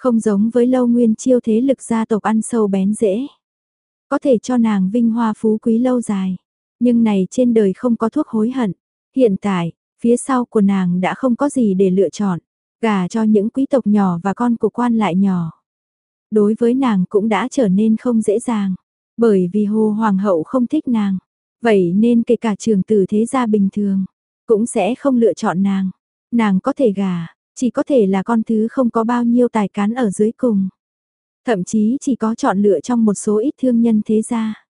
Không giống với Lâu Nguyên Chiêu thế lực gia tộc ăn sâu bén rễ. Có thể cho nàng vinh hoa phú quý lâu dài. Nhưng này trên đời không có thuốc hối hận. Hiện tại, phía sau của nàng đã không có gì để lựa chọn. Gả cho những quý tộc nhỏ và con của quan lại nhỏ. Đối với nàng cũng đã trở nên không dễ dàng. Bởi vì Hồ Hoàng hậu không thích nàng. Vậy nên kể cả trường tử thế gia bình thường, cũng sẽ không lựa chọn nàng. Nàng có thể gả, chỉ có thể là con thứ không có bao nhiêu tài cán ở dưới cùng. Thậm chí chỉ có chọn lựa trong một số ít thương nhân thế gia.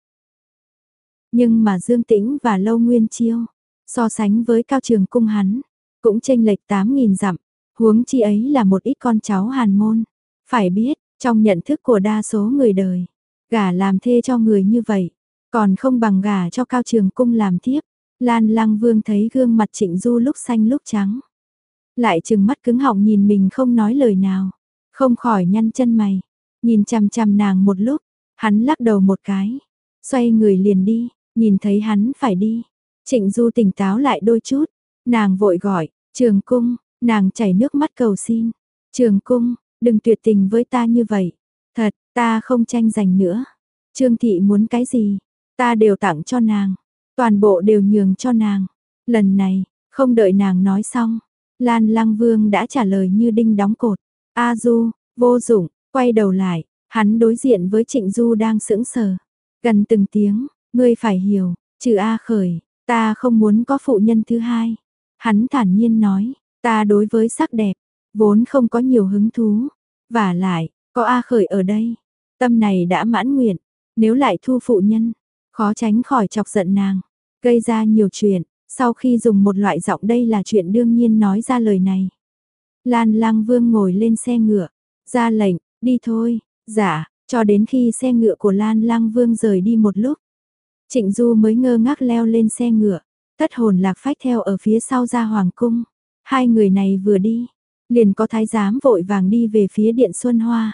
Nhưng mà Dương Tĩnh và Lâu Nguyên Chiêu, so sánh với Cao Trường Cung hắn, cũng chênh lệch tám nghìn dặm, huống chi ấy là một ít con cháu hàn môn. Phải biết, trong nhận thức của đa số người đời, gả làm thê cho người như vậy, còn không bằng gả cho Cao Trường Cung làm thiếp. Lan Lăng Vương thấy gương mặt Trịnh Du lúc xanh lúc trắng. Lại trừng mắt cứng họng nhìn mình không nói lời nào. Không khỏi nhăn chân mày. Nhìn chằm chằm nàng một lúc. Hắn lắc đầu một cái. Xoay người liền đi. Nhìn thấy hắn phải đi. Trịnh Du tỉnh táo lại đôi chút. Nàng vội gọi. Trường Cung. Nàng chảy nước mắt cầu xin. Trường Cung. Đừng tuyệt tình với ta như vậy. Thật, ta không tranh giành nữa. Trương Thị muốn cái gì? Ta đều tặng cho nàng. Toàn bộ đều nhường cho nàng. Lần này, không đợi nàng nói xong. Lan Lăng Vương đã trả lời như đinh đóng cột. A Du, vô dụng, quay đầu lại. Hắn đối diện với Trịnh Du đang sững sờ. Gần từng tiếng, ngươi phải hiểu, trừ A Khởi, ta không muốn có phụ nhân thứ hai. Hắn thản nhiên nói, ta đối với sắc đẹp, vốn không có nhiều hứng thú. Và lại, có A Khởi ở đây. Tâm này đã mãn nguyện, nếu lại thu phụ nhân, khó tránh khỏi chọc giận nàng, gây ra nhiều chuyện. Sau khi dùng một loại giọng đây là chuyện đương nhiên nói ra lời này. Lan Lăng Vương ngồi lên xe ngựa, ra lệnh, đi thôi, dạ, cho đến khi xe ngựa của Lan Lăng Vương rời đi một lúc. Trịnh Du mới ngơ ngác leo lên xe ngựa, thất hồn lạc phách theo ở phía sau ra hoàng cung. Hai người này vừa đi, liền có thái giám vội vàng đi về phía điện Xuân Hoa.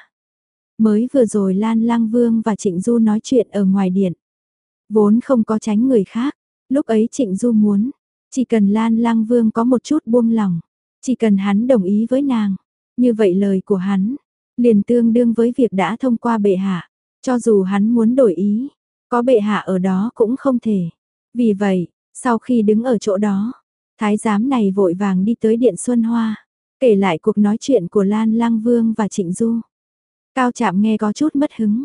Mới vừa rồi Lan Lăng Vương và Trịnh Du nói chuyện ở ngoài điện. Vốn không có tránh người khác. Lúc ấy Trịnh Du muốn, chỉ cần Lan Lăng Vương có một chút buông lòng, chỉ cần hắn đồng ý với nàng, như vậy lời của hắn liền tương đương với việc đã thông qua bệ hạ, cho dù hắn muốn đổi ý, có bệ hạ ở đó cũng không thể. Vì vậy, sau khi đứng ở chỗ đó, thái giám này vội vàng đi tới điện Xuân Hoa, kể lại cuộc nói chuyện của Lan Lăng Vương và Trịnh Du. Cao Trạm nghe có chút mất hứng.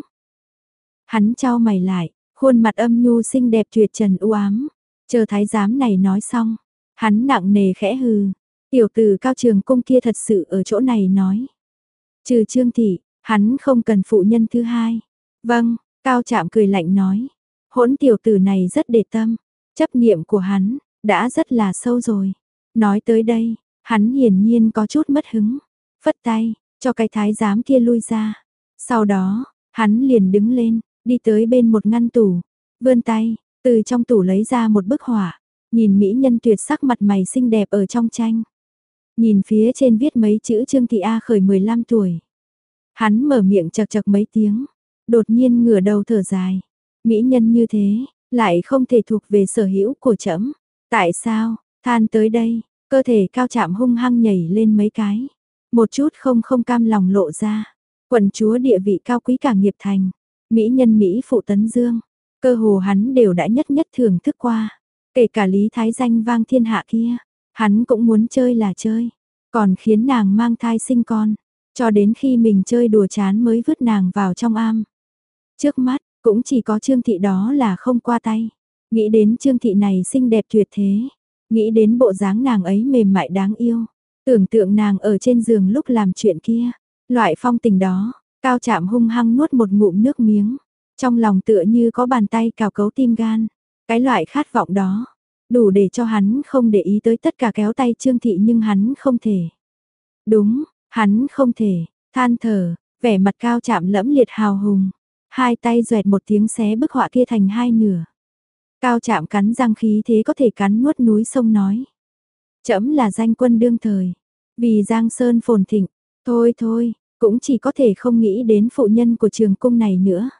Hắn chau mày lại, khuôn mặt âm nhu xinh đẹp tuyệt trần u ám. Chờ thái giám này nói xong, hắn nặng nề khẽ hừ, tiểu tử Cao Trường Cung kia thật sự ở chỗ này nói. Trừ Trương Thị, hắn không cần phụ nhân thứ hai. Vâng, Cao Trạm cười lạnh nói, hỗn tiểu tử này rất để tâm, chấp niệm của hắn đã rất là sâu rồi. Nói tới đây, hắn hiển nhiên có chút mất hứng, phất tay, cho cái thái giám kia lui ra. Sau đó, hắn liền đứng lên, đi tới bên một ngăn tủ, vươn tay, từ trong tủ lấy ra một bức họa, nhìn mỹ nhân tuyệt sắc mặt mày xinh đẹp ở trong tranh. Nhìn phía trên viết mấy chữ Trương Thị A Khởi mười lăm tuổi. Hắn mở miệng chật chật mấy tiếng, đột nhiên ngửa đầu thở dài. Mỹ nhân như thế, lại không thể thuộc về sở hữu của trẫm. Tại sao? Than tới đây, cơ thể Cao Trạm hung hăng nhảy lên mấy cái. Một chút không không cam lòng lộ ra. Quận chúa địa vị cao quý cả nghiệp thành. Mỹ nhân Mỹ phụ tấn dương. Cơ hồ hắn đều đã nhất nhất thưởng thức qua. Kể cả Lý Thái danh vang thiên hạ kia. Hắn cũng muốn chơi là chơi. Còn khiến nàng mang thai sinh con. Cho đến khi mình chơi đùa chán mới vứt nàng vào trong am. Trước mắt, cũng chỉ có Trương Thị đó là không qua tay. Nghĩ đến Trương Thị này xinh đẹp tuyệt thế. Nghĩ đến bộ dáng nàng ấy mềm mại đáng yêu. Tưởng tượng nàng ở trên giường lúc làm chuyện kia. Loại phong tình đó, Cao Trạm hung hăng nuốt một ngụm nước miếng. Trong lòng tựa như có bàn tay cào cấu tim gan. Cái loại khát vọng đó, đủ để cho hắn không để ý tới tất cả kéo tay Trương Thị nhưng hắn không thể. Đúng, hắn không thể, than thở, vẻ mặt Cao Trạm lẫm liệt hào hùng. Hai tay doẹt một tiếng xé bức họa kia thành hai nửa. Cao Trạm cắn răng khí thế có thể cắn nuốt núi sông nói. Trẫm là danh quân đương thời, vì Giang Sơn phồn thịnh, thôi thôi, cũng chỉ có thể không nghĩ đến phụ nhân của Trường Cung này nữa.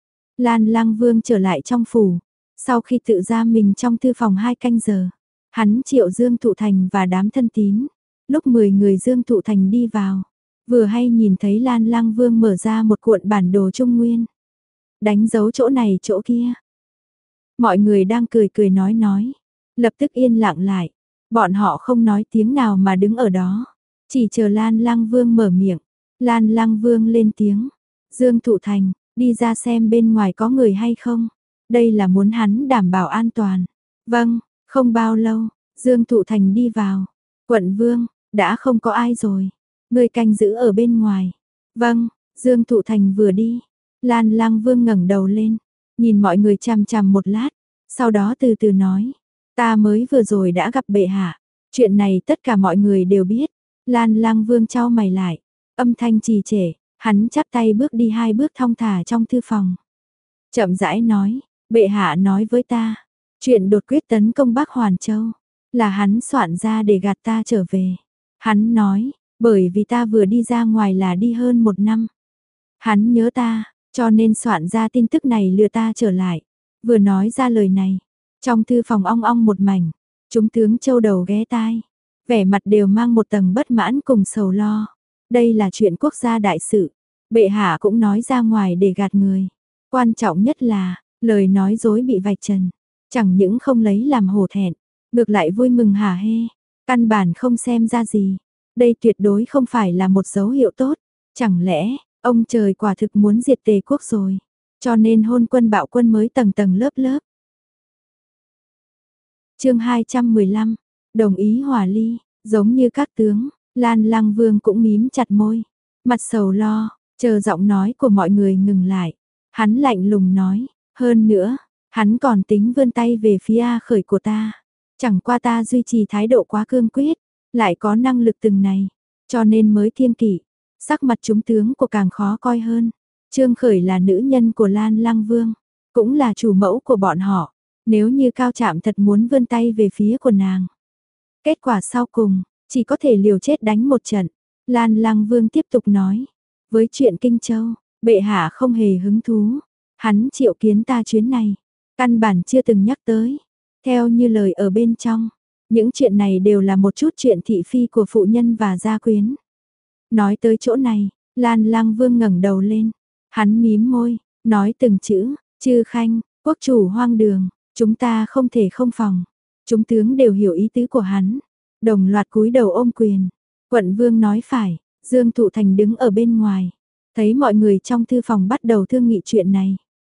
Lan Lăng Vương trở lại trong phủ, sau khi tự giam mình trong thư phòng hai canh giờ, hắn triệu Dương Thụ Thành và đám thân tín. Lúc mười người Dương Thụ Thành đi vào, Vừa hay nhìn thấy Lan Lang Vương mở ra một cuộn bản đồ Trung Nguyên. Đánh dấu chỗ này chỗ kia. Mọi người đang cười cười nói nói. Lập tức yên lặng lại. Bọn họ không nói tiếng nào mà đứng ở đó. Chỉ chờ Lan Lang Vương mở miệng. Lan Lang Vương lên tiếng. Dương Thụ Thành, đi ra xem bên ngoài có người hay không. Đây là muốn hắn đảm bảo an toàn. Vâng, không bao lâu, Dương Thụ Thành đi vào. Quận Vương, đã không có ai rồi. Người canh giữ ở bên ngoài. Vâng, Dương Thụ Thành vừa đi. Lan Lang Vương ngẩng đầu lên. Nhìn mọi người chằm chằm một lát. Sau đó từ từ nói. Ta mới vừa rồi đã gặp bệ hạ. Chuyện này tất cả mọi người đều biết. Lan Lang Vương chau mày lại. Âm thanh trì trệ. Hắn chắp tay bước đi hai bước thong thả trong thư phòng. Chậm rãi nói. Bệ hạ nói với ta. Chuyện đột quyết tấn công Bắc Hoàn Châu. Là hắn soạn ra để gạt ta trở về. Hắn nói. Bởi vì ta vừa đi ra ngoài là đi hơn một năm. Hắn nhớ ta. Cho nên soạn ra tin tức này lừa ta trở lại. Vừa nói ra lời này. Trong thư phòng ong ong một mảnh. Chúng tướng châu đầu ghé tai. Vẻ mặt đều mang một tầng bất mãn cùng sầu lo. Đây là chuyện quốc gia đại sự. Bệ hạ cũng nói ra ngoài để gạt người. Quan trọng nhất là, lời nói dối bị vạch trần. Chẳng những không lấy làm hổ thẹn. Ngược lại vui mừng hả hê. Căn bản không xem ra gì. Đây tuyệt đối không phải là một dấu hiệu tốt. Chẳng lẽ, ông trời quả thực muốn diệt Tề quốc rồi. Cho nên hôn quân bạo quân mới tầng tầng lớp lớp. Chương hai trăm mười lăm, đồng ý hòa ly, giống như các tướng, Lan Lang Vương cũng mím chặt môi, mặt sầu lo, chờ giọng nói của mọi người ngừng lại. Hắn lạnh lùng nói, hơn nữa, hắn còn tính vươn tay về phía A Khởi của ta. Chẳng qua ta duy trì thái độ quá cương quyết, lại có năng lực từng này, cho nên mới thiên kỷ. Sắc mặt chúng tướng của càng khó coi hơn. Trương Khởi là nữ nhân của Lan Lang Vương, cũng là chủ mẫu của bọn họ. Nếu như Cao Trạm thật muốn vươn tay về phía của nàng. Kết quả sau cùng, chỉ có thể liều chết đánh một trận. Lan Lang Vương tiếp tục nói. Với chuyện Kinh Châu, bệ hạ không hề hứng thú. Hắn triệu kiến ta chuyến này. Căn bản chưa từng nhắc tới. Theo như lời ở bên trong. Những chuyện này đều là một chút chuyện thị phi của phụ nhân và gia quyến. Nói tới chỗ này, Lan Lang Vương ngẩng đầu lên. Hắn mím môi, nói từng chữ. Chư Khanh, quốc chủ hoang đường. Chúng ta không thể không phòng. Chúng tướng đều hiểu ý tứ của hắn. Đồng loạt cúi đầu ôm quyền. Quận Vương nói phải. Dương Thụ Thành đứng ở bên ngoài. Thấy mọi người trong thư phòng bắt đầu thương nghị chuyện này.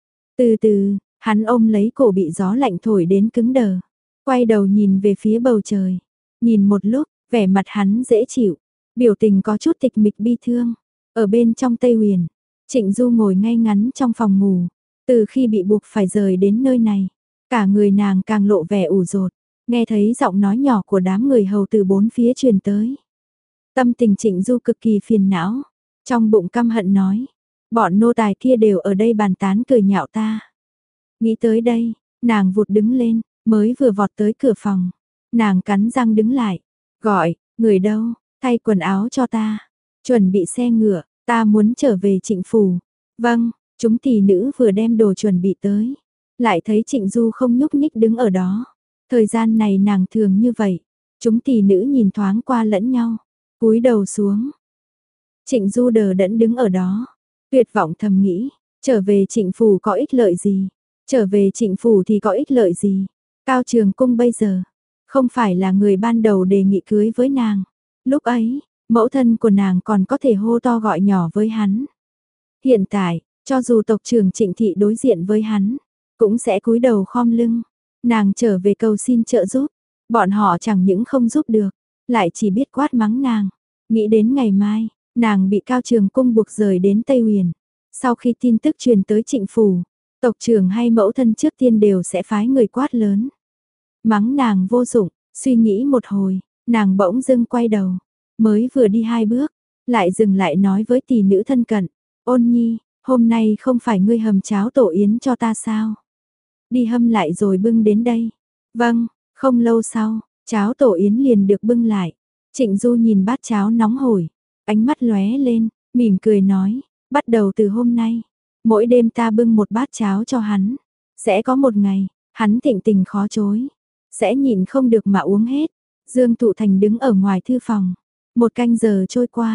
Từ từ, hắn ôm lấy cổ bị gió lạnh thổi đến cứng đờ. Quay đầu nhìn về phía bầu trời. Nhìn một lúc, vẻ mặt hắn dễ chịu. Biểu tình có chút tịch mịch bi thương. Ở bên trong Tây Huyền, Trịnh Du ngồi ngay ngắn trong phòng ngủ. Từ khi bị buộc phải rời đến nơi này, cả người nàng càng lộ vẻ ủ rột, nghe thấy giọng nói nhỏ của đám người hầu từ bốn phía truyền tới. Tâm tình Trịnh Du cực kỳ phiền não, trong bụng căm hận nói, bọn nô tài kia đều ở đây bàn tán cười nhạo ta. Nghĩ tới đây, nàng vụt đứng lên, mới vừa vọt tới cửa phòng, nàng cắn răng đứng lại, gọi, người đâu, thay quần áo cho ta, chuẩn bị xe ngựa, ta muốn trở về Trịnh phủ. Vâng, chúng tỷ nữ vừa đem đồ chuẩn bị tới. Lại thấy Trịnh Du không nhúc nhích đứng ở đó. Thời gian này nàng thường như vậy. Chúng tỷ nữ nhìn thoáng qua lẫn nhau. Cúi đầu xuống. Trịnh Du đờ đẫn đứng ở đó. Tuyệt vọng thầm nghĩ. Trở về Trịnh phủ có ích lợi gì? Trở về Trịnh phủ thì có ích lợi gì? Cao Trường Cung bây giờ. Không phải là người ban đầu đề nghị cưới với nàng. Lúc ấy, mẫu thân của nàng còn có thể hô to gọi nhỏ với hắn. Hiện tại, cho dù tộc trưởng Trịnh thị đối diện với hắn, cũng sẽ cúi đầu khom lưng. Nàng trở về cầu xin trợ giúp, bọn họ chẳng những không giúp được, lại chỉ biết quát mắng nàng. Nghĩ đến ngày mai, nàng bị Cao Trường Cung buộc rời đến Tây Huyền. Sau khi tin tức truyền tới Trịnh phủ, tộc trưởng hay mẫu thân trước tiên đều sẽ phái người quát lớn. Mắng nàng vô dụng, suy nghĩ một hồi, nàng bỗng dưng quay đầu, mới vừa đi hai bước, lại dừng lại nói với tỷ nữ thân cận, Ôn Nhi, hôm nay không phải ngươi hầm cháo tổ yến cho ta sao? Đi hâm lại rồi bưng đến đây. Vâng, không lâu sau, cháo tổ yến liền được bưng lại. Trịnh Du nhìn bát cháo nóng hổi, ánh mắt lóe lên, mỉm cười nói, bắt đầu từ hôm nay, mỗi đêm ta bưng một bát cháo cho hắn. Sẽ có một ngày, hắn thịnh tình khó chối, sẽ nhịn không được mà uống hết. Dương Thụ Thành đứng ở ngoài thư phòng, một canh giờ trôi qua,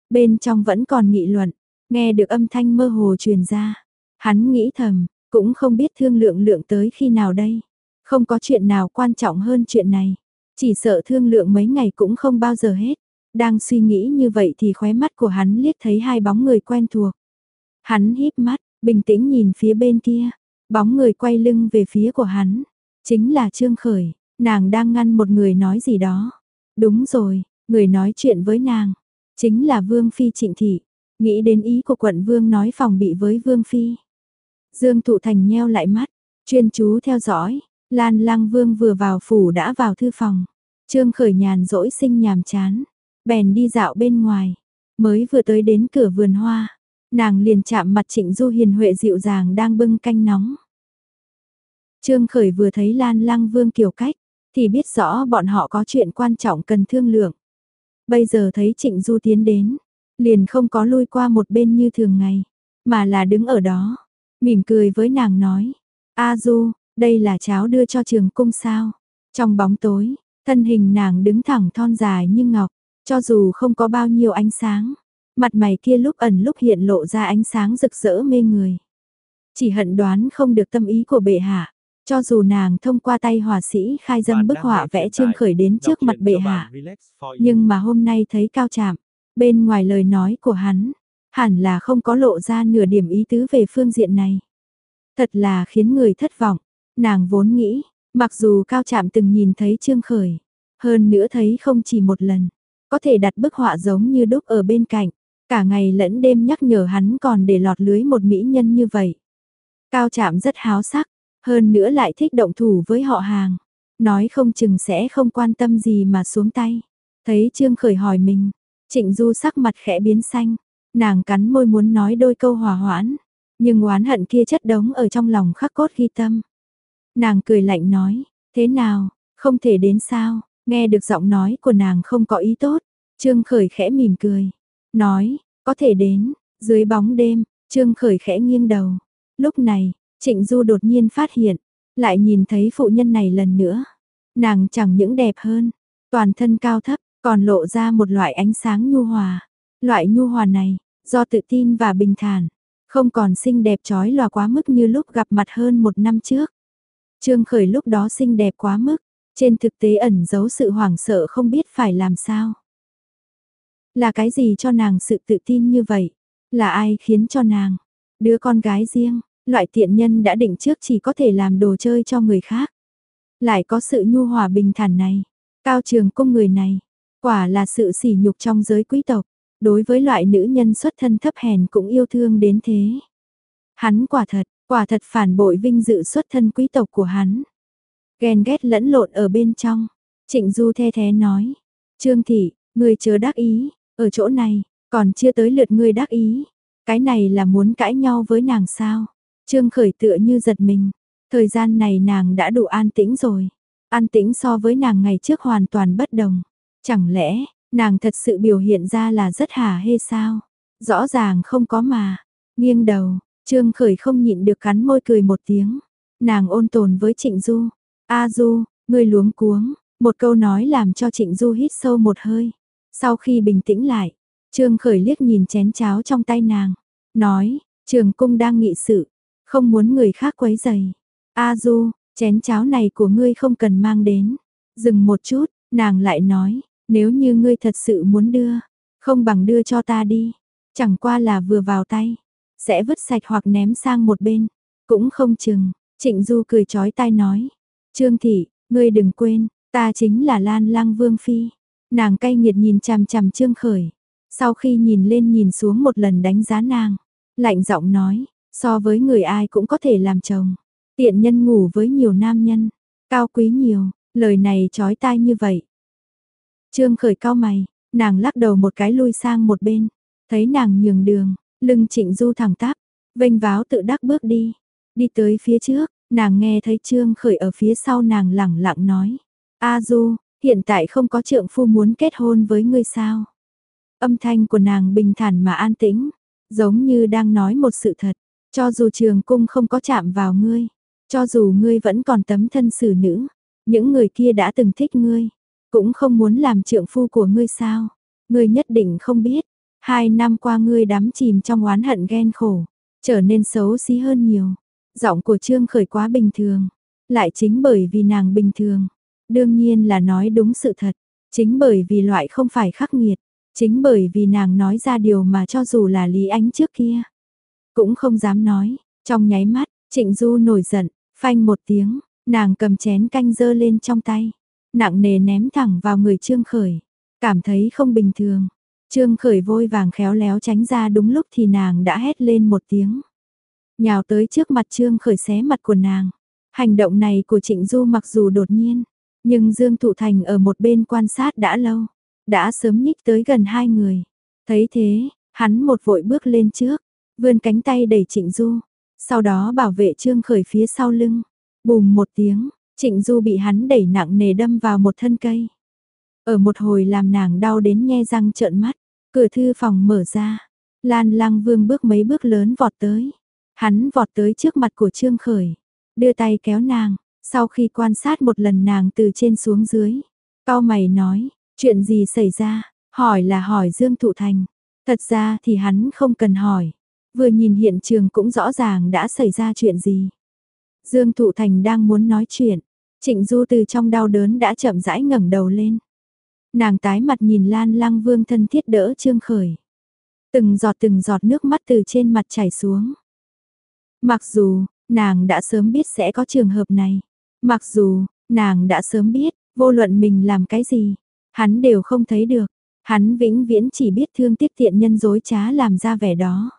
bên trong vẫn còn nghị luận, nghe được âm thanh mơ hồ truyền ra. Hắn nghĩ thầm, cũng không biết thương lượng lượng tới khi nào đây. Không có chuyện nào quan trọng hơn chuyện này. Chỉ sợ thương lượng mấy ngày cũng không bao giờ hết. Đang suy nghĩ như vậy thì khóe mắt của hắn liếc thấy hai bóng người quen thuộc. Hắn híp mắt, bình tĩnh nhìn phía bên kia. Bóng người quay lưng về phía của hắn. Chính là Trương Khởi, nàng đang ngăn một người nói gì đó. Đúng rồi, người nói chuyện với nàng. Chính là Vương Phi Trịnh Thị. Nghĩ đến ý của quận Vương nói phòng bị với Vương Phi. Dương Thụ Thành nheo lại mắt, chuyên chú theo dõi. Lan Lang Vương vừa vào phủ đã vào thư phòng. Trương Khởi nhàn rỗi sinh nhàm chán. Bèn đi dạo bên ngoài. Mới vừa tới đến cửa vườn hoa. Nàng liền chạm mặt Trịnh Du hiền huệ dịu dàng đang bưng canh nóng. Trương Khởi vừa thấy Lan Lang Vương kiểu cách. Thì biết rõ bọn họ có chuyện quan trọng cần thương lượng. Bây giờ thấy Trịnh Du tiến đến. Liền không có lui qua một bên như thường ngày. Mà là đứng ở đó. Mỉm cười với nàng nói. A Du, đây là cháu đưa cho trường cung sao. Trong bóng tối, thân hình nàng đứng thẳng thon dài như ngọc. Cho dù không có bao nhiêu ánh sáng. Mặt mày kia lúc ẩn lúc hiện lộ ra ánh sáng rực rỡ mê người. Chỉ hận đoán không được tâm ý của bệ hạ. Cho dù nàng thông qua tay họa sĩ khai dâm bức họa vẽ Trương Khởi đến trước mặt bệ hạ. Nhưng mà hôm nay thấy Cao Trạm, bên ngoài lời nói của hắn, hẳn là không có lộ ra nửa điểm ý tứ về phương diện này. Thật là khiến người thất vọng, nàng vốn nghĩ, mặc dù Cao Trạm từng nhìn thấy Trương Khởi, hơn nữa thấy không chỉ một lần, có thể đặt bức họa giống như đúc ở bên cạnh, cả ngày lẫn đêm nhắc nhở hắn còn để lọt lưới một mỹ nhân như vậy. Cao Trạm rất háo sắc, hơn nữa lại thích động thủ với họ hàng, nói không chừng sẽ không quan tâm gì mà xuống tay. Thấy Trương Khởi hỏi mình, Trịnh Du sắc mặt khẽ biến xanh, nàng cắn môi muốn nói đôi câu hòa hoãn, nhưng oán hận kia chất đống ở trong lòng khắc cốt ghi tâm. Nàng cười lạnh nói, thế nào, không thể đến sao, nghe được giọng nói của nàng không có ý tốt, Trương Khởi khẽ mỉm cười, nói, có thể đến, dưới bóng đêm, Trương Khởi khẽ nghiêng đầu, lúc này, Trịnh Du đột nhiên phát hiện, lại nhìn thấy phụ nhân này lần nữa, nàng chẳng những đẹp hơn, toàn thân cao thấp, còn lộ ra một loại ánh sáng nhu hòa, loại nhu hòa này, do tự tin và bình thản, không còn xinh đẹp chói lòa quá mức như lúc gặp mặt hơn một năm trước. Trương Khởi lúc đó xinh đẹp quá mức, trên thực tế ẩn giấu sự hoảng sợ không biết phải làm sao. Là cái gì cho nàng sự tự tin như vậy? Là ai khiến cho nàng, đứa con gái riêng, loại tiện nhân đã định trước chỉ có thể làm đồ chơi cho người khác. Lại có sự nhu hòa bình thản này, Cao Trường Cung người này, quả là sự sỉ nhục trong giới quý tộc, đối với loại nữ nhân xuất thân thấp hèn cũng yêu thương đến thế. Hắn quả thật, quả thật phản bội vinh dự xuất thân quý tộc của hắn. Ghen ghét lẫn lộn ở bên trong, Trịnh Du the thế nói, Trương Thị, ngươi chớ đắc ý, ở chỗ này, còn chưa tới lượt ngươi đắc ý, cái này là muốn cãi nhau với nàng sao? Trương Khởi tựa như giật mình, thời gian này nàng đã đủ an tĩnh rồi, an tĩnh so với nàng ngày trước hoàn toàn bất đồng, chẳng lẽ, nàng thật sự biểu hiện ra là rất hả hê sao? Rõ ràng không có mà, nghiêng đầu, Trương Khởi không nhịn được cắn môi cười một tiếng, nàng ôn tồn với Trịnh Du, A Du, ngươi luống cuống, một câu nói làm cho Trịnh Du hít sâu một hơi, sau khi bình tĩnh lại, Trương Khởi liếc nhìn chén cháo trong tay nàng, nói, Trường Cung đang nghị sự, không muốn người khác quấy rầy. A Du, chén cháo này của ngươi không cần mang đến. Dừng một chút, nàng lại nói, nếu như ngươi thật sự muốn đưa, không bằng đưa cho ta đi. Chẳng qua là vừa vào tay, sẽ vứt sạch hoặc ném sang một bên. Cũng không chừng, Trịnh Du cười chói tai nói. Trương Thị, ngươi đừng quên, ta chính là Lan Lang Vương Phi. Nàng cay nghiệt nhìn chằm chằm Trương Khởi. Sau khi nhìn lên nhìn xuống một lần đánh giá nàng, lạnh giọng nói, so với người ai cũng có thể làm chồng. Tiện nhân ngủ với nhiều nam nhân, cao quý nhiều, lời này chói tai như vậy. Trương Khởi cau mày, nàng lắc đầu một cái lui sang một bên, thấy nàng nhường đường, lưng Trịnh Du thẳng tắp, vênh váo tự đắc bước đi. Đi tới phía trước, nàng nghe thấy Trương Khởi ở phía sau nàng lẳng lặng nói, A Du, hiện tại không có trượng phu muốn kết hôn với ngươi sao? Âm thanh của nàng bình thản mà an tĩnh, giống như đang nói một sự thật, cho dù Trường Cung không có chạm vào ngươi, cho dù ngươi vẫn còn tấm thân xử nữ, những người kia đã từng thích ngươi, cũng không muốn làm trượng phu của ngươi sao? Ngươi nhất định không biết, Hai năm qua ngươi đắm chìm trong oán hận ghen khổ, trở nên xấu xí hơn nhiều. Giọng của Trương Khởi quá bình thường, lại chính bởi vì nàng bình thường, đương nhiên là nói đúng sự thật, chính bởi vì loại không phải khắc nghiệt, chính bởi vì nàng nói ra điều mà cho dù là Lý Ánh trước kia, cũng không dám nói. Trong nháy mắt, Trịnh Du nổi giận, phanh một tiếng, nàng cầm chén canh dơ lên trong tay, nặng nề ném thẳng vào người Trương Khởi, cảm thấy không bình thường. Trương Khởi vội vàng khéo léo tránh ra, đúng lúc thì nàng đã hét lên một tiếng, nhào tới trước mặt Trương Khởi xé mặt của nàng. Hành động này của Trịnh Du mặc dù đột nhiên, nhưng Dương Thụ Thành ở một bên quan sát đã lâu, đã sớm nhích tới gần hai người. Thấy thế, hắn một vội bước lên trước, vươn cánh tay đẩy Trịnh Du, sau đó bảo vệ Trương Khởi phía sau lưng. Bùm một tiếng, Trịnh Du bị hắn đẩy nặng nề đâm vào một thân cây. Ở một hồi làm nàng đau đến nhe răng trợn mắt, cửa thư phòng mở ra, Lan Lăng Vương bước mấy bước lớn vọt tới. Hắn vọt tới trước mặt của Trương Khởi, đưa tay kéo nàng, sau khi quan sát một lần nàng từ trên xuống dưới, cau mày nói, chuyện gì xảy ra, hỏi là hỏi Dương Thụ Thành, thật ra thì hắn không cần hỏi, vừa nhìn hiện trường cũng rõ ràng đã xảy ra chuyện gì. Dương Thụ Thành đang muốn nói chuyện, Trịnh Du từ trong đau đớn đã chậm rãi ngẩng đầu lên. Nàng tái mặt nhìn Lan Lăng Vương thân thiết đỡ Trương Khởi. Từng giọt từng giọt nước mắt từ trên mặt chảy xuống. Mặc dù, nàng đã sớm biết sẽ có trường hợp này. Mặc dù, nàng đã sớm biết, vô luận mình làm cái gì, hắn đều không thấy được. Hắn vĩnh viễn chỉ biết thương tiếc tiện nhân dối trá làm ra vẻ đó.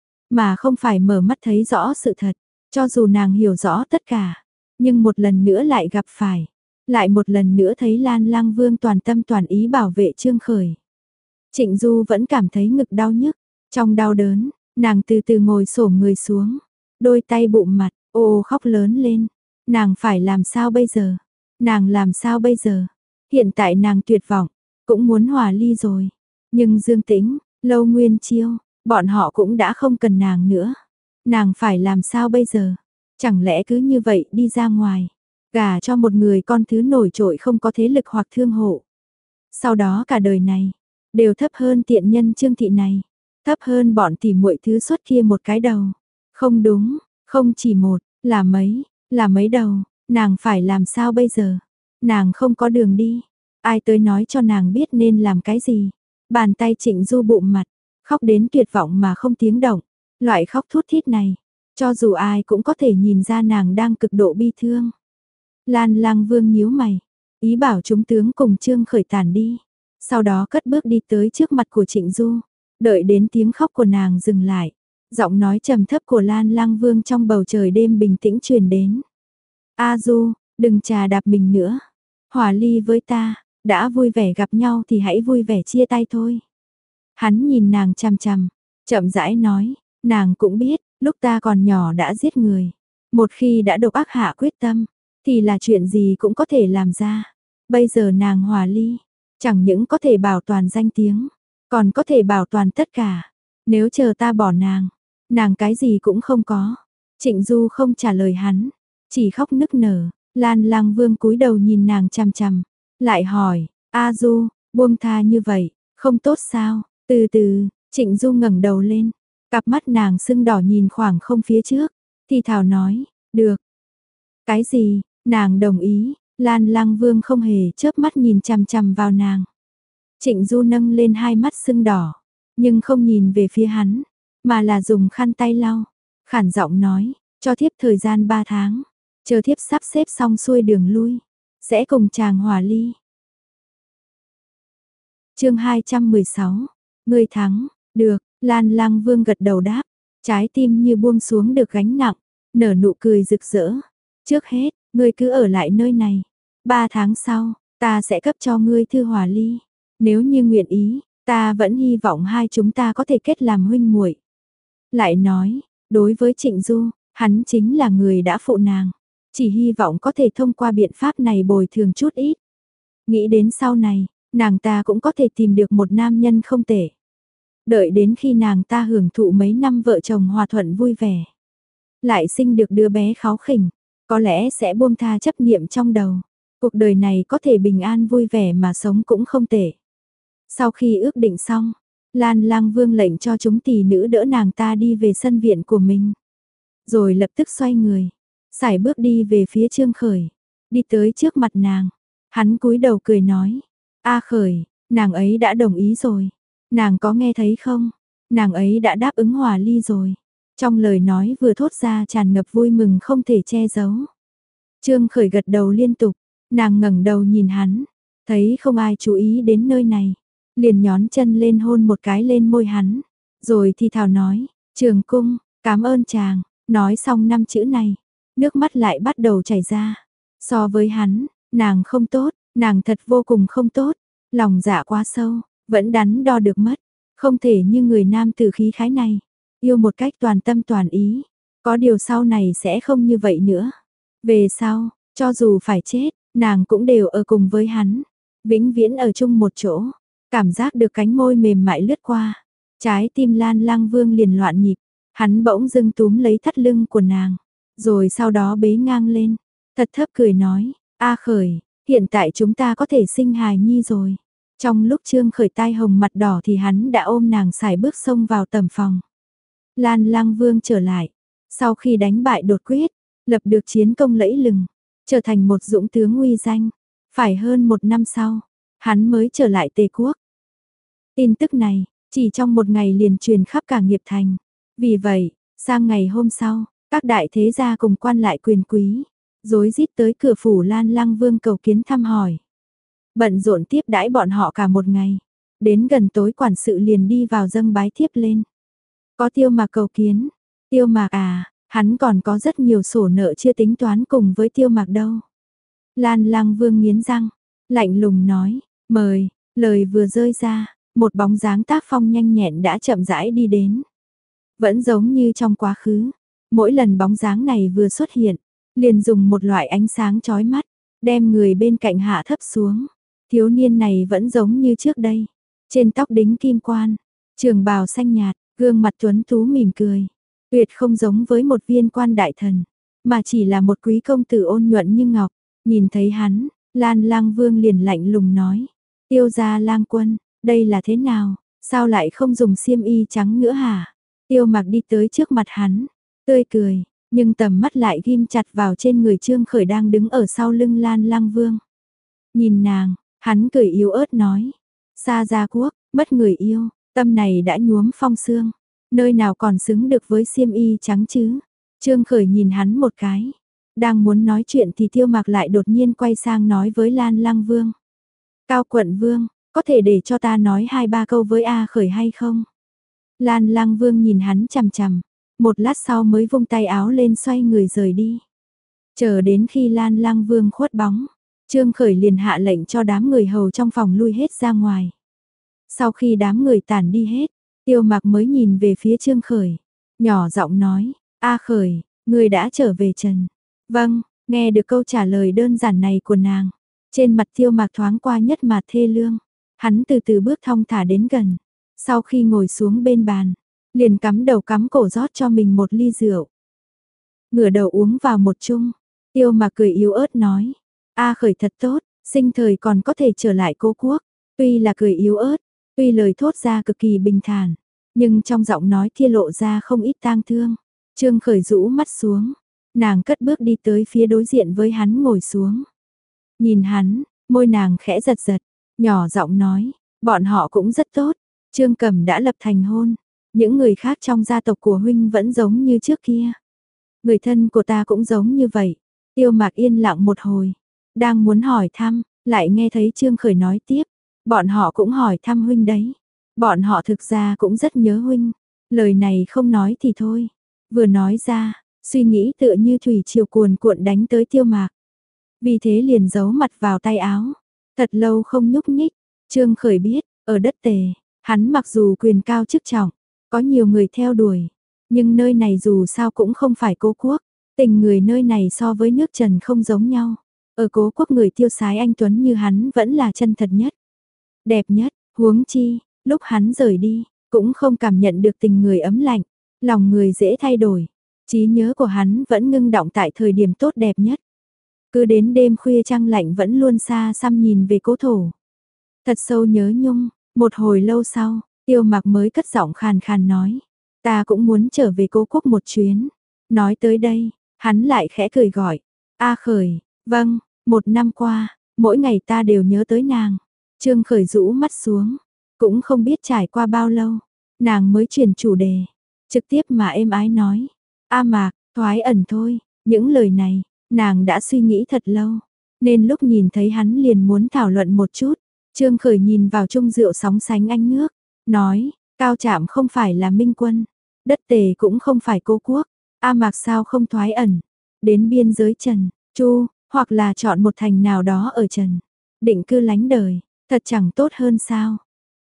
Mà không phải mở mắt thấy rõ sự thật, cho dù nàng hiểu rõ tất cả. Nhưng một lần nữa lại gặp phải, lại một lần nữa thấy Lan Lăng Vương toàn tâm toàn ý bảo vệ Trương Khởi. Trịnh Du vẫn cảm thấy ngực đau nhức, trong đau đớn, nàng từ từ ngồi xổm người xuống, đôi tay bụng mặt, ô khóc lớn lên. Nàng phải làm sao bây giờ? Nàng làm sao bây giờ? Hiện tại nàng tuyệt vọng, cũng muốn hòa ly rồi. Nhưng Dương Tĩnh, Lâu Nguyên Chiêu, bọn họ cũng đã không cần nàng nữa. Nàng phải làm sao bây giờ? Chẳng lẽ cứ như vậy đi ra ngoài, gả cho một người con thứ nổi trội không có thế lực hoặc thương hộ. Sau đó cả đời này, đều thấp hơn tiện nhân Trương Thị này, thấp hơn bọn tỉ muội thứ xuất kia một cái đầu. Không đúng, không chỉ một, là mấy, là mấy đầu, nàng phải làm sao bây giờ? Nàng không có đường đi, ai tới nói cho nàng biết nên làm cái gì? Bàn tay Trịnh Du bụng mặt, khóc đến tuyệt vọng mà không tiếng động. Loại khóc thút thít này, cho dù ai cũng có thể nhìn ra nàng đang cực độ bi thương. Lan Lăng Vương nhíu mày, ý bảo chúng tướng cùng Trương Khởi tản đi. Sau đó cất bước đi tới trước mặt của Trịnh Du, đợi đến tiếng khóc của nàng dừng lại. Giọng nói trầm thấp của Lan Lăng Vương trong bầu trời đêm bình tĩnh truyền đến. A Du, đừng chà đạp mình nữa. Hòa ly với ta, đã vui vẻ gặp nhau thì hãy vui vẻ chia tay thôi. Hắn nhìn nàng chằm chằm, chậm rãi nói, nàng cũng biết, lúc ta còn nhỏ đã giết người. Một khi đã độc ác hạ quyết tâm, thì là chuyện gì cũng có thể làm ra. Bây giờ nàng hòa ly, chẳng những có thể bảo toàn danh tiếng, còn có thể bảo toàn tất cả. Nếu chờ ta bỏ nàng, nàng cái gì cũng không có. Trịnh Du không trả lời hắn, chỉ khóc nức nở. Lan Lăng Vương cúi đầu nhìn nàng chằm chằm, lại hỏi, A Du, buông tha như vậy, không tốt sao? Từ từ, Trịnh Du ngẩng đầu lên, cặp mắt nàng sưng đỏ nhìn khoảng không phía trước, thì thào nói, được. Cái gì? Nàng đồng ý. Lan Lăng Vương không hề chớp mắt nhìn chằm chằm vào nàng. Trịnh Du nâng lên hai mắt sưng đỏ, nhưng không nhìn về phía hắn, mà là dùng khăn tay lau, khản giọng nói, cho thiếp thời gian ba tháng, chờ thiếp sắp xếp xong xuôi đường lui, sẽ cùng chàng hòa ly. Chương hai trăm mười sáu, ngươi thắng, được. Lan Lăng Vương gật đầu đáp, trái tim như buông xuống được gánh nặng, nở nụ cười rực rỡ. Trước hết, ngươi cứ ở lại nơi này, ba tháng sau, ta sẽ cấp cho ngươi thư hòa ly. Nếu như nguyện ý, ta vẫn hy vọng hai chúng ta có thể kết làm huynh muội. Lại nói, đối với Trịnh Du, hắn chính là người đã phụ nàng, chỉ hy vọng có thể thông qua biện pháp này bồi thường chút ít. Nghĩ đến sau này, nàng ta cũng có thể tìm được một nam nhân không tệ. Đợi đến khi nàng ta hưởng thụ mấy năm vợ chồng hòa thuận vui vẻ, lại sinh được đứa bé kháu khỉnh, có lẽ sẽ buông tha chấp niệm trong đầu. Cuộc đời này có thể bình an vui vẻ mà sống cũng không tệ. Sau khi ước định xong, Lan Lang Vương lệnh cho chúng tỷ nữ đỡ nàng ta đi về sân viện của mình. Rồi lập tức xoay người, sải bước đi về phía Trương Khởi, đi tới trước mặt nàng. Hắn cúi đầu cười nói, A Khởi, nàng ấy đã đồng ý rồi. Nàng có nghe thấy không? Nàng ấy đã đáp ứng hòa ly rồi. Trong lời nói vừa thốt ra tràn ngập vui mừng không thể che giấu. Trương Khởi gật đầu liên tục, nàng ngẩng đầu nhìn hắn, thấy không ai chú ý đến nơi này, liền nhón chân lên hôn một cái lên môi hắn, rồi thì thào nói, Trường Cung, cảm ơn chàng. Nói xong năm chữ này, nước mắt lại bắt đầu chảy ra. So với hắn, nàng không tốt, nàng thật vô cùng không tốt, lòng dạ quá sâu, vẫn đắn đo được mất, không thể như người nam tử khí khái này, yêu một cách toàn tâm toàn ý, có điều sau này sẽ không như vậy nữa. Về sau, cho dù phải chết, nàng cũng đều ở cùng với hắn, vĩnh viễn ở chung một chỗ, cảm giác được cánh môi mềm mại lướt qua, trái tim Lan Lang Vương liền loạn nhịp. Hắn bỗng dưng túm lấy thắt lưng của nàng, rồi sau đó bế ngang lên, thật thấp cười nói, A Khởi, hiện tại chúng ta có thể sinh hài nhi rồi. Trong lúc Trương Khởi tai hồng mặt đỏ thì hắn đã ôm nàng sải bước xông vào tầm phòng. Lan Lang Vương trở lại, sau khi đánh bại đột quyết, lập được chiến công lẫy lừng, trở thành một dũng tướng uy danh. Phải hơn một năm sau, hắn mới trở lại Tề Quốc. Tin tức này, chỉ trong một ngày liền truyền khắp cả nghiệp thành. Vì vậy, sang ngày hôm sau, các đại thế gia cùng quan lại quyền quý, rối rít tới cửa phủ Lan Lang Vương cầu kiến thăm hỏi. Bận rộn tiếp đãi bọn họ cả một ngày, đến gần tối quản sự liền đi vào dâng bái thiếp lên. Có Tiêu Mạc cầu kiến, Tiêu Mạc à, hắn còn có rất nhiều sổ nợ chưa tính toán cùng với Tiêu Mạc đâu. Lan Lang Vương nghiến răng, lạnh lùng nói, mời, lời vừa rơi ra, một bóng dáng tác phong nhanh nhẹn đã chậm rãi đi đến. Vẫn giống như trong quá khứ, mỗi lần bóng dáng này vừa xuất hiện, liền dùng một loại ánh sáng chói mắt, đem người bên cạnh hạ thấp xuống. Thiếu niên này vẫn giống như trước đây, trên tóc đính kim quan, trường bào xanh nhạt, gương mặt tuấn tú mỉm cười, tuyệt không giống với một viên quan đại thần, mà chỉ là một quý công tử ôn nhuận như ngọc. Nhìn thấy hắn, Lan Lang Vương liền lạnh lùng nói, Tiêu gia Lang Quân, đây là thế nào, sao lại không dùng xiêm y trắng nữa hả? Tiêu Mạc đi tới trước mặt hắn, tươi cười, nhưng tầm mắt lại ghim chặt vào trên người Trương Khởi đang đứng ở sau lưng Lan Lang Vương. Nhìn nàng, hắn cười yếu ớt nói, xa gia quốc, mất người yêu, tâm này đã nhuốm phong sương, nơi nào còn xứng được với xiêm y trắng chứ? Trương Khởi nhìn hắn một cái, đang muốn nói chuyện thì Tiêu Mạc lại đột nhiên quay sang nói với Lan Lang Vương. Cao quận Vương, có thể để cho ta nói hai ba câu với A Khởi hay không? Lan Lang Vương nhìn hắn chằm chằm, một lát sau mới vung tay áo lên xoay người rời đi. Chờ đến khi Lan Lang Vương khuất bóng, Trương Khởi liền hạ lệnh cho đám người hầu trong phòng lui hết ra ngoài. Sau khi đám người tản đi hết, Tiêu Mạc mới nhìn về phía Trương Khởi, nhỏ giọng nói, A Khởi, ngươi đã trở về trần. Vâng, nghe được câu trả lời đơn giản này của nàng, trên mặt Tiêu Mạc thoáng qua nhất mà thê lương, hắn từ từ bước thong thả đến gần. Sau khi ngồi xuống bên bàn, liền cắm đầu cắm cổ rót cho mình một ly rượu. Ngửa đầu uống vào một chung, Tiêu Mạc cười yếu ớt nói, A Khởi thật tốt, sinh thời còn có thể trở lại Cố Quốc. Tuy là cười yếu ớt, tuy lời thốt ra cực kỳ bình thản, nhưng trong giọng nói thia lộ ra không ít tang thương. Trương Khởi rũ mắt xuống, nàng cất bước đi tới phía đối diện với hắn ngồi xuống. Nhìn hắn, môi nàng khẽ giật giật, nhỏ giọng nói, bọn họ cũng rất tốt. Trương Cẩm đã lập thành hôn, những người khác trong gia tộc của huynh vẫn giống như trước kia. Người thân của ta cũng giống như vậy. Tiêu Mạc yên lặng một hồi, đang muốn hỏi thăm, lại nghe thấy Trương Khởi nói tiếp, bọn họ cũng hỏi thăm huynh đấy. Bọn họ thực ra cũng rất nhớ huynh. Lời này không nói thì thôi, vừa nói ra, suy nghĩ tựa như thủy triều cuồn cuộn đánh tới Tiêu Mạc. Vì thế liền giấu mặt vào tay áo, thật lâu không nhúc nhích. Trương Khởi biết, ở đất Tề, hắn mặc dù quyền cao chức trọng, có nhiều người theo đuổi, nhưng nơi này dù sao cũng không phải Cố Quốc, tình người nơi này so với nước Trần không giống nhau. Ở Cố Quốc người tiêu sái anh tuấn như hắn vẫn là chân thật nhất, đẹp nhất, huống chi, lúc hắn rời đi, cũng không cảm nhận được tình người ấm lạnh, lòng người dễ thay đổi, trí nhớ của hắn vẫn ngưng đọng tại thời điểm tốt đẹp nhất. Cứ đến đêm khuya trăng lạnh vẫn luôn xa xăm nhìn về cố thổ. Thật sâu nhớ nhung, một hồi lâu sau, Tiêu Mặc mới cất giọng khàn khàn nói, ta cũng muốn trở về Cố Quốc một chuyến. Nói tới đây, hắn lại khẽ cười gọi, A Khởi, vâng, một năm qua, mỗi ngày ta đều nhớ tới nàng. Trương Khởi rũ mắt xuống, cũng không biết trải qua bao lâu, nàng mới chuyển chủ đề, trực tiếp mà êm ái nói, A Mạc, thoái ẩn thôi, những lời này, nàng đã suy nghĩ thật lâu, nên lúc nhìn thấy hắn liền muốn thảo luận một chút. Trương Khởi nhìn vào chung rượu sóng sánh ánh nước, nói, Cao Trạm không phải là Minh Quân, đất Tề cũng không phải Cố Quốc, A Mạc sao không thoái ẩn, đến biên giới Trần, Chu, hoặc là chọn một thành nào đó ở Trần, định cư lánh đời, thật chẳng tốt hơn sao.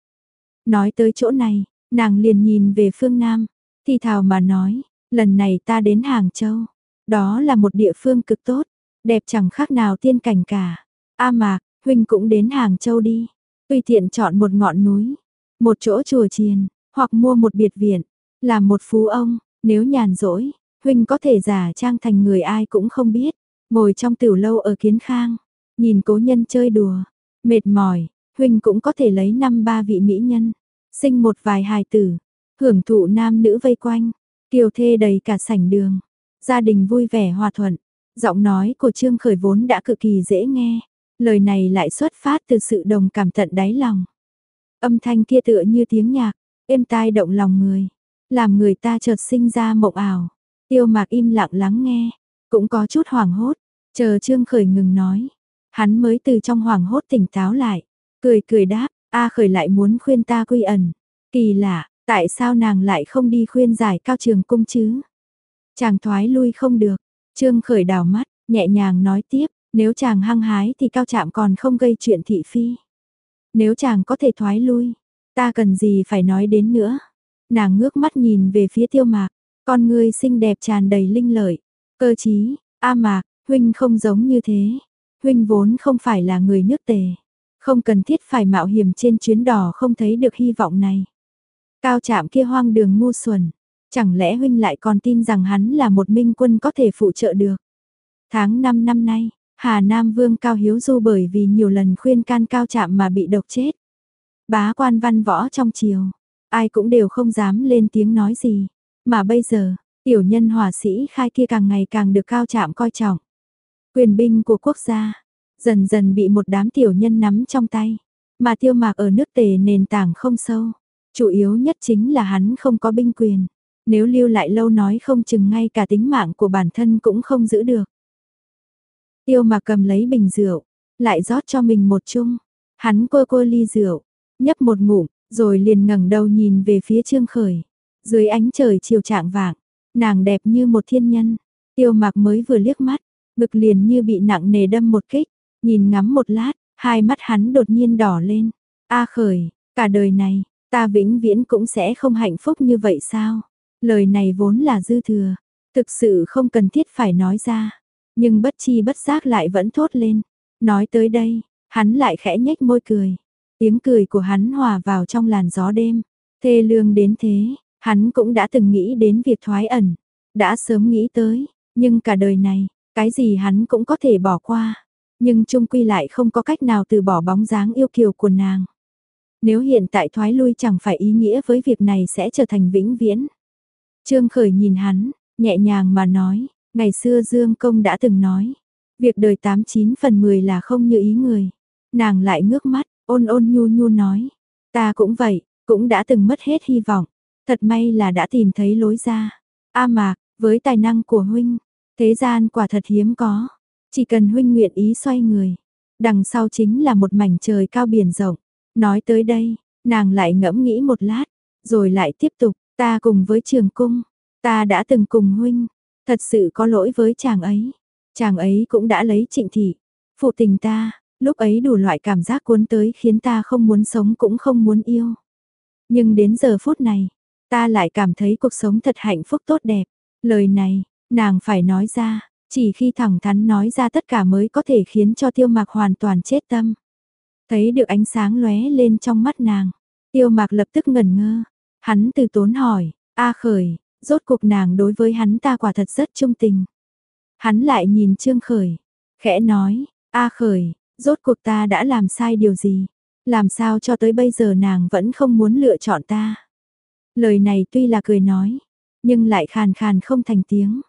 Nói tới chỗ này, nàng liền nhìn về phương Nam, thì thào mà nói, lần này ta đến Hàng Châu, đó là một địa phương cực tốt, đẹp chẳng khác nào tiên cảnh cả. A Mạc, huynh cũng đến Hàng Châu đi, tùy tiện chọn một ngọn núi, một chỗ chùa chiền, hoặc mua một biệt viện, làm một phú ông, nếu nhàn rỗi, huynh có thể giả trang thành người ai cũng không biết, ngồi trong tiểu lâu ở Kiến Khang, nhìn cố nhân chơi đùa, mệt mỏi, huynh cũng có thể lấy năm ba vị mỹ nhân, sinh một vài hài tử, hưởng thụ nam nữ vây quanh, kiều thê đầy cả sảnh đường, gia đình vui vẻ hòa thuận. Giọng nói của Trương Khởi vốn đã cực kỳ dễ nghe, lời này lại xuất phát từ sự đồng cảm tận đáy lòng. Âm thanh kia tựa như tiếng nhạc, êm tai động lòng người, làm người ta chợt sinh ra mộng ảo. Tiêu Mạc im lặng lắng nghe, cũng có chút hoảng hốt, chờ Trương Khởi ngừng nói, hắn mới từ trong hoảng hốt tỉnh táo lại, cười cười đáp, A Khởi lại muốn khuyên ta quy ẩn. Kỳ lạ, tại sao nàng lại không đi khuyên giải Cao Trường Cung chứ? Chàng thoái lui không được. Trương Khởi đảo mắt, nhẹ nhàng nói tiếp, nếu chàng hăng hái thì Cao Trạm còn không gây chuyện thị phi. Nếu chàng có thể thoái lui, ta cần gì phải nói đến nữa. Nàng ngước mắt nhìn về phía Tiêu Mạc, con ngươi xinh đẹp tràn đầy linh lợi, cơ trí. A Mạc, huynh không giống như thế. Huynh vốn không phải là người nước Tề, không cần thiết phải mạo hiểm trên chuyến đò không thấy được hy vọng này. Cao Trạm kia hoang đường ngu xuẩn, chẳng lẽ huynh lại còn tin rằng hắn là một minh quân có thể phụ trợ được. Tháng năm năm nay, Hà Nam Vương Cao Hiếu Du bởi vì nhiều lần khuyên can Cao Trạm mà bị độc chết. Bá quan văn võ trong triều, ai cũng đều không dám lên tiếng nói gì. Mà bây giờ, tiểu nhân hỏa sĩ khai kia càng ngày càng được Cao Trạm coi trọng. Quyền binh của quốc gia, dần dần bị một đám tiểu nhân nắm trong tay. Mà Tiêu Mạc ở nước Tề nền tảng không sâu. Chủ yếu nhất chính là hắn không có binh quyền. Nếu lưu lại lâu nói không chừng ngay cả tính mạng của bản thân cũng không giữ được. Tiêu Mạc cầm lấy bình rượu, lại rót cho mình một chung. Hắn cô cô ly rượu, nhấp một ngụm, rồi liền ngẩng đầu nhìn về phía Trương Khởi. Dưới ánh trời chiều trạng vạng, nàng đẹp như một thiên nhân. Tiêu Mạc mới vừa liếc mắt, ngực liền như bị nặng nề đâm một kích. Nhìn ngắm một lát, hai mắt hắn đột nhiên đỏ lên. A Khởi, cả đời này, ta vĩnh viễn cũng sẽ không hạnh phúc như vậy sao? Lời này vốn là dư thừa, thực sự không cần thiết phải nói ra, nhưng bất chi bất giác lại vẫn thốt lên. Nói tới đây, hắn lại khẽ nhếch môi cười, tiếng cười của hắn hòa vào trong làn gió đêm, thê lương đến thế, hắn cũng đã từng nghĩ đến việc thoái ẩn, đã sớm nghĩ tới, nhưng cả đời này, cái gì hắn cũng có thể bỏ qua, nhưng chung quy lại không có cách nào từ bỏ bóng dáng yêu kiều của nàng. Nếu hiện tại thoái lui chẳng phải ý nghĩa với việc này sẽ trở thành vĩnh viễn. Trương Khởi nhìn hắn, nhẹ nhàng mà nói, ngày xưa Dương Công đã từng nói, việc đời tám chín phần mười là không như ý người. Nàng lại ngước mắt, ôn ôn nhu nhu nói, ta cũng vậy, cũng đã từng mất hết hy vọng, thật may là đã tìm thấy lối ra. A Mạc, với tài năng của huynh, thế gian quả thật hiếm có, chỉ cần huynh nguyện ý xoay người, đằng sau chính là một mảnh trời cao biển rộng. Nói tới đây, nàng lại ngẫm nghĩ một lát, rồi lại tiếp tục, ta cùng với Trường Cung, ta đã từng cùng huynh, thật sự có lỗi với chàng ấy. Chàng ấy cũng đã lấy Trịnh thị, phụ tình ta, lúc ấy đủ loại cảm giác cuốn tới khiến ta không muốn sống cũng không muốn yêu. Nhưng đến giờ phút này, ta lại cảm thấy cuộc sống thật hạnh phúc tốt đẹp. Lời này, nàng phải nói ra, chỉ khi thẳng thắn nói ra tất cả mới có thể khiến cho Tiêu Mạc hoàn toàn chết tâm. Thấy được ánh sáng lóe lên trong mắt nàng, Tiêu Mạc lập tức ngẩn ngơ. Hắn từ tốn hỏi, A Khởi, rốt cuộc nàng đối với hắn ta quả thật rất trung tình. Hắn lại nhìn Trương Khởi, khẽ nói, A Khởi, rốt cuộc ta đã làm sai điều gì? Làm sao cho tới bây giờ nàng vẫn không muốn lựa chọn ta. Lời này tuy là cười nói, nhưng lại khàn khàn không thành tiếng.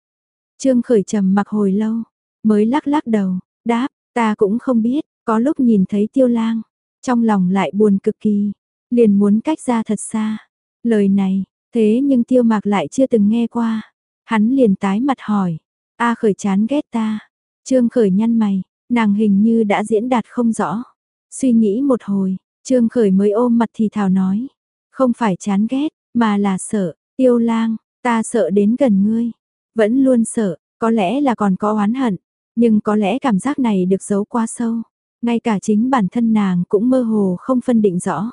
Trương Khởi trầm mặc hồi lâu, mới lắc lắc đầu, đáp, ta cũng không biết, có lúc nhìn thấy Tiêu Lang, trong lòng lại buồn cực kỳ, liền muốn cách ra thật xa. Lời này, thế nhưng Tiêu Mạc lại chưa từng nghe qua. Hắn liền tái mặt hỏi, A Khởi chán ghét ta. Trương Khởi nhăn mày, nàng hình như đã diễn đạt không rõ. Suy nghĩ một hồi, Trương Khởi mới ôm mặt thì thào nói, không phải chán ghét, mà là sợ, Tiêu Lang, ta sợ đến gần ngươi. Vẫn luôn sợ, có lẽ là còn có oán hận, nhưng có lẽ cảm giác này được giấu quá sâu. Ngay cả chính bản thân nàng cũng mơ hồ không phân định rõ.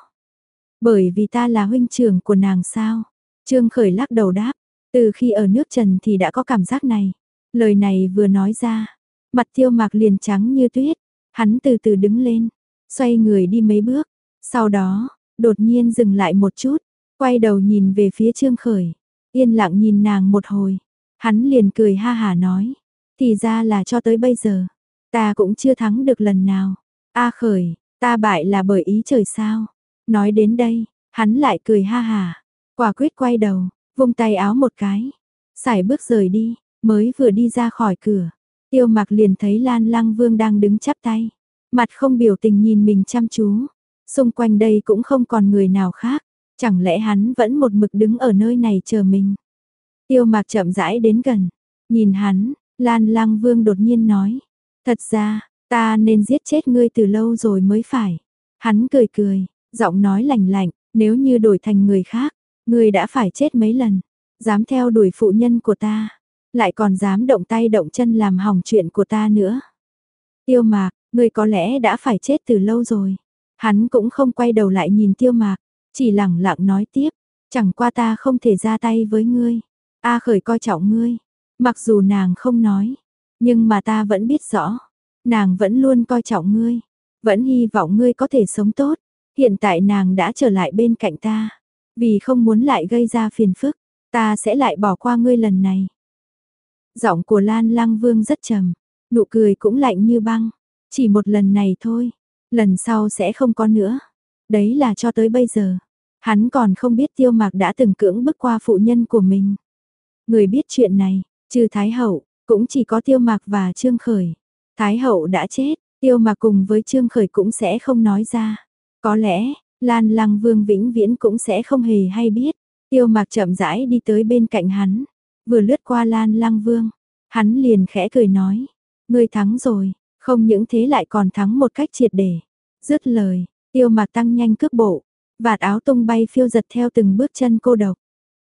Bởi vì ta là huynh trưởng của nàng sao? Trương Khởi lắc đầu đáp, từ khi ở nước Trần thì đã có cảm giác này. Lời này vừa nói ra, mặt Tiêu Mạc liền trắng như tuyết, hắn từ từ đứng lên, xoay người đi mấy bước, sau đó, đột nhiên dừng lại một chút, quay đầu nhìn về phía Trương Khởi, yên lặng nhìn nàng một hồi, hắn liền cười ha hả nói, thì ra là cho tới bây giờ, ta cũng chưa thắng được lần nào. A Khởi, ta bại là bởi ý trời sao? Nói đến đây, hắn lại cười ha hả, quả quyết quay đầu, vung tay áo một cái, sải bước rời đi, mới vừa đi ra khỏi cửa, Tiêu Mạc liền thấy Lan Lăng Vương đang đứng chắp tay, mặt không biểu tình nhìn mình chăm chú, xung quanh đây cũng không còn người nào khác, chẳng lẽ hắn vẫn một mực đứng ở nơi này chờ mình. Tiêu Mạc chậm rãi đến gần, nhìn hắn, Lan Lăng Vương đột nhiên nói, thật ra, ta nên giết chết ngươi từ lâu rồi mới phải. Hắn cười cười, giọng nói lạnh lạnh, nếu như đổi thành người khác, ngươi đã phải chết mấy lần, dám theo đuổi phụ nhân của ta, lại còn dám động tay động chân làm hỏng chuyện của ta nữa. Tiêu Mạc, ngươi có lẽ đã phải chết từ lâu rồi. Hắn cũng không quay đầu lại nhìn Tiêu Mạc, chỉ lẳng lặng nói tiếp, chẳng qua ta không thể ra tay với ngươi. A Khởi coi trọng ngươi, mặc dù nàng không nói, nhưng mà ta vẫn biết rõ, nàng vẫn luôn coi trọng ngươi, vẫn hy vọng ngươi có thể sống tốt. Hiện tại nàng đã trở lại bên cạnh ta, vì không muốn lại gây ra phiền phức, ta sẽ lại bỏ qua ngươi lần này. Giọng của Lan Lăng Vương rất trầm, nụ cười cũng lạnh như băng, chỉ một lần này thôi, lần sau sẽ không có nữa. Đấy là cho tới bây giờ, hắn còn không biết Tiêu Mạc đã từng cưỡng bức qua phụ nhân của mình. Người biết chuyện này, trừ Thái Hậu, cũng chỉ có Tiêu Mạc và Trương Khởi. Thái Hậu đã chết, Tiêu Mạc cùng với Trương Khởi cũng sẽ không nói ra. Có lẽ, Lan Lăng Vương vĩnh viễn cũng sẽ không hề hay biết. Tiêu Mạc chậm rãi đi tới bên cạnh hắn, vừa lướt qua Lan Lăng Vương, hắn liền khẽ cười nói, ngươi thắng rồi, không những thế lại còn thắng một cách triệt để. Dứt lời, Tiêu Mạc tăng nhanh cước bộ, vạt áo tung bay phiêu giật theo từng bước chân cô độc.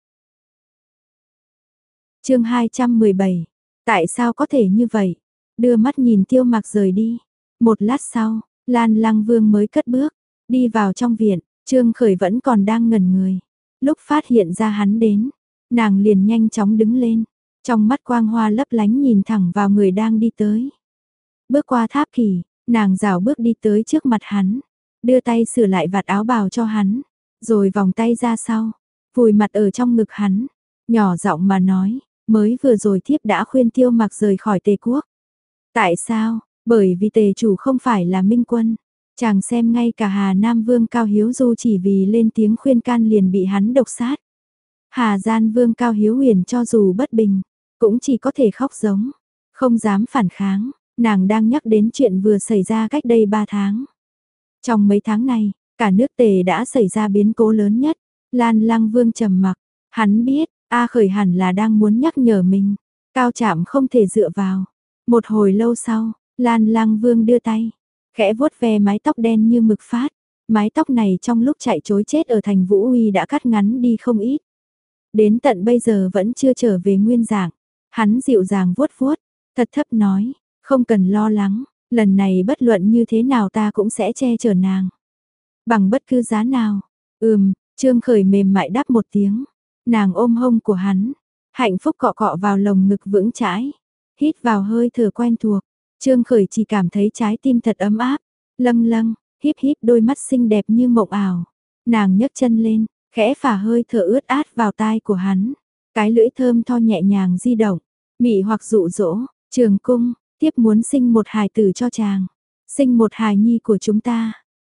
Chương hai trăm mười bảy. Tại sao có thể như vậy? Đưa mắt nhìn Tiêu Mạc rời đi. Một lát sau, Lan Lăng Vương mới cất bước, đi vào trong viện, Trương Khởi vẫn còn đang ngẩn người. Lúc phát hiện ra hắn đến, nàng liền nhanh chóng đứng lên, trong mắt quang hoa lấp lánh nhìn thẳng vào người đang đi tới. Bước qua tháp kỳ, nàng rảo bước đi tới trước mặt hắn, đưa tay sửa lại vạt áo bào cho hắn, rồi vòng tay ra sau, vùi mặt ở trong ngực hắn, nhỏ giọng mà nói, mới vừa rồi thiếp đã khuyên Tiêu Mạc rời khỏi Tề quốc. Tại sao? Bởi vì Tề chủ không phải là Minh Quân. Chàng xem ngay cả Hà Nam Vương Cao Hiếu Du chỉ vì lên tiếng khuyên can liền bị hắn độc sát. Hà Gian Vương Cao Hiếu Huyền cho dù bất bình, cũng chỉ có thể khóc giống, không dám phản kháng. Nàng đang nhắc đến chuyện vừa xảy ra cách đây ba tháng. Trong mấy tháng này, cả nước Tề đã xảy ra biến cố lớn nhất. Lan Lăng Vương trầm mặc, hắn biết, A Khởi hẳn là đang muốn nhắc nhở mình, Cao Trạm không thể dựa vào. Một hồi lâu sau, Lan Lăng Vương đưa tay, khẽ vuốt ve mái tóc đen như mực phát. Mái tóc này trong lúc chạy trối chết ở thành Vũ Uy đã cắt ngắn đi không ít. Đến tận bây giờ vẫn chưa trở về nguyên dạng. Hắn dịu dàng vuốt vuốt, thật thấp nói, không cần lo lắng, lần này bất luận như thế nào ta cũng sẽ che chở nàng. Bằng bất cứ giá nào. Ừm, Trương Khởi mềm mại đáp một tiếng. Nàng ôm hông của hắn, hạnh phúc cọ cọ vào lồng ngực vững chãi. Hít vào hơi thở quen thuộc, Trương Khởi chỉ cảm thấy trái tim thật ấm áp, lâng lâng, híp híp đôi mắt xinh đẹp như mộng ảo. Nàng nhấc chân lên, khẽ phả hơi thở ướt át vào tai của hắn. Cái lưỡi thơm tho nhẹ nhàng di động, mị hoặc dụ dỗ, Trường cung, tiếp muốn sinh một hài tử cho chàng. Sinh một hài nhi của chúng ta.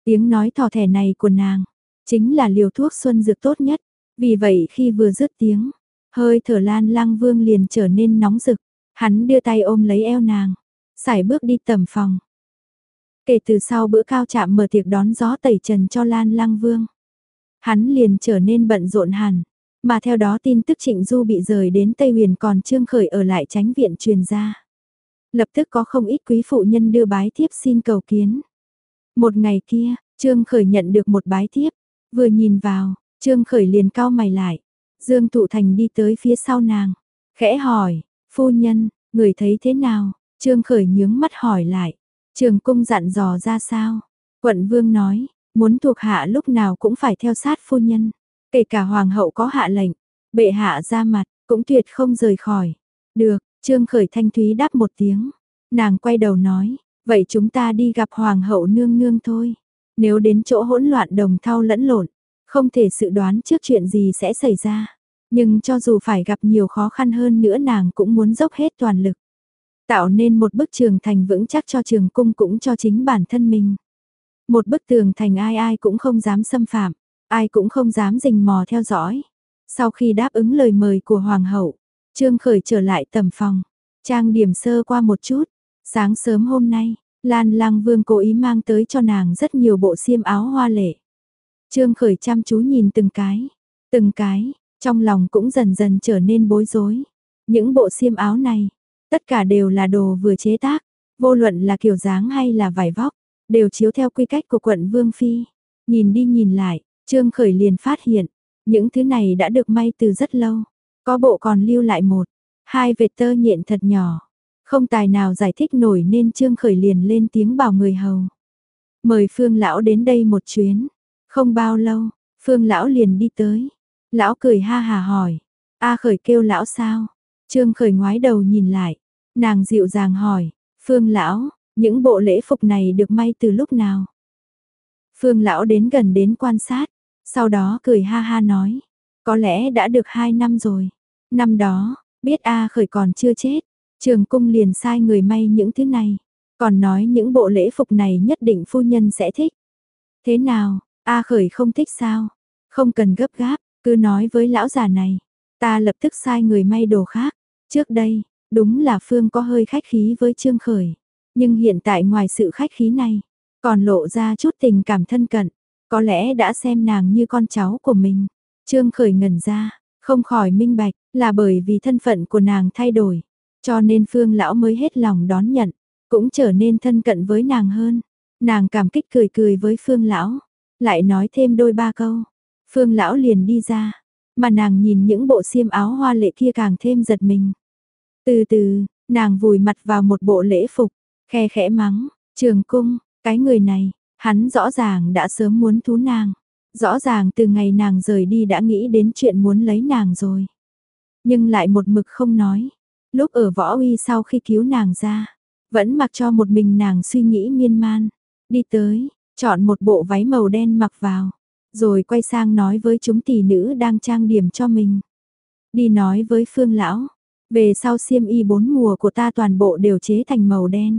Tiếng nói thỏ thẻ này của nàng, chính là liều thuốc xuân dược tốt nhất. Vì vậy khi vừa dứt tiếng, hơi thở Lan Lang Vương liền trở nên nóng rực. Hắn đưa tay ôm lấy eo nàng, sải bước đi tầm phòng. Kể từ sau bữa cao trạm mở tiệc đón gió tẩy trần cho Lan Lang Vương, hắn liền trở nên bận rộn hẳn. Mà theo đó tin tức Trịnh Du bị rời đến Tây Huyền còn Trương Khởi ở lại Chánh viện truyền ra. Lập tức có không ít quý phụ nhân đưa bái thiếp xin cầu kiến. Một ngày kia, Trương Khởi nhận được một bái thiếp, vừa nhìn vào, Trương Khởi liền cau mày lại. Dương Thụ Thành đi tới phía sau nàng, khẽ hỏi, phu nhân, người thấy thế nào? Trương Khởi nhướng mắt hỏi lại, Trường cung dặn dò ra sao? Quận Vương nói, muốn thuộc hạ lúc nào cũng phải theo sát phu nhân, kể cả hoàng hậu có hạ lệnh, bệ hạ ra mặt, cũng tuyệt không rời khỏi. Được, Trương Khởi thanh thúy đáp một tiếng, nàng quay đầu nói, vậy chúng ta đi gặp hoàng hậu nương nương thôi. Nếu đến chỗ hỗn loạn đồng thau lẫn lộn, không thể dự đoán trước chuyện gì sẽ xảy ra. Nhưng cho dù phải gặp nhiều khó khăn hơn nữa nàng cũng muốn dốc hết toàn lực. Tạo nên một bức tường thành vững chắc cho trường cung cũng cho chính bản thân mình. Một bức tường thành ai ai cũng không dám xâm phạm, ai cũng không dám rình mò theo dõi. Sau khi đáp ứng lời mời của hoàng hậu, Trương Khởi trở lại tầm phòng, trang điểm sơ qua một chút. Sáng sớm hôm nay, Lan Lang Vương cố ý mang tới cho nàng rất nhiều bộ xiêm áo hoa lệ. Trương Khởi chăm chú nhìn từng cái, từng cái, trong lòng cũng dần dần trở nên bối rối. Những bộ xiêm áo này, tất cả đều là đồ vừa chế tác, vô luận là kiểu dáng hay là vải vóc, đều chiếu theo quy cách của quận Vương Phi. Nhìn đi nhìn lại, Trương Khởi liền phát hiện, những thứ này đã được may từ rất lâu, có bộ còn lưu lại một, hai vệt tơ nhện thật nhỏ. Không tài nào giải thích nổi nên Trương Khởi liền lên tiếng bảo người hầu. Mời Phương Lão đến đây một chuyến. Không bao lâu, Phương Lão liền đi tới. Lão cười ha hà hỏi. A Khởi kêu Lão sao? Trương Khởi ngoái đầu nhìn lại. Nàng dịu dàng hỏi. Phương Lão, những bộ lễ phục này được may từ lúc nào? Phương Lão đến gần đến quan sát. Sau đó cười ha ha nói. Có lẽ đã được hai năm rồi. Năm đó, biết A Khởi còn chưa chết. Trường cung liền sai người may những thứ này, còn nói những bộ lễ phục này nhất định phu nhân sẽ thích. Thế nào, A Khởi không thích sao? Không cần gấp gáp, cứ nói với lão già này, ta lập tức sai người may đồ khác. Trước đây, đúng là Phương có hơi khách khí với Trương Khởi, nhưng hiện tại ngoài sự khách khí này, còn lộ ra chút tình cảm thân cận, có lẽ đã xem nàng như con cháu của mình. Trương Khởi ngẩn ra, không khỏi minh bạch, là bởi vì thân phận của nàng thay đổi. Cho nên Phương Lão mới hết lòng đón nhận, cũng trở nên thân cận với nàng hơn. Nàng cảm kích cười cười với Phương Lão, lại nói thêm đôi ba câu. Phương Lão liền đi ra, mà nàng nhìn những bộ xiêm áo hoa lệ kia càng thêm giật mình. Từ từ, nàng vùi mặt vào một bộ lễ phục, khe khẽ mắng, Trường cung, cái người này, hắn rõ ràng đã sớm muốn thú nàng. Rõ ràng từ ngày nàng rời đi đã nghĩ đến chuyện muốn lấy nàng rồi. Nhưng lại một mực không nói. Lúc ở Võ Uy sau khi cứu nàng ra, vẫn mặc cho một mình nàng suy nghĩ miên man. Đi tới, chọn một bộ váy màu đen mặc vào, rồi quay sang nói với chúng tỷ nữ đang trang điểm cho mình. Đi nói với Phương Lão, về sau xiêm y bốn mùa của ta toàn bộ đều chế thành màu đen.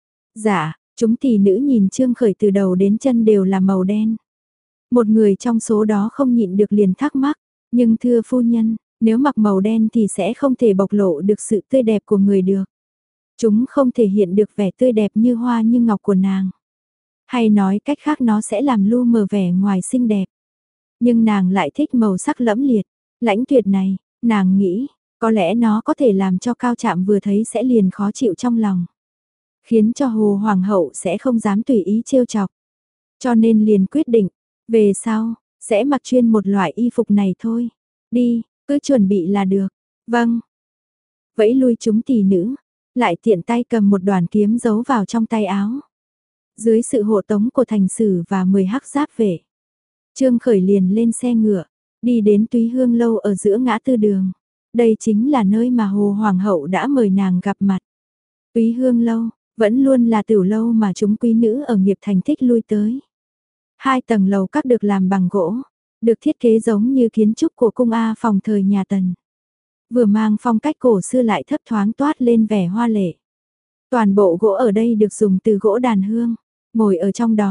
Dạ, chúng tỷ nữ nhìn Trương Khởi từ đầu đến chân đều là màu đen. Một người trong số đó không nhịn được liền thắc mắc, nhưng thưa phu nhân, nếu mặc màu đen thì sẽ không thể bộc lộ được sự tươi đẹp của người được. Chúng không thể hiện được vẻ tươi đẹp như hoa như ngọc của nàng. Hay nói cách khác nó sẽ làm lu mờ vẻ ngoài xinh đẹp. Nhưng nàng lại thích màu sắc lẫm liệt, lãnh tuyệt này, nàng nghĩ, có lẽ nó có thể làm cho Cao Trạm vừa thấy sẽ liền khó chịu trong lòng. Khiến cho Hồ Hoàng hậu sẽ không dám tùy ý trêu chọc. Cho nên liền quyết định, về sau, sẽ mặc chuyên một loại y phục này thôi. Đi, cứ chuẩn bị là được. Vâng. Vẫy lui chúng tỷ nữ, lại tiện tay cầm một đoàn kiếm giấu vào trong tay áo. Dưới sự hộ tống của thành sử và mười hắc giáp vệ, Trương Khởi liền lên xe ngựa, đi đến Túy Hương lâu ở giữa ngã tư đường. Đây chính là nơi mà Hồ Hoàng hậu đã mời nàng gặp mặt. Túy Hương lâu, vẫn luôn là tiểu lâu mà chúng quý nữ ở nghiệp thành thích lui tới. Hai tầng lầu các được làm bằng gỗ, được thiết kế giống như kiến trúc của cung A phòng thời nhà Tần. Vừa mang phong cách cổ xưa lại thấp thoáng toát lên vẻ hoa lệ. Toàn bộ gỗ ở đây được dùng từ gỗ đàn hương, ngồi ở trong đó,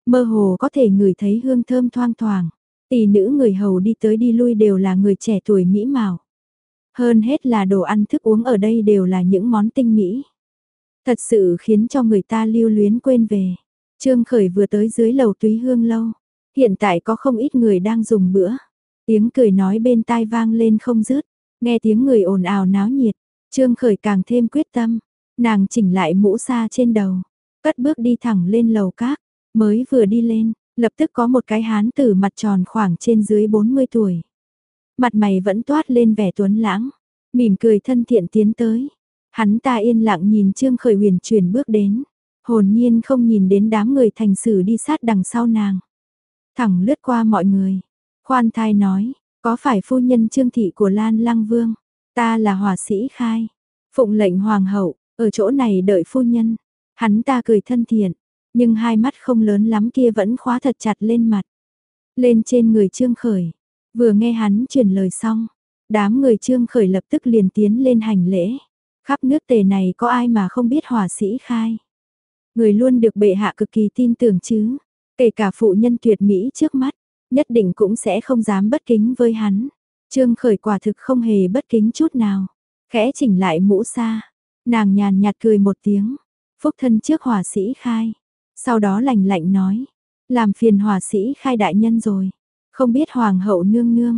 mơ hồ có thể ngửi thấy hương thơm thoang thoảng. Tỷ nữ người hầu đi tới đi lui đều là người trẻ tuổi mỹ mạo. Hơn hết là đồ ăn thức uống ở đây đều là những món tinh mỹ. Thật sự khiến cho người ta lưu luyến quên về. Trương Khởi vừa tới dưới lầu Túy Hương lâu. Hiện tại có không ít người đang dùng bữa. Tiếng cười nói bên tai vang lên không dứt. Nghe tiếng người ồn ào náo nhiệt. Trương Khởi càng thêm quyết tâm. Nàng chỉnh lại mũ sa trên đầu. Cất bước đi thẳng lên lầu các. Mới vừa đi lên, lập tức có một cái hán tử mặt tròn khoảng trên dưới bốn mươi tuổi. Mặt mày vẫn toát lên vẻ tuấn lãng. Mỉm cười thân thiện tiến tới. Hắn ta yên lặng nhìn Trương Khởi huyền chuyển bước đến. Hồn nhiên không nhìn đến đám người thành sử đi sát đằng sau nàng. Thẳng lướt qua mọi người. Khoan thai nói, có phải phu nhân Trương thị của Lan Lăng Vương? Ta là hỏa sĩ Khai. Phụng lệnh hoàng hậu, ở chỗ này đợi phu nhân. Hắn ta cười thân thiện, nhưng hai mắt không lớn lắm kia vẫn khóa thật chặt lên mặt. Lên trên người Trương Khởi. Vừa nghe hắn truyền lời xong, đám người Trương Khởi lập tức liền tiến lên hành lễ. Khắp nước Tề này có ai mà không biết hỏa sĩ Khai. Người luôn được bệ hạ cực kỳ tin tưởng chứ. Kể cả phụ nhân tuyệt mỹ trước mắt, nhất định cũng sẽ không dám bất kính với hắn. Trương Khởi quả thực không hề bất kính chút nào. Khẽ chỉnh lại mũ sa, nàng nhàn nhạt cười một tiếng. Phúc thân trước hỏa sĩ Khai. Sau đó lạnh lạnh nói, làm phiền hỏa sĩ Khai đại nhân rồi. Không biết hoàng hậu nương nương.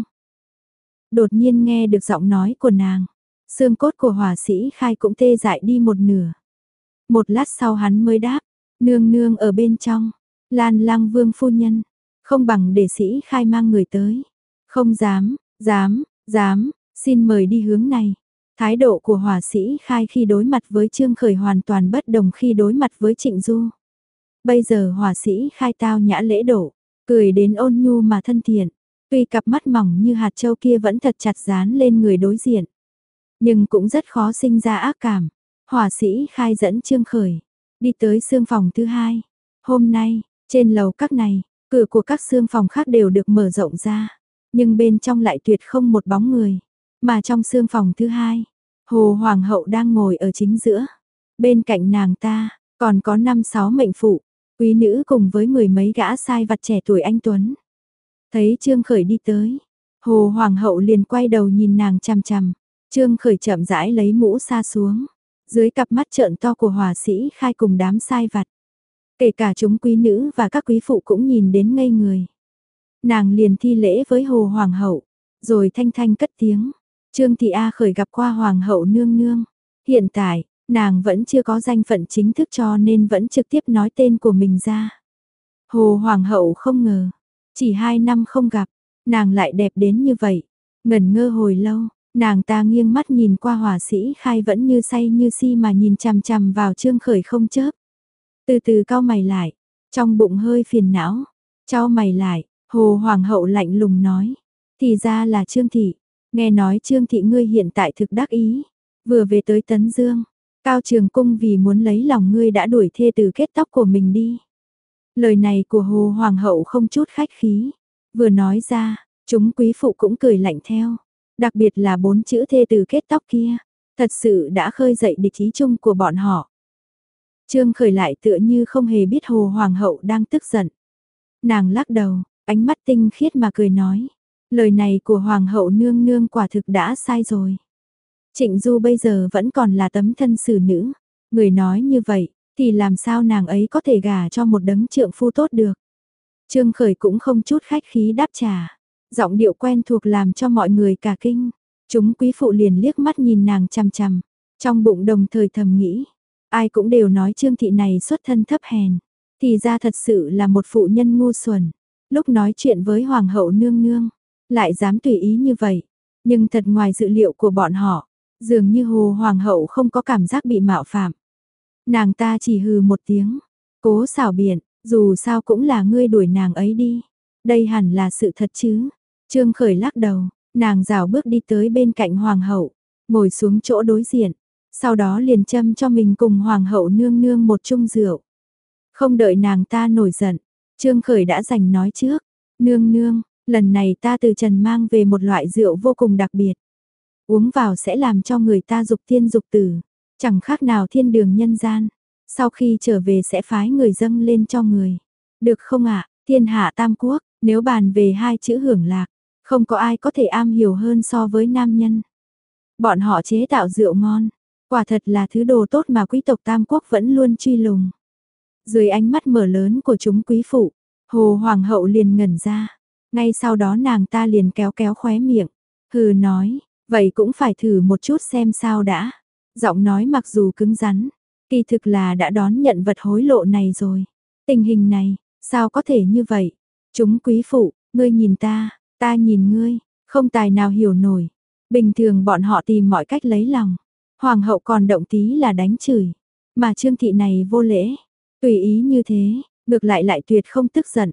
Đột nhiên nghe được giọng nói của nàng, xương cốt của hỏa sĩ Khai cũng tê dại đi một nửa. Một lát sau hắn mới đáp, nương nương ở bên trong. Lan Lăng Vương phu nhân, không bằng để sĩ Khai mang người tới. Không dám, dám, dám, xin mời đi hướng này. Thái độ của hỏa sĩ Khai khi đối mặt với Trương Khởi hoàn toàn bất đồng khi đối mặt với Trịnh Du. Bây giờ hỏa sĩ Khai tao nhã lễ độ, cười đến ôn nhu mà thân thiện. Tuy cặp mắt mỏng như hạt châu kia vẫn thật chặt dán lên người đối diện, nhưng cũng rất khó sinh ra ác cảm. Hỏa sĩ Khai dẫn Trương Khởi đi tới xương phòng thứ hai. Hôm nay, trên lầu các này, cửa của các xương phòng khác đều được mở rộng ra, nhưng bên trong lại tuyệt không một bóng người. Mà trong xương phòng thứ hai, Hồ Hoàng hậu đang ngồi ở chính giữa. Bên cạnh nàng ta, còn có năm sáu mệnh phụ, quý nữ cùng với mười mấy gã sai vặt trẻ tuổi anh tuấn. Thấy Trương Khởi đi tới, Hồ Hoàng hậu liền quay đầu nhìn nàng chằm chằm. Trương Khởi chậm rãi lấy mũ sa xuống. Dưới cặp mắt trợn to của hỏa sĩ Khai cùng đám sai vặt, kể cả chúng quý nữ và các quý phụ cũng nhìn đến ngây người. Nàng liền thi lễ với Hồ Hoàng hậu, rồi thanh thanh cất tiếng. Trương Thị A Khởi gặp qua Hoàng hậu nương nương. Hiện tại, nàng vẫn chưa có danh phận chính thức cho nên vẫn trực tiếp nói tên của mình ra. Hồ Hoàng hậu không ngờ, chỉ hai năm không gặp, nàng lại đẹp đến như vậy. Ngẩn ngơ hồi lâu, nàng ta nghiêng mắt nhìn qua hỏa sĩ Khai vẫn như say như si mà nhìn chằm chằm vào Trương Khởi không chớp. Từ từ cau mày lại, trong bụng hơi phiền não. Chau mày lại, Hồ Hoàng hậu lạnh lùng nói. Thì ra là Trương Thị. Nghe nói Trương Thị ngươi hiện tại thực đắc ý. Vừa về tới Tấn Dương, Cao Trường Cung vì muốn lấy lòng ngươi đã đuổi thê tử kết tóc của mình đi. Lời này của Hồ Hoàng hậu không chút khách khí. Vừa nói ra, chúng quý phụ cũng cười lạnh theo. Đặc biệt là bốn chữ thê tử kết tóc kia. Thật sự đã khơi dậy địch ý chung của bọn họ. Trương Khởi lại tựa như không hề biết Hồ Hoàng hậu đang tức giận. Nàng lắc đầu, ánh mắt tinh khiết mà cười nói. Lời này của Hoàng hậu nương nương quả thực đã sai rồi. Trịnh Du bây giờ vẫn còn là tấm thân xử nữ. Người nói như vậy, thì làm sao nàng ấy có thể gả cho một đấng trượng phu tốt được. Trương Khởi cũng không chút khách khí đáp trả. Giọng điệu quen thuộc làm cho mọi người cả kinh. Chúng quý phụ liền liếc mắt nhìn nàng chằm chằm. Trong bụng đồng thời thầm nghĩ. Ai cũng đều nói Trương Thị này xuất thân thấp hèn. Thì ra thật sự là một phụ nhân ngu xuẩn. Lúc nói chuyện với Hoàng hậu nương nương, lại dám tùy ý như vậy. Nhưng thật ngoài dự liệu của bọn họ, dường như Hồ Hoàng hậu không có cảm giác bị mạo phạm. Nàng ta chỉ hừ một tiếng, cố xảo biện, dù sao cũng là ngươi đuổi nàng ấy đi. Đây hẳn là sự thật chứ. Trương Khởi lắc đầu, nàng rảo bước đi tới bên cạnh Hoàng hậu, ngồi xuống chỗ đối diện. Sau đó liền châm cho mình cùng Hoàng hậu nương nương một chung rượu. Không đợi nàng ta nổi giận, Trương Khởi đã giành nói trước. Nương nương, lần này ta từ Trần mang về một loại rượu vô cùng đặc biệt. Uống vào sẽ làm cho người ta dục tiên dục tử, chẳng khác nào thiên đường nhân gian. Sau khi trở về sẽ phái người dâng lên cho người. Được không ạ, thiên hạ tam quốc, nếu bàn về hai chữ hưởng lạc, không có ai có thể am hiểu hơn so với nam nhân. Bọn họ chế tạo rượu ngon, quả thật là thứ đồ tốt mà quý tộc tam quốc vẫn luôn truy lùng. Dưới ánh mắt mở lớn của chúng quý phụ, Hồ Hoàng hậu liền ngẩn ra. Ngay sau đó nàng ta liền kéo kéo khóe miệng, hừ nói, vậy cũng phải thử một chút xem sao đã. Giọng nói mặc dù cứng rắn, kỳ thực là đã đón nhận vật hối lộ này rồi. Tình hình này, sao có thể như vậy? Chúng quý phụ, ngươi nhìn ta, ta nhìn ngươi, không tài nào hiểu nổi. Bình thường bọn họ tìm mọi cách lấy lòng. Hoàng hậu còn động tí là đánh chửi. Mà Trương thị này vô lễ, tùy ý như thế, ngược lại lại tuyệt không tức giận.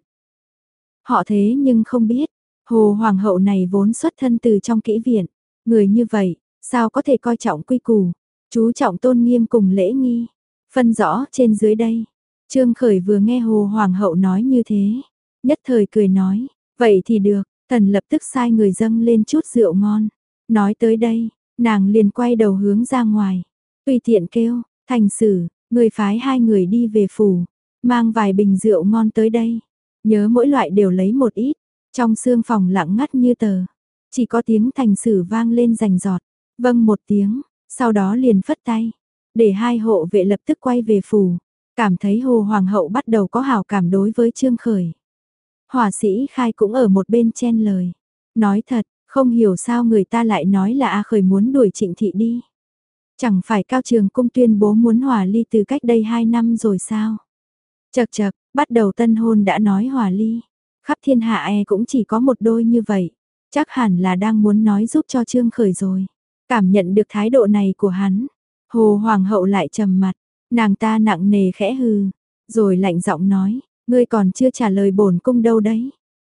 Họ thế nhưng không biết, Hồ Hoàng hậu này vốn xuất thân từ trong kỹ viện. Người như vậy, sao có thể coi trọng quy củ, chú trọng tôn nghiêm cùng lễ nghi. Phân rõ trên dưới đây. Trương Khởi vừa nghe Hồ Hoàng hậu nói như thế, nhất thời cười nói, vậy thì được, thần lập tức sai người dâng lên chút rượu ngon. Nói tới đây, nàng liền quay đầu hướng ra ngoài, tùy tiện kêu, Thành Sử, người phái hai người đi về phủ, mang vài bình rượu ngon tới đây, nhớ mỗi loại đều lấy một ít. Trong sương phòng lặng ngắt như tờ, chỉ có tiếng Thành Sử vang lên rành rọt, vâng một tiếng, sau đó liền phất tay, để hai hộ vệ lập tức quay về phủ. Cảm thấy Hồ Hoàng hậu bắt đầu có hảo cảm đối với Trương Khởi. Hỏa sĩ Khai cũng ở một bên chen lời, nói thật, không hiểu sao người ta lại nói là A Khởi muốn đuổi Trịnh thị đi. Chẳng phải Cao Trường Cung tuyên bố muốn hòa ly từ cách đây hai năm rồi sao? Chậc chậc, bắt đầu tân hôn đã nói hòa ly, khắp thiên hạ e cũng chỉ có một đôi như vậy, chắc hẳn là đang muốn nói giúp cho Trương Khởi rồi. Cảm nhận được thái độ này của hắn, Hồ Hoàng hậu lại trầm mặt, nàng ta nặng nề khẽ hừ, rồi lạnh giọng nói, ngươi còn chưa trả lời bổn cung đâu đấy.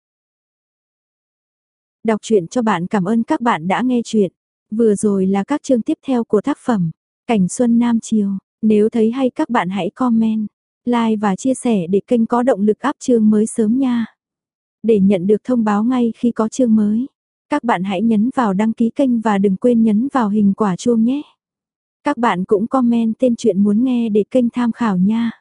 Đọc truyện cho bạn, cảm ơn các bạn đã nghe truyện. Vừa rồi là các chương tiếp theo của tác phẩm Cảnh Xuân Nam Chiều. Nếu thấy hay các bạn hãy comment, like và chia sẻ để kênh có động lực up chương mới sớm nha. Để nhận được thông báo ngay khi có chương mới, các bạn hãy nhấn vào đăng ký kênh và đừng quên nhấn vào hình quả chuông nhé. Các bạn cũng comment tên truyện muốn nghe để kênh tham khảo nha.